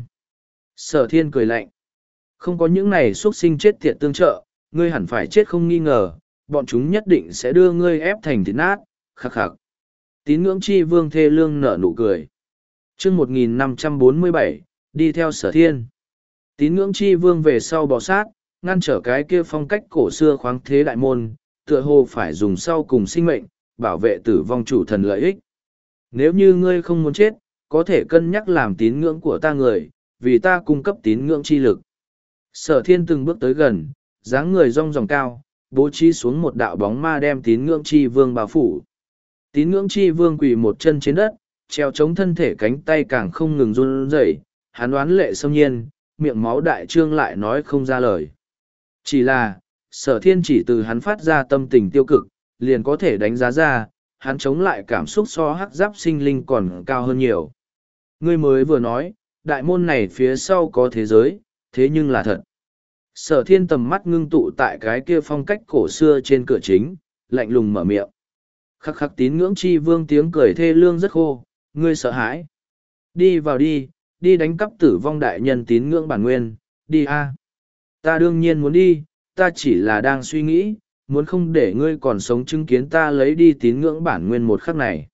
Sở thiên cười lạnh. Không có những này xuất sinh chết tiệt tương trợ, ngươi hẳn phải chết không nghi ngờ, bọn chúng nhất định sẽ đưa ngươi ép thành thịt nát, khắc khắc. Tín ngưỡng chi vương thê lương nở nụ cười. Chương một nghìn năm trăm bốn mươi bảy, đi theo sở thiên. Tín ngưỡng chi vương về sau bò sát, ngăn trở cái kia phong cách cổ xưa khoáng thế đại môn, tựa hồ phải dùng sau cùng sinh mệnh, bảo vệ tử vong chủ thần lợi ích. Nếu như ngươi không muốn chết, có thể cân nhắc làm tín ngưỡng của ta người, vì ta cung cấp tín ngưỡng chi lực. Sở thiên từng bước tới gần, dáng người rong ròng cao, bố trí xuống một đạo bóng ma đem tín ngưỡng chi vương bao phủ. Tín ngưỡng chi vương quỳ một chân trên đất, treo chống thân thể cánh tay càng không ngừng run rẩy, hắn đoán lệ xâm nhiên, miệng máu đại trương lại nói không ra lời. Chỉ là, sở thiên chỉ từ hắn phát ra tâm tình tiêu cực, liền có thể đánh giá ra, hắn chống lại cảm xúc so hắc giáp sinh linh còn cao hơn nhiều. Ngươi mới vừa nói, đại môn này phía sau có thế giới, thế nhưng là thật. Sở thiên tầm mắt ngưng tụ tại cái kia phong cách cổ xưa trên cửa chính, lạnh lùng mở miệng. Khắc khắc tín ngưỡng chi vương tiếng cười thê lương rất khô, ngươi sợ hãi. Đi vào đi, đi đánh cắp tử vong đại nhân tín ngưỡng bản nguyên, đi a. Ta đương nhiên muốn đi, ta chỉ là đang suy nghĩ, muốn không để ngươi còn sống chứng kiến ta lấy đi tín ngưỡng bản nguyên một khắc này.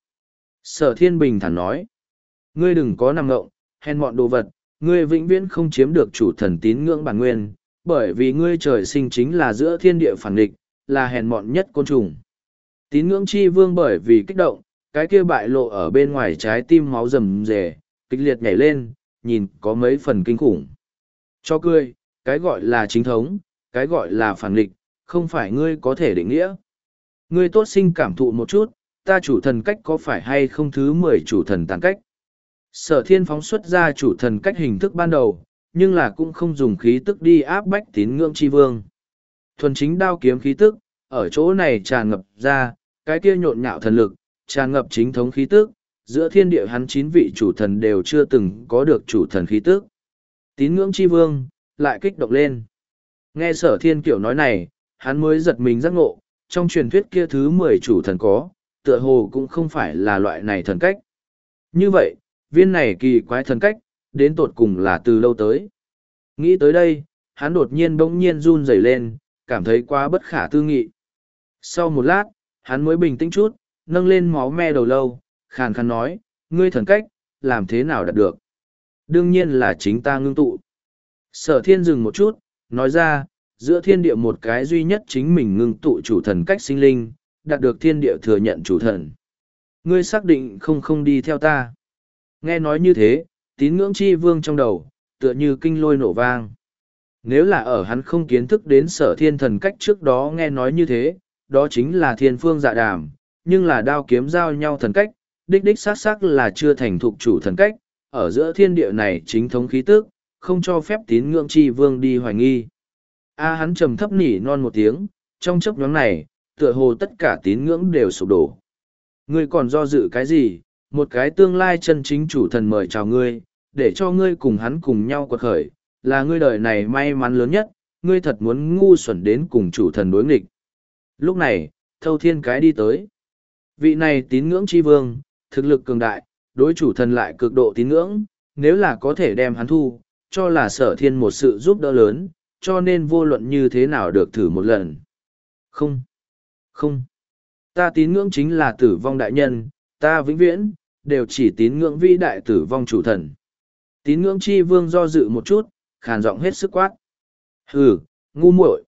Sở thiên bình thản nói, ngươi đừng có nằm ngộng, hèn mọn đồ vật, ngươi vĩnh viễn không chiếm được chủ thần tín ngưỡng bản nguyên, bởi vì ngươi trời sinh chính là giữa thiên địa phản địch, là hèn mọn nhất côn trùng. Tín ngưỡng chi vương bởi vì kích động, cái kia bại lộ ở bên ngoài trái tim máu rầm rề, kịch liệt nhảy lên, nhìn có mấy phần kinh khủng. Cho cười, cái gọi là chính thống, cái gọi là phản địch, không phải ngươi có thể định nghĩa. Ngươi tốt sinh cảm thụ một chút, ta chủ thần cách có phải hay không thứ mười chủ thần tàn cách. Sở thiên phóng xuất ra chủ thần cách hình thức ban đầu, nhưng là cũng không dùng khí tức đi áp bách tín ngưỡng chi vương. Thuần chính đao kiếm khí tức, ở chỗ này tràn ngập ra, cái kia nhộn nhạo thần lực, tràn ngập chính thống khí tức, giữa thiên địa hắn chín vị chủ thần đều chưa từng có được chủ thần khí tức. Tín ngưỡng chi vương, lại kích động lên. Nghe sở thiên kiểu nói này, hắn mới giật mình giác ngộ, trong truyền thuyết kia thứ mười chủ thần có, tựa hồ cũng không phải là loại này thần cách. Như vậy, viên này kỳ quái thần cách, đến tột cùng là từ lâu tới. Nghĩ tới đây, hắn đột nhiên bỗng nhiên run rẩy lên, cảm thấy quá bất khả tư nghị. Sau một lát, hắn mới bình tĩnh chút, nâng lên máu me đầu lâu, khàn khàn nói, ngươi thần cách, làm thế nào đạt được? Đương nhiên là chính ta ngưng tụ. Sở thiên dừng một chút, nói ra, giữa thiên địa một cái duy nhất chính mình ngưng tụ chủ thần cách sinh linh, đạt được thiên địa thừa nhận chủ thần. Ngươi xác định không không đi theo ta. Nghe nói như thế, tín ngưỡng chi vương trong đầu, tựa như kinh lôi nổ vang. Nếu là ở hắn không kiến thức đến sở thiên thần cách trước đó nghe nói như thế, đó chính là thiên phương dạ đàm, nhưng là đao kiếm giao nhau thần cách, đích đích xác xác là chưa thành thục chủ thần cách, ở giữa thiên địa này chính thống khí tức, không cho phép tín ngưỡng chi vương đi hoài nghi. A hắn trầm thấp nỉ non một tiếng, trong chấp nhóm này, tựa hồ tất cả tín ngưỡng đều sụp đổ. Ngươi còn do dự cái gì, một cái tương lai chân chính chủ thần mời chào ngươi, để cho ngươi cùng hắn cùng nhau quật khởi, là ngươi đời này may mắn lớn nhất, ngươi thật muốn ngu xuẩn đến cùng chủ thần đối nghịch. Lúc này, thâu thiên cái đi tới. Vị này tín ngưỡng chi vương, thực lực cường đại, đối chủ thần lại cực độ tín ngưỡng, nếu là có thể đem hắn thu, cho là sở thiên một sự giúp đỡ lớn, cho nên vô luận như thế nào được thử một lần. Không, không, ta tín ngưỡng chính là tử vong đại nhân, ta vĩnh viễn, đều chỉ tín ngưỡng vĩ đại tử vong chủ thần. Tín ngưỡng chi vương do dự một chút, khàn giọng hết sức quát. Hừ, ngu muội.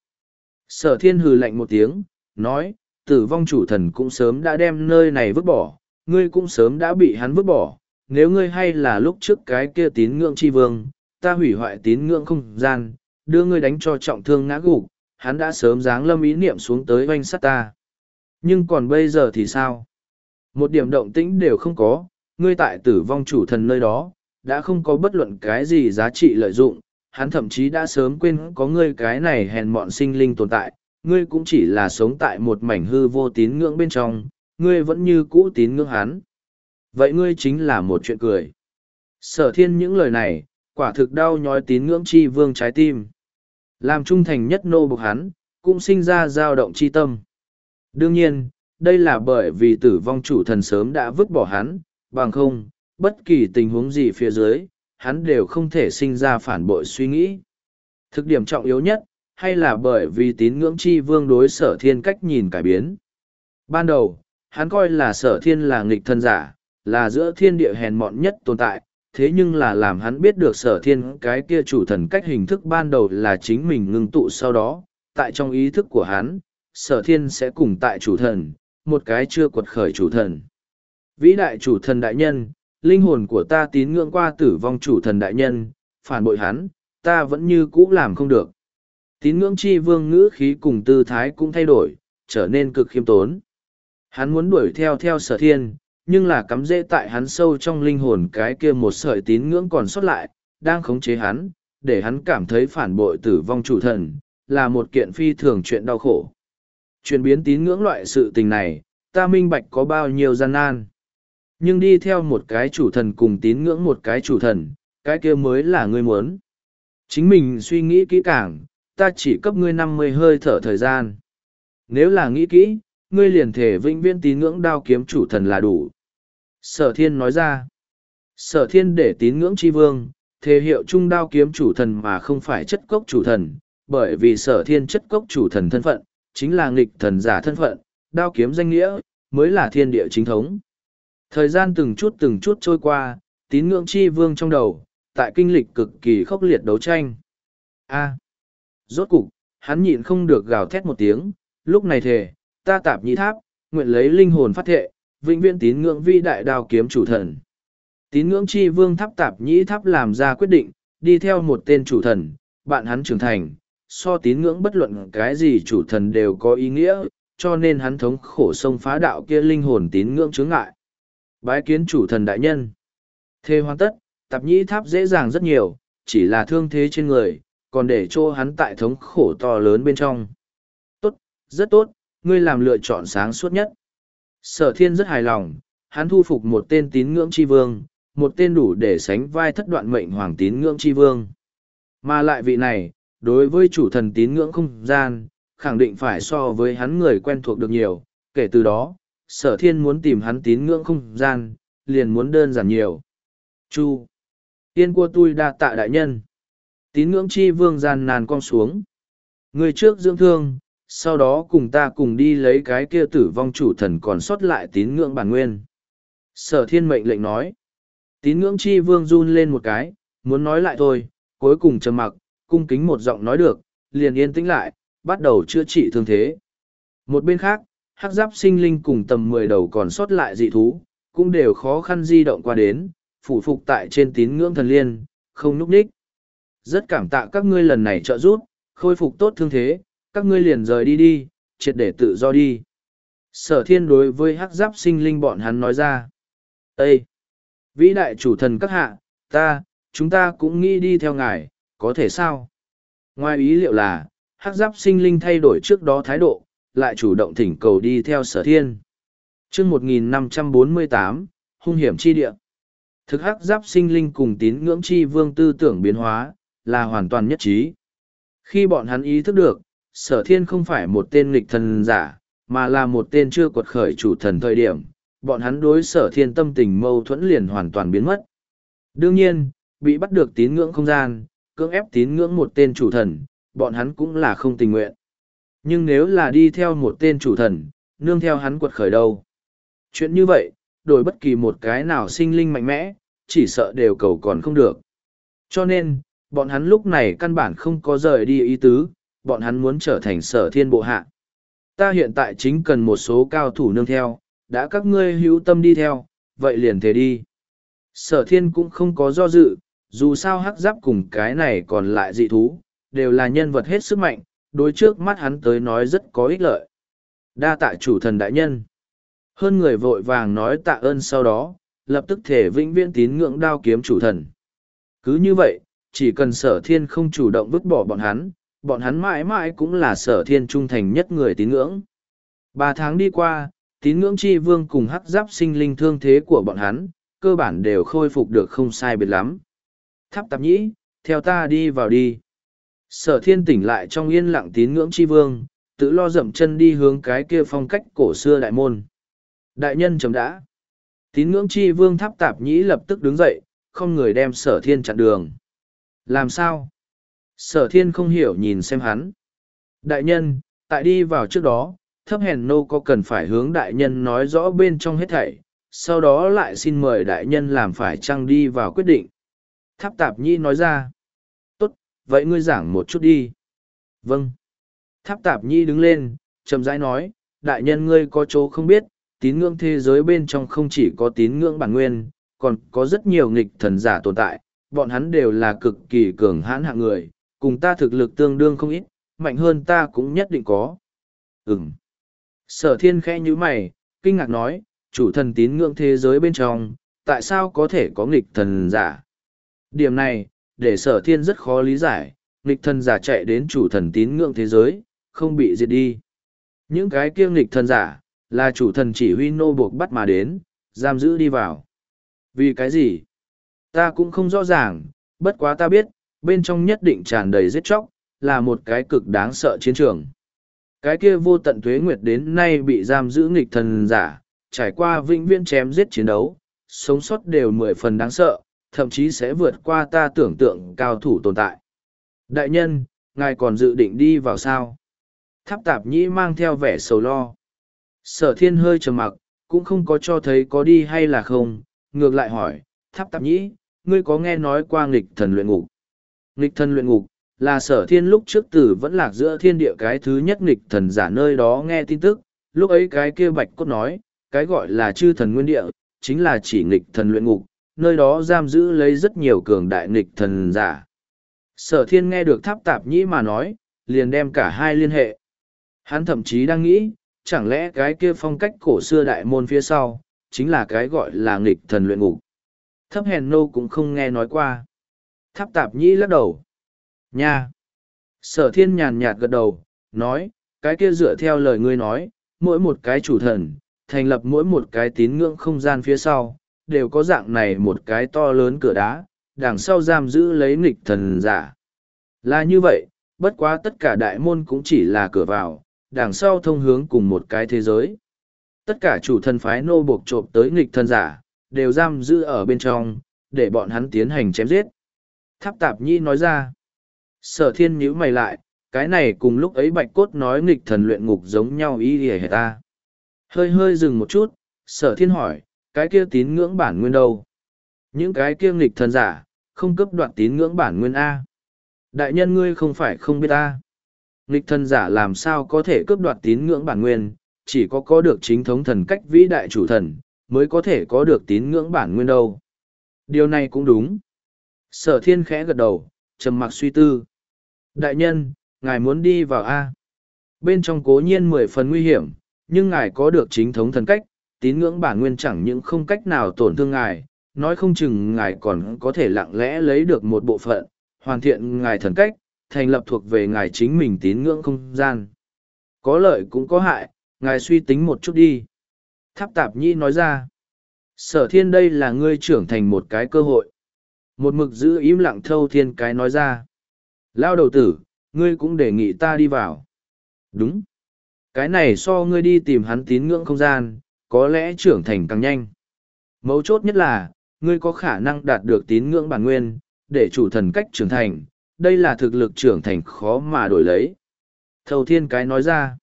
Sở thiên hừ lạnh một tiếng, nói, tử vong chủ thần cũng sớm đã đem nơi này vứt bỏ, ngươi cũng sớm đã bị hắn vứt bỏ, nếu ngươi hay là lúc trước cái kia tín ngưỡng chi vương, ta hủy hoại tín ngưỡng không gian, đưa ngươi đánh cho trọng thương ngã gục, hắn đã sớm giáng lâm ý niệm xuống tới oanh sát ta. Nhưng còn bây giờ thì sao? Một điểm động tĩnh đều không có, ngươi tại tử vong chủ thần nơi đó, đã không có bất luận cái gì giá trị lợi dụng, hắn thậm chí đã sớm quên có ngươi cái này hèn mọn sinh linh tồn tại, ngươi cũng chỉ là sống tại một mảnh hư vô tín ngưỡng bên trong, ngươi vẫn như cũ tín ngưỡng hắn. Vậy ngươi chính là một chuyện cười. Sở thiên những lời này, quả thực đau nhói tín ngưỡng chi vương trái tim. Làm trung thành nhất nô bộc hắn, cũng sinh ra dao động chi tâm. Đương nhiên, đây là bởi vì tử vong chủ thần sớm đã vứt bỏ hắn, bằng không, bất kỳ tình huống gì phía dưới, hắn đều không thể sinh ra phản bội suy nghĩ. Thực điểm trọng yếu nhất, hay là bởi vì tín ngưỡng chi vương đối sở thiên cách nhìn cải biến. Ban đầu, hắn coi là sở thiên là nghịch thân giả, là giữa thiên địa hèn mọn nhất tồn tại, thế nhưng là làm hắn biết được sở thiên cái kia chủ thần cách hình thức ban đầu là chính mình ngưng tụ sau đó, tại trong ý thức của hắn, sở thiên sẽ cùng tại chủ thần, một cái chưa quật khởi chủ thần. Vĩ đại chủ thần đại nhân, linh hồn của ta tín ngưỡng qua tử vong chủ thần đại nhân, phản bội hắn, ta vẫn như cũ làm không được. Tín ngưỡng chi vương ngữ khí cùng tư thái cũng thay đổi, trở nên cực khiêm tốn. Hắn muốn đuổi theo theo sở thiên, nhưng là cắm rễ tại hắn sâu trong linh hồn cái kia một sợi tín ngưỡng còn sót lại, đang khống chế hắn, để hắn cảm thấy phản bội tử vong chủ thần, là một kiện phi thường chuyện đau khổ. Chuyển biến tín ngưỡng loại sự tình này, ta minh bạch có bao nhiêu gian nan. Nhưng đi theo một cái chủ thần cùng tín ngưỡng một cái chủ thần, cái kia mới là ngươi muốn. Chính mình suy nghĩ kỹ càng, ta chỉ cấp ngươi năm mươi hơi thở thời gian. Nếu là nghĩ kỹ, ngươi liền thể vĩnh viễn tín ngưỡng đao kiếm chủ thần là đủ. Sở thiên nói ra. Sở thiên để tín ngưỡng chi vương, thể hiệu trung đao kiếm chủ thần mà không phải chất cốc chủ thần, bởi vì sở thiên chất cốc chủ thần thân phận, chính là nghịch thần giả thân phận, đao kiếm danh nghĩa, mới là thiên địa chính thống. Thời gian từng chút từng chút trôi qua, tín ngưỡng chi vương trong đầu, tại kinh lịch cực kỳ khốc liệt đấu tranh. A. Rốt cục, hắn nhịn không được gào thét một tiếng, lúc này thề, ta tạp nhĩ tháp, nguyện lấy linh hồn phát thệ, vĩnh viễn tín ngưỡng vi đại đao kiếm chủ thần. Tín ngưỡng chi vương tháp tạp nhĩ tháp làm ra quyết định, đi theo một tên chủ thần, bạn hắn trưởng thành, so tín ngưỡng bất luận cái gì chủ thần đều có ý nghĩa, cho nên hắn thống khổ sông phá đạo kia linh hồn tín ngưỡng chướng ngại. Bái kiến chủ thần đại nhân. Thề hoàn tất, tạp nhĩ tháp dễ dàng rất nhiều, chỉ là thương thế trên người, còn để cho hắn tại thống khổ to lớn bên trong. Tốt, rất tốt, ngươi làm lựa chọn sáng suốt nhất. Sở thiên rất hài lòng, hắn thu phục một tên tín ngưỡng chi vương, một tên đủ để sánh vai thất đoạn mệnh hoàng tín ngưỡng chi vương. Mà lại vị này, đối với chủ thần tín ngưỡng không gian, khẳng định phải so với hắn người quen thuộc được nhiều, kể từ đó, sở thiên muốn tìm hắn tín ngưỡng không gian, liền muốn đơn giản nhiều. Chu. Tiên của tôi đa tạ đại nhân. Tín ngưỡng chi vương gian nàn cong xuống. Người trước dưỡng thương, sau đó cùng ta cùng đi lấy cái kia tử vong chủ thần còn sót lại tín ngưỡng bản nguyên. Sở thiên mệnh lệnh nói. Tín ngưỡng chi vương run lên một cái, muốn nói lại thôi, cuối cùng trầm mặc, cung kính một giọng nói được, liền yên tĩnh lại, bắt đầu chữa trị thương thế. Một bên khác, hắc giáp sinh linh cùng tầm mười đầu còn sót lại dị thú, cũng đều khó khăn di động qua đến, phủ phục tại trên tín ngưỡng thần liên, không núp ních. Rất cảm tạ các ngươi lần này trợ giúp, khôi phục tốt thương thế, các ngươi liền rời đi đi, triệt để tự do đi. Sở thiên đối với hắc giáp sinh linh bọn hắn nói ra. Ê! Vĩ đại chủ thần các hạ, ta, chúng ta cũng nghĩ đi theo ngài, có thể sao? Ngoài ý liệu là, hắc giáp sinh linh thay đổi trước đó thái độ, lại chủ động thỉnh cầu đi theo sở thiên. chương một nghìn năm trăm bốn mươi tám, hung hiểm chi địa. Thực hắc giáp sinh linh cùng tín ngưỡng chi vương tư tưởng biến hóa, là hoàn toàn nhất trí. Khi bọn hắn ý thức được, sở thiên không phải một tên nghịch thần giả, mà là một tên chưa quật khởi chủ thần thời điểm, bọn hắn đối sở thiên tâm tình mâu thuẫn liền hoàn toàn biến mất. Đương nhiên, bị bắt được tín ngưỡng không gian, cưỡng ép tín ngưỡng một tên chủ thần, bọn hắn cũng là không tình nguyện. Nhưng nếu là đi theo một tên chủ thần, nương theo hắn quật khởi đâu. Chuyện như vậy, đổi bất kỳ một cái nào sinh linh mạnh mẽ, chỉ sợ đều cầu còn không được. Cho nên, bọn hắn lúc này căn bản không có rời đi ý tứ, bọn hắn muốn trở thành sở thiên bộ hạ. Ta hiện tại chính cần một số cao thủ nương theo, đã các ngươi hữu tâm đi theo, vậy liền thế đi. Sở thiên cũng không có do dự, dù sao hắc giáp cùng cái này còn lại dị thú, đều là nhân vật hết sức mạnh, đối trước mắt hắn tới nói rất có ích lợi. Đa tạ chủ thần đại nhân. Hơn người vội vàng nói tạ ơn sau đó, lập tức thể vĩnh viễn tín ngưỡng đao kiếm chủ thần. Cứ như vậy, chỉ cần sở thiên không chủ động vứt bỏ bọn hắn, bọn hắn mãi mãi cũng là sở thiên trung thành nhất người tín ngưỡng. Ba tháng đi qua, tín ngưỡng chi vương cùng hắc giáp sinh linh thương thế của bọn hắn, cơ bản đều khôi phục được không sai biệt lắm. Tháp tạp nhĩ, theo ta đi vào đi. Sở thiên tỉnh lại trong yên lặng tín ngưỡng chi vương, tự lo dậm chân đi hướng cái kia phong cách cổ xưa đại môn. Đại nhân chấm đã. Tín ngưỡng chi vương tháp tạp nhĩ lập tức đứng dậy, không người đem sở thiên chặn đường. Làm sao? Sở thiên không hiểu nhìn xem hắn. Đại nhân, tại đi vào trước đó, thấp hèn nô có cần phải hướng đại nhân nói rõ bên trong hết thảy, sau đó lại xin mời đại nhân làm phải chăng đi vào quyết định. Tháp tạp nhĩ nói ra. Tốt, vậy ngươi giảng một chút đi. Vâng. Tháp tạp nhĩ đứng lên, chậm rãi nói, đại nhân ngươi có chỗ không biết, tín ngưỡng thế giới bên trong không chỉ có tín ngưỡng bản nguyên, còn có rất nhiều nghịch thần giả tồn tại, bọn hắn đều là cực kỳ cường hãn hạng người, cùng ta thực lực tương đương không ít, mạnh hơn ta cũng nhất định có. Ừm. Sở thiên khẽ như mày, kinh ngạc nói, chủ thần tín ngưỡng thế giới bên trong, tại sao có thể có nghịch thần giả? Điểm này, để sở thiên rất khó lý giải, nghịch thần giả chạy đến chủ thần tín ngưỡng thế giới, không bị diệt đi. Những cái kia nghịch thần giả, là chủ thần chỉ huy nô buộc bắt mà đến, giam giữ đi vào. Vì cái gì? Ta cũng không rõ ràng, bất quá ta biết, bên trong nhất định tràn đầy giết chóc, là một cái cực đáng sợ chiến trường. Cái kia vô tận tuế nguyệt đến nay bị giam giữ nghịch thần giả, trải qua vĩnh viễn chém giết chiến đấu, sống sót đều mười phần đáng sợ, thậm chí sẽ vượt qua ta tưởng tượng cao thủ tồn tại. Đại nhân, ngài còn dự định đi vào sao? Tháp tạp nhĩ mang theo vẻ sầu lo. Sở thiên hơi trầm mặc, cũng không có cho thấy có đi hay là không, ngược lại hỏi, tháp tạp nhĩ, ngươi có nghe nói qua nghịch thần luyện ngục? Nghịch thần luyện ngục, là sở thiên lúc trước tử vẫn lạc giữa thiên địa cái thứ nhất nghịch thần giả nơi đó nghe tin tức, lúc ấy cái kia bạch cốt nói, cái gọi là chư thần nguyên địa, chính là chỉ nghịch thần luyện ngục, nơi đó giam giữ lấy rất nhiều cường đại nghịch thần giả. Sở thiên nghe được tháp tạp nhĩ mà nói, liền đem cả hai liên hệ. Hắn thậm chí đang nghĩ, chẳng lẽ cái kia phong cách cổ xưa đại môn phía sau, chính là cái gọi là nghịch thần luyện ngục. Thấp hèn nô cũng không nghe nói qua. Tháp tạp nhĩ lắc đầu. Nha! Sở thiên nhàn nhạt gật đầu, nói, cái kia dựa theo lời ngươi nói, mỗi một cái chủ thần, thành lập mỗi một cái tín ngưỡng không gian phía sau, đều có dạng này một cái to lớn cửa đá, đằng sau giam giữ lấy nghịch thần giả. Là như vậy, bất quá tất cả đại môn cũng chỉ là cửa vào, đằng sau thông hướng cùng một cái thế giới. Tất cả chủ thần phái nô buộc trộm tới nghịch thần giả, đều giam giữ ở bên trong, để bọn hắn tiến hành chém giết. Tháp tạp nhi nói ra. Sở thiên nhíu mày lại, cái này cùng lúc ấy bạch cốt nói nghịch thần luyện ngục giống nhau ý hề ta. Hơi hơi dừng một chút, sở thiên hỏi, cái kia tín ngưỡng bản nguyên đâu? Những cái kia nghịch thần giả, không cấp đoạt tín ngưỡng bản nguyên A. Đại nhân ngươi không phải không biết ta. Nghịch thần giả làm sao có thể cướp đoạt tín ngưỡng bản nguyên, chỉ có có được chính thống thần cách vĩ đại chủ thần, mới có thể có được tín ngưỡng bản nguyên đâu. Điều này cũng đúng. Sở thiên khẽ gật đầu, trầm mặc suy tư. Đại nhân, ngài muốn đi vào A. Bên trong cố nhiên mười phần nguy hiểm, nhưng ngài có được chính thống thần cách, tín ngưỡng bản nguyên chẳng những không cách nào tổn thương ngài, nói không chừng ngài còn có thể lặng lẽ lấy được một bộ phận, hoàn thiện ngài thần cách, thành lập thuộc về ngài chính mình tín ngưỡng không gian. Có lợi cũng có hại, ngài suy tính một chút đi. Tháp tạp nhi nói ra, sở thiên đây là ngươi trưởng thành một cái cơ hội. Một mực giữ im lặng thâu thiên cái nói ra. Lao đầu tử, ngươi cũng đề nghị ta đi vào. Đúng. Cái này so ngươi đi tìm hắn tín ngưỡng không gian, có lẽ trưởng thành càng nhanh. Mấu chốt nhất là, ngươi có khả năng đạt được tín ngưỡng bản nguyên, để chủ thần cách trưởng thành, đây là thực lực trưởng thành khó mà đổi lấy. Thâu thiên cái nói ra,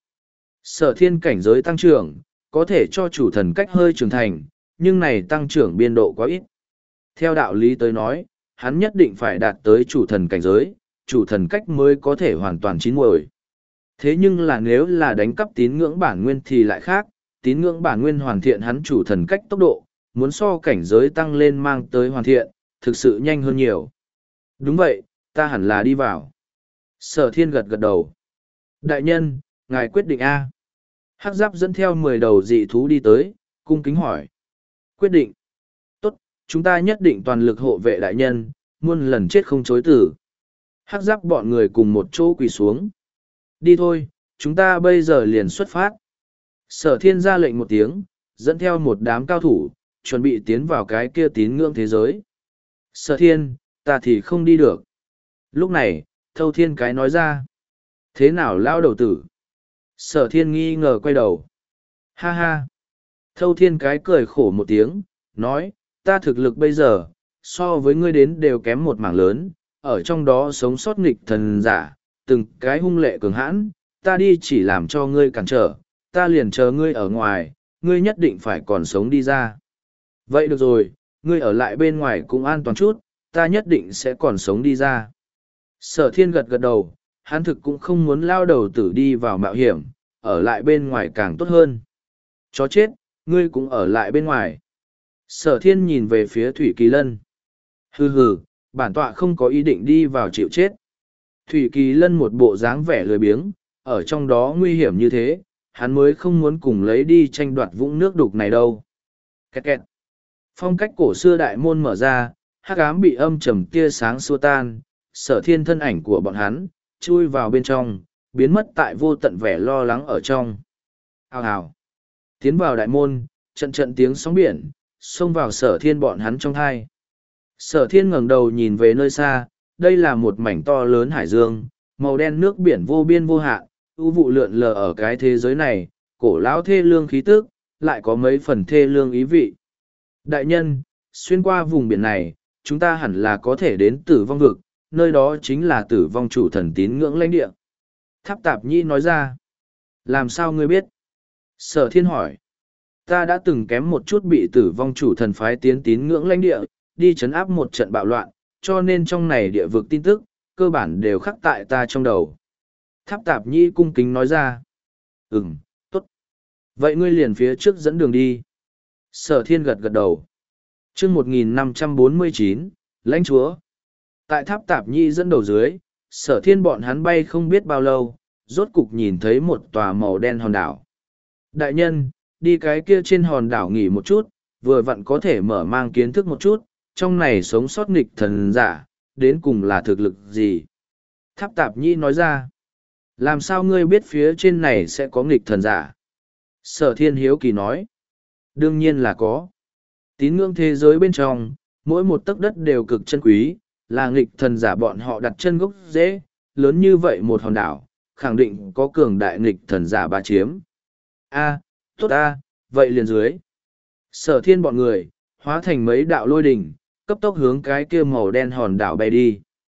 sở thiên cảnh giới tăng trưởng, có thể cho chủ thần cách hơi trưởng thành, nhưng này tăng trưởng biên độ quá ít. Theo đạo lý tới nói, hắn nhất định phải đạt tới chủ thần cảnh giới, chủ thần cách mới có thể hoàn toàn chín muồi. Thế nhưng là nếu là đánh cắp tín ngưỡng bản nguyên thì lại khác, tín ngưỡng bản nguyên hoàn thiện hắn chủ thần cách tốc độ, muốn so cảnh giới tăng lên mang tới hoàn thiện, thực sự nhanh hơn nhiều. Đúng vậy, ta hẳn là đi vào. Sở thiên gật gật đầu. Đại nhân, ngài quyết định A. Hắc giáp dẫn theo mười đầu dị thú đi tới, cung kính hỏi. Quyết định. Tốt, chúng ta nhất định toàn lực hộ vệ đại nhân, muôn lần chết không chối tử. Hắc giáp bọn người cùng một chỗ quỳ xuống. Đi thôi, chúng ta bây giờ liền xuất phát. Sở thiên ra lệnh một tiếng, dẫn theo một đám cao thủ, chuẩn bị tiến vào cái kia tín ngưỡng thế giới. Sở thiên, ta thì không đi được. Lúc này, thâu thiên cái nói ra. Thế nào lao đầu tử? Sở thiên nghi ngờ quay đầu. Ha ha. Thâu thiên cái cười khổ một tiếng, nói, ta thực lực bây giờ, so với ngươi đến đều kém một mảng lớn, ở trong đó sống sót nghịch thần giả, từng cái hung lệ cường hãn, ta đi chỉ làm cho ngươi cản trở, ta liền chờ ngươi ở ngoài, ngươi nhất định phải còn sống đi ra. Vậy được rồi, ngươi ở lại bên ngoài cũng an toàn chút, ta nhất định sẽ còn sống đi ra. Sở thiên gật gật đầu, hắn thực cũng không muốn lao đầu tử đi vào mạo hiểm, ở lại bên ngoài càng tốt hơn. Chó chết, ngươi cũng ở lại bên ngoài. Sở thiên nhìn về phía Thủy Kỳ Lân. Hừ hừ, bản tọa không có ý định đi vào chịu chết. Thủy Kỳ Lân một bộ dáng vẻ lười biếng, ở trong đó nguy hiểm như thế, hắn mới không muốn cùng lấy đi tranh đoạt vũng nước đục này đâu. Kẹt kẹt. Phong cách cổ xưa đại môn mở ra, hắc ám bị âm trầm tia sáng xua tan, sở thiên thân ảnh của bọn hắn, chui vào bên trong, biến mất tại vô tận vẻ lo lắng ở trong. Hào hào. Tiến vào đại môn, trận trận tiếng sóng biển, xông vào sở thiên bọn hắn trong thai. Sở thiên ngẩng đầu nhìn về nơi xa, đây là một mảnh to lớn hải dương, màu đen nước biển vô biên vô hạn, ưu vụ lượn lờ ở cái thế giới này, cổ lão thê lương khí tức, lại có mấy phần thê lương ý vị. Đại nhân, xuyên qua vùng biển này, chúng ta hẳn là có thể đến tử vong vực, nơi đó chính là tử vong chủ thần tín ngưỡng lãnh địa. Tháp Tạp Nhĩ nói ra. Làm sao ngươi biết? Sở thiên hỏi. Ta đã từng kém một chút bị tử vong chủ thần phái tiến tín ngưỡng lãnh địa, đi chấn áp một trận bạo loạn, cho nên trong này địa vực tin tức, cơ bản đều khắc tại ta trong đầu. Tháp Tạp Nhĩ cung kính nói ra. Ừm, tốt. Vậy ngươi liền phía trước dẫn đường đi. Sở thiên gật gật đầu. chương một nghìn năm trăm bốn mươi chín, lãnh chúa. Tại Tháp Tạp Nhĩ dẫn đầu dưới, sở thiên bọn hắn bay không biết bao lâu, rốt cục nhìn thấy một tòa màu đen hòn đảo. Đại nhân, đi cái kia trên hòn đảo nghỉ một chút, vừa vặn có thể mở mang kiến thức một chút, trong này sống sót nghịch thần giả, đến cùng là thực lực gì? Tháp Tạp Nhĩ nói ra. Làm sao ngươi biết phía trên này sẽ có nghịch thần giả? Sở thiên hiếu kỳ nói. Đương nhiên là có. Tín ngưỡng thế giới bên trong, mỗi một tấc đất đều cực chân quý, là nghịch thần giả bọn họ đặt chân gốc rễ, lớn như vậy một hòn đảo, khẳng định có cường đại nghịch thần giả bá chiếm. A, tốt a, vậy liền dưới. Sở thiên bọn người, hóa thành mấy đạo lôi đỉnh, cấp tốc hướng cái kia màu đen hòn đảo bay đi.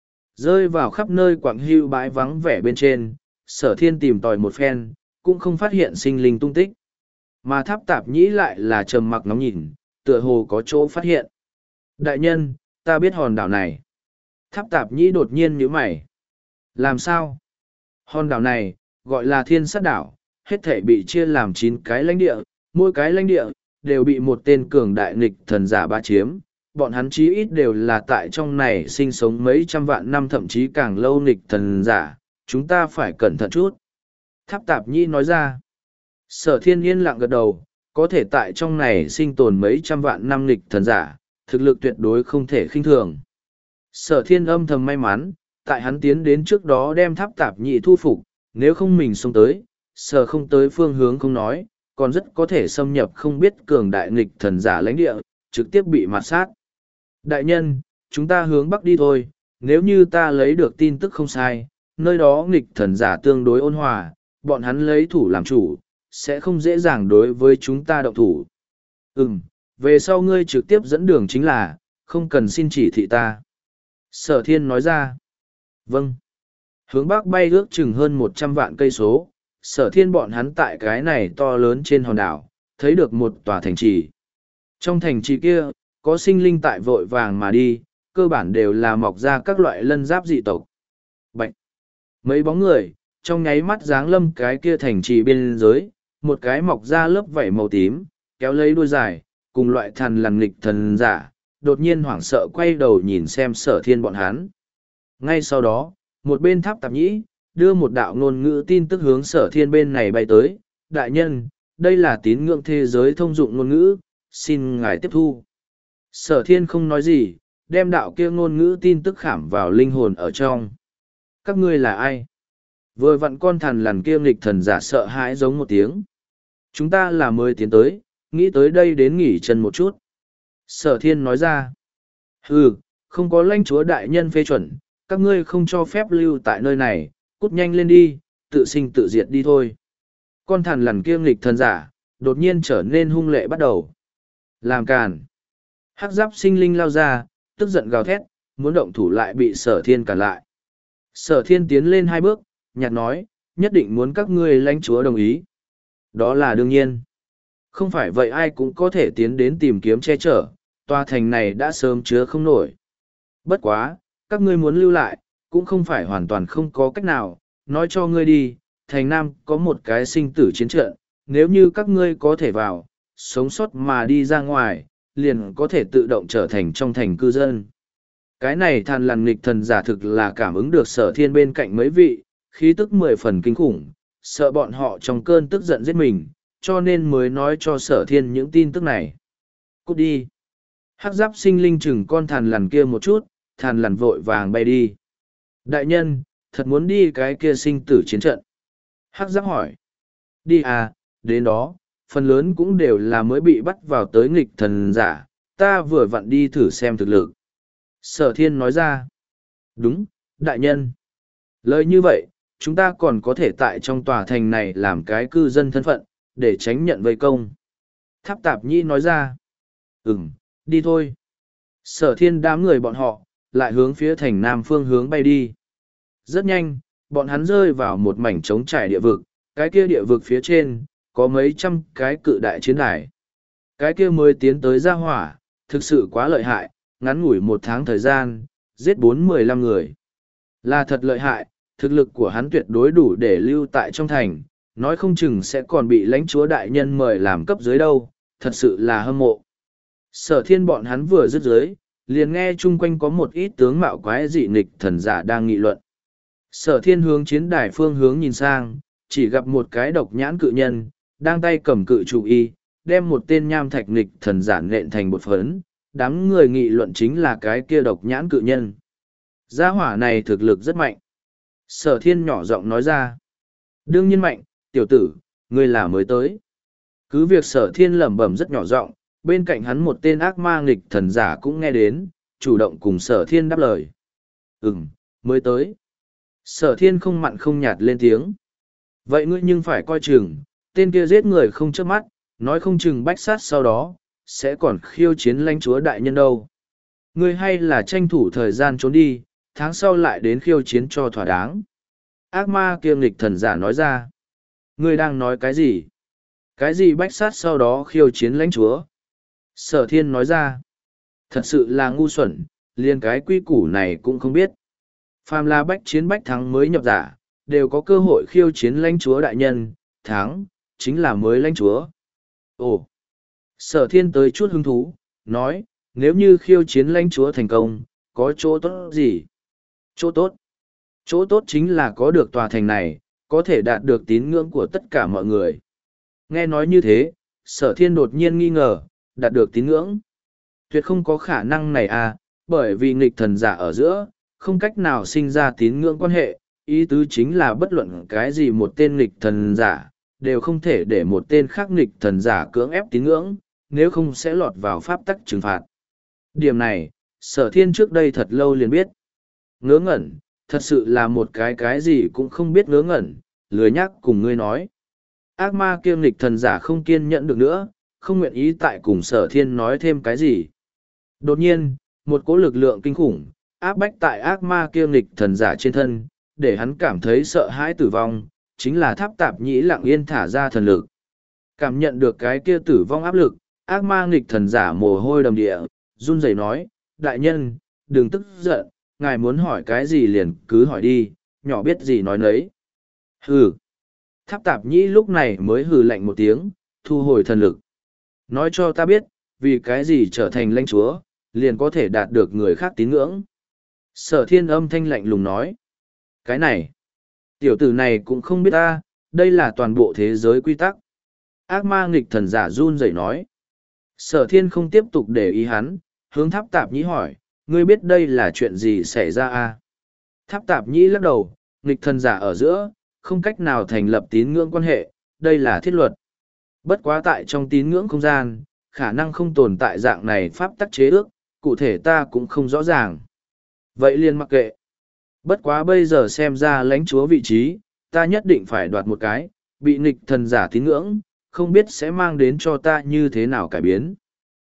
Rơi vào khắp nơi quảng hưu bãi vắng vẻ bên trên, sở thiên tìm tòi một phen, cũng không phát hiện sinh linh tung tích. Mà Tháp Tạp Nhĩ lại là trầm mặc ngóng nhìn, tựa hồ có chỗ phát hiện. Đại nhân, ta biết hòn đảo này. Tháp Tạp Nhĩ đột nhiên nhíu mày. Làm sao? Hòn đảo này, gọi là Thiên Sát Đảo, hết thể bị chia làm chín cái lãnh địa, mỗi cái lãnh địa, đều bị một tên cường đại nghịch thần giả bá chiếm. Bọn hắn chí ít đều là tại trong này sinh sống mấy trăm vạn năm thậm chí càng lâu nghịch thần giả, chúng ta phải cẩn thận chút. Tháp Tạp Nhĩ nói ra. Sở thiên yên lặng gật đầu, có thể tại trong này sinh tồn mấy trăm vạn năm nghịch thần giả, thực lực tuyệt đối không thể khinh thường. Sở thiên âm thầm may mắn, tại hắn tiến đến trước đó đem Tháp Tạp Nhĩ thu phục, nếu không mình xông tới, sở không tới phương hướng không nói, còn rất có thể xâm nhập không biết cường đại nghịch thần giả lãnh địa, trực tiếp bị mạt sát. Đại nhân, chúng ta hướng bắc đi thôi, nếu như ta lấy được tin tức không sai, nơi đó nghịch thần giả tương đối ôn hòa, bọn hắn lấy thủ làm chủ, sẽ không dễ dàng đối với chúng ta động thủ. Ừm, về sau ngươi trực tiếp dẫn đường chính là, không cần xin chỉ thị ta. Sở thiên nói ra. Vâng. Hướng bắc bay ước chừng hơn một trăm vạn cây số, sở thiên bọn hắn tại cái này to lớn trên hòn đảo, thấy được một tòa thành trì. Trong thành trì kia, có sinh linh tại vội vàng mà đi, cơ bản đều là mọc ra các loại lân giáp dị tộc. Bạch! Mấy bóng người, trong nháy mắt dáng lâm cái kia thành trì biên giới, một cái mọc ra lớp vảy màu tím, kéo lấy đuôi dài, cùng loại thần lằn nghịch thần giả, đột nhiên hoảng sợ quay đầu nhìn xem sở thiên bọn hắn. Ngay sau đó, một bên Tháp Tạp Nhĩ, đưa một đạo ngôn ngữ tin tức hướng sở thiên bên này bay tới. Đại nhân, đây là tín ngưỡng thế giới thông dụng ngôn ngữ, xin ngài tiếp thu. Sở thiên không nói gì, đem đạo kia ngôn ngữ tin tức khảm vào linh hồn ở trong. Các ngươi là ai? Vừa vặn con thằn lằn kia nghịch thần giả sợ hãi giống một tiếng. Chúng ta là mới tiến tới, nghĩ tới đây đến nghỉ chân một chút. Sở thiên nói ra. Ừ, không có lãnh chúa đại nhân phê chuẩn, các ngươi không cho phép lưu tại nơi này, cút nhanh lên đi, tự sinh tự diệt đi thôi. Con thằn lằn kia nghịch thần giả, đột nhiên trở nên hung lệ bắt đầu. Làm càn. Hắc giáp sinh linh lao ra, tức giận gào thét, muốn động thủ lại bị sở thiên cản lại. Sở thiên tiến lên hai bước, nhạt nói, nhất định muốn các ngươi lãnh chúa đồng ý. Đó là đương nhiên. Không phải vậy ai cũng có thể tiến đến tìm kiếm che chở, tòa thành này đã sớm chứa không nổi. Bất quá, các ngươi muốn lưu lại, cũng không phải hoàn toàn không có cách nào, nói cho ngươi đi, thành Nam có một cái sinh tử chiến trận, nếu như các ngươi có thể vào, sống sót mà đi ra ngoài, liền có thể tự động trở thành trong thành cư dân. Cái này Thàn Lằn nghịch thần giả thực là cảm ứng được Sở Thiên bên cạnh mấy vị, khí tức mười phần kinh khủng, sợ bọn họ trong cơn tức giận giết mình, cho nên mới nói cho Sở Thiên những tin tức này. Cút đi. Hắc giáp sinh linh chừng con Thàn Lằn kia một chút, Thàn Lằn vội vàng bay đi. Đại nhân, thật muốn đi cái kia sinh tử chiến trận. Hắc giáp hỏi. Đi à, đến đó, phần lớn cũng đều là mới bị bắt vào tới nghịch thần giả, ta vừa vặn đi thử xem thực lực. Sở Thiên nói ra. Đúng, đại nhân. Lời như vậy, chúng ta còn có thể tại trong tòa thành này làm cái cư dân thân phận, để tránh nhận vây công. Tháp Tạp Nhĩ nói ra. Ừm, đi thôi. Sở Thiên đám người bọn họ, lại hướng phía thành Nam phương hướng bay đi. Rất nhanh, bọn hắn rơi vào một mảnh trống trải địa vực, cái kia địa vực phía trên, có mấy trăm cái cự đại chiến đài. Cái kia mới tiến tới ra hỏa, thực sự quá lợi hại, ngắn ngủi một tháng thời gian, giết bốn mười lăm người. Là thật lợi hại, thực lực của hắn tuyệt đối đủ để lưu tại trong thành, nói không chừng sẽ còn bị lãnh chúa đại nhân mời làm cấp dưới đâu, thật sự là hâm mộ. Sở Thiên bọn hắn vừa dứt dưới, liền nghe chung quanh có một ít tướng mạo quái dị nghịch thần giả đang nghị luận. Sở Thiên hướng chiến đài phương hướng nhìn sang, chỉ gặp một cái độc nhãn cự nhân, đang tay cầm cự trụ y, đem một tên nham thạch nghịch thần giả nện thành bột phấn, đám người nghị luận chính là cái kia độc nhãn cự nhân. Gia hỏa này thực lực rất mạnh. Sở Thiên nhỏ giọng nói ra. Đương nhiên mạnh, tiểu tử, ngươi là mới tới. Cứ việc Sở Thiên lẩm bẩm rất nhỏ giọng, bên cạnh hắn một tên ác ma nghịch thần giả cũng nghe đến, chủ động cùng Sở Thiên đáp lời. Ừm, mới tới. Sở Thiên không mặn không nhạt lên tiếng. Vậy ngươi nhưng phải coi chừng, tên kia giết người không chớp mắt, nói không chừng bách sát sau đó, sẽ còn khiêu chiến lãnh chúa đại nhân đâu. Ngươi hay là tranh thủ thời gian trốn đi, tháng sau lại đến khiêu chiến cho thỏa đáng. Ác ma kiêng nghịch thần giả nói ra. Ngươi đang nói cái gì? Cái gì bách sát sau đó khiêu chiến lãnh chúa? Sở Thiên nói ra. Thật sự là ngu xuẩn, liền cái quy củ này cũng không biết. Phàm là bách chiến bách thắng mới nhập giả, đều có cơ hội khiêu chiến lãnh chúa đại nhân, thắng, chính là mới lãnh chúa. Ồ! Sở Thiên tới chút hứng thú, nói, nếu như khiêu chiến lãnh chúa thành công, có chỗ tốt gì? Chỗ tốt? Chỗ tốt chính là có được tòa thành này, có thể đạt được tín ngưỡng của tất cả mọi người. Nghe nói như thế, Sở Thiên đột nhiên nghi ngờ, đạt được tín ngưỡng. Tuyệt không có khả năng này à, bởi vì nghịch thần giả ở giữa, không cách nào sinh ra tín ngưỡng quan hệ, ý tứ chính là bất luận cái gì một tên nghịch thần giả, đều không thể để một tên khác nghịch thần giả cưỡng ép tín ngưỡng, nếu không sẽ lọt vào pháp tắc trừng phạt. Điểm này, Sở Thiên trước đây thật lâu liền biết. Ngớ ngẩn, thật sự là một cái cái gì cũng không biết ngớ ngẩn, lười nhắc cùng ngươi nói. Ác ma kiêng nghịch thần giả không kiên nhẫn được nữa, không nguyện ý tại cùng Sở Thiên nói thêm cái gì. Đột nhiên, một cỗ lực lượng kinh khủng, áp bách tại ác ma kiêng nghịch thần giả trên thân, để hắn cảm thấy sợ hãi tử vong, chính là Tháp Tạp Nhĩ lặng yên thả ra thần lực. Cảm nhận được cái kia tử vong áp lực, ác ma nghịch thần giả mồ hôi đầm địa, run rẩy nói, đại nhân, đừng tức giận, ngài muốn hỏi cái gì liền cứ hỏi đi, nhỏ biết gì nói nấy. Hừ. Tháp Tạp Nhĩ lúc này mới hừ lạnh một tiếng, thu hồi thần lực. Nói cho ta biết, vì cái gì trở thành lãnh chúa, liền có thể đạt được người khác tín ngưỡng. Sở Thiên âm thanh lạnh lùng nói. Cái này, tiểu tử này cũng không biết ta, đây là toàn bộ thế giới quy tắc. Ác ma nghịch thần giả run rẩy nói. Sở Thiên không tiếp tục để ý hắn, hướng Tháp Tạp Nhĩ hỏi, ngươi biết đây là chuyện gì xảy ra à? Tháp Tạp Nhĩ lắc đầu, nghịch thần giả ở giữa, không cách nào thành lập tín ngưỡng quan hệ, đây là thiết luật. Bất quá tại trong tín ngưỡng không gian, khả năng không tồn tại dạng này pháp tắc chế ước, cụ thể ta cũng không rõ ràng. Vậy liền mặc kệ. Bất quá bây giờ xem ra lãnh chúa vị trí, ta nhất định phải đoạt một cái, bị nghịch thần giả tín ngưỡng, không biết sẽ mang đến cho ta như thế nào cải biến.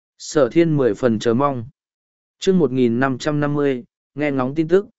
Sở Thiên mười phần chờ mong. chương một nghìn năm trăm năm mươi, nghe ngóng tin tức.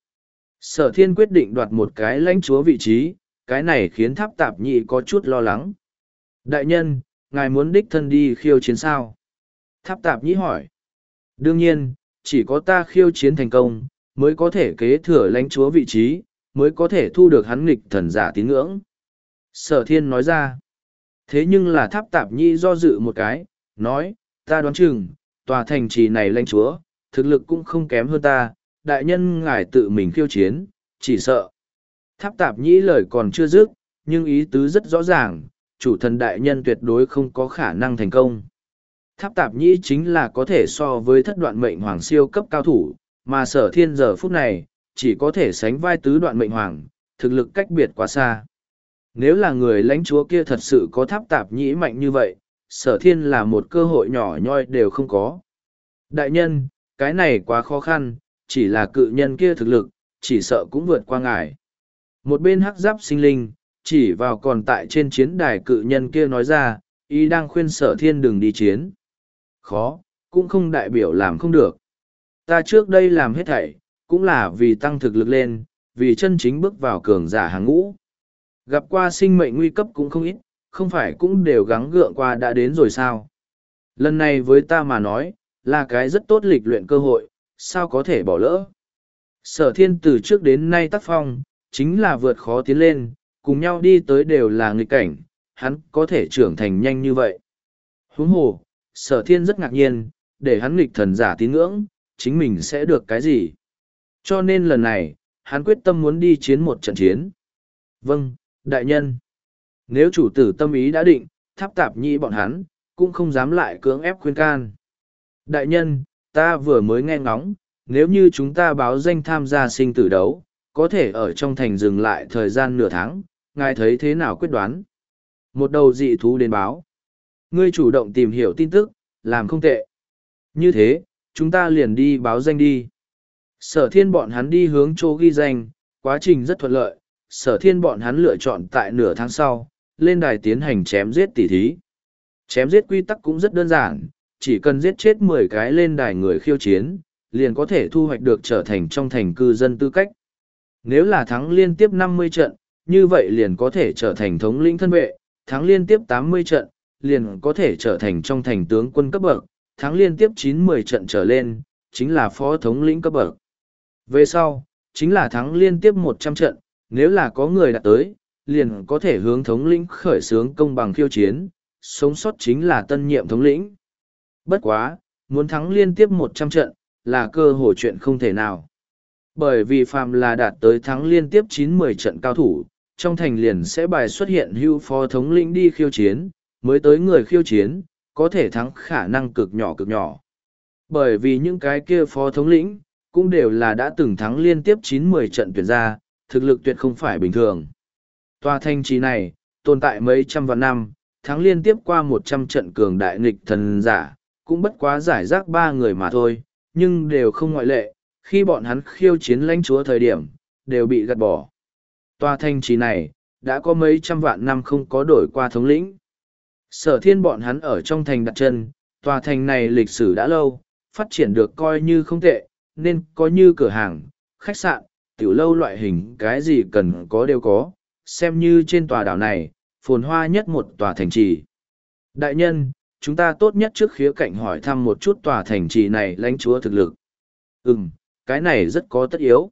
Sở Thiên quyết định đoạt một cái lãnh chúa vị trí, cái này khiến Tháp Tạp Nhĩ có chút lo lắng. Đại nhân, ngài muốn đích thân đi khiêu chiến sao? Tháp Tạp Nhĩ hỏi. Đương nhiên, chỉ có ta khiêu chiến thành công, mới có thể kế thừa lãnh chúa vị trí, mới có thể thu được hắn nghịch thần giả tín ngưỡng. Sở thiên nói ra. Thế nhưng là tháp tạp nhĩ do dự một cái, nói, ta đoán chừng, tòa thành trì này lãnh chúa, thực lực cũng không kém hơn ta, đại nhân ngài tự mình khiêu chiến, chỉ sợ. Tháp tạp nhĩ lời còn chưa dứt, nhưng ý tứ rất rõ ràng, chủ thần đại nhân tuyệt đối không có khả năng thành công. Tháp tạp nhĩ chính là có thể so với thất đoạn mệnh hoàng siêu cấp cao thủ, mà sở thiên giờ phút này, chỉ có thể sánh vai tứ đoạn mệnh hoàng, thực lực cách biệt quá xa. Nếu là người lãnh chúa kia thật sự có tháp tạp nhĩ mạnh như vậy, sở thiên là một cơ hội nhỏ nhoi đều không có. Đại nhân, cái này quá khó khăn, chỉ là cự nhân kia thực lực, chỉ sợ cũng vượt qua ngài. Một bên hắc giáp sinh linh, chỉ vào còn tại trên chiến đài cự nhân kia nói ra, ý đang khuyên sở thiên đừng đi chiến. Khó, cũng không đại biểu làm không được. Ta trước đây làm hết thảy, cũng là vì tăng thực lực lên, vì chân chính bước vào cường giả hàng ngũ. Gặp qua sinh mệnh nguy cấp cũng không ít, không phải cũng đều gắng gượng qua đã đến rồi sao. Lần này với ta mà nói, là cái rất tốt lịch luyện cơ hội, sao có thể bỏ lỡ. Sở thiên từ trước đến nay tác phong, chính là vượt khó tiến lên, cùng nhau đi tới đều là nghịch cảnh, hắn có thể trưởng thành nhanh như vậy. Huống hồ, sở thiên rất ngạc nhiên, để hắn nghịch thần giả tín ngưỡng, chính mình sẽ được cái gì. Cho nên lần này, hắn quyết tâm muốn đi chiến một trận chiến. Vâng, đại nhân. Nếu chủ tử tâm ý đã định, tháp tạp nhĩ bọn hắn, cũng không dám lại cưỡng ép khuyên can. Đại nhân, ta vừa mới nghe ngóng, nếu như chúng ta báo danh tham gia sinh tử đấu, có thể ở trong thành dừng lại thời gian nửa tháng, ngài thấy thế nào quyết đoán? Một đầu dị thú đến báo. Ngươi chủ động tìm hiểu tin tức, làm không tệ. Như thế, chúng ta liền đi báo danh đi. Sở thiên bọn hắn đi hướng chỗ ghi danh, quá trình rất thuận lợi. Sở thiên bọn hắn lựa chọn tại nửa tháng sau, lên đài tiến hành chém giết tỉ thí. Chém giết quy tắc cũng rất đơn giản, chỉ cần giết chết mười cái lên đài người khiêu chiến, liền có thể thu hoạch được trở thành trong thành cư dân tư cách. Nếu là thắng liên tiếp năm mươi trận, như vậy liền có thể trở thành thống lĩnh thân vệ, thắng liên tiếp tám mươi trận, liền có thể trở thành trong thành tướng quân cấp bậc, thắng liên tiếp chín mươi trận trở lên, chính là phó thống lĩnh cấp bậc. Về sau, chính là thắng liên tiếp một trăm trận, nếu là có người đạt tới, liền có thể hướng thống lĩnh khởi xướng công bằng khiêu chiến, sống sót chính là tân nhiệm thống lĩnh. Bất quá, muốn thắng liên tiếp một trăm trận, là cơ hội chuyện không thể nào. Bởi vì phàm là đạt tới thắng liên tiếp chín mươi trận cao thủ, trong thành liền sẽ bài xuất hiện hưu phó thống lĩnh đi khiêu chiến, mới tới người khiêu chiến, có thể thắng khả năng cực nhỏ cực nhỏ. Bởi vì những cái kia phó thống lĩnh, cũng đều là đã từng thắng liên tiếp chín mươi trận tuyển ra, thực lực tuyệt không phải bình thường. Tòa thành trì này, tồn tại mấy trăm vạn năm, thắng liên tiếp qua một trăm trận cường đại nghịch thần giả, cũng bất quá giải rác ba người mà thôi, nhưng đều không ngoại lệ, khi bọn hắn khiêu chiến lãnh chúa thời điểm, đều bị gạt bỏ. Tòa thành trì này, đã có mấy trăm vạn năm không có đổi qua thống lĩnh. Sở thiên bọn hắn ở trong thành đặt chân, tòa thành này lịch sử đã lâu, phát triển được coi như không tệ, nên có như cửa hàng, khách sạn, tiểu lâu loại hình cái gì cần có đều có, xem như trên tòa đảo này, phồn hoa nhất một tòa thành trì. Đại nhân, chúng ta tốt nhất trước khía cạnh hỏi thăm một chút tòa thành trì này lãnh chúa thực lực. Ừm, cái này rất có tất yếu.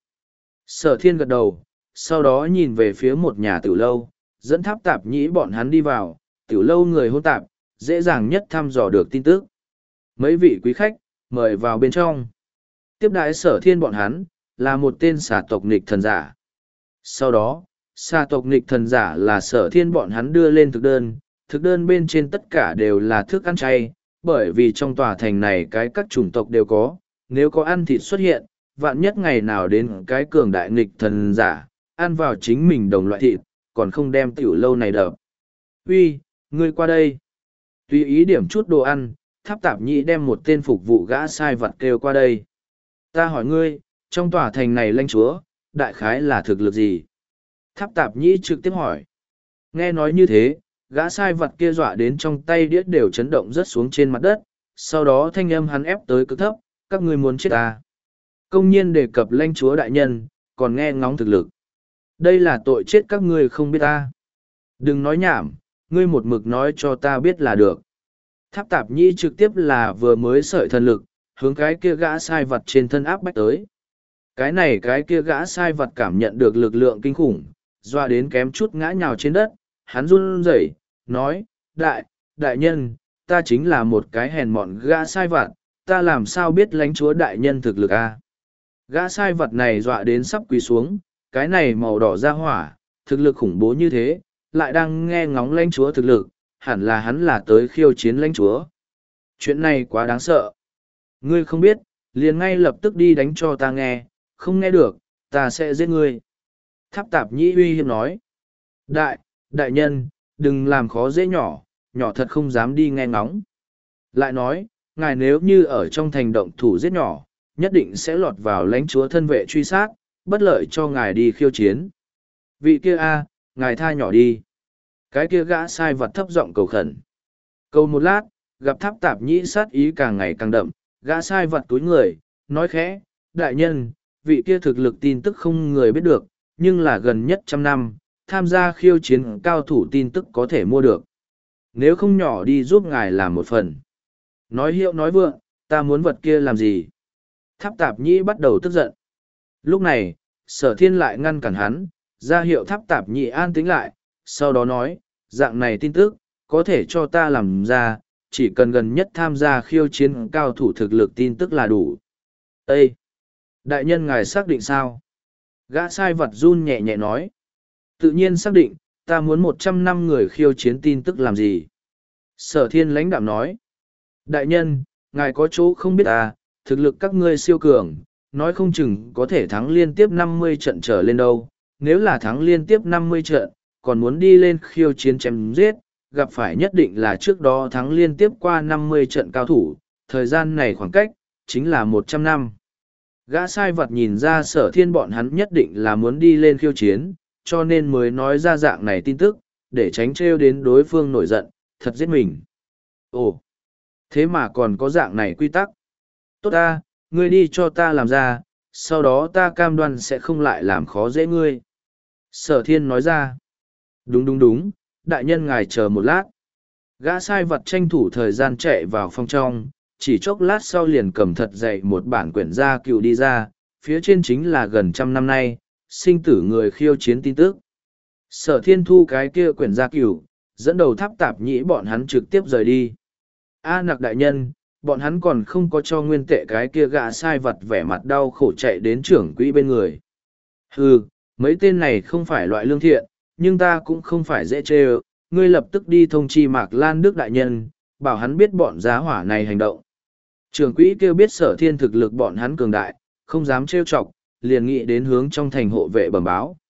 Sở thiên gật đầu, sau đó nhìn về phía một nhà tiểu lâu, dẫn tháp tạp nhĩ bọn hắn đi vào, tiểu lâu người hôn tạp, dễ dàng nhất thăm dò được tin tức. Mấy vị quý khách, mời vào bên trong. Tiếp đãi sở thiên bọn hắn, là một tên xà tộc nghịch thần giả. Sau đó, xà tộc nghịch thần giả là sở thiên bọn hắn đưa lên thực đơn, thực đơn bên trên tất cả đều là thức ăn chay, bởi vì trong tòa thành này cái các chủng tộc đều có, nếu có ăn thịt xuất hiện, vạn nhất ngày nào đến cái cường đại nghịch thần giả, ăn vào chính mình đồng loại thịt, còn không đem tiểu lâu này đập. Uy, ngươi qua đây. Tùy ý điểm chút đồ ăn, tháp tạp nhĩ đem một tên phục vụ gã sai vặt kêu qua đây. Ta hỏi ngươi, trong tòa thành này lãnh chúa, đại khái là thực lực gì? Tháp tạp nhĩ trực tiếp hỏi. Nghe nói như thế, gã sai vặt kia dọa đến trong tay đĩa đều chấn động rớt xuống trên mặt đất, sau đó thanh âm hắn ép tới cực thấp, các ngươi muốn chết ta. Công nhiên đề cập lãnh chúa đại nhân, còn nghe ngóng thực lực. Đây là tội chết các ngươi không biết ta. Đừng nói nhảm, ngươi một mực nói cho ta biết là được. Tháp tạp nhĩ trực tiếp là vừa mới sợi thần lực, hướng cái kia gã sai vật trên thân áp bách tới. Cái này cái kia gã sai vật cảm nhận được lực lượng kinh khủng, doa đến kém chút ngã nhào trên đất, hắn run rẩy, nói, đại, đại nhân, ta chính là một cái hèn mọn gã sai vặt, ta làm sao biết lãnh chúa đại nhân thực lực a? Gã sai vật này dọa đến sắp quỳ xuống, cái này màu đỏ ra hỏa, thực lực khủng bố như thế, lại đang nghe ngóng lãnh chúa thực lực, hẳn là hắn là tới khiêu chiến lãnh chúa. Chuyện này quá đáng sợ. Ngươi không biết, liền ngay lập tức đi đánh cho ta nghe, không nghe được, ta sẽ giết ngươi. Tháp tạp nhĩ uy hiếp nói. Đại, đại nhân, đừng làm khó dễ nhỏ, nhỏ thật không dám đi nghe ngóng. Lại nói, ngài nếu như ở trong thành động thủ giết nhỏ, nhất định sẽ lọt vào lãnh chúa thân vệ truy sát, bất lợi cho ngài đi khiêu chiến. Vị kia a, ngài tha nhỏ đi. Cái kia gã sai vật thấp giọng cầu khẩn. Cầu một lát, gặp tháp tạp nhĩ sát ý càng ngày càng đậm, gã sai vật túi người, nói khẽ, đại nhân, vị kia thực lực tin tức không người biết được, nhưng là gần nhất trăm năm, tham gia khiêu chiến cao thủ tin tức có thể mua được. Nếu không nhỏ đi giúp ngài làm một phần. Nói hiệu nói vượng, ta muốn vật kia làm gì? Tháp tạp nhĩ bắt đầu tức giận. Lúc này, sở thiên lại ngăn cản hắn, ra hiệu tháp tạp nhĩ an tĩnh lại, sau đó nói, dạng này tin tức, có thể cho ta làm ra, chỉ cần gần nhất tham gia khiêu chiến cao thủ thực lực tin tức là đủ. Ê! Đại nhân ngài xác định sao? Gã sai vật run nhẹ nhẹ nói. Tự nhiên xác định, ta muốn một trăm năm người khiêu chiến tin tức làm gì? Sở thiên lãnh đạm nói. Đại nhân, ngài có chỗ không biết à, thực lực các ngươi siêu cường, nói không chừng có thể thắng liên tiếp năm mươi trận trở lên đâu. Nếu là thắng liên tiếp năm mươi trận, còn muốn đi lên khiêu chiến chém giết, gặp phải nhất định là trước đó thắng liên tiếp qua năm mươi trận cao thủ, thời gian này khoảng cách, chính là một trăm năm. Gã sai vật nhìn ra sở thiên bọn hắn nhất định là muốn đi lên khiêu chiến, cho nên mới nói ra dạng này tin tức, để tránh trêu đến đối phương nổi giận, thật giết mình. Ồ, thế mà còn có dạng này quy tắc. Tốt ta, ngươi đi cho ta làm ra, sau đó ta cam đoan sẽ không lại làm khó dễ ngươi. Sở thiên nói ra. Đúng đúng đúng, đại nhân ngài chờ một lát. Gã sai vật tranh thủ thời gian chạy vào phòng trong, chỉ chốc lát sau liền cầm thật dậy một bản quyển gia cựu đi ra, phía trên chính là gần trăm năm nay, sinh tử người khiêu chiến tin tức. Sở thiên thu cái kia quyển gia cựu, dẫn đầu tháp tạp nhĩ bọn hắn trực tiếp rời đi. A nặc đại nhân, bọn hắn còn không có cho nguyên tệ cái kia gã sai vật vẻ mặt đau khổ chạy đến trưởng quỹ bên người. Hừ, mấy tên này không phải loại lương thiện, nhưng ta cũng không phải dễ chê ơ, ngươi lập tức đi thông chi Mạc Lan Đức đại nhân, bảo hắn biết bọn giá hỏa này hành động. Trưởng quỹ kêu biết sở thiên thực lực bọn hắn cường đại, không dám trêu chọc, liền nghĩ đến hướng trong thành hộ vệ bẩm báo.